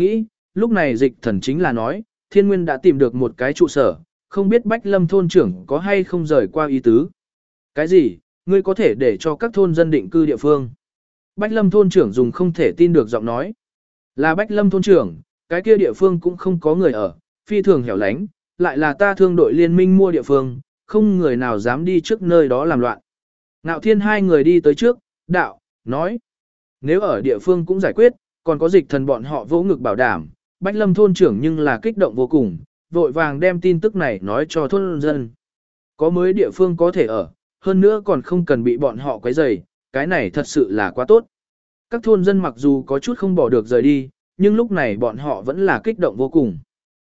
lúc này dịch thần chính là nói, Thiên Nguyên đã tìm được một cái trụ sở, không biết Bách Lâm thôn trưởng có hay không rời qua ý tứ. Cái gì, ngươi có thể để cho các thôn dân định cư địa phương? Bách Lâm thôn trưởng dùng không thể tin được giọng nói. Là Bách Lâm thôn trưởng, cái kia địa phương cũng không có người ở, phi thường hẻo lánh, lại là ta thương đội liên minh mua địa phương, không người nào dám đi trước nơi đó làm loạn. Ngạo Thiên hai người đi tới trước, đạo, nói. Nếu ở địa phương cũng giải quyết, còn có dịch thần bọn họ vỗ ngực bảo đảm, Bách Lâm thôn trưởng nhưng là kích động vô cùng, vội vàng đem tin tức này nói cho thôn dân. Có mới địa phương có thể ở, hơn nữa còn không cần bị bọn họ quấy rầy, cái này thật sự là quá tốt. Các thôn dân mặc dù có chút không bỏ được rời đi, nhưng lúc này bọn họ vẫn là kích động vô cùng.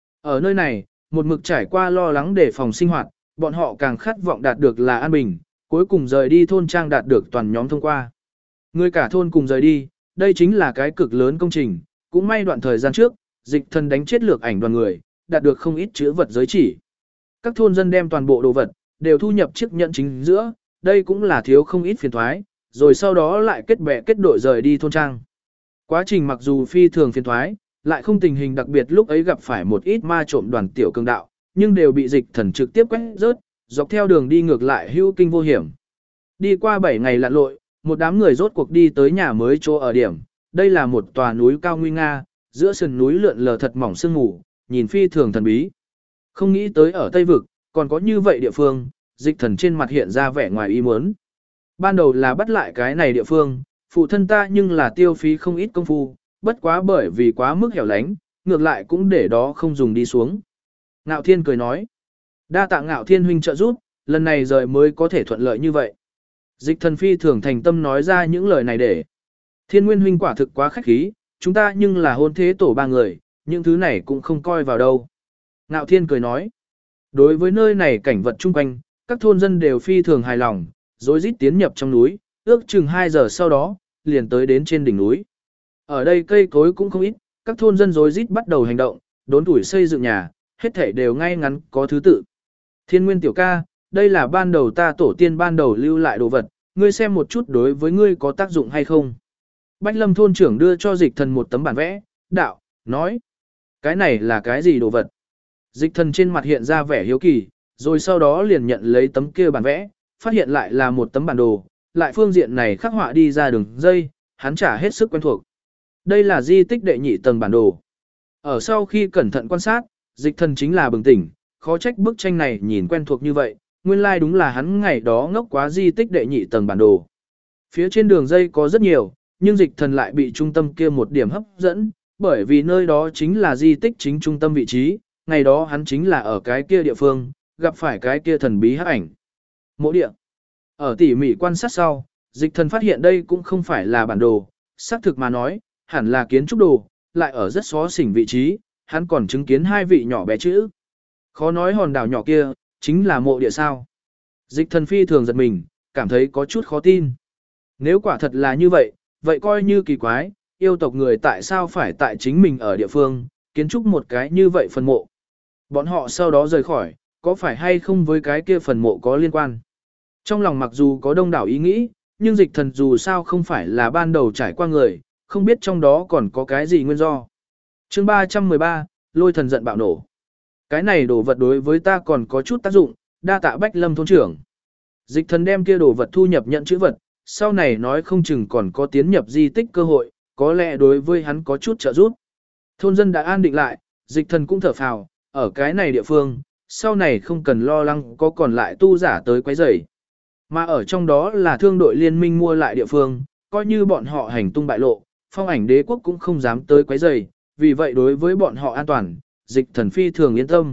Ở nơi này, một mực trải qua lo lắng để phòng sinh hoạt, bọn họ càng khát vọng đạt được là an bình, cuối cùng rời đi thôn trang đạt được toàn nhóm thông qua. Người cả thôn cùng rời đi, đây chính là cái cực lớn công trình, cũng may đoạn thời gian trước, dịch thần đánh chết lược ảnh đoàn người, đạt được không ít chữ vật giới chỉ. Các thôn dân đem toàn bộ đồ vật, đều thu nhập chiếc nhẫn chính giữa, đây cũng là thiếu không ít phiền thoái, rồi sau đó lại kết bè kết đội rời đi thôn trang. Quá trình mặc dù phi thường phiền thoái, lại không tình hình đặc biệt lúc ấy gặp phải một ít ma trộm đoàn tiểu cường đạo, nhưng đều bị dịch thần trực tiếp quét rớt, dọc theo đường đi ngược lại hữu kinh vô hiểm. Đi qua 7 ngày lặn lội, một đám người rốt cuộc đi tới nhà mới chỗ ở điểm, đây là một tòa núi cao nguy nga, giữa sườn núi lượn lờ thật mỏng sương mù, nhìn phi thường thần bí. Không nghĩ tới ở Tây Vực, còn có như vậy địa phương, dịch thần trên mặt hiện ra vẻ ngoài ý muốn. Ban đầu là bắt lại cái này địa phương, phụ thân ta nhưng là tiêu phí không ít công phu, bất quá bởi vì quá mức hẻo lánh, ngược lại cũng để đó không dùng đi xuống. Ngạo Thiên cười nói, đa tạ Ngạo Thiên huynh trợ giúp, lần này rời mới có thể thuận lợi như vậy. Dịch thần phi thường thành tâm nói ra những lời này để. Thiên Nguyên huynh quả thực quá khách khí, chúng ta nhưng là hôn thế tổ 3 người, những thứ này cũng không coi vào đâu. Ngạo Thiên cười nói, đối với nơi này cảnh vật chung quanh, các thôn dân đều phi thường hài lòng, rối rít tiến nhập trong núi, ước chừng 2 giờ sau đó, liền tới đến trên đỉnh núi. Ở đây cây cối cũng không ít, các thôn dân rối rít bắt đầu hành động, đốn tuổi xây dựng nhà, hết thảy đều ngay ngắn có thứ tự. Thiên Nguyên tiểu ca, đây là ban đầu ta tổ tiên ban đầu lưu lại đồ vật, ngươi xem một chút đối với ngươi có tác dụng hay không. Bách Lâm thôn trưởng đưa cho dịch thần một tấm bản vẽ, đạo, nói, cái này là cái gì đồ vật? Dịch thần trên mặt hiện ra vẻ hiếu kỳ, rồi sau đó liền nhận lấy tấm kia bản vẽ, phát hiện lại là một tấm bản đồ, lại phương diện này khắc họa đi ra đường dây, hắn trả hết sức quen thuộc. Đây là di tích đệ nhị tầng bản đồ. Ở sau khi cẩn thận quan sát, dịch thần chính là bừng tỉnh, khó trách bức tranh này nhìn quen thuộc như vậy, nguyên lai like đúng là hắn ngày đó ngốc quá di tích đệ nhị tầng bản đồ. Phía trên đường dây có rất nhiều, nhưng dịch thần lại bị trung tâm kia một điểm hấp dẫn, bởi vì nơi đó chính là di tích chính trung tâm vị trí, ngày đó hắn chính là ở cái kia địa phương, gặp phải cái kia thần bí hắc ảnh. Mộ địa. Ở tỉ mỉ quan sát sau, dịch thần phát hiện đây cũng không phải là bản đồ, xác thực mà nói, hẳn là kiến trúc đồ, lại ở rất xó xỉnh vị trí, hắn còn chứng kiến 2 vị nhỏ bé chữ. Khó nói hòn đảo nhỏ kia, chính là mộ địa sao. Dịch thần phi thường giật mình, cảm thấy có chút khó tin. Nếu quả thật là như vậy, vậy coi như kỳ quái, yêu tộc người tại sao phải tại chính mình ở địa phương, kiến trúc một cái như vậy phần mộ. Bọn họ sau đó rời khỏi, có phải hay không với cái kia phần mộ có liên quan. Trong lòng mặc dù có đông đảo ý nghĩ, nhưng dịch thần dù sao không phải là ban đầu trải qua người, không biết trong đó còn có cái gì nguyên do. Chương 313, lôi thần giận bạo nổ. Cái này đồ vật đối với ta còn có chút tác dụng, đa tạ Bách Lâm thôn trưởng. Dịch thần đem kia đồ vật thu nhập nhận chữ vật, sau này nói không chừng còn có tiến nhập di tích cơ hội, có lẽ đối với hắn có chút trợ giúp. Thôn dân đã an định lại, dịch thần cũng thở phào, ở cái này địa phương, sau này không cần lo lắng có còn lại tu giả tới quấy rầy. Mà ở trong đó là thương đội liên minh mua lại địa phương, coi như bọn họ hành tung bại lộ, phong ảnh đế quốc cũng không dám tới quấy rầy, vì vậy đối với bọn họ an toàn, dịch thần phi thường yên tâm.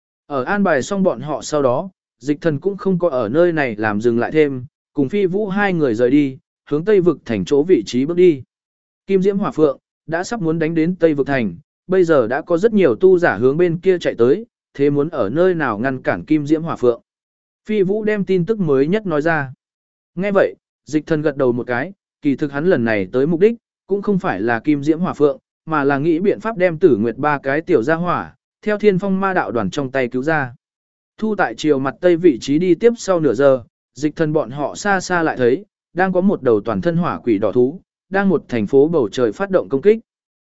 Ở an bài xong bọn họ sau đó, dịch thần cũng không có ở nơi này làm dừng lại thêm, cùng phi vũ 2 người rời đi, hướng Tây Vực thành chỗ vị trí bước đi. Kim Diễm Hỏa Phượng đã sắp muốn đánh đến Tây Vực thành, bây giờ đã có rất nhiều tu giả hướng bên kia chạy tới, thế muốn ở nơi nào ngăn cản Kim Diễm Hỏa Phượng. Phi Vũ đem tin tức mới nhất nói ra. Nghe vậy, dịch thần gật đầu một cái, kỳ thực hắn lần này tới mục đích, cũng không phải là Kim Diễm Hỏa Phượng, mà là nghĩ biện pháp đem Tử Nguyệt 3 cái tiểu gia hỏa, theo Thiên Phong Ma đạo đoàn trong tay cứu ra. Thu tại chiều mặt Tây vị trí đi tiếp sau nửa giờ, dịch thần bọn họ xa xa lại thấy, đang có một đầu toàn thân hỏa quỷ đỏ thú, đang một thành phố bầu trời phát động công kích.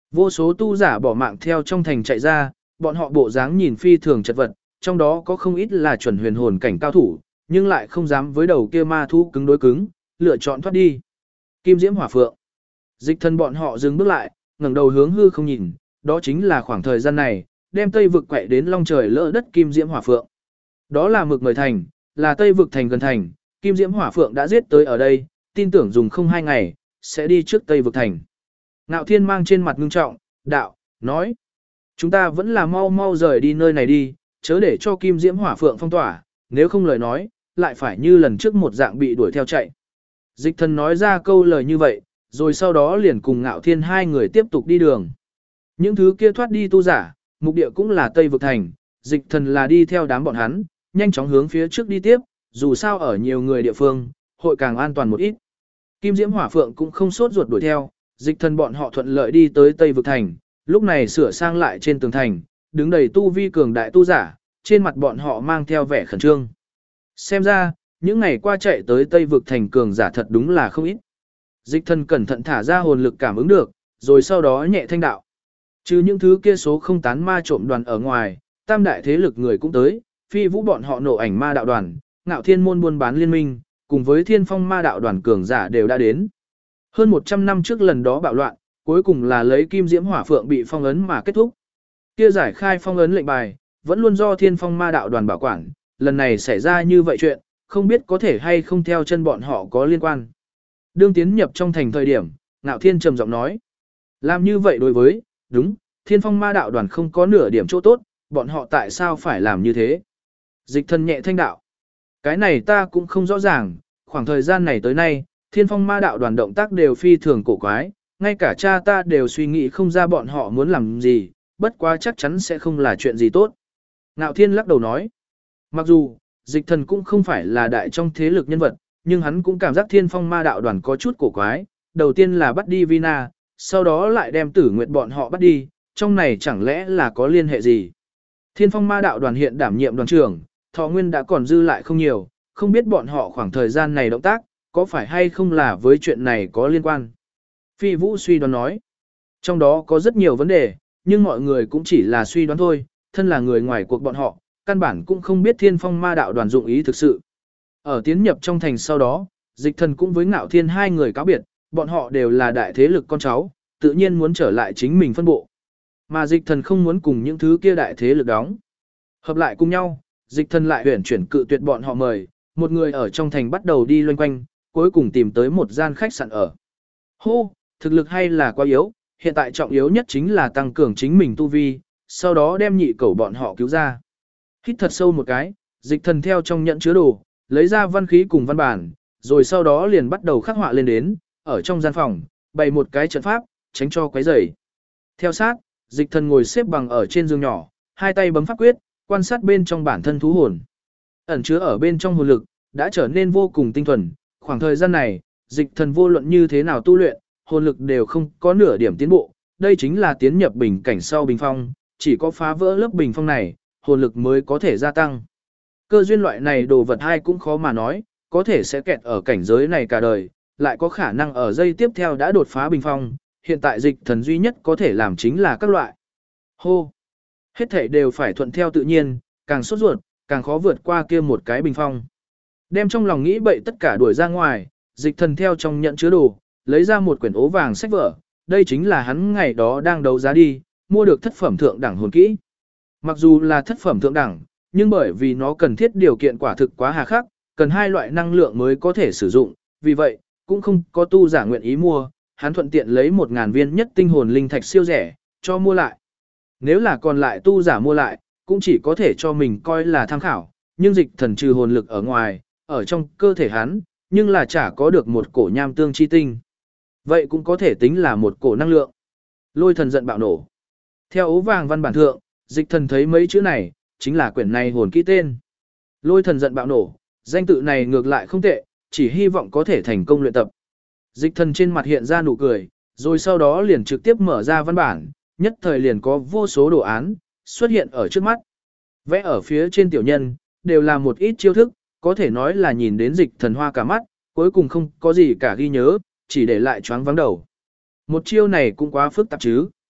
Vô số tu giả bỏ mạng theo trong thành chạy ra, bọn họ bộ dáng nhìn phi thường chật vật, trong đó có không ít là chuẩn huyền hồn cảnh cao thủ, nhưng lại không dám với đầu kia ma thú cứng đối cứng, lựa chọn thoát đi. Kim Diễm Hỏa Phượng. Dịch Thần bọn họ dừng bước lại, ngẩng đầu hướng hư không nhìn, đó chính là khoảng thời gian này, đem Tây vực quậy đến long trời lỡ đất Kim Diễm Hỏa Phượng. Đó là Mực Mời Thành, là Tây vực thành gần thành, Kim Diễm Hỏa Phượng đã giết tới ở đây, tin tưởng dùng không 2 ngày, sẽ đi trước Tây vực thành. Ngạo Thiên mang trên mặt ngưng trọng, đạo, nói. Chúng ta vẫn là mau mau rời đi nơi này đi, chớ để cho Kim Diễm Hỏa Phượng phong tỏa, nếu không lời nói, lại phải như lần trước một dạng bị đuổi theo chạy. Dịch Thần nói ra câu lời như vậy, rồi sau đó liền cùng Ngạo Thiên hai người tiếp tục đi đường. Những thứ kia thoát đi tu giả, mục địa cũng là Tây vực thành, Dịch Thần là đi theo đám bọn hắn, nhanh chóng hướng phía trước đi tiếp, dù sao ở nhiều người địa phương, hội càng an toàn một ít. Kim Diễm Hỏa Phượng cũng không sốt ruột đuổi theo, Dịch Thần bọn họ thuận lợi đi tới Tây vực thành, lúc này sửa sang lại trên tường thành, đứng đầy tu vi cường đại tu giả, trên mặt bọn họ mang theo vẻ khẩn trương. Xem ra, những ngày qua chạy tới Tây vực thành cường giả thật đúng là không ít. Dịch Thần cẩn thận thả ra hồn lực cảm ứng được, rồi sau đó nhẹ thanh đạo. Trừ những thứ kia số không tán ma trộm đoàn ở ngoài, tam đại thế lực người cũng tới, phi vũ bọn họ nộ ảnh ma đạo đoàn, Ngạo Thiên môn buôn bán liên minh, cùng với Thiên Phong ma đạo đoàn cường giả đều đã đến. Hơn 100 năm trước lần đó bạo loạn, cuối cùng là lấy Kim Diễm Hỏa Phượng bị phong ấn mà kết thúc. Kia giải khai phong ấn lệnh bài, vẫn luôn do Thiên Phong ma đạo đoàn bảo quản, lần này xảy ra như vậy chuyện, không biết có thể hay không theo chân bọn họ có liên quan. Đương tiến nhập trong thành thời điểm, Ngạo Thiên trầm giọng nói. Làm như vậy đối với, đúng, Thiên Phong ma đạo đoàn không có nửa điểm chỗ tốt, bọn họ tại sao phải làm như thế? Dịch Thần nhẹ thanh đạo. Cái này ta cũng không rõ ràng, khoảng thời gian này tới nay, Thiên Phong ma đạo đoàn động tác đều phi thường cổ quái, ngay cả cha ta đều suy nghĩ không ra bọn họ muốn làm gì, bất quá chắc chắn sẽ không là chuyện gì tốt. Ngạo Thiên lắc đầu nói. Mặc dù, Dịch Thần cũng không phải là đại trong thế lực nhân vật, nhưng hắn cũng cảm giác Thiên Phong ma đạo đoàn có chút cổ quái, đầu tiên là bắt đi Vina, sau đó lại đem Tử Nguyệt bọn họ bắt đi, trong này chẳng lẽ là có liên hệ gì. Thiên Phong ma đạo đoàn hiện đảm nhiệm đoàn trưởng, thọ nguyên đã còn dư lại không nhiều, không biết bọn họ khoảng thời gian này động tác, có phải hay không là với chuyện này có liên quan. Phi Vũ suy đoán nói, trong đó có rất nhiều vấn đề, nhưng mọi người cũng chỉ là suy đoán thôi, thân là người ngoài cuộc bọn họ, căn bản cũng không biết Thiên Phong ma đạo đoàn dụng ý thực sự. Ở tiến nhập trong thành sau đó, Dịch Thần cũng với Ngạo Thiên hai người cáo biệt, bọn họ đều là đại thế lực con cháu, tự nhiên muốn trở lại chính mình phân bộ. Mà Dịch Thần không muốn cùng những thứ kia đại thế lực đóng. Hợp lại cùng nhau, Dịch Thần lại huyển chuyển cự tuyệt bọn họ mời, một người ở trong thành bắt đầu đi loanh quanh, cuối cùng tìm tới một gian khách sạn ở. Hô, thực lực hay là quá yếu, hiện tại trọng yếu nhất chính là tăng cường chính mình tu vi, sau đó đem nhị cẩu bọn họ cứu ra. Hít thật sâu một cái, Dịch Thần theo trong nhận chứa đồ, lấy ra văn khí cùng văn bản, rồi sau đó liền bắt đầu khắc họa lên đến, ở trong gian phòng, bày một cái trận pháp, tránh cho quấy rầy. Theo sát, Dịch Thần ngồi xếp bằng ở trên giường nhỏ, hai tay bấm pháp quyết, quan sát bên trong bản thân thú hồn. Ẩn chứa ở bên trong hồn lực, đã trở nên vô cùng tinh thuần, khoảng thời gian này, Dịch Thần vô luận như thế nào tu luyện, hồn lực đều không có nửa điểm tiến bộ, đây chính là tiến nhập bình cảnh sau bình phong, chỉ có phá vỡ lớp bình phong này, hồn lực mới có thể gia tăng. Cơ duyên loại này đồ vật hay cũng khó mà nói, có thể sẽ kẹt ở cảnh giới này cả đời, lại có khả năng ở giây tiếp theo đã đột phá bình phong, hiện tại Dịch Thần duy nhất có thể làm chính là các loại. Hô! Hết thảy đều phải thuận theo tự nhiên, càng sốt ruột, càng khó vượt qua kia một cái bình phong. Đem trong lòng nghĩ bậy tất cả đuổi ra ngoài, Dịch Thần theo trong nhận chứa đồ, lấy ra một quyển ố vàng sách vở, đây chính là hắn ngày đó đang đấu giá đi, mua được thất phẩm thượng đẳng hồn kỹ. Mặc dù là thất phẩm thượng đẳng, nhưng bởi vì nó cần thiết điều kiện quả thực quá hà khắc, cần hai loại năng lượng mới có thể sử dụng, vì vậy, cũng không có tu giả nguyện ý mua, hắn thuận tiện lấy 1000 viên nhất tinh hồn linh thạch siêu rẻ, cho mua lại. Nếu là còn lại tu giả mua lại, cũng chỉ có thể cho mình coi là tham khảo, nhưng Dịch Thần trừ hồn lực ở ngoài, ở trong cơ thể hắn, nhưng là chả có được một cổ nham tương chi tinh. Vậy cũng có thể tính là một cổ năng lượng. Lôi Thần giận bạo nổ. Theo ố vàng văn bản thượng, Dịch Thần thấy mấy chữ này, chính là quyển này hồn kỹ tên. Lôi Thần giận bạo nổ, danh tự này ngược lại không tệ, chỉ hy vọng có thể thành công luyện tập. Dịch Thần trên mặt hiện ra nụ cười, rồi sau đó liền trực tiếp mở ra văn bản, nhất thời liền có vô số đồ án xuất hiện ở trước mắt. Vẽ ở phía trên tiểu nhân, đều là một ít chiêu thức, có thể nói là nhìn đến Dịch Thần hoa cả mắt, cuối cùng không có gì cả ghi nhớ, chỉ để lại choáng vắng đầu. Một chiêu này cũng quá phức tạp chứ.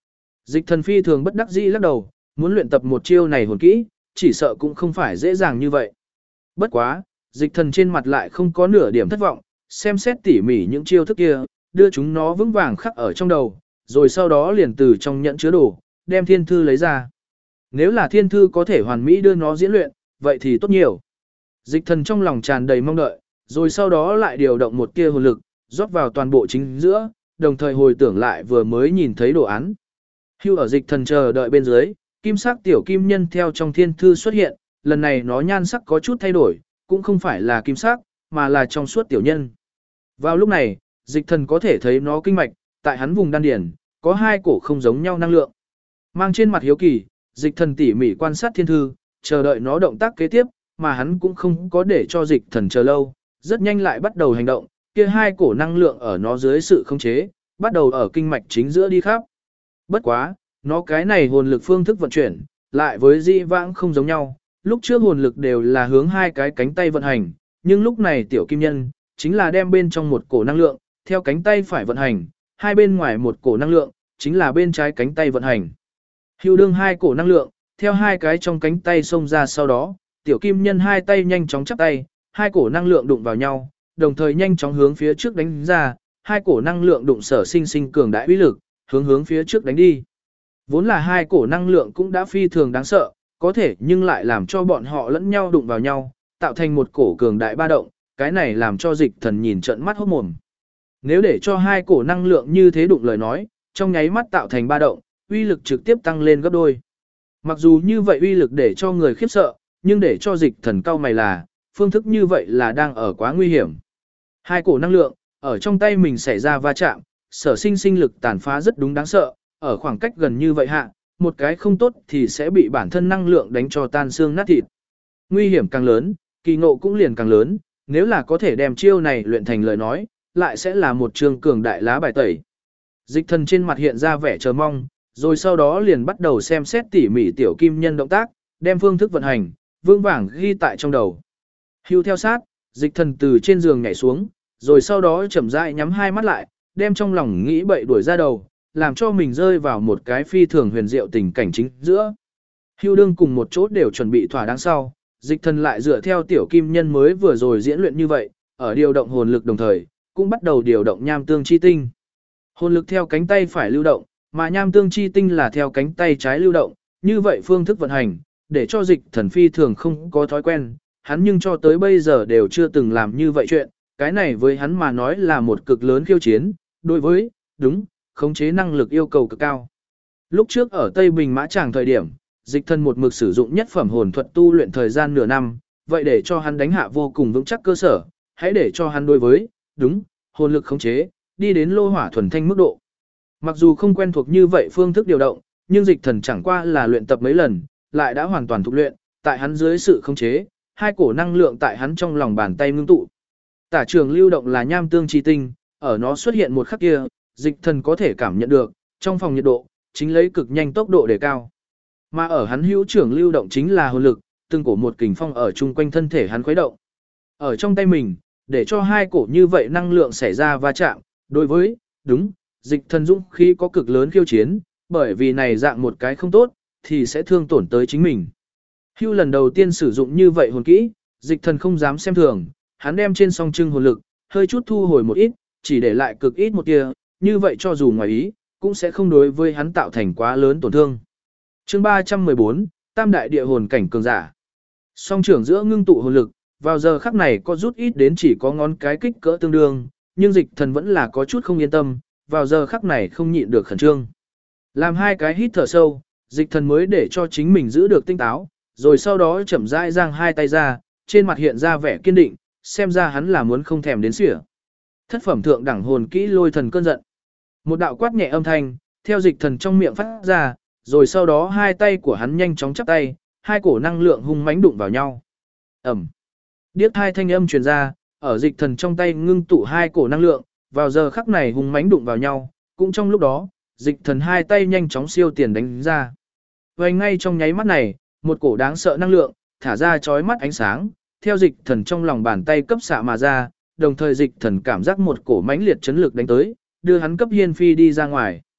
Dịch thần phi thường bất đắc dĩ lắc đầu, muốn luyện tập một chiêu này hồn kỹ, chỉ sợ cũng không phải dễ dàng như vậy. Bất quá, dịch thần trên mặt lại không có nửa điểm thất vọng, xem xét tỉ mỉ những chiêu thức kia, đưa chúng nó vững vàng khắc ở trong đầu, rồi sau đó liền từ trong nhẫn chứa đồ, đem thiên thư lấy ra. Nếu là thiên thư có thể hoàn mỹ đưa nó diễn luyện, vậy thì tốt nhiều. Dịch thần trong lòng tràn đầy mong đợi, rồi sau đó lại điều động một tia hồn lực, rót vào toàn bộ chính giữa, đồng thời hồi tưởng lại vừa mới nhìn thấy đồ án. Hưu ở dịch thần chờ đợi bên dưới, kim sắc tiểu kim nhân theo trong thiên thư xuất hiện, lần này nó nhan sắc có chút thay đổi, cũng không phải là kim sắc, mà là trong suốt tiểu nhân. Vào lúc này, dịch thần có thể thấy nó kinh mạch, tại hắn vùng đan điển, có hai cổ không giống nhau năng lượng. Mang trên mặt hiếu kỳ, dịch thần tỉ mỉ quan sát thiên thư, chờ đợi nó động tác kế tiếp, mà hắn cũng không có để cho dịch thần chờ lâu, rất nhanh lại bắt đầu hành động, kia hai cổ năng lượng ở nó dưới sự khống chế, bắt đầu ở kinh mạch chính giữa đi khắp. Bất quá, nó cái này hồn lực phương thức vận chuyển, lại với di vãng không giống nhau, lúc trước hồn lực đều là hướng hai cái cánh tay vận hành, nhưng lúc này tiểu kim nhân, chính là đem bên trong một cổ năng lượng, theo cánh tay phải vận hành, hai bên ngoài một cổ năng lượng, chính là bên trái cánh tay vận hành. Hưu đương hai cổ năng lượng, theo hai cái trong cánh tay xông ra sau đó, tiểu kim nhân hai tay nhanh chóng chắp tay, hai cổ năng lượng đụng vào nhau, đồng thời nhanh chóng hướng phía trước đánh ra, hai cổ năng lượng đụng sở sinh sinh cường đại uy lực, hướng phía trước đánh đi. Vốn là hai cổ năng lượng cũng đã phi thường đáng sợ, có thể nhưng lại làm cho bọn họ lẫn nhau đụng vào nhau, tạo thành một cổ cường đại ba động, cái này làm cho dịch thần nhìn trận mắt hốt mồm. Nếu để cho hai cổ năng lượng như thế đụng lời nói, trong nháy mắt tạo thành ba động, uy lực trực tiếp tăng lên gấp đôi. Mặc dù như vậy uy lực để cho người khiếp sợ, nhưng để cho dịch thần cao mày là, phương thức như vậy là đang ở quá nguy hiểm. Hai cổ năng lượng, ở trong tay mình xảy ra va chạm, sở sinh sinh lực tàn phá rất đúng đáng sợ, ở khoảng cách gần như vậy hạ, một cái không tốt thì sẽ bị bản thân năng lượng đánh cho tan xương nát thịt. Nguy hiểm càng lớn, kỳ ngộ cũng liền càng lớn, nếu là có thể đem chiêu này luyện thành lời nói, lại sẽ là một trường cường đại lá bài tẩy. Dịch thần trên mặt hiện ra vẻ chờ mong, rồi sau đó liền bắt đầu xem xét tỉ mỉ tiểu kim nhân động tác, đem phương thức vận hành, vương vàng ghi tại trong đầu. Hưu theo sát, dịch thần từ trên giường nhảy xuống, rồi sau đó chậm rãi nhắm hai mắt lại, đem trong lòng nghĩ bậy đuổi ra đầu, làm cho mình rơi vào một cái phi thường huyền diệu tình cảnh chính giữa. Hưu đương cùng một chỗ đều chuẩn bị thỏa đáng sau, dịch thần lại dựa theo tiểu kim nhân mới vừa rồi diễn luyện như vậy, ở điều động hồn lực đồng thời, cũng bắt đầu điều động nham tương chi tinh. Hồn lực theo cánh tay phải lưu động, mà nham tương chi tinh là theo cánh tay trái lưu động, như vậy phương thức vận hành, để cho dịch thần phi thường không có thói quen, hắn nhưng cho tới bây giờ đều chưa từng làm như vậy chuyện, cái này với hắn mà nói là một cực lớn khiêu chiến, đối với, đúng, khống chế năng lực yêu cầu cực cao. Lúc trước ở Tây Bình Mã Tràng thời điểm, dịch thần một mực sử dụng nhất phẩm hồn thuật tu luyện thời gian nửa năm, vậy để cho hắn đánh hạ vô cùng vững chắc cơ sở, hãy để cho hắn đối với, đúng, hồn lực khống chế, đi đến lô hỏa thuần thanh mức độ. Mặc dù không quen thuộc như vậy phương thức điều động, nhưng dịch thần chẳng qua là luyện tập mấy lần, lại đã hoàn toàn thuộc luyện, tại hắn dưới sự khống chế, hai cổ năng lượng tại hắn trong lòng bàn tay ngưng tụ. Tả trường lưu động là nham tương chi tinh, ở nó xuất hiện một khắc kia, dịch thần có thể cảm nhận được, trong phòng nhiệt độ, chính lấy cực nhanh tốc độ đề cao. Mà ở hắn hữu trưởng lưu động chính là hồn lực, từng cổ một kình phong ở chung quanh thân thể hắn khuấy động. Ở trong tay mình, để cho hai cổ như vậy năng lượng xảy ra va chạm, đối với, đúng, dịch thần dũng khí có cực lớn khiêu chiến, bởi vì này dạng một cái không tốt, thì sẽ thương tổn tới chính mình. Hưu lần đầu tiên sử dụng như vậy hồn kỹ, dịch thần không dám xem thường, hắn đem trên song trưng hồn lực, hơi chút thu hồi một ít, chỉ để lại cực ít một tia, như vậy cho dù ngoài ý, cũng sẽ không đối với hắn tạo thành quá lớn tổn thương. Chương 314, Tam đại địa hồn cảnh cường giả. Song trưởng giữa ngưng tụ hồn lực, vào giờ khắc này có rút ít đến chỉ có ngón cái kích cỡ tương đương, nhưng dịch thần vẫn là có chút không yên tâm, vào giờ khắc này không nhịn được khẩn trương. Làm hai cái hít thở sâu, dịch thần mới để cho chính mình giữ được tinh táo, rồi sau đó chậm rãi giang hai tay ra, trên mặt hiện ra vẻ kiên định, xem ra hắn là muốn không thèm đến xỉa. Thất phẩm thượng đẳng hồn kỹ lôi thần cơn giận. Một đạo quát nhẹ âm thanh, theo dịch thần trong miệng phát ra, rồi sau đó hai tay của hắn nhanh chóng chắp tay, hai cổ năng lượng hung mãnh đụng vào nhau. Ầm. Điếc hai thanh âm truyền ra, ở dịch thần trong tay ngưng tụ hai cổ năng lượng, vào giờ khắc này hung mãnh đụng vào nhau, cũng trong lúc đó, dịch thần hai tay nhanh chóng siêu tiền đánh ra. Và ngay trong nháy mắt này, một cổ đáng sợ năng lượng, thả ra chói mắt ánh sáng, theo dịch thần trong lòng bàn tay cấp xạ mà ra, đồng thời dịch thần cảm giác một cổ mãnh liệt chấn lực đánh tới, đưa hắn cấp hiên phi đi ra ngoài.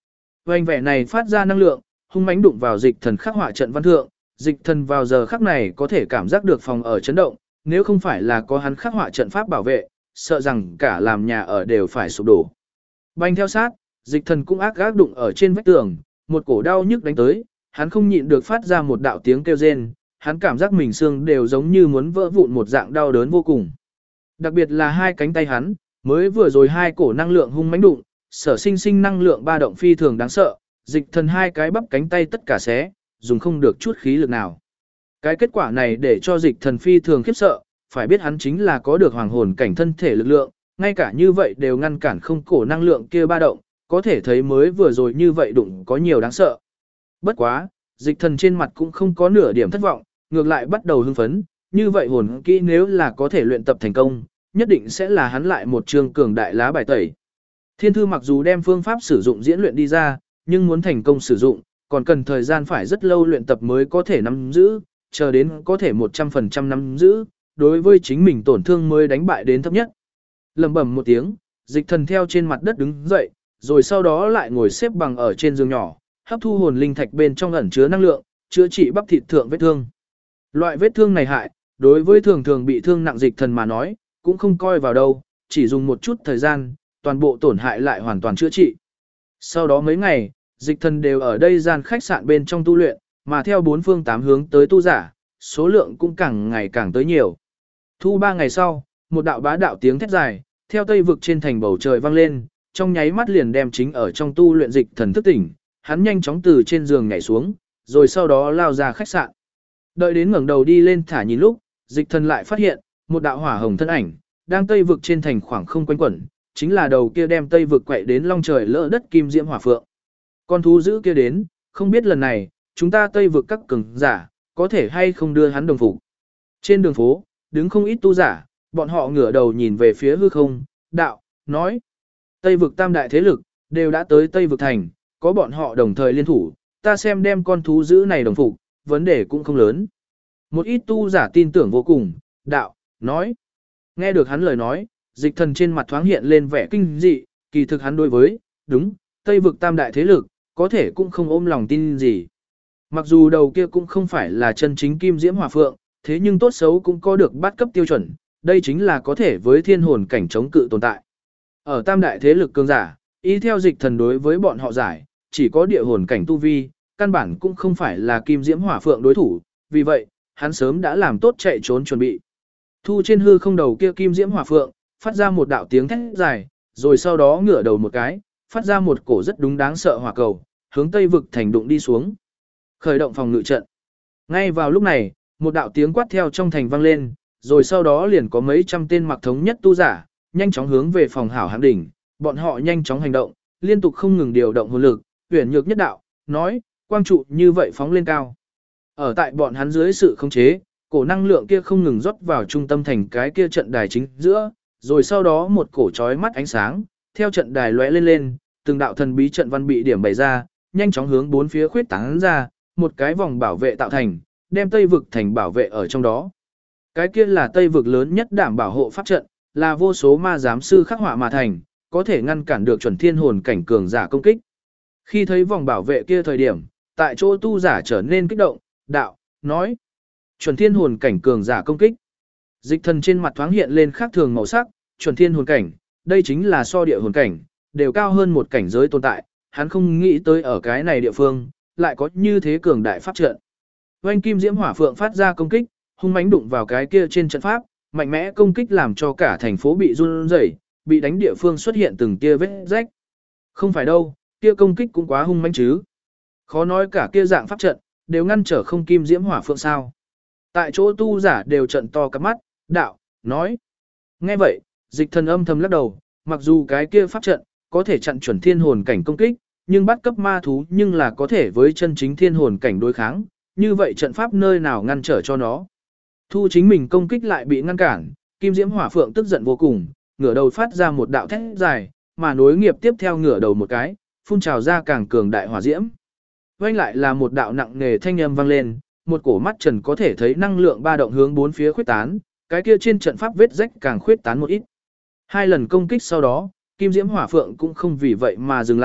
Oanh vẻ này phát ra năng lượng, hung mãnh đụng vào dịch thần khắc họa trận văn thượng, dịch thần vào giờ khắc này có thể cảm giác được phòng ở chấn động, nếu không phải là có hắn khắc họa trận pháp bảo vệ, sợ rằng cả làm nhà ở đều phải sụp đổ. Banh theo sát, dịch thần cũng ác gác đụng ở trên vách tường, một cổ đau nhức đánh tới, hắn không nhịn được phát ra một đạo tiếng kêu rên, hắn cảm giác mình xương đều giống như muốn vỡ vụn một dạng đau đớn vô cùng. Đặc biệt là hai cánh tay hắn, mới vừa rồi hai cổ năng lượng hung mãnh đụng, sở sinh sinh năng lượng ba động phi thường đáng sợ, dịch thần hai cái bắp cánh tay tất cả xé, dùng không được chút khí lực nào. Cái kết quả này để cho dịch thần phi thường khiếp sợ, phải biết hắn chính là có được hoàng hồn cảnh thân thể lực lượng, ngay cả như vậy đều ngăn cản không cổ năng lượng kia ba động, có thể thấy mới vừa rồi như vậy đụng có nhiều đáng sợ. Bất quá, dịch thần trên mặt cũng không có nửa điểm thất vọng, ngược lại bắt đầu hưng phấn, như vậy hồn kỹ nếu là có thể luyện tập thành công, nhất định sẽ là hắn lại một trường cường đại lá bài tẩy. Thiên thư mặc dù đem phương pháp sử dụng diễn luyện đi ra, nhưng muốn thành công sử dụng, còn cần thời gian phải rất lâu luyện tập mới có thể nắm giữ, chờ đến có thể 100% nắm giữ, đối với chính mình tổn thương mới đánh bại đến thấp nhất. Lầm bầm một tiếng, dịch thần theo trên mặt đất đứng dậy, rồi sau đó lại ngồi xếp bằng ở trên giường nhỏ, hấp thu hồn linh thạch bên trong ẩn chứa năng lượng, chữa trị bắp thịt thượng vết thương. Loại vết thương này hại, đối với thường thường bị thương nặng dịch thần mà nói, cũng không coi vào đâu, chỉ dùng một chút thời gian, toàn bộ tổn hại lại hoàn toàn chữa trị. Sau đó mấy ngày, dịch thần đều ở đây gian khách sạn bên trong tu luyện, mà theo bốn phương tám hướng tới tu giả, số lượng cũng càng ngày càng tới nhiều. Thu 3 ngày sau, một đạo bá đạo tiếng thét dài, theo tây vực trên thành bầu trời vang lên, trong nháy mắt liền đem chính ở trong tu luyện dịch thần thức tỉnh, hắn nhanh chóng từ trên giường nhảy xuống, rồi sau đó lao ra khách sạn. Đợi đến ngẩng đầu đi lên thả nhìn lúc, dịch thần lại phát hiện, một đạo hỏa hồng thân ảnh, đang tây vực trên thành khoảng không quanh quẩn, chính là đầu kia đem tây vực quậy đến long trời lỡ đất kim diễm hỏa phượng. Con thú dữ kia đến, không biết lần này, chúng ta tây vực các cường giả, có thể hay không đưa hắn đồng phục. Trên đường phố, đứng không ít tu giả, bọn họ ngửa đầu nhìn về phía hư không, đạo, nói. Tây vực tam đại thế lực, đều đã tới Tây vực thành, có bọn họ đồng thời liên thủ, ta xem đem con thú dữ này đồng phục, vấn đề cũng không lớn. Một ít tu giả tin tưởng vô cùng, đạo, nói. Nghe được hắn lời nói, dịch thần trên mặt thoáng hiện lên vẻ kinh dị, kỳ thực hắn đối với, đúng, Tây vực tam đại thế lực, có thể cũng không ôm lòng tin gì. Mặc dù đầu kia cũng không phải là chân chính kim diễm hỏa phượng, thế nhưng tốt xấu cũng có được bát cấp tiêu chuẩn, đây chính là có thể với thiên hồn cảnh chống cự tồn tại. Ở tam đại thế lực cường giả, ý theo dịch thần đối với bọn họ giải, chỉ có địa hồn cảnh tu vi, căn bản cũng không phải là kim diễm hỏa phượng đối thủ, vì vậy, hắn sớm đã làm tốt chạy trốn chuẩn bị. Thu trên hư không đầu kia kim diễm hỏa phượng, phát ra một đạo tiếng thét dài, rồi sau đó ngửa đầu một cái, phát ra một cổ rất đúng đáng sợ hỏa cầu, hướng tây vực thành đụng đi xuống. Khởi động phòng ngự trận. Ngay vào lúc này, một đạo tiếng quát theo trong thành vang lên, rồi sau đó liền có mấy trăm tên mặc thống nhất tu giả, nhanh chóng hướng về phòng hảo hạng đỉnh, bọn họ nhanh chóng hành động, liên tục không ngừng điều động hồn lực, uyển nhược nhất đạo, nói, quang trụ như vậy phóng lên cao. Ở tại bọn hắn dưới sự khống chế, cổ năng lượng kia không ngừng rót vào trung tâm thành cái kia trận đài chính giữa, rồi sau đó một cổ chói mắt ánh sáng, theo trận đài lóe lên lên, từng đạo thần bí trận văn bị điểm bày ra, nhanh chóng hướng bốn phía khuyết tán ra, một cái vòng bảo vệ tạo thành, đem Tây vực thành bảo vệ ở trong đó. Cái kia là Tây vực lớn nhất đảm bảo hộ pháp trận, là vô số ma giám sư khắc họa mà thành, có thể ngăn cản được chuẩn thiên hồn cảnh cường giả công kích. Khi thấy vòng bảo vệ kia thời điểm, tại chỗ tu giả trở nên kích động, đạo, nói, chuẩn thiên hồn cảnh cường giả công kích. Dịch thần trên mặt thoáng hiện lên khác thường màu sắc, chuẩn thiên hồn cảnh, đây chính là so địa hồn cảnh, đều cao hơn một cảnh giới tồn tại, hắn không nghĩ tới ở cái này địa phương, lại có như thế cường đại pháp trận. Oanh kim diễm hỏa phượng phát ra công kích, hung mãnh đụng vào cái kia trên trận pháp, mạnh mẽ công kích làm cho cả thành phố bị run rẩy, bị đánh địa phương xuất hiện từng tia vết rách. Không phải đâu, kia công kích cũng quá hung mãnh chứ. Khó nói cả kia dạng pháp trận, đều ngăn trở không kim diễm hỏa phượng sao. Tại chỗ tu giả đều trận to cặp mắt, đạo, nói. Nghe vậy, dịch thần âm thầm lắc đầu, mặc dù cái kia pháp trận, có thể chặn chuẩn thiên hồn cảnh công kích, nhưng bắt cấp ma thú nhưng là có thể với chân chính thiên hồn cảnh đối kháng, như vậy trận pháp nơi nào ngăn trở cho nó. Thu chính mình công kích lại bị ngăn cản, kim diễm hỏa phượng tức giận vô cùng, ngửa đầu phát ra một đạo thét dài, mà nối nghiệp tiếp theo ngửa đầu một cái, phun trào ra càng cường đại hỏa diễm. Vang lại là một đạo nặng nề thanh âm vang lên, một cổ mắt trần có thể thấy năng lượng ba động hướng bốn phía khuyết tán, cái kia trên trận pháp vết rách càng khuyết tán một ít. Hai lần công kích sau đó, kim diễm hỏa phượng cũng không vì vậy mà dừng lại,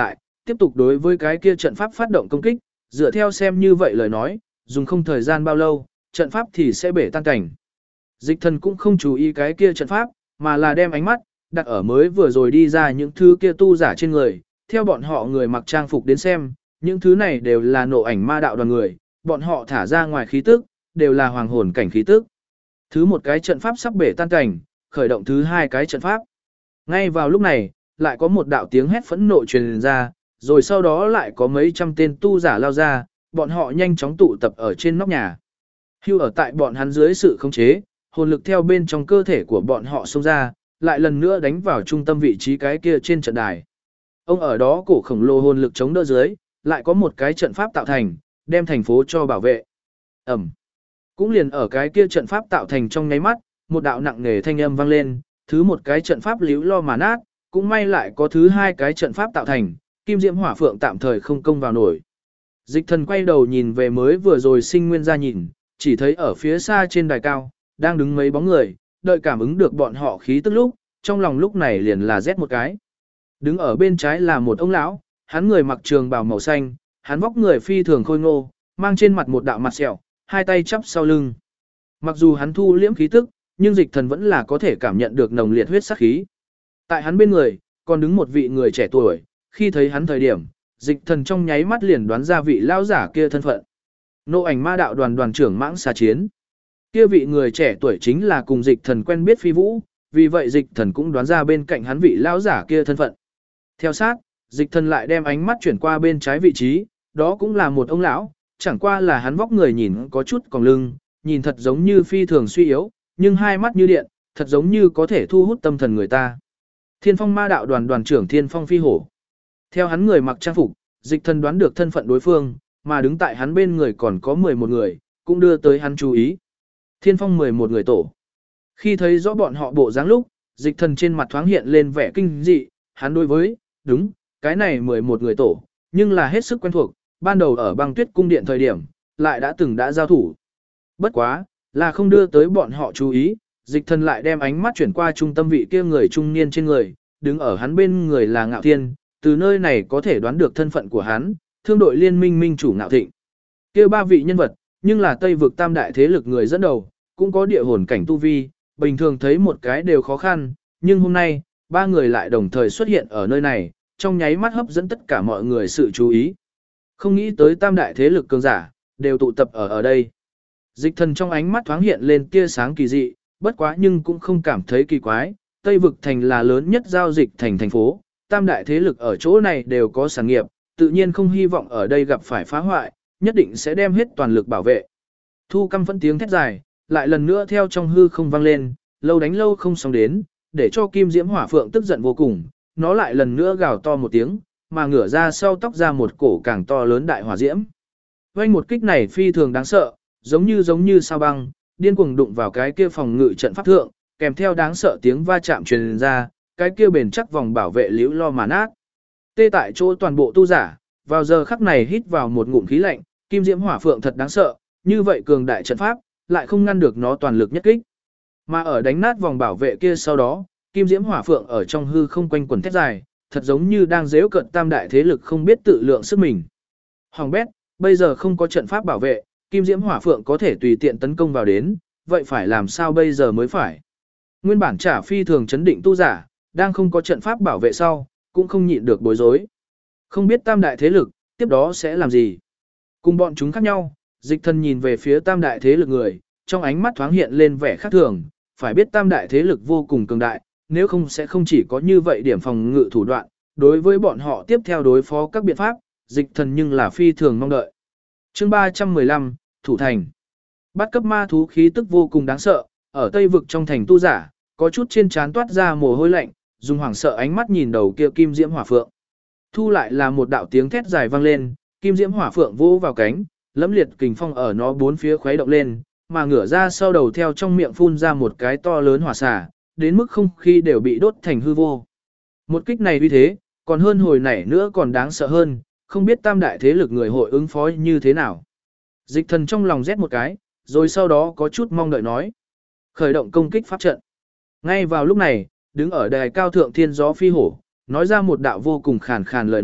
tiếp tục đối với cái kia trận pháp phát động công kích, dựa theo xem như vậy lời nói, dùng không thời gian bao lâu, trận pháp thì sẽ bể tan cảnh. Dịch thần cũng không chú ý cái kia trận pháp, mà là đem ánh mắt đặt ở mới vừa rồi đi ra những thứ kia tu giả trên người, theo bọn họ người mặc trang phục đến xem, những thứ này đều là nộ ảnh ma đạo đoàn người, bọn họ thả ra ngoài khí tức, đều là hoàng hồn cảnh khí tức. Thứ một cái trận pháp sắp bể tan cảnh, khởi động thứ hai cái trận pháp. Ngay vào lúc này, lại có một đạo tiếng hét phẫn nộ truyền ra, rồi sau đó lại có mấy trăm tên tu giả lao ra, bọn họ nhanh chóng tụ tập ở trên nóc nhà. Hưu ở tại bọn hắn dưới sự khống chế, hồn lực theo bên trong cơ thể của bọn họ xông ra, lại lần nữa đánh vào trung tâm vị trí cái kia trên trận đài. Ông ở đó cổ khổng lồ hồn lực chống đỡ dưới, lại có một cái trận pháp tạo thành, đem thành phố cho bảo vệ. Ẩm. Cũng liền ở cái kia trận pháp tạo thành trong nháy mắt, một đạo nặng nề thanh âm vang lên, thứ một cái trận pháp liễu lo mà nát, cũng may lại có thứ hai cái trận pháp tạo thành, kim diễm hỏa phượng tạm thời không công vào nổi. Dịch thần quay đầu nhìn về mới vừa rồi sinh nguyên ra nhìn, chỉ thấy ở phía xa trên đài cao, đang đứng mấy bóng người, đợi cảm ứng được bọn họ khí tức lúc, trong lòng lúc này liền là rét một cái. Đứng ở bên trái là một ông lão, hắn người mặc trường bào màu xanh, hắn vóc người phi thường khôi ngô, mang trên mặt một đạo mặt sẹo, hai tay chắp sau lưng. Mặc dù hắn thu liễm khí tức, nhưng dịch thần vẫn là có thể cảm nhận được nồng liệt huyết sắc khí. Tại hắn bên người, còn đứng một vị người trẻ tuổi, khi thấy hắn thời điểm, dịch thần trong nháy mắt liền đoán ra vị lão giả kia thân phận. Nộ ảnh ma đạo đoàn đoàn trưởng Mãng Xà Chiến. Kia vị người trẻ tuổi chính là cùng dịch thần quen biết Phi Vũ, vì vậy dịch thần cũng đoán ra bên cạnh hắn vị lão giả kia thân phận. Theo sát, dịch thần lại đem ánh mắt chuyển qua bên trái vị trí, đó cũng là một ông lão, chẳng qua là hắn vóc người nhìn có chút còng lưng, nhìn thật giống như phi thường suy yếu, nhưng hai mắt như điện, thật giống như có thể thu hút tâm thần người ta. Thiên Phong ma đạo đoàn đoàn trưởng Thiên Phong Phi Hổ. Theo hắn người mặc trang phục, dịch thần đoán được thân phận đối phương, mà đứng tại hắn bên người còn có 11 người, cũng đưa tới hắn chú ý. Thiên Phong 11 người tổ. Khi thấy rõ bọn họ bộ dáng lúc, dịch thần trên mặt thoáng hiện lên vẻ kinh dị, hắn đối với, đúng, cái này 11 người tổ, nhưng là hết sức quen thuộc, ban đầu ở băng tuyết cung điện thời điểm, lại đã giao thủ. Bất quá, là không đưa tới bọn họ chú ý, dịch thần lại đem ánh mắt chuyển qua trung tâm vị kia người trung niên trên người, đứng ở hắn bên người là Ngạo Thiên, từ nơi này có thể đoán được thân phận của hắn, thương đội liên minh minh chủ Ngạo Thịnh. Kia ba vị nhân vật, nhưng là Tây vực tam đại thế lực người dẫn đầu, cũng có địa hồn cảnh tu vi, bình thường thấy một cái đều khó khăn, nhưng hôm nay, ba người lại đồng thời xuất hiện ở nơi này, trong nháy mắt hấp dẫn tất cả mọi người sự chú ý. Không nghĩ tới tam đại thế lực cường giả, đều tụ tập ở đây. Dịch thần trong ánh mắt thoáng hiện lên tia sáng kỳ dị, bất quá nhưng cũng không cảm thấy kỳ quái, Tây vực thành là lớn nhất giao dịch thành phố, tam đại thế lực ở chỗ này đều có sản nghiệp, tự nhiên không hy vọng ở đây gặp phải phá hoại, nhất định sẽ đem hết toàn lực bảo vệ. Thu căm phẫn tiếng thét dài, lại lần nữa theo trong hư không vang lên, lâu đánh lâu không xong đến, để cho Kim Diễm Hỏa Phượng tức giận vô cùng, nó lại lần nữa gào to một tiếng, mà ngửa ra sau tóc ra một cổ càng to lớn đại hỏa diễm. Vành một kích này phi thường đáng sợ, giống như sao băng, điên cuồng đụng vào cái kia phòng ngự trận pháp thượng, kèm theo đáng sợ tiếng va chạm truyền ra, cái kia bền chắc vòng bảo vệ liễu lo mà nát. Tê tại chỗ toàn bộ tu giả, vào giờ khắc này hít vào một ngụm khí lạnh, Kim Diễm Hỏa Phượng thật đáng sợ, như vậy cường đại trận pháp, lại không ngăn được nó toàn lực nhất kích. Mà ở đánh nát vòng bảo vệ kia sau đó, Kim Diễm Hỏa Phượng ở trong hư không quanh quần thét dài, thật giống như đang giễu cợt tam đại thế lực không biết tự lượng sức mình. Hoàng bét, bây giờ không có trận pháp bảo vệ, Kim Diễm Hỏa Phượng có thể tùy tiện tấn công vào đến, vậy phải làm sao bây giờ mới phải? Nguyên bản trả phi thường chấn định tu giả, đang không có trận pháp bảo vệ sau, cũng không nhịn được bối rối. Không biết tam đại thế lực, tiếp đó sẽ làm gì? Cùng bọn chúng khác nhau, dịch thần nhìn về phía tam đại thế lực người, trong ánh mắt thoáng hiện lên vẻ khác thường, phải biết tam đại thế lực vô cùng cường đại, nếu không sẽ không chỉ có như vậy điểm phòng ngự thủ đoạn, đối với bọn họ tiếp theo đối phó các biện pháp, dịch thần nhưng là phi thường mong đợi. Chương 315, Thủ Thành. Bắt cấp ma thú khí tức vô cùng đáng sợ, ở Tây vực trong thành tu giả, có chút trên trán toát ra mồ hôi lạnh, dùng hoảng sợ ánh mắt nhìn đầu kia Kim Diễm Hỏa Phượng. Thu lại là một đạo tiếng thét dài vang lên, Kim Diễm Hỏa Phượng vỗ vào cánh, lẫm liệt kình phong ở nó bốn phía khuấy động lên, mà ngửa ra sau đầu theo trong miệng phun ra một cái to lớn hỏa xả, đến mức không khí đều bị đốt thành hư vô. Một kích này uy thế, còn hơn hồi nãy nữa còn đáng sợ hơn, không biết tam đại thế lực người hội ứng phó như thế nào. Dịch thần trong lòng rét một cái, rồi sau đó có chút mong đợi nói. Khởi động công kích pháp trận. Ngay vào lúc này, đứng ở đài cao thượng thiên gió phi hổ, nói ra một đạo vô cùng khàn khàn lời nói,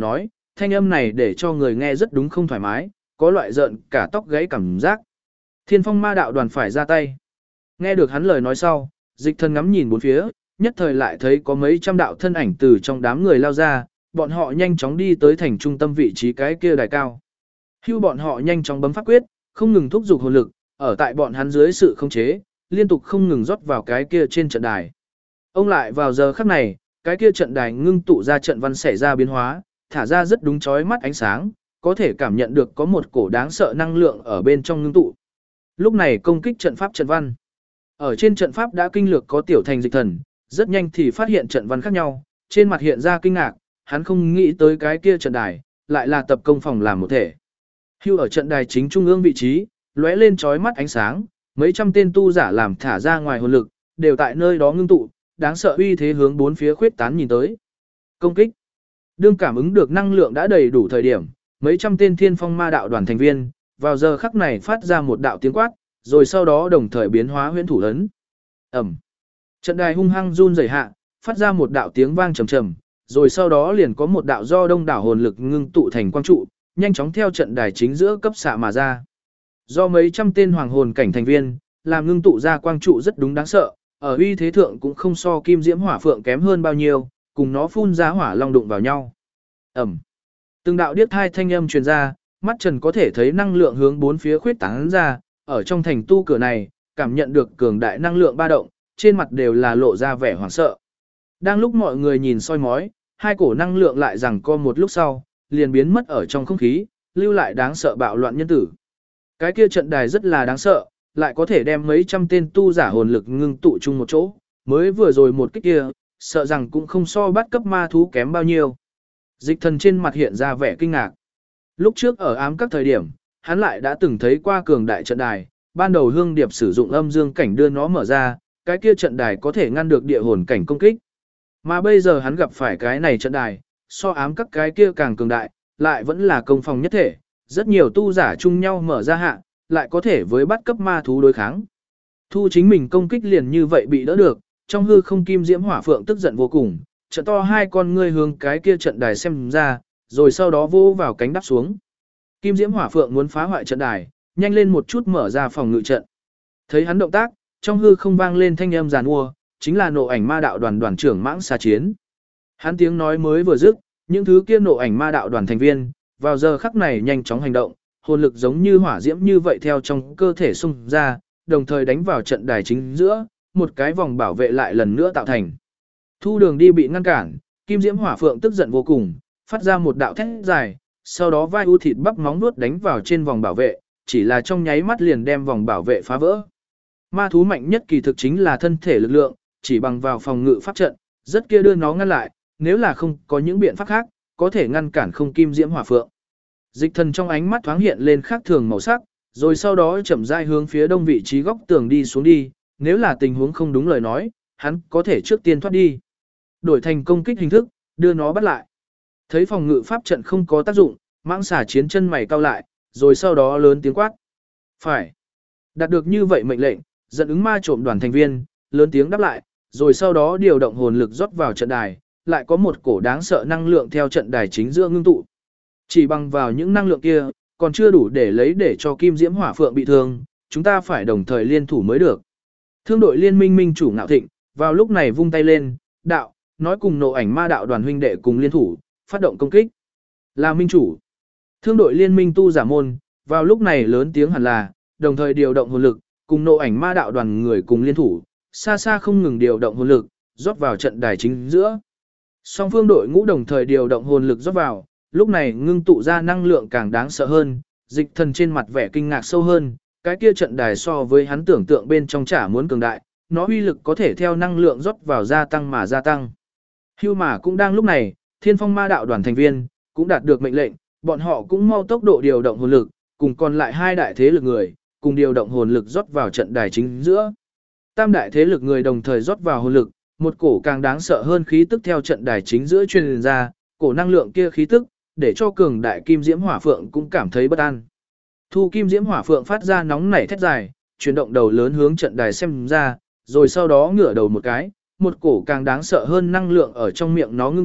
thanh âm này để cho người nghe rất đúng không thoải mái, có loại giận cả tóc gáy cảm giác. Thiên Phong Ma Đạo Đoàn phải ra tay. Nghe được hắn lời nói sau, Dịch Thần ngắm nhìn bốn phía, nhất thời lại thấy có mấy trăm đạo thân ảnh từ trong đám người lao ra, bọn họ nhanh chóng đi tới thành trung tâm vị trí cái kia đài cao. Hưu bọn họ nhanh chóng bấm pháp quyết, không ngừng thúc giục hồn lực, ở tại bọn hắn dưới sự khống chế, liên tục không ngừng rót vào cái kia trên trận đài. Ông lại vào giờ khắc này, cái kia trận đài ngưng tụ ra trận văn xảy ra biến hóa, thả ra rất đúng chói mắt ánh sáng, có thể cảm nhận được có một cổ đáng sợ năng lượng ở bên trong ngưng tụ. Lúc này công kích trận pháp trận văn. Ở trên trận pháp đã kinh lược có Tiểu Thành Dịch Thần, rất nhanh thì phát hiện trận văn khác nhau, trên mặt hiện ra kinh ngạc, hắn không nghĩ tới cái kia trận đài, lại là tập công phòng làm một thể. Hưu ở trận đài chính trung ương vị trí, lóe lên chói mắt ánh sáng, mấy trăm tên tu giả làm thả ra ngoài hồn lực, đều tại nơi đó ngưng tụ, đáng sợ uy thế hướng bốn phía khuyết tán nhìn tới. Công kích. Đương cảm ứng được năng lượng đã đầy đủ thời điểm, mấy trăm tên Thiên Phong Ma Đạo Đoàn thành viên, vào giờ khắc này phát ra một đạo tiếng quát, rồi sau đó đồng thời biến hóa huyễn thủ ấn. Ầm. Trận đài hung hăng run rẩy hạ, phát ra một đạo tiếng vang trầm trầm, rồi sau đó liền có một đạo do đông đảo hồn lực ngưng tụ thành quang trụ, nhanh chóng theo trận đài chính giữa cấp xạ mà ra. Do mấy trăm tên hoàng hồn cảnh thành viên, làm ngưng tụ ra quang trụ rất đúng đáng sợ, ở uy thế thượng cũng không so kim diễm hỏa phượng kém hơn bao nhiêu, cùng nó phun ra hỏa long đụng vào nhau. Ầm. Từng đạo điếc thai thanh âm truyền ra, mắt Trần có thể thấy năng lượng hướng bốn phía khuyết tán ra, ở trong thành tu cửa này, cảm nhận được cường đại năng lượng ba động, trên mặt đều là lộ ra vẻ hoảng sợ. Đang lúc mọi người nhìn soi mói, hai cổ năng lượng lại rằng co một lúc sau, liền biến mất ở trong không khí, lưu lại đáng sợ bạo loạn nhân tử. Cái kia trận đài rất là đáng sợ, lại có thể đem mấy trăm tên tu giả hồn lực ngưng tụ chung một chỗ, mới vừa rồi một kích kia, sợ rằng cũng không so bắt cấp ma thú kém bao nhiêu. Dịch Thần trên mặt hiện ra vẻ kinh ngạc. Lúc trước ở ám các thời điểm, hắn lại đã từng thấy qua cường đại trận đài, ban đầu Hương Điệp sử dụng âm dương cảnh đưa nó mở ra, cái kia trận đài có thể ngăn được địa hồn cảnh công kích. Mà bây giờ hắn gặp phải cái này trận đài, so ám các cái kia càng cường đại, lại vẫn là công phòng nhất thể, rất nhiều tu giả chung nhau mở ra hạ, lại có thể với bắt cấp ma thú đối kháng. Thu chính mình công kích liền như vậy bị đỡ được, trong hư không kim diễm hỏa phượng tức giận vô cùng, trận to hai con ngươi hướng cái kia trận đài xem ra, rồi sau đó vô vào cánh đắp xuống. Kim diễm hỏa phượng muốn phá hoại trận đài, nhanh lên một chút mở ra phòng ngự trận. Thấy hắn động tác, trong hư không vang lên thanh âm giàn ua, chính là Nộ Ảnh Ma Đạo Đoàn đoàn trưởng Mãng Xà Chiến. Hắn tiếng nói mới vừa dứt, những thứ kia Nộ Ảnh Ma Đạo Đoàn thành viên, vào giờ khắc này nhanh chóng hành động, hồn lực giống như hỏa diễm như vậy theo trong cơ thể xung ra, đồng thời đánh vào trận đài chính giữa, một cái vòng bảo vệ lại lần nữa tạo thành. Thu đường đi bị ngăn cản, Kim Diễm Hỏa Phượng tức giận vô cùng, phát ra một đạo thét dài, sau đó vai u thịt bắp móng nuốt đánh vào trên vòng bảo vệ, chỉ là trong nháy mắt liền đem vòng bảo vệ phá vỡ. Ma thú mạnh nhất kỳ thực chính là thân thể lực lượng, chỉ bằng vào phòng ngự pháp trận, rất kia đưa nó ngăn lại, nếu là không có những biện pháp khác, có thể ngăn cản không Kim Diễm Hỏa Phượng. Dịch Thần trong ánh mắt thoáng hiện lên khác thường màu sắc, rồi sau đó chậm rãi hướng phía đông vị trí góc tường đi xuống đi, nếu là tình huống không đúng lời nói, hắn có thể trước tiên thoát đi. Đổi thành công kích hình thức, đưa nó bắt lại. Thấy phòng ngự pháp trận không có tác dụng, Mãng Xà Chiến chân mày cau lại, rồi sau đó lớn tiếng quát. Phải. Đạt được như vậy mệnh lệnh, dẫn ứng ma trộm đoàn thành viên, lớn tiếng đáp lại, rồi sau đó điều động hồn lực rót vào trận đài, lại có một cổ đáng sợ năng lượng theo trận đài chính giữa ngưng tụ. Chỉ bằng vào những năng lượng kia, còn chưa đủ để lấy để cho Kim Diễm Hỏa Phượng bị thương, chúng ta phải đồng thời liên thủ mới được. Thương đội liên minh minh chủ Ngạo Thịnh, vào lúc này vung tay lên, đạo, nói cùng Nộ Ảnh Ma Đạo Đoàn huynh đệ cùng liên thủ, phát động công kích. Là minh chủ. Thương đội liên minh tu giả môn, vào lúc này lớn tiếng hẳn là, đồng thời điều động hồn lực, cùng Nộ Ảnh Ma Đạo Đoàn người cùng liên thủ, xa xa không ngừng điều động hồn lực, rót vào trận đài chính giữa. Song phương đội ngũ đồng thời điều động hồn lực rót vào, lúc này ngưng tụ ra năng lượng càng đáng sợ hơn, Dịch Thần trên mặt vẻ kinh ngạc sâu hơn, cái kia trận đài so với hắn tưởng tượng bên trong chả muốn cường đại, nó uy lực có thể theo năng lượng rót vào gia tăng mà gia tăng. Hưu mà cũng đang lúc này, Thiên Phong Ma Đạo Đoàn thành viên cũng đạt được mệnh lệnh, bọn họ cũng mau tốc độ điều động hồn lực, cùng còn lại hai đại thế lực người, cùng điều động hồn lực rót vào trận đài chính giữa. Tam đại thế lực người đồng thời rót vào hồn lực, một cổ càng đáng sợ hơn khí tức theo trận đài chính giữa truyền ra, cổ năng lượng kia khí tức, để cho cường đại Kim Diễm Hỏa Phượng cũng cảm thấy bất an. Thu Kim Diễm Hỏa Phượng phát ra nóng nảy thét dài, chuyển động đầu lớn hướng trận đài xem ra, rồi sau đó ngửa đầu một cái, một cổ càng đáng sợ hơn năng lượng ở trong miệng nó ngưng tụ,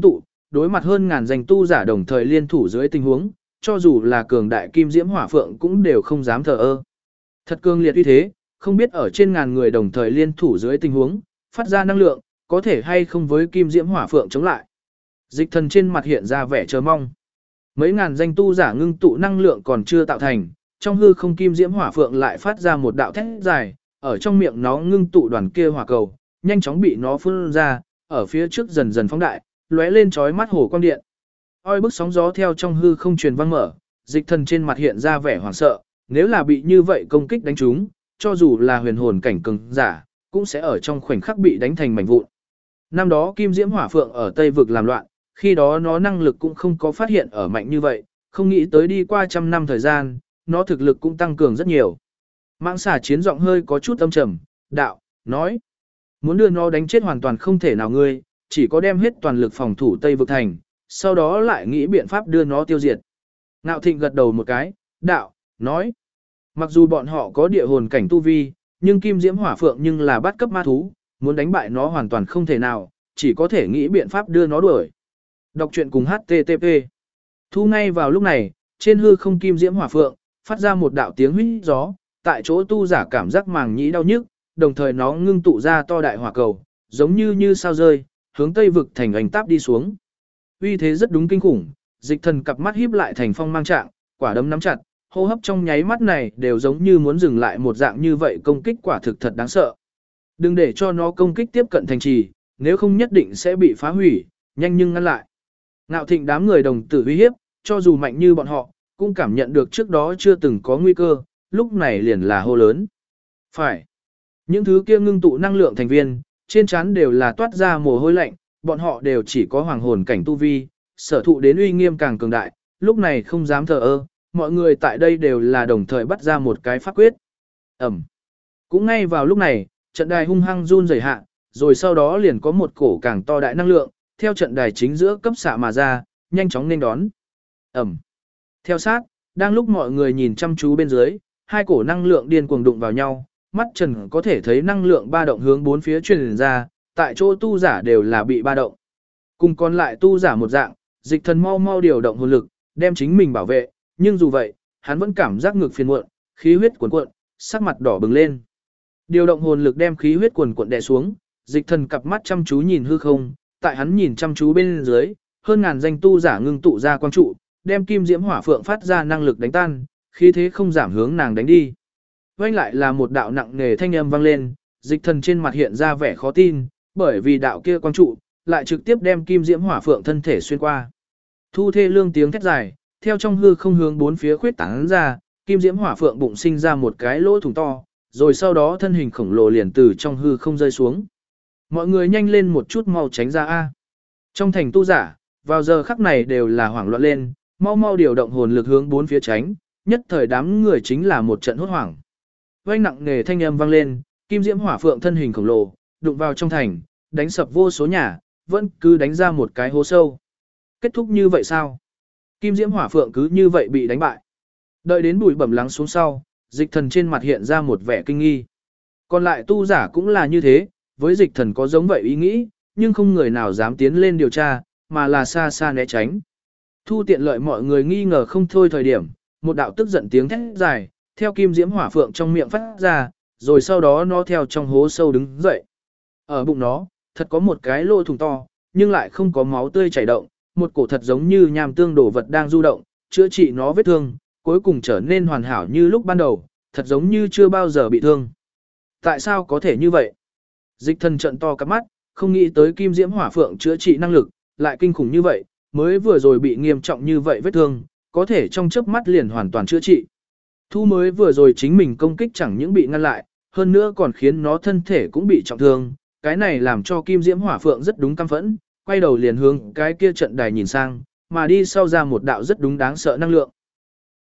đối mặt hơn ngàn danh tu giả đồng thời liên thủ dưới tình huống, cho dù là cường đại kim diễm hỏa phượng cũng đều không dám thờ ơ. Thật cường liệt uy thế, không biết ở trên ngàn người đồng thời liên thủ dưới tình huống, phát ra năng lượng, có thể hay không với kim diễm hỏa phượng chống lại. Dịch thần trên mặt hiện ra vẻ chờ mong. Mấy ngàn danh tu giả ngưng tụ năng lượng còn chưa tạo thành, trong hư không kim diễm hỏa phượng lại phát ra một đạo thét dài, ở trong miệng nó ngưng tụ đoàn kia hỏa cầu, nhanh chóng bị nó phun ra, ở phía trước dần dần phóng đại, lóe lên chói mắt hồ quang điện. Oi bức sóng gió theo trong hư không truyền vang mở, dịch thần trên mặt hiện ra vẻ hoảng sợ, nếu là bị như vậy công kích đánh trúng, cho dù là huyền hồn cảnh cường giả, cũng sẽ ở trong khoảnh khắc bị đánh thành mảnh vụn. Năm đó kim diễm hỏa phượng ở Tây vực làm loạn, khi đó nó năng lực cũng không có phát hiện ở mạnh như vậy, không nghĩ tới đi qua trăm năm thời gian, nó thực lực cũng tăng cường rất nhiều. Mãng xà chiến giọng hơi có chút âm trầm, đạo, nói, muốn đưa nó đánh chết hoàn toàn không thể nào ngươi, chỉ có đem hết toàn lực phòng thủ Tây vực thành, sau đó lại nghĩ biện pháp đưa nó tiêu diệt. Ngạo Thịnh gật đầu một cái, đạo, nói, mặc dù bọn họ có địa hồn cảnh tu vi, nhưng kim diễm hỏa phượng nhưng là bát cấp ma thú, muốn đánh bại nó hoàn toàn không thể nào, chỉ có thể nghĩ biện pháp đưa nó đuổi. Đọc truyện cùng HTTP. Thu ngay vào lúc này, trên hư không kim diễm hỏa phượng, phát ra một đạo tiếng huýt gió, tại chỗ tu giả cảm giác màng nhĩ đau nhức, đồng thời nó ngưng tụ ra to đại hỏa cầu, giống như sao rơi, hướng Tây vực thành ảnh táp đi xuống. Uy thế rất đúng kinh khủng, dịch thần cặp mắt híp lại thành phong mang trạng, quả đấm nắm chặt, hô hấp trong nháy mắt này đều giống như muốn dừng lại một dạng như vậy, công kích quả thực thật đáng sợ. Đừng để cho nó công kích tiếp cận thành trì, nếu không nhất định sẽ bị phá hủy, nhanh nhưng ngăn lại. Ngạo Thịnh đám người đồng tử uy hiếp, cho dù mạnh như bọn họ, cũng cảm nhận được trước đó chưa từng có nguy cơ, lúc này liền là hô lớn. Phải. Những thứ kia ngưng tụ năng lượng thành viên, trên trán đều là toát ra mồ hôi lạnh, bọn họ đều chỉ có hoàng hồn cảnh tu vi, sở thụ đến uy nghiêm càng cường đại, lúc này không dám thờ ơ, mọi người tại đây đều là đồng thời bắt ra một cái pháp quyết. Ẩm. Cũng ngay vào lúc này, trận đài hung hăng run rẩy hạ, rồi sau đó liền có một cổ càng to đại năng lượng, theo trận đài chính giữa cấp xạ mà ra, nhanh chóng nên đón. Ẩm. Theo sát, đang lúc mọi người nhìn chăm chú bên dưới, hai cổ năng lượng điên cuồng đụng vào nhau, mắt trần có thể thấy năng lượng ba động hướng bốn phía truyền ra, tại chỗ tu giả đều là bị ba động. Cùng còn lại tu giả một dạng, dịch thần mau mau điều động hồn lực, đem chính mình bảo vệ, nhưng dù vậy, hắn vẫn cảm giác ngực phiền muộn, khí huyết cuồn cuộn, sắc mặt đỏ bừng lên. Điều động hồn lực đem khí huyết cuồn cuộn đè xuống, dịch thần cặp mắt chăm chú nhìn hư không, tại hắn nhìn chăm chú bên dưới, hơn ngàn danh tu giả ngưng tụ ra quang trụ, đem kim diễm hỏa phượng phát ra năng lực đánh tan, khí thế không giảm hướng nàng đánh đi. Vang lại là một đạo nặng nề thanh âm vang lên, dịch thần trên mặt hiện ra vẻ khó tin, bởi vì đạo kia quang trụ lại trực tiếp đem kim diễm hỏa phượng thân thể xuyên qua. Thu thê lương tiếng thét dài, theo trong hư không hướng bốn phía khuyết tán ra, kim diễm hỏa phượng bụng sinh ra một cái lỗ thủng to, rồi sau đó thân hình khổng lồ liền từ trong hư không rơi xuống. Mọi người nhanh lên một chút mau tránh ra a. Trong thành tu giả, vào giờ khắc này đều là hoảng loạn lên, mau mau điều động hồn lực hướng bốn phía tránh, nhất thời đám người chính là một trận hốt hoảng. Vang nặng nề thanh âm vang lên, kim diễm hỏa phượng thân hình khổng lồ, đụng vào trong thành, đánh sập vô số nhà, vẫn cứ đánh ra một cái hố sâu. Kết thúc như vậy sao? Kim diễm hỏa phượng cứ như vậy bị đánh bại. Đợi đến bụi bẩm lắng xuống sau, dịch thần trên mặt hiện ra một vẻ kinh nghi. Còn lại tu giả cũng là như thế, với dịch thần có giống vậy ý nghĩ, nhưng không người nào dám tiến lên điều tra, mà là xa xa né tránh. Thu tiện lợi mọi người nghi ngờ không thôi thời điểm, một đạo tức giận tiếng thét dài, theo kim diễm hỏa phượng trong miệng phát ra, rồi sau đó nó theo trong hố sâu đứng dậy. Ở bụng nó, thật có một cái lỗ thủng to, nhưng lại không có máu tươi chảy động, một cổ thật giống như nham tương đổ vật đang du động, chữa trị nó vết thương, cuối cùng trở nên hoàn hảo như lúc ban đầu, thật giống như chưa bao giờ bị thương. Tại sao có thể như vậy? Dịch thần trận to cắp mắt, không nghĩ tới kim diễm hỏa phượng chữa trị năng lực, lại kinh khủng như vậy, mới vừa rồi bị nghiêm trọng như vậy vết thương, có thể trong chớp mắt liền hoàn toàn chữa trị. Thu mới vừa rồi chính mình công kích chẳng những bị ngăn lại, hơn nữa còn khiến nó thân thể cũng bị trọng thương, cái này làm cho kim diễm hỏa phượng rất đúng căm phẫn, quay đầu liền hướng cái kia trận đài nhìn sang, mà đi sau ra một đạo rất đúng đáng sợ năng lượng.